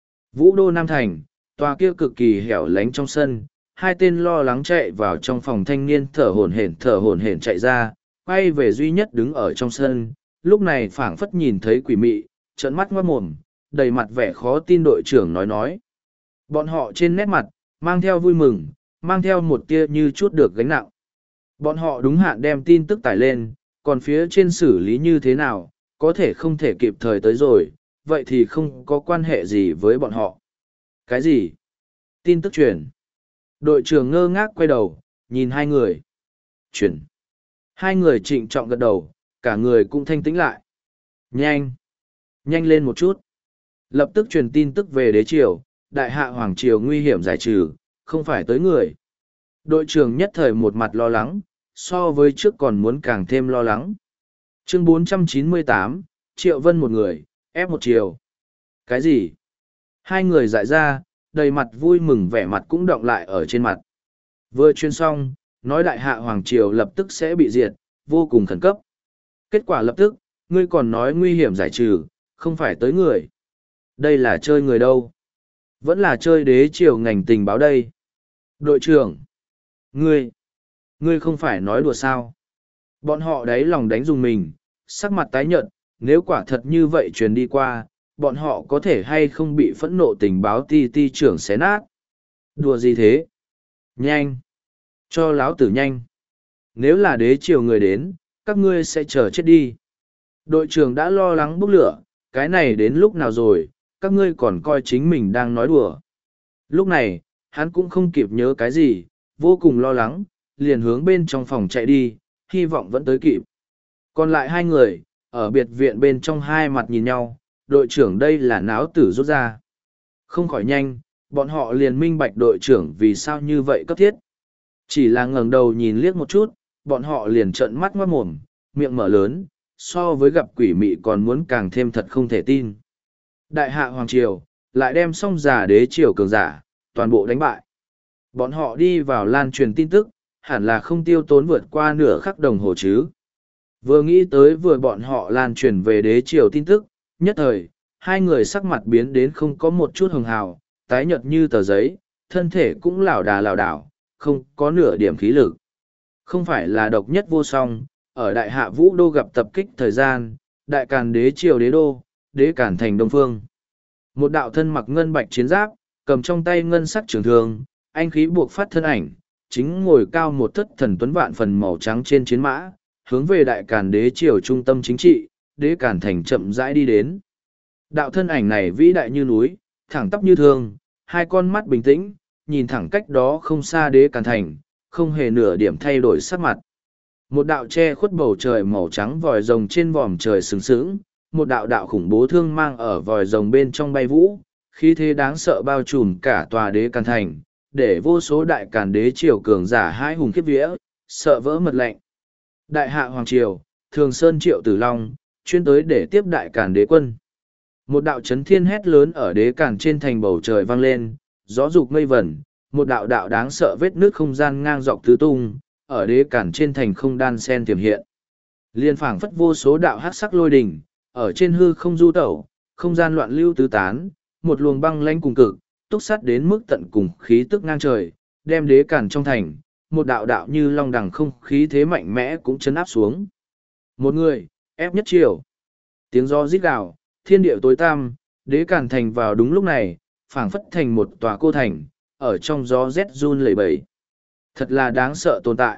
Vũ Đô Nam Thành, tòa kia cực kỳ hẻo lánh trong sân, hai tên lo lắng chạy vào trong phòng thanh niên thở hổn hển thở hổn hển chạy ra, quay về duy nhất đứng ở trong sân, lúc này phảng phất nhìn thấy quỷ mị, trợn mắt ngoát mồm, đầy mặt vẻ khó tin. Đội trưởng nói nói. Bọn họ trên nét mặt, mang theo vui mừng, mang theo một tia như chút được gánh nặng. Bọn họ đúng hạn đem tin tức tải lên, còn phía trên xử lý như thế nào, có thể không thể kịp thời tới rồi, vậy thì không có quan hệ gì với bọn họ. Cái gì? Tin tức truyền. Đội trưởng ngơ ngác quay đầu, nhìn hai người. Truyền. Hai người trịnh trọng gật đầu, cả người cũng thanh tĩnh lại. Nhanh! Nhanh lên một chút! Lập tức truyền tin tức về đế triều, đại hạ hoàng triều nguy hiểm giải trừ, không phải tới người. Đội trưởng nhất thời một mặt lo lắng, so với trước còn muốn càng thêm lo lắng. Chương bốn trăm chín mươi tám, Triệu Vân một người, ép một triều. Cái gì? Hai người dại ra, đầy mặt vui mừng, vẻ mặt cũng động lại ở trên mặt. Vừa chuyên xong, nói đại hạ hoàng triều lập tức sẽ bị diệt, vô cùng khẩn cấp. Kết quả lập tức, ngươi còn nói nguy hiểm giải trừ, không phải tới người. Đây là chơi người đâu? Vẫn là chơi đế triều ngành tình báo đây. Đội trưởng! Ngươi! Ngươi không phải nói đùa sao? Bọn họ đáy lòng đánh dùng mình, sắc mặt tái nhợt, nếu quả thật như vậy truyền đi qua, bọn họ có thể hay không bị phẫn nộ tình báo ti ti trưởng xé nát. Đùa gì thế? Nhanh! Cho láo tử nhanh! Nếu là đế triều người đến, các ngươi sẽ chờ chết đi. Đội trưởng đã lo lắng bốc lửa, cái này đến lúc nào rồi, các ngươi còn coi chính mình đang nói đùa. Lúc này, hắn cũng không kịp nhớ cái gì, vô cùng lo lắng, liền hướng bên trong phòng chạy đi, hy vọng vẫn tới kịp. Còn lại hai người, ở biệt viện bên trong hai mặt nhìn nhau, đội trưởng đây là náo tử rút ra. Không khỏi nhanh, bọn họ liền minh bạch đội trưởng vì sao như vậy cấp thiết. Chỉ là ngẩng đầu nhìn liếc một chút, bọn họ liền trợn mắt ngoát mồm, miệng mở lớn, so với gặp quỷ mị còn muốn càng thêm thật không thể tin. Đại hạ Hoàng Triều, lại đem xong giả đế triều cường giả, toàn bộ đánh bại. Bọn họ đi vào lan truyền tin tức, hẳn là không tiêu tốn vượt qua nửa khắc đồng hồ chứ. Vừa nghĩ tới vừa bọn họ lan truyền về đế triều tin tức, nhất thời, hai người sắc mặt biến đến không có một chút hồng hào, tái nhợt như tờ giấy, thân thể cũng lảo đà lảo đảo, không có nửa điểm khí lực. Không phải là độc nhất vô song, ở đại hạ vũ đô gặp tập kích thời gian, đại càn đế triều đế đô, đế cản thành đông phương. Một đạo thân mặc ngân bạch chiến giáp, cầm trong tay ngân sắc trường thương, anh khí buộc phát thân ảnh, chính ngồi cao một thất thần tuấn vạn phần màu trắng trên chiến mã, hướng về đại càn đế triều trung tâm chính trị, đế cản thành chậm rãi đi đến. Đạo thân ảnh này vĩ đại như núi, thẳng tắp như thương, hai con mắt bình tĩnh, nhìn thẳng cách đó không xa đế cản thành, không hề nửa điểm thay đổi sắc mặt. Một đạo che khuất bầu trời màu trắng vòi rồng trên vòm trời sừng sững, một đạo đạo khủng bố thương mang ở vòi rồng bên trong bay vũ, khí thế đáng sợ bao trùm cả tòa đế càn thành, để vô số đại càn đế triều cường giả hai hùng kiếp vía, sợ vỡ mật lệnh. Đại hạ Hoàng Triều, Thường Sơn Triệu Tử Long, chuyên tới để tiếp đại càn đế quân. Một đạo chấn thiên hét lớn ở đế càn trên thành bầu trời vang lên, gió dục mây vẩn, một đạo đạo đáng sợ vết nước không gian ngang dọc tứ tung, ở đế càn trên thành không đan sen tiềm hiện. Liên phảng phất vô số đạo hắc sắc lôi đỉnh, ở trên hư không du tẩu, không gian loạn lưu tứ tán, một luồng băng lãnh cùng cực, túc sát đến mức tận cùng khí tức ngang trời, đem đế càn trong thành, một đạo đạo như long đằng không khí thế mạnh mẽ cũng chấn áp xuống. Một người, ép nhất triều. Tiếng gió rít gào, thiên địa tối tăm, đế càn thành vào đúng lúc này, phảng phất thành một tòa cô thành, ở trong gió rét run lẩy bẩy. Thật là đáng sợ tồn tại.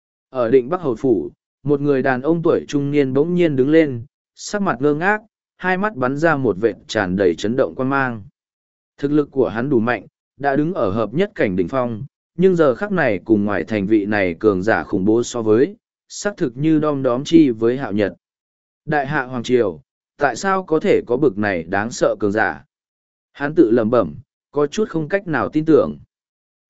Ở định Bắc Hầu Phủ, một người đàn ông tuổi trung niên bỗng nhiên đứng lên, sắc mặt ngơ ngác, hai mắt bắn ra một vệt tràn đầy chấn động quan mang. Thực lực của hắn đủ mạnh, đã đứng ở hợp nhất cảnh đỉnh phong, nhưng giờ khắc này cùng ngoài thành vị này cường giả khủng bố so với, xác thực như đom đóm chi với Hạo Nhật. Đại hạ Hoàng Triều, tại sao có thể có bực này đáng sợ cường giả? Hắn tự lẩm bẩm, có chút không cách nào tin tưởng.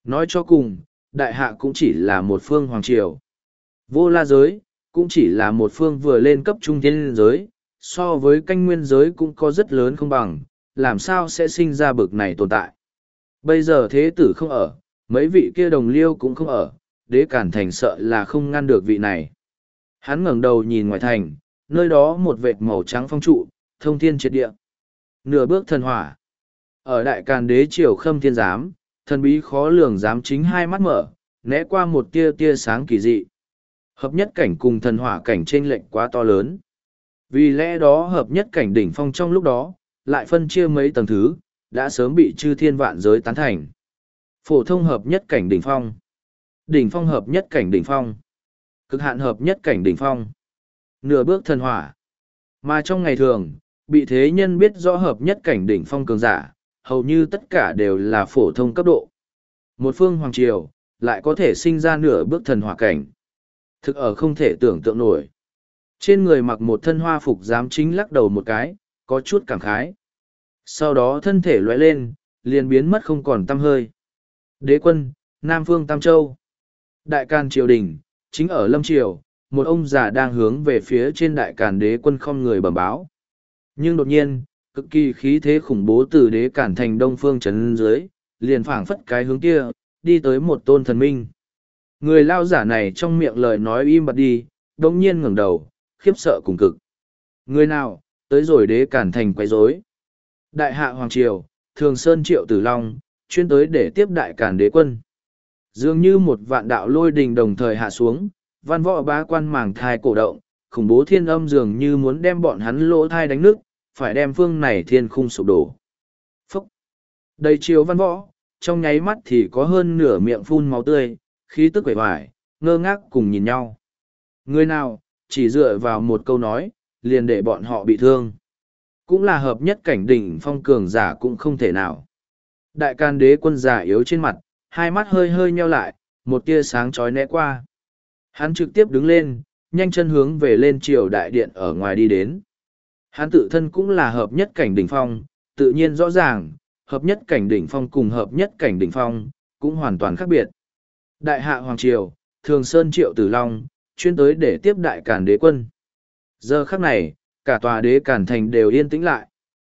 Nói cho cùng, đại hạ cũng chỉ là một phương hoàng triều. Vô la giới, cũng chỉ là một phương vừa lên cấp trung thiên giới, so với canh nguyên giới cũng có rất lớn không bằng, làm sao sẽ sinh ra bực này tồn tại. Bây giờ thế tử không ở, mấy vị kia đồng liêu cũng không ở, đế cản thành sợ là không ngăn được vị này. Hắn ngẩng đầu nhìn ngoài thành, nơi đó một vệt màu trắng phong trụ, thông thiên triệt địa. Nửa bước thần hỏa. Ở đại càn đế triều khâm thiên giám, thần bí khó lường giám chính hai mắt mở, né qua một tia tia sáng kỳ dị. Hợp nhất cảnh cùng thần hỏa cảnh chênh lệch quá to lớn. Vì lẽ đó hợp nhất cảnh đỉnh phong trong lúc đó, lại phân chia mấy tầng thứ, đã sớm bị chư thiên vạn giới tán thành. Phổ thông hợp nhất cảnh đỉnh phong, đỉnh phong hợp nhất cảnh đỉnh phong, cực hạn hợp nhất cảnh đỉnh phong, nửa bước thần hỏa. Mà trong ngày thường, bị thế nhân biết rõ hợp nhất cảnh đỉnh phong cường giả, hầu như tất cả đều là phổ thông cấp độ. Một phương hoàng triều, lại có thể sinh ra nửa bước thần hỏa cảnh. Thực ở không thể tưởng tượng nổi. Trên người mặc một thân hoa phục giám chính lắc đầu một cái, có chút cảm khái. Sau đó thân thể lóe lên, liền biến mất không còn tăm hơi. Đế quân, Nam Phương Tam Châu. Đại Càn triều đình, chính ở Lâm Triều, một ông già đang hướng về phía trên Đại Càn đế quân không người bẩm báo. Nhưng đột nhiên, cực kỳ khí thế khủng bố từ đế Càn thành Đông Phương trấn dưới, liền phảng phất cái hướng kia, đi tới một tôn thần minh. Người lao giả này trong miệng lời nói im bặt đi, đống nhiên ngẩng đầu, khiếp sợ cùng cực. Người nào, tới rồi đế Càn thành quấy rối. Đại hạ Hoàng Triều, Thường Sơn Triệu Tử Long, chuyên tới để tiếp Đại Càn đế quân. Dường như một vạn đạo lôi đình đồng thời hạ xuống, văn võ bá quan màng thai cổ động, khủng bố thiên âm dường như muốn đem bọn hắn lỗ thai đánh nước, phải đem phương này thiên khung sụp đổ. Phúc! Đầy chiều văn võ, trong nháy mắt thì có hơn nửa miệng phun máu tươi, khí tức quể hoài, ngơ ngác cùng nhìn nhau. Người nào, chỉ dựa vào một câu nói, liền để bọn họ bị thương. Cũng là hợp nhất cảnh đỉnh phong cường giả cũng không thể nào. Đại Càn đế quân giả yếu trên mặt, hai mắt hơi hơi nheo lại, một tia sáng chói né qua. Hắn trực tiếp đứng lên, nhanh chân hướng về lên triều đại điện ở ngoài đi đến. Hắn tự thân cũng là hợp nhất cảnh đỉnh phong, tự nhiên rõ ràng, hợp nhất cảnh đỉnh phong cùng hợp nhất cảnh đỉnh phong, cũng hoàn toàn khác biệt. Đại hạ Hoàng Triều, Thường Sơn Triệu Tử Long, chuyên tới để tiếp Đại Càn đế quân. Giờ khắc này, cả tòa đế Càn thành đều yên tĩnh lại.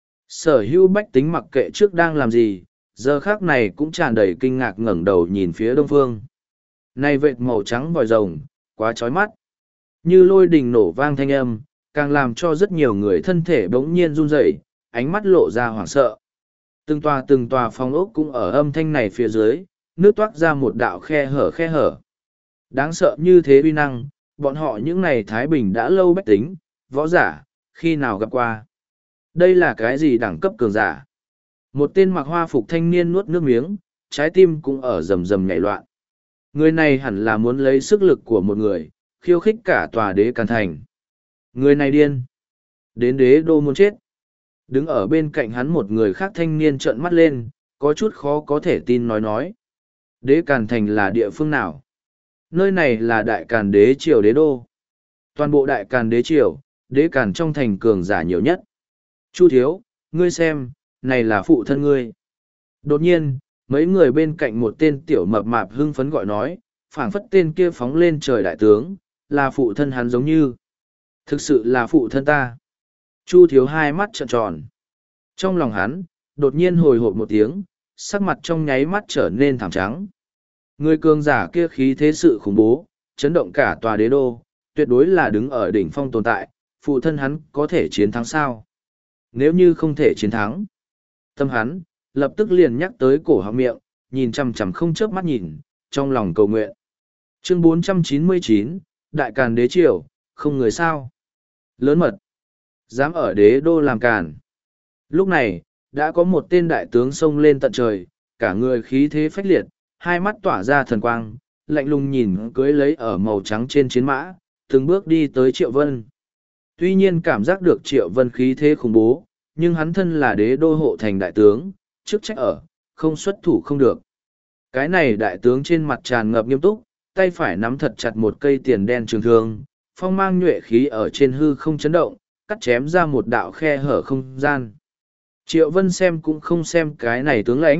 Sở hữu bách tính mặc kệ trước đang làm gì, giờ khắc này cũng tràn đầy kinh ngạc ngẩng đầu nhìn phía đông phương. Này vệt màu trắng vòi rồng, quá chói mắt. Như lôi đình nổ vang thanh âm, càng làm cho rất nhiều người thân thể bỗng nhiên run rẩy, ánh mắt lộ ra hoảng sợ. Từng tòa từng tòa phòng ốc cũng ở âm thanh này phía dưới, nước toát ra một đạo khe hở khe hở. Đáng sợ như thế uy năng, bọn họ những này Thái Bình đã lâu bách tính, võ giả, khi nào gặp qua. Đây là cái gì đẳng cấp cường giả? Một tên mặc hoa phục thanh niên nuốt nước miếng, trái tim cũng ở rầm rầm nhảy loạn. Người này hẳn là muốn lấy sức lực của một người, khiêu khích cả tòa đế Càn thành. Người này điên. Đến đế đô muốn chết. Đứng ở bên cạnh hắn một người khác thanh niên trợn mắt lên, có chút khó có thể tin nói nói. Đế Càn thành là địa phương nào? Nơi này là Đại Càn đế triều đế đô. Toàn bộ Đại Càn đế triều, đế Càn trong thành cường giả nhiều nhất. Chu thiếu, ngươi xem, này là phụ thân ngươi. Đột nhiên, mấy người bên cạnh một tên tiểu mập mạp hưng phấn gọi nói, phảng phất tên kia phóng lên trời đại tướng, là phụ thân hắn giống như. Thực sự là phụ thân ta. Chu thiếu hai mắt trợn tròn. Trong lòng hắn, đột nhiên hồi hộp một tiếng, sắc mặt trong nháy mắt trở nên thảm trắng. Người cường giả kia khí thế sự khủng bố, chấn động cả tòa đế đô, tuyệt đối là đứng ở đỉnh phong tồn tại, phụ thân hắn có thể chiến thắng sao? Nếu như không thể chiến thắng, tâm hắn, lập tức liền nhắc tới cổ họng miệng, nhìn chằm chằm không chớp mắt nhìn, trong lòng cầu nguyện. Chương bốn trăm chín mươi chín, Đại Càn đế triều, không người sao. Lớn mật, dám ở đế đô làm càn. Lúc này, đã có một tên đại tướng xông lên tận trời, cả người khí thế phách liệt, hai mắt tỏa ra thần quang, lạnh lùng nhìn cưới lấy ở màu trắng trên chiến mã, từng bước đi tới Triệu Vân. Tuy nhiên cảm giác được Triệu Vân khí thế khủng bố, nhưng hắn thân là đế đô hộ thành đại tướng, chức trách ở, không xuất thủ không được. Cái này đại tướng trên mặt tràn ngập nghiêm túc, tay phải nắm thật chặt một cây tiền đen trường thương, phong mang nhuệ khí ở trên hư không chấn động, cắt chém ra một đạo khe hở không gian. Triệu Vân xem cũng không xem cái này tướng lãnh,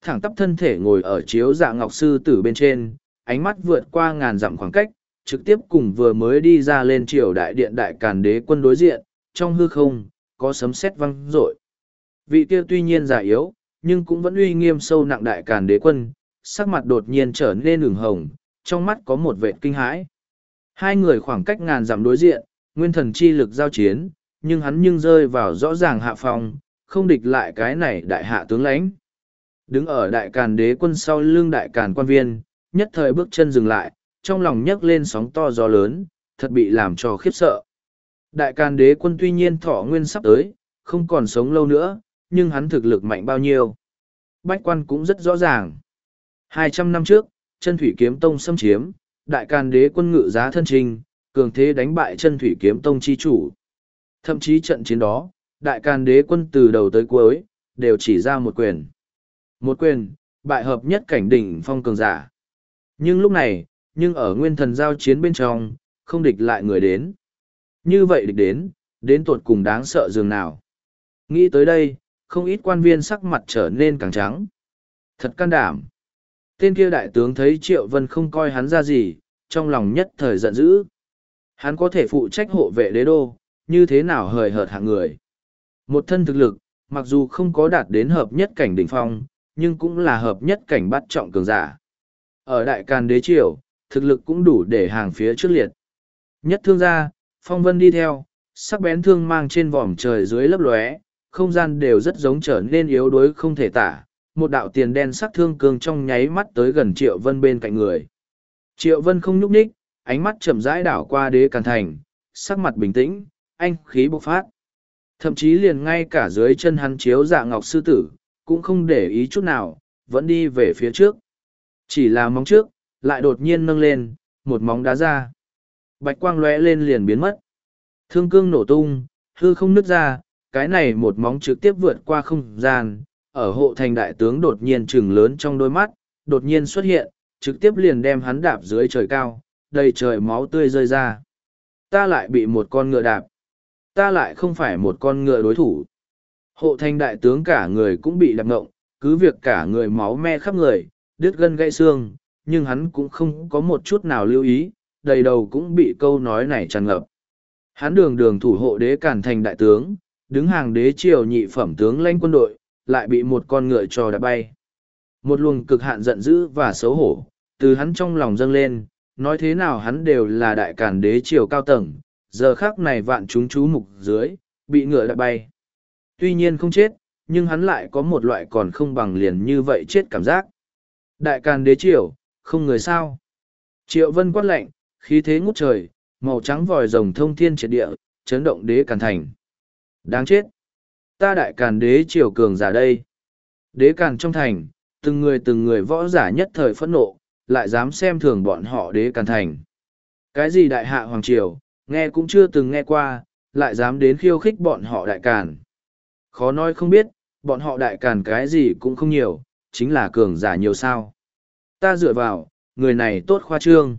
thẳng tắp thân thể ngồi ở chiếu dạ ngọc sư tử bên trên, ánh mắt vượt qua ngàn dặm khoảng cách, trực tiếp cùng vừa mới đi ra lên triều đại điện đại càn đế quân đối diện, trong hư không, có sấm sét vang rội. Vị kia tuy nhiên già yếu, nhưng cũng vẫn uy nghiêm sâu nặng đại càn đế quân, sắc mặt đột nhiên trở nên ửng hồng, trong mắt có một vệt kinh hãi. Hai người khoảng cách ngàn dặm đối diện, nguyên thần chi lực giao chiến, nhưng hắn nhưng rơi vào rõ ràng hạ phòng, không địch lại cái này đại hạ tướng lãnh. Đứng ở đại càn đế quân sau lưng đại càn quan viên, nhất thời bước chân dừng lại, trong lòng nhấc lên sóng to gió lớn, thật bị làm cho khiếp sợ. Đại càn đế quân tuy nhiên thọ nguyên sắp tới, không còn sống lâu nữa, nhưng hắn thực lực mạnh bao nhiêu. Bách quan cũng rất rõ ràng. Hai trăm năm trước, chân thủy kiếm tông xâm chiếm, đại càn đế quân ngự giá thân trình, cường thế đánh bại chân thủy kiếm tông chi chủ. Thậm chí trận chiến đó, đại càn đế quân từ đầu tới cuối, đều chỉ ra một quyền. Một quyền, bại hợp nhất cảnh đỉnh phong cường giả. Nhưng lúc này, nhưng ở nguyên thần giao chiến bên trong, không địch lại người đến. Như vậy địch đến, đến tột cùng đáng sợ dường nào. Nghĩ tới đây, không ít quan viên sắc mặt trở nên càng trắng. Thật can đảm. Tên kia đại tướng thấy Triệu Vân không coi hắn ra gì, trong lòng nhất thời giận dữ. Hắn có thể phụ trách hộ vệ đế đô, như thế nào hời hợt hạng người. Một thân thực lực, mặc dù không có đạt đến hợp nhất cảnh đỉnh phong, nhưng cũng là hợp nhất cảnh bắt trọng cường giả. Ở đại càn đế triều, thực lực cũng đủ để hàng phía trước liệt. Nhất thương gia, phong vân đi theo, sắc bén thương mang trên vòm trời dưới lấp lóe, không gian đều rất giống trở nên yếu đuối không thể tả. Một đạo tiền đen sắc thương cường trong nháy mắt tới gần Triệu Vân bên cạnh người. Triệu Vân không nhúc nhích, ánh mắt chậm rãi đảo qua đế càn thành, sắc mặt bình tĩnh, anh khí bộc phát. Thậm chí liền ngay cả dưới chân hắn chiếu dạ ngọc sư tử, cũng không để ý chút nào, vẫn đi về phía trước. Chỉ là móng trước, lại đột nhiên nâng lên, một móng đá ra. Bạch quang lóe lên liền biến mất. Thương cương nổ tung, hư không nứt ra, cái này một móng trực tiếp vượt qua không gian, ở hộ thành đại tướng đột nhiên trừng lớn trong đôi mắt, đột nhiên xuất hiện, trực tiếp liền đem hắn đạp dưới trời cao, đầy trời máu tươi rơi ra. Ta lại bị một con ngựa đạp. Ta lại không phải một con ngựa đối thủ. Hộ thành đại tướng cả người cũng bị đạp ngộng, cứ việc cả người máu me khắp người, đứt gân gãy xương, nhưng hắn cũng không có một chút nào lưu ý, đầy đầu cũng bị câu nói này tràn ngập. Hắn đường đường thủ hộ đế càn thành đại tướng, đứng hàng đế triều nhị phẩm tướng lãnh quân đội, lại bị một con ngựa trò đạp bay. Một luồng cực hạn giận dữ và xấu hổ, từ hắn trong lòng dâng lên, nói thế nào hắn đều là đại càn đế triều cao tầng, giờ khác này vạn chúng chú mục dưới, bị ngựa đạp bay. Tuy nhiên không chết, nhưng hắn lại có một loại còn không bằng liền như vậy chết cảm giác. Đại càn đế triều, không người sao. Triệu Vân quát lạnh, khí thế ngút trời, màu trắng vòi rồng thông thiên triệt địa, chấn động đế càn thành. Đáng chết. Ta đại càn đế triều cường giả đây. Đế càn trong thành, từng người từng người võ giả nhất thời phẫn nộ, lại dám xem thường bọn họ đế càn thành. Cái gì đại hạ hoàng triều, nghe cũng chưa từng nghe qua, lại dám đến khiêu khích bọn họ đại càn. Khó nói không biết, bọn họ đại càn cái gì cũng không nhiều, chính là cường giả nhiều sao. Ta dựa vào, người này tốt khoa trương.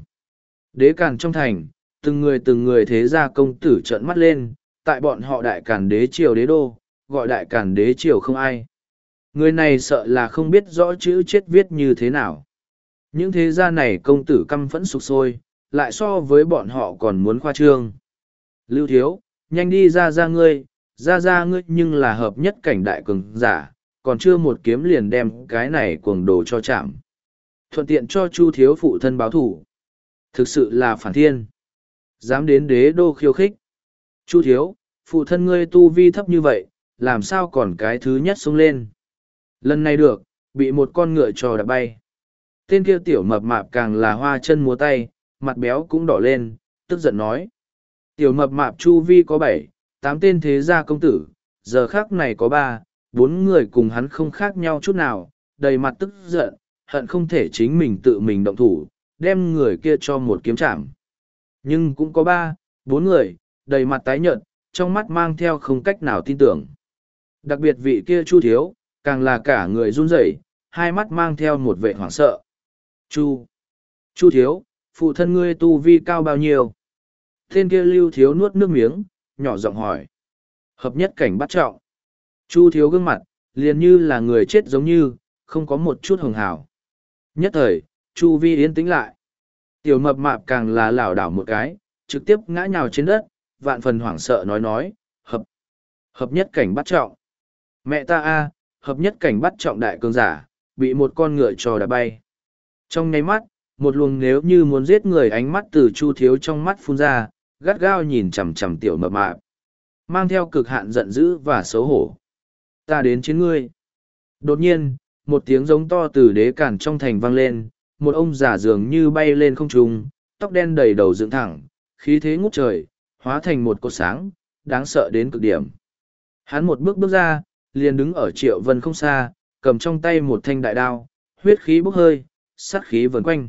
Đế càn trong thành, từng người từng người thế gia công tử trợn mắt lên, tại bọn họ đại càn đế triều đế đô, gọi đại càn đế triều không ai. Người này sợ là không biết rõ chữ chết viết như thế nào. Những thế gia này công tử căm phẫn sục sôi, lại so với bọn họ còn muốn khoa trương. Lưu Thiếu, nhanh đi ra ra ngươi, ra ra ngươi nhưng là hợp nhất cảnh đại cường giả, còn chưa một kiếm liền đem cái này cuồng đồ cho chạm. Thuận tiện cho Chu Thiếu phụ thân báo thủ. Thực sự là phản thiên. Dám đến đế đô khiêu khích. Chu Thiếu, phụ thân ngươi tu vi thấp như vậy, làm sao còn cái thứ nhất xông lên. Lần này được, bị một con ngựa trò đạp bay. Tên kia tiểu mập mạp càng là hoa chân múa tay, mặt béo cũng đỏ lên, tức giận nói. Tiểu mập mạp chu vi có bảy, tám tên thế gia công tử, giờ khác này có ba, bốn người cùng hắn không khác nhau chút nào, đầy mặt tức giận, hận không thể chính mình tự mình động thủ, đem người kia cho một kiếm chạm. Nhưng cũng có ba, bốn người, đầy mặt tái nhợt, trong mắt mang theo không cách nào tin tưởng. Đặc biệt vị kia Chu Thiếu, càng là cả người run rẩy, hai mắt mang theo một vẻ hoảng sợ. Chu, Chu Thiếu, phụ thân ngươi tu vi cao bao nhiêu? Tên kia Lưu Thiếu nuốt nước miếng, nhỏ giọng hỏi. Hợp nhất cảnh bắt trọng. Chu Thiếu gương mặt, liền như là người chết giống như, không có một chút hường hào. Nhất thời, chu vi yên tĩnh lại. Tiểu mập mạp càng là lảo đảo một cái, trực tiếp ngã nhào trên đất, vạn phần hoảng sợ nói nói, hợp, hợp nhất cảnh bắt trọng. Mẹ ta a, hợp nhất cảnh bắt trọng đại cường giả, bị một con ngựa trò đá bay. Trong nháy mắt, một luồng nếu như muốn giết người ánh mắt từ Chu Thiếu trong mắt phun ra, gắt gao nhìn chằm chằm tiểu mập mạp, mang theo cực hạn giận dữ và xấu hổ. Ta đến chiến ngươi. Đột nhiên, một tiếng giống to từ đế cản trong thành vang lên, một ông già dường như bay lên không trung, tóc đen đầy đầu dựng thẳng, khí thế ngút trời, hóa thành một cột sáng, đáng sợ đến cực điểm. Hắn một bước bước ra, liền đứng ở Triệu Vân không xa, cầm trong tay một thanh đại đao, huyết khí bốc hơi, sát khí vần quanh.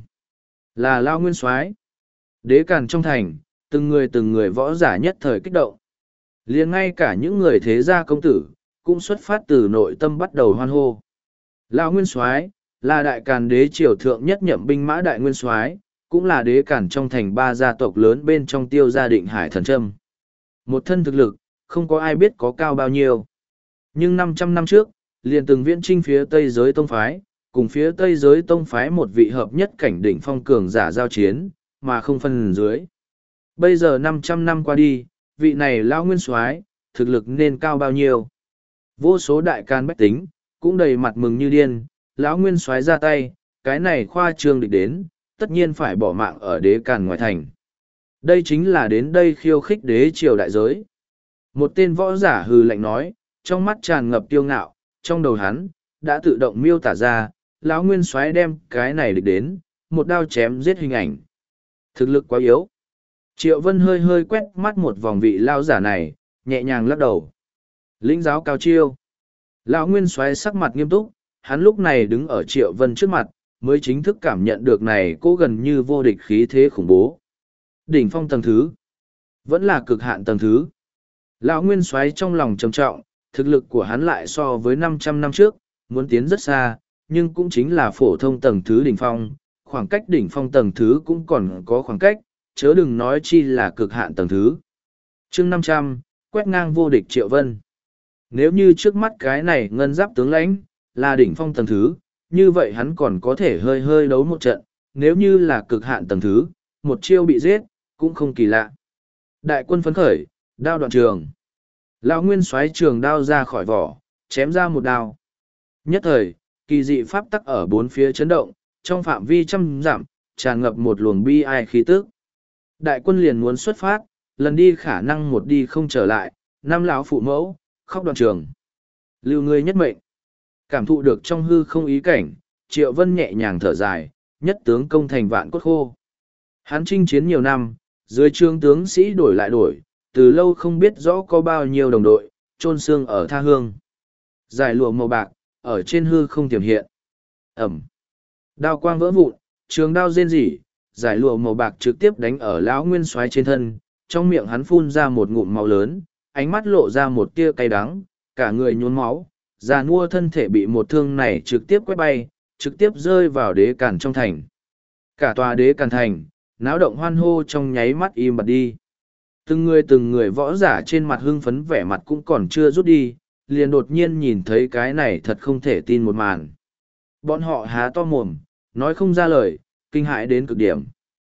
Là Lao Nguyên Soái. Đế càn trong thành, từng người từng người võ giả nhất thời kích động. Liền ngay cả những người thế gia công tử, cũng xuất phát từ nội tâm bắt đầu hoan hô. Lao Nguyên Soái là đại càn đế triều thượng nhất nhậm binh mã đại nguyên soái, cũng là đế càn trong thành ba gia tộc lớn bên trong Tiêu gia Định Hải Thần Trâm. Một thân thực lực, không có ai biết có cao bao nhiêu. Nhưng năm trăm năm trước, liền từng viễn chinh phía Tây giới tông phái, cùng phía Tây giới tông phái một vị hợp nhất cảnh đỉnh phong cường giả giao chiến, mà không phân dưới. Bây giờ năm trăm năm qua đi, vị này Lao Nguyên Soái thực lực nên cao bao nhiêu. Vô số đại can bách tính, cũng đầy mặt mừng như điên, lão Nguyên Soái ra tay, cái này khoa trương địch đến, tất nhiên phải bỏ mạng ở đế càn ngoài thành. Đây chính là đến đây khiêu khích đế triều đại giới. Một tên võ giả hừ lạnh nói, trong mắt tràn ngập tiêu ngạo, trong đầu hắn, đã tự động miêu tả ra, lão Nguyên Soái đem cái này địch đến, một đao chém giết hình ảnh. Thực lực quá yếu. Triệu Vân hơi hơi quét mắt một vòng vị lao giả này, nhẹ nhàng lắc đầu. Lĩnh giáo cao chiêu. Lão Nguyên Soái sắc mặt nghiêm túc, hắn lúc này đứng ở Triệu Vân trước mặt, mới chính thức cảm nhận được này cố gần như vô địch khí thế khủng bố. Đỉnh phong tầng thứ, vẫn là cực hạn tầng thứ. Lão Nguyên Soái trong lòng trầm trọng, thực lực của hắn lại so với năm trăm năm trước, muốn tiến rất xa, nhưng cũng chính là phổ thông tầng thứ đỉnh phong, khoảng cách đỉnh phong tầng thứ cũng còn có khoảng cách, chớ đừng nói chi là cực hạn tầng thứ. Chương năm trăm, quét ngang vô địch Triệu Vân. Nếu như trước mắt cái này ngân giáp tướng lãnh, là đỉnh phong tầng thứ, như vậy hắn còn có thể hơi hơi đấu một trận, nếu như là cực hạn tầng thứ, một chiêu bị giết, cũng không kỳ lạ. Đại quân phấn khởi, đao đoạn trường. Lão Nguyên Soái trường đao ra khỏi vỏ, chém ra một đao. Nhất thời, kỳ dị pháp tắc ở bốn phía chấn động, trong phạm vi trăm dặm, tràn ngập một luồng bi ai khí tức. Đại quân liền muốn xuất phát, lần đi khả năng một đi không trở lại, năm lão phụ mẫu, khóc đoạn trường. Lưu ngươi nhất mệnh. Cảm thụ được trong hư không ý cảnh, Triệu Vân nhẹ nhàng thở dài, nhất tướng công thành vạn cốt khô. Hắn chinh chiến nhiều năm, dưới trương tướng sĩ đổi lại đổi, từ lâu không biết rõ có bao nhiêu đồng đội, chôn xương ở tha hương. Giải lụa màu bạc, ở trên hư không tiềm hiện. Ẩm. Đao quang vỡ vụn, trường đao rên rỉ, giải lụa màu bạc trực tiếp đánh ở lão Nguyên Soái trên thân, trong miệng hắn phun ra một ngụm máu lớn, ánh mắt lộ ra một tia cay đắng, cả người nhuốm máu, già nua thân thể bị một thương này trực tiếp quét bay, trực tiếp rơi vào đế càn trong thành. Cả tòa đế càn thành, náo động hoan hô trong nháy mắt im bặt đi. Từng người từng người võ giả trên mặt hưng phấn vẻ mặt cũng còn chưa rút đi, liền đột nhiên nhìn thấy cái này thật không thể tin một màn. Bọn họ há to mồm, nói không ra lời, kinh hãi đến cực điểm.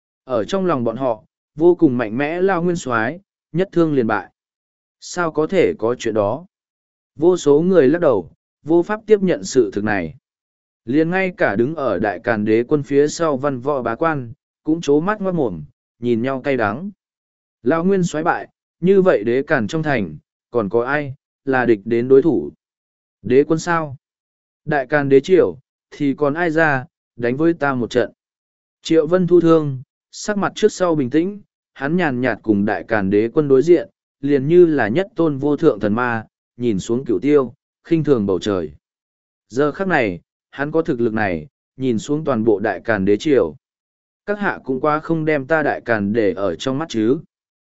Ở trong lòng bọn họ, vô cùng mạnh mẽ Lao Nguyên Soái, nhất thương liền bại. Sao có thể có chuyện đó? Vô số người lắc đầu, vô pháp tiếp nhận sự thực này. Liền ngay cả đứng ở đại càn đế quân phía sau văn võ bá quan, cũng chố mắt ngoát mồm, nhìn nhau cay đắng. Lao Nguyên Soái bại, như vậy đế càn trong thành, còn có ai, là địch đến đối thủ? Đế quân sao? Đại càn đế triều, thì còn ai ra, đánh với ta một trận? Triệu Vân thu thương, sắc mặt trước sau bình tĩnh, hắn nhàn nhạt cùng đại càn đế quân đối diện, liền như là nhất tôn vô thượng thần ma, nhìn xuống cửu tiêu, khinh thường bầu trời. Giờ khắc này, hắn có thực lực này, nhìn xuống toàn bộ đại càn đế triều. Các hạ cũng qua không đem ta đại càn để ở trong mắt chứ.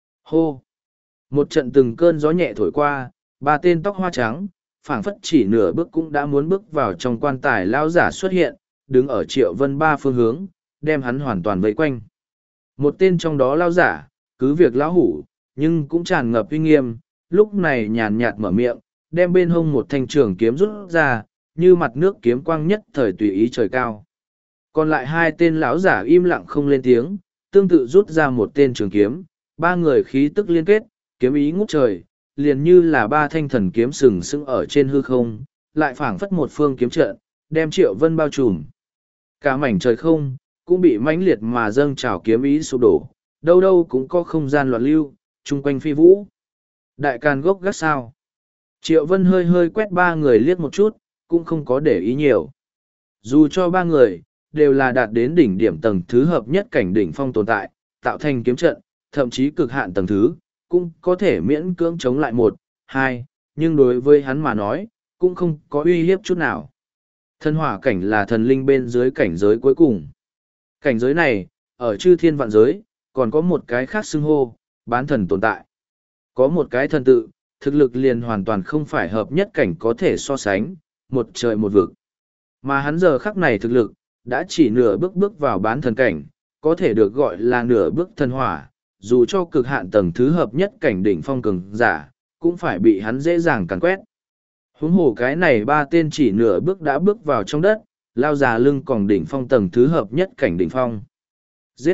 Hô! Một trận từng cơn gió nhẹ thổi qua, ba tên tóc hoa trắng, phảng phất chỉ nửa bước cũng đã muốn bước vào trong quan tài lao giả xuất hiện, đứng ở Triệu Vân ba phương hướng, đem hắn hoàn toàn vây quanh. Một tên trong đó lao giả, cứ việc lão hủ, nhưng cũng tràn ngập uy nghiêm, lúc này nhàn nhạt mở miệng, đem bên hông một thanh trường kiếm rút ra, như mặt nước kiếm quang nhất thời tùy ý trời cao. Còn lại hai tên lão giả im lặng không lên tiếng, tương tự rút ra một tên trường kiếm, ba người khí tức liên kết, kiếm ý ngút trời, liền như là ba thanh thần kiếm sừng sững ở trên hư không, lại phảng phất một phương kiếm trận, đem Triệu Vân bao trùm. Cả mảnh trời không, cũng bị mãnh liệt mà dâng trào kiếm ý sụp đổ, đâu đâu cũng có không gian loạn lưu, chung quanh phi vũ. Đại Càn gốc gác sao. Triệu Vân hơi hơi quét ba người liếc một chút, cũng không có để ý nhiều. Dù cho ba người, đều là đạt đến đỉnh điểm tầng thứ hợp nhất cảnh đỉnh phong tồn tại, tạo thành kiếm trận, thậm chí cực hạn tầng thứ, cũng có thể miễn cưỡng chống lại một, hai, nhưng đối với hắn mà nói, cũng không có uy hiếp chút nào. Thần hỏa cảnh là thần linh bên dưới cảnh giới cuối cùng. Cảnh giới này, ở chư thiên vạn giới, còn có một cái khác xưng hô, bán thần tồn tại. Có một cái thần tự, thực lực liền hoàn toàn không phải hợp nhất cảnh có thể so sánh, một trời một vực. Mà hắn giờ khắc này thực lực, đã chỉ nửa bước bước vào bán thần cảnh, có thể được gọi là nửa bước thần hỏa, dù cho cực hạn tầng thứ hợp nhất cảnh đỉnh phong cường giả, cũng phải bị hắn dễ dàng càn quét. Huống hồ cái này ba tên chỉ nửa bước đã bước vào trong đất, lao già lưng còn đỉnh phong tầng thứ hợp nhất cảnh đỉnh phong. Giết!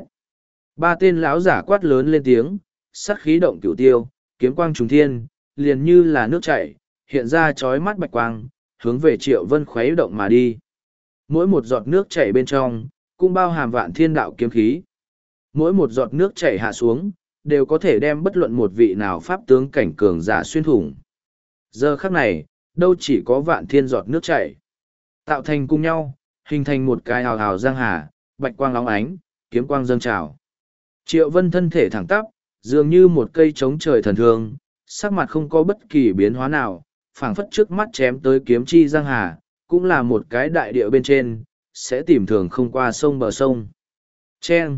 Ba tên lão giả quát lớn lên tiếng, sát khí động cửu tiêu, kiếm quang trùng thiên, liền như là nước chảy, hiện ra chói mắt bạch quang, hướng về Triệu Vân khuấy động mà đi. Mỗi một giọt nước chảy bên trong, cũng bao hàm vạn thiên đạo kiếm khí. Mỗi một giọt nước chảy hạ xuống, đều có thể đem bất luận một vị nào pháp tướng cảnh cường giả xuyên thủng. Giờ khắc này, đâu chỉ có vạn thiên giọt nước chảy. Tạo thành cùng nhau, hình thành một cái hào hào giang hà, bạch quang lóng ánh, kiếm quang dâng trào. Triệu Vân thân thể thẳng tắp, dường như một cây trống trời thần thương, sắc mặt không có bất kỳ biến hóa nào, phảng phất trước mắt chém tới kiếm chi giang hà, cũng là một cái đại địa bên trên, sẽ tìm thường không qua sông bờ sông. Chen!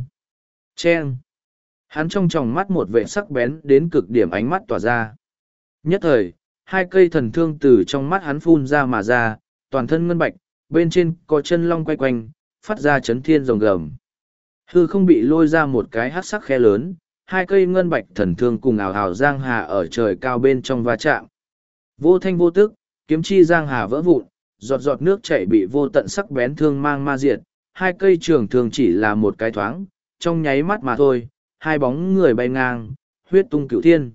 Chen! Hắn trong tròng mắt một vệ sắc bén đến cực điểm ánh mắt tỏa ra. Nhất thời, hai cây thần thương từ trong mắt hắn phun ra mà ra, toàn thân ngân bạch, bên trên có chân long quay quanh, phát ra chấn thiên rồng gầm. Hư không bị lôi ra một cái hát sắc khe lớn, hai cây ngân bạch thần thương cùng ảo hào giang hà ở trời cao bên trong va chạm. Vô thanh vô tức, kiếm chi giang hà vỡ vụn, giọt giọt nước chảy bị vô tận sắc bén thương mang ma diệt, hai cây trường thường chỉ là một cái thoáng, trong nháy mắt mà thôi, hai bóng người bay ngang, huyết tung cửu thiên.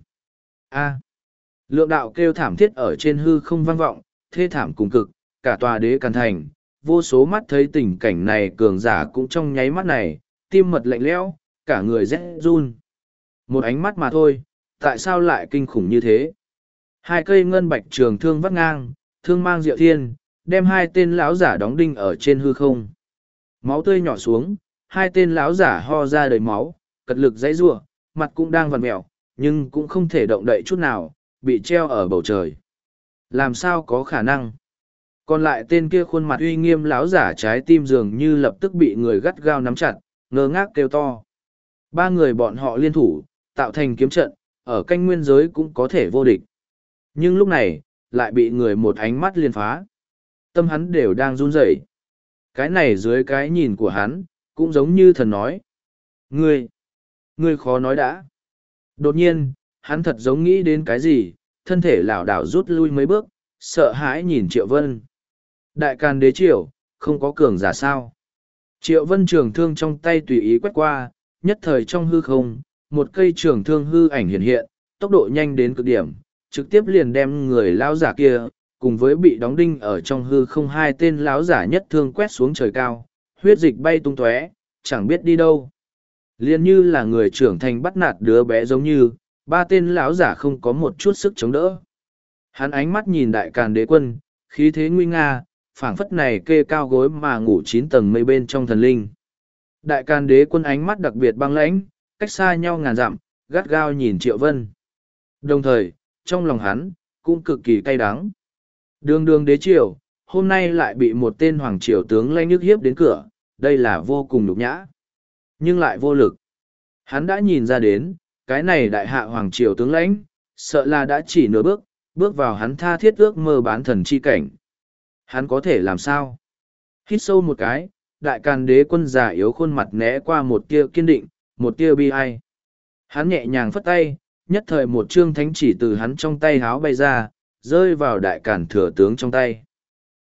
A. Lượng đạo kêu thảm thiết ở trên hư không vang vọng, thê thảm cùng cực, cả tòa đế càn thành, vô số mắt thấy tình cảnh này cường giả cũng trong nháy mắt này, tim mật lạnh lẽo, cả người rét run. Một ánh mắt mà thôi, tại sao lại kinh khủng như thế? Hai cây ngân bạch trường thương vắt ngang, thương mang diệu thiên, đem hai tên lão giả đóng đinh ở trên hư không. Máu tươi nhỏ xuống, hai tên lão giả ho ra đầy máu, cật lực dãy giụa, mặt cũng đang vằn mèo, nhưng cũng không thể động đậy chút nào, bị treo ở bầu trời. Làm sao có khả năng? Còn lại tên kia khuôn mặt uy nghiêm lão giả trái tim dường như lập tức bị người gắt gao nắm chặt, ngơ ngác kêu to. Ba người bọn họ liên thủ, tạo thành kiếm trận, ở canh nguyên giới cũng có thể vô địch. Nhưng lúc này, lại bị người một ánh mắt liên phá. Tâm hắn đều đang run rẩy. Cái này dưới cái nhìn của hắn, cũng giống như thần nói. Ngươi, ngươi khó nói đã. Đột nhiên, hắn thật giống nghĩ đến cái gì, thân thể lảo đảo rút lui mấy bước, sợ hãi nhìn Triệu Vân. Đại Càn đế triều, không có cường giả sao. Triệu Vân trường thương trong tay tùy ý quét qua, nhất thời trong hư không, một cây trường thương hư ảnh hiện hiện, tốc độ nhanh đến cực điểm, trực tiếp liền đem người lão giả kia, cùng với bị đóng đinh ở trong hư không hai tên lão giả nhất thương quét xuống trời cao, huyết dịch bay tung tóe, chẳng biết đi đâu. Liền như là người trưởng thành bắt nạt đứa bé giống như, ba tên lão giả không có một chút sức chống đỡ. Hắn ánh mắt nhìn Đại Càn đế quân, khí thế nguy nga, phảng phất này kê cao gối mà ngủ chín tầng mây bên trong thần linh. Đại Càn đế quân ánh mắt đặc biệt băng lãnh, cách xa nhau ngàn dặm, gắt gao nhìn Triệu Vân. Đồng thời, trong lòng hắn, cũng cực kỳ cay đắng. Đường đường đế triều, hôm nay lại bị một tên hoàng triều tướng lãnh nhức hiếp đến cửa, đây là vô cùng nhục nhã. Nhưng lại vô lực. Hắn đã nhìn ra đến, cái này đại hạ hoàng triều tướng lãnh, sợ là đã chỉ nửa bước, bước vào hắn tha thiết ước mơ bán thần chi cảnh. Hắn có thể làm sao? Hít sâu một cái, Đại Càn đế quân già yếu khuôn mặt né qua một tia kiên định, một tia bi ai. Hắn nhẹ nhàng phất tay, nhất thời một chương thánh chỉ từ hắn trong tay háo bay ra, rơi vào Đại Càn thừa tướng trong tay.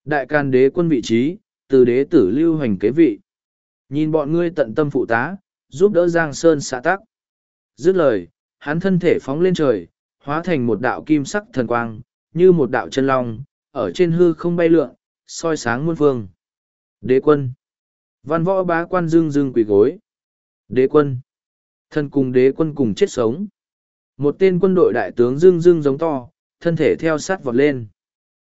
Đại can đế quân vị trí, từ đế tử lưu hành kế vị. Nhìn bọn ngươi tận tâm phụ tá, giúp đỡ Giang Sơn xã tắc. Dứt lời, hắn thân thể phóng lên trời, hóa thành một đạo kim sắc thần quang, như một đạo chân long, ở trên hư không bay lượn, soi sáng muôn phương. Đế quân. Văn võ bá quan dương dương quỳ gối. Đế quân. Thân cùng đế quân cùng chết sống. Một tên quân đội đại tướng dương dương giống to, thân thể theo sát vọt lên.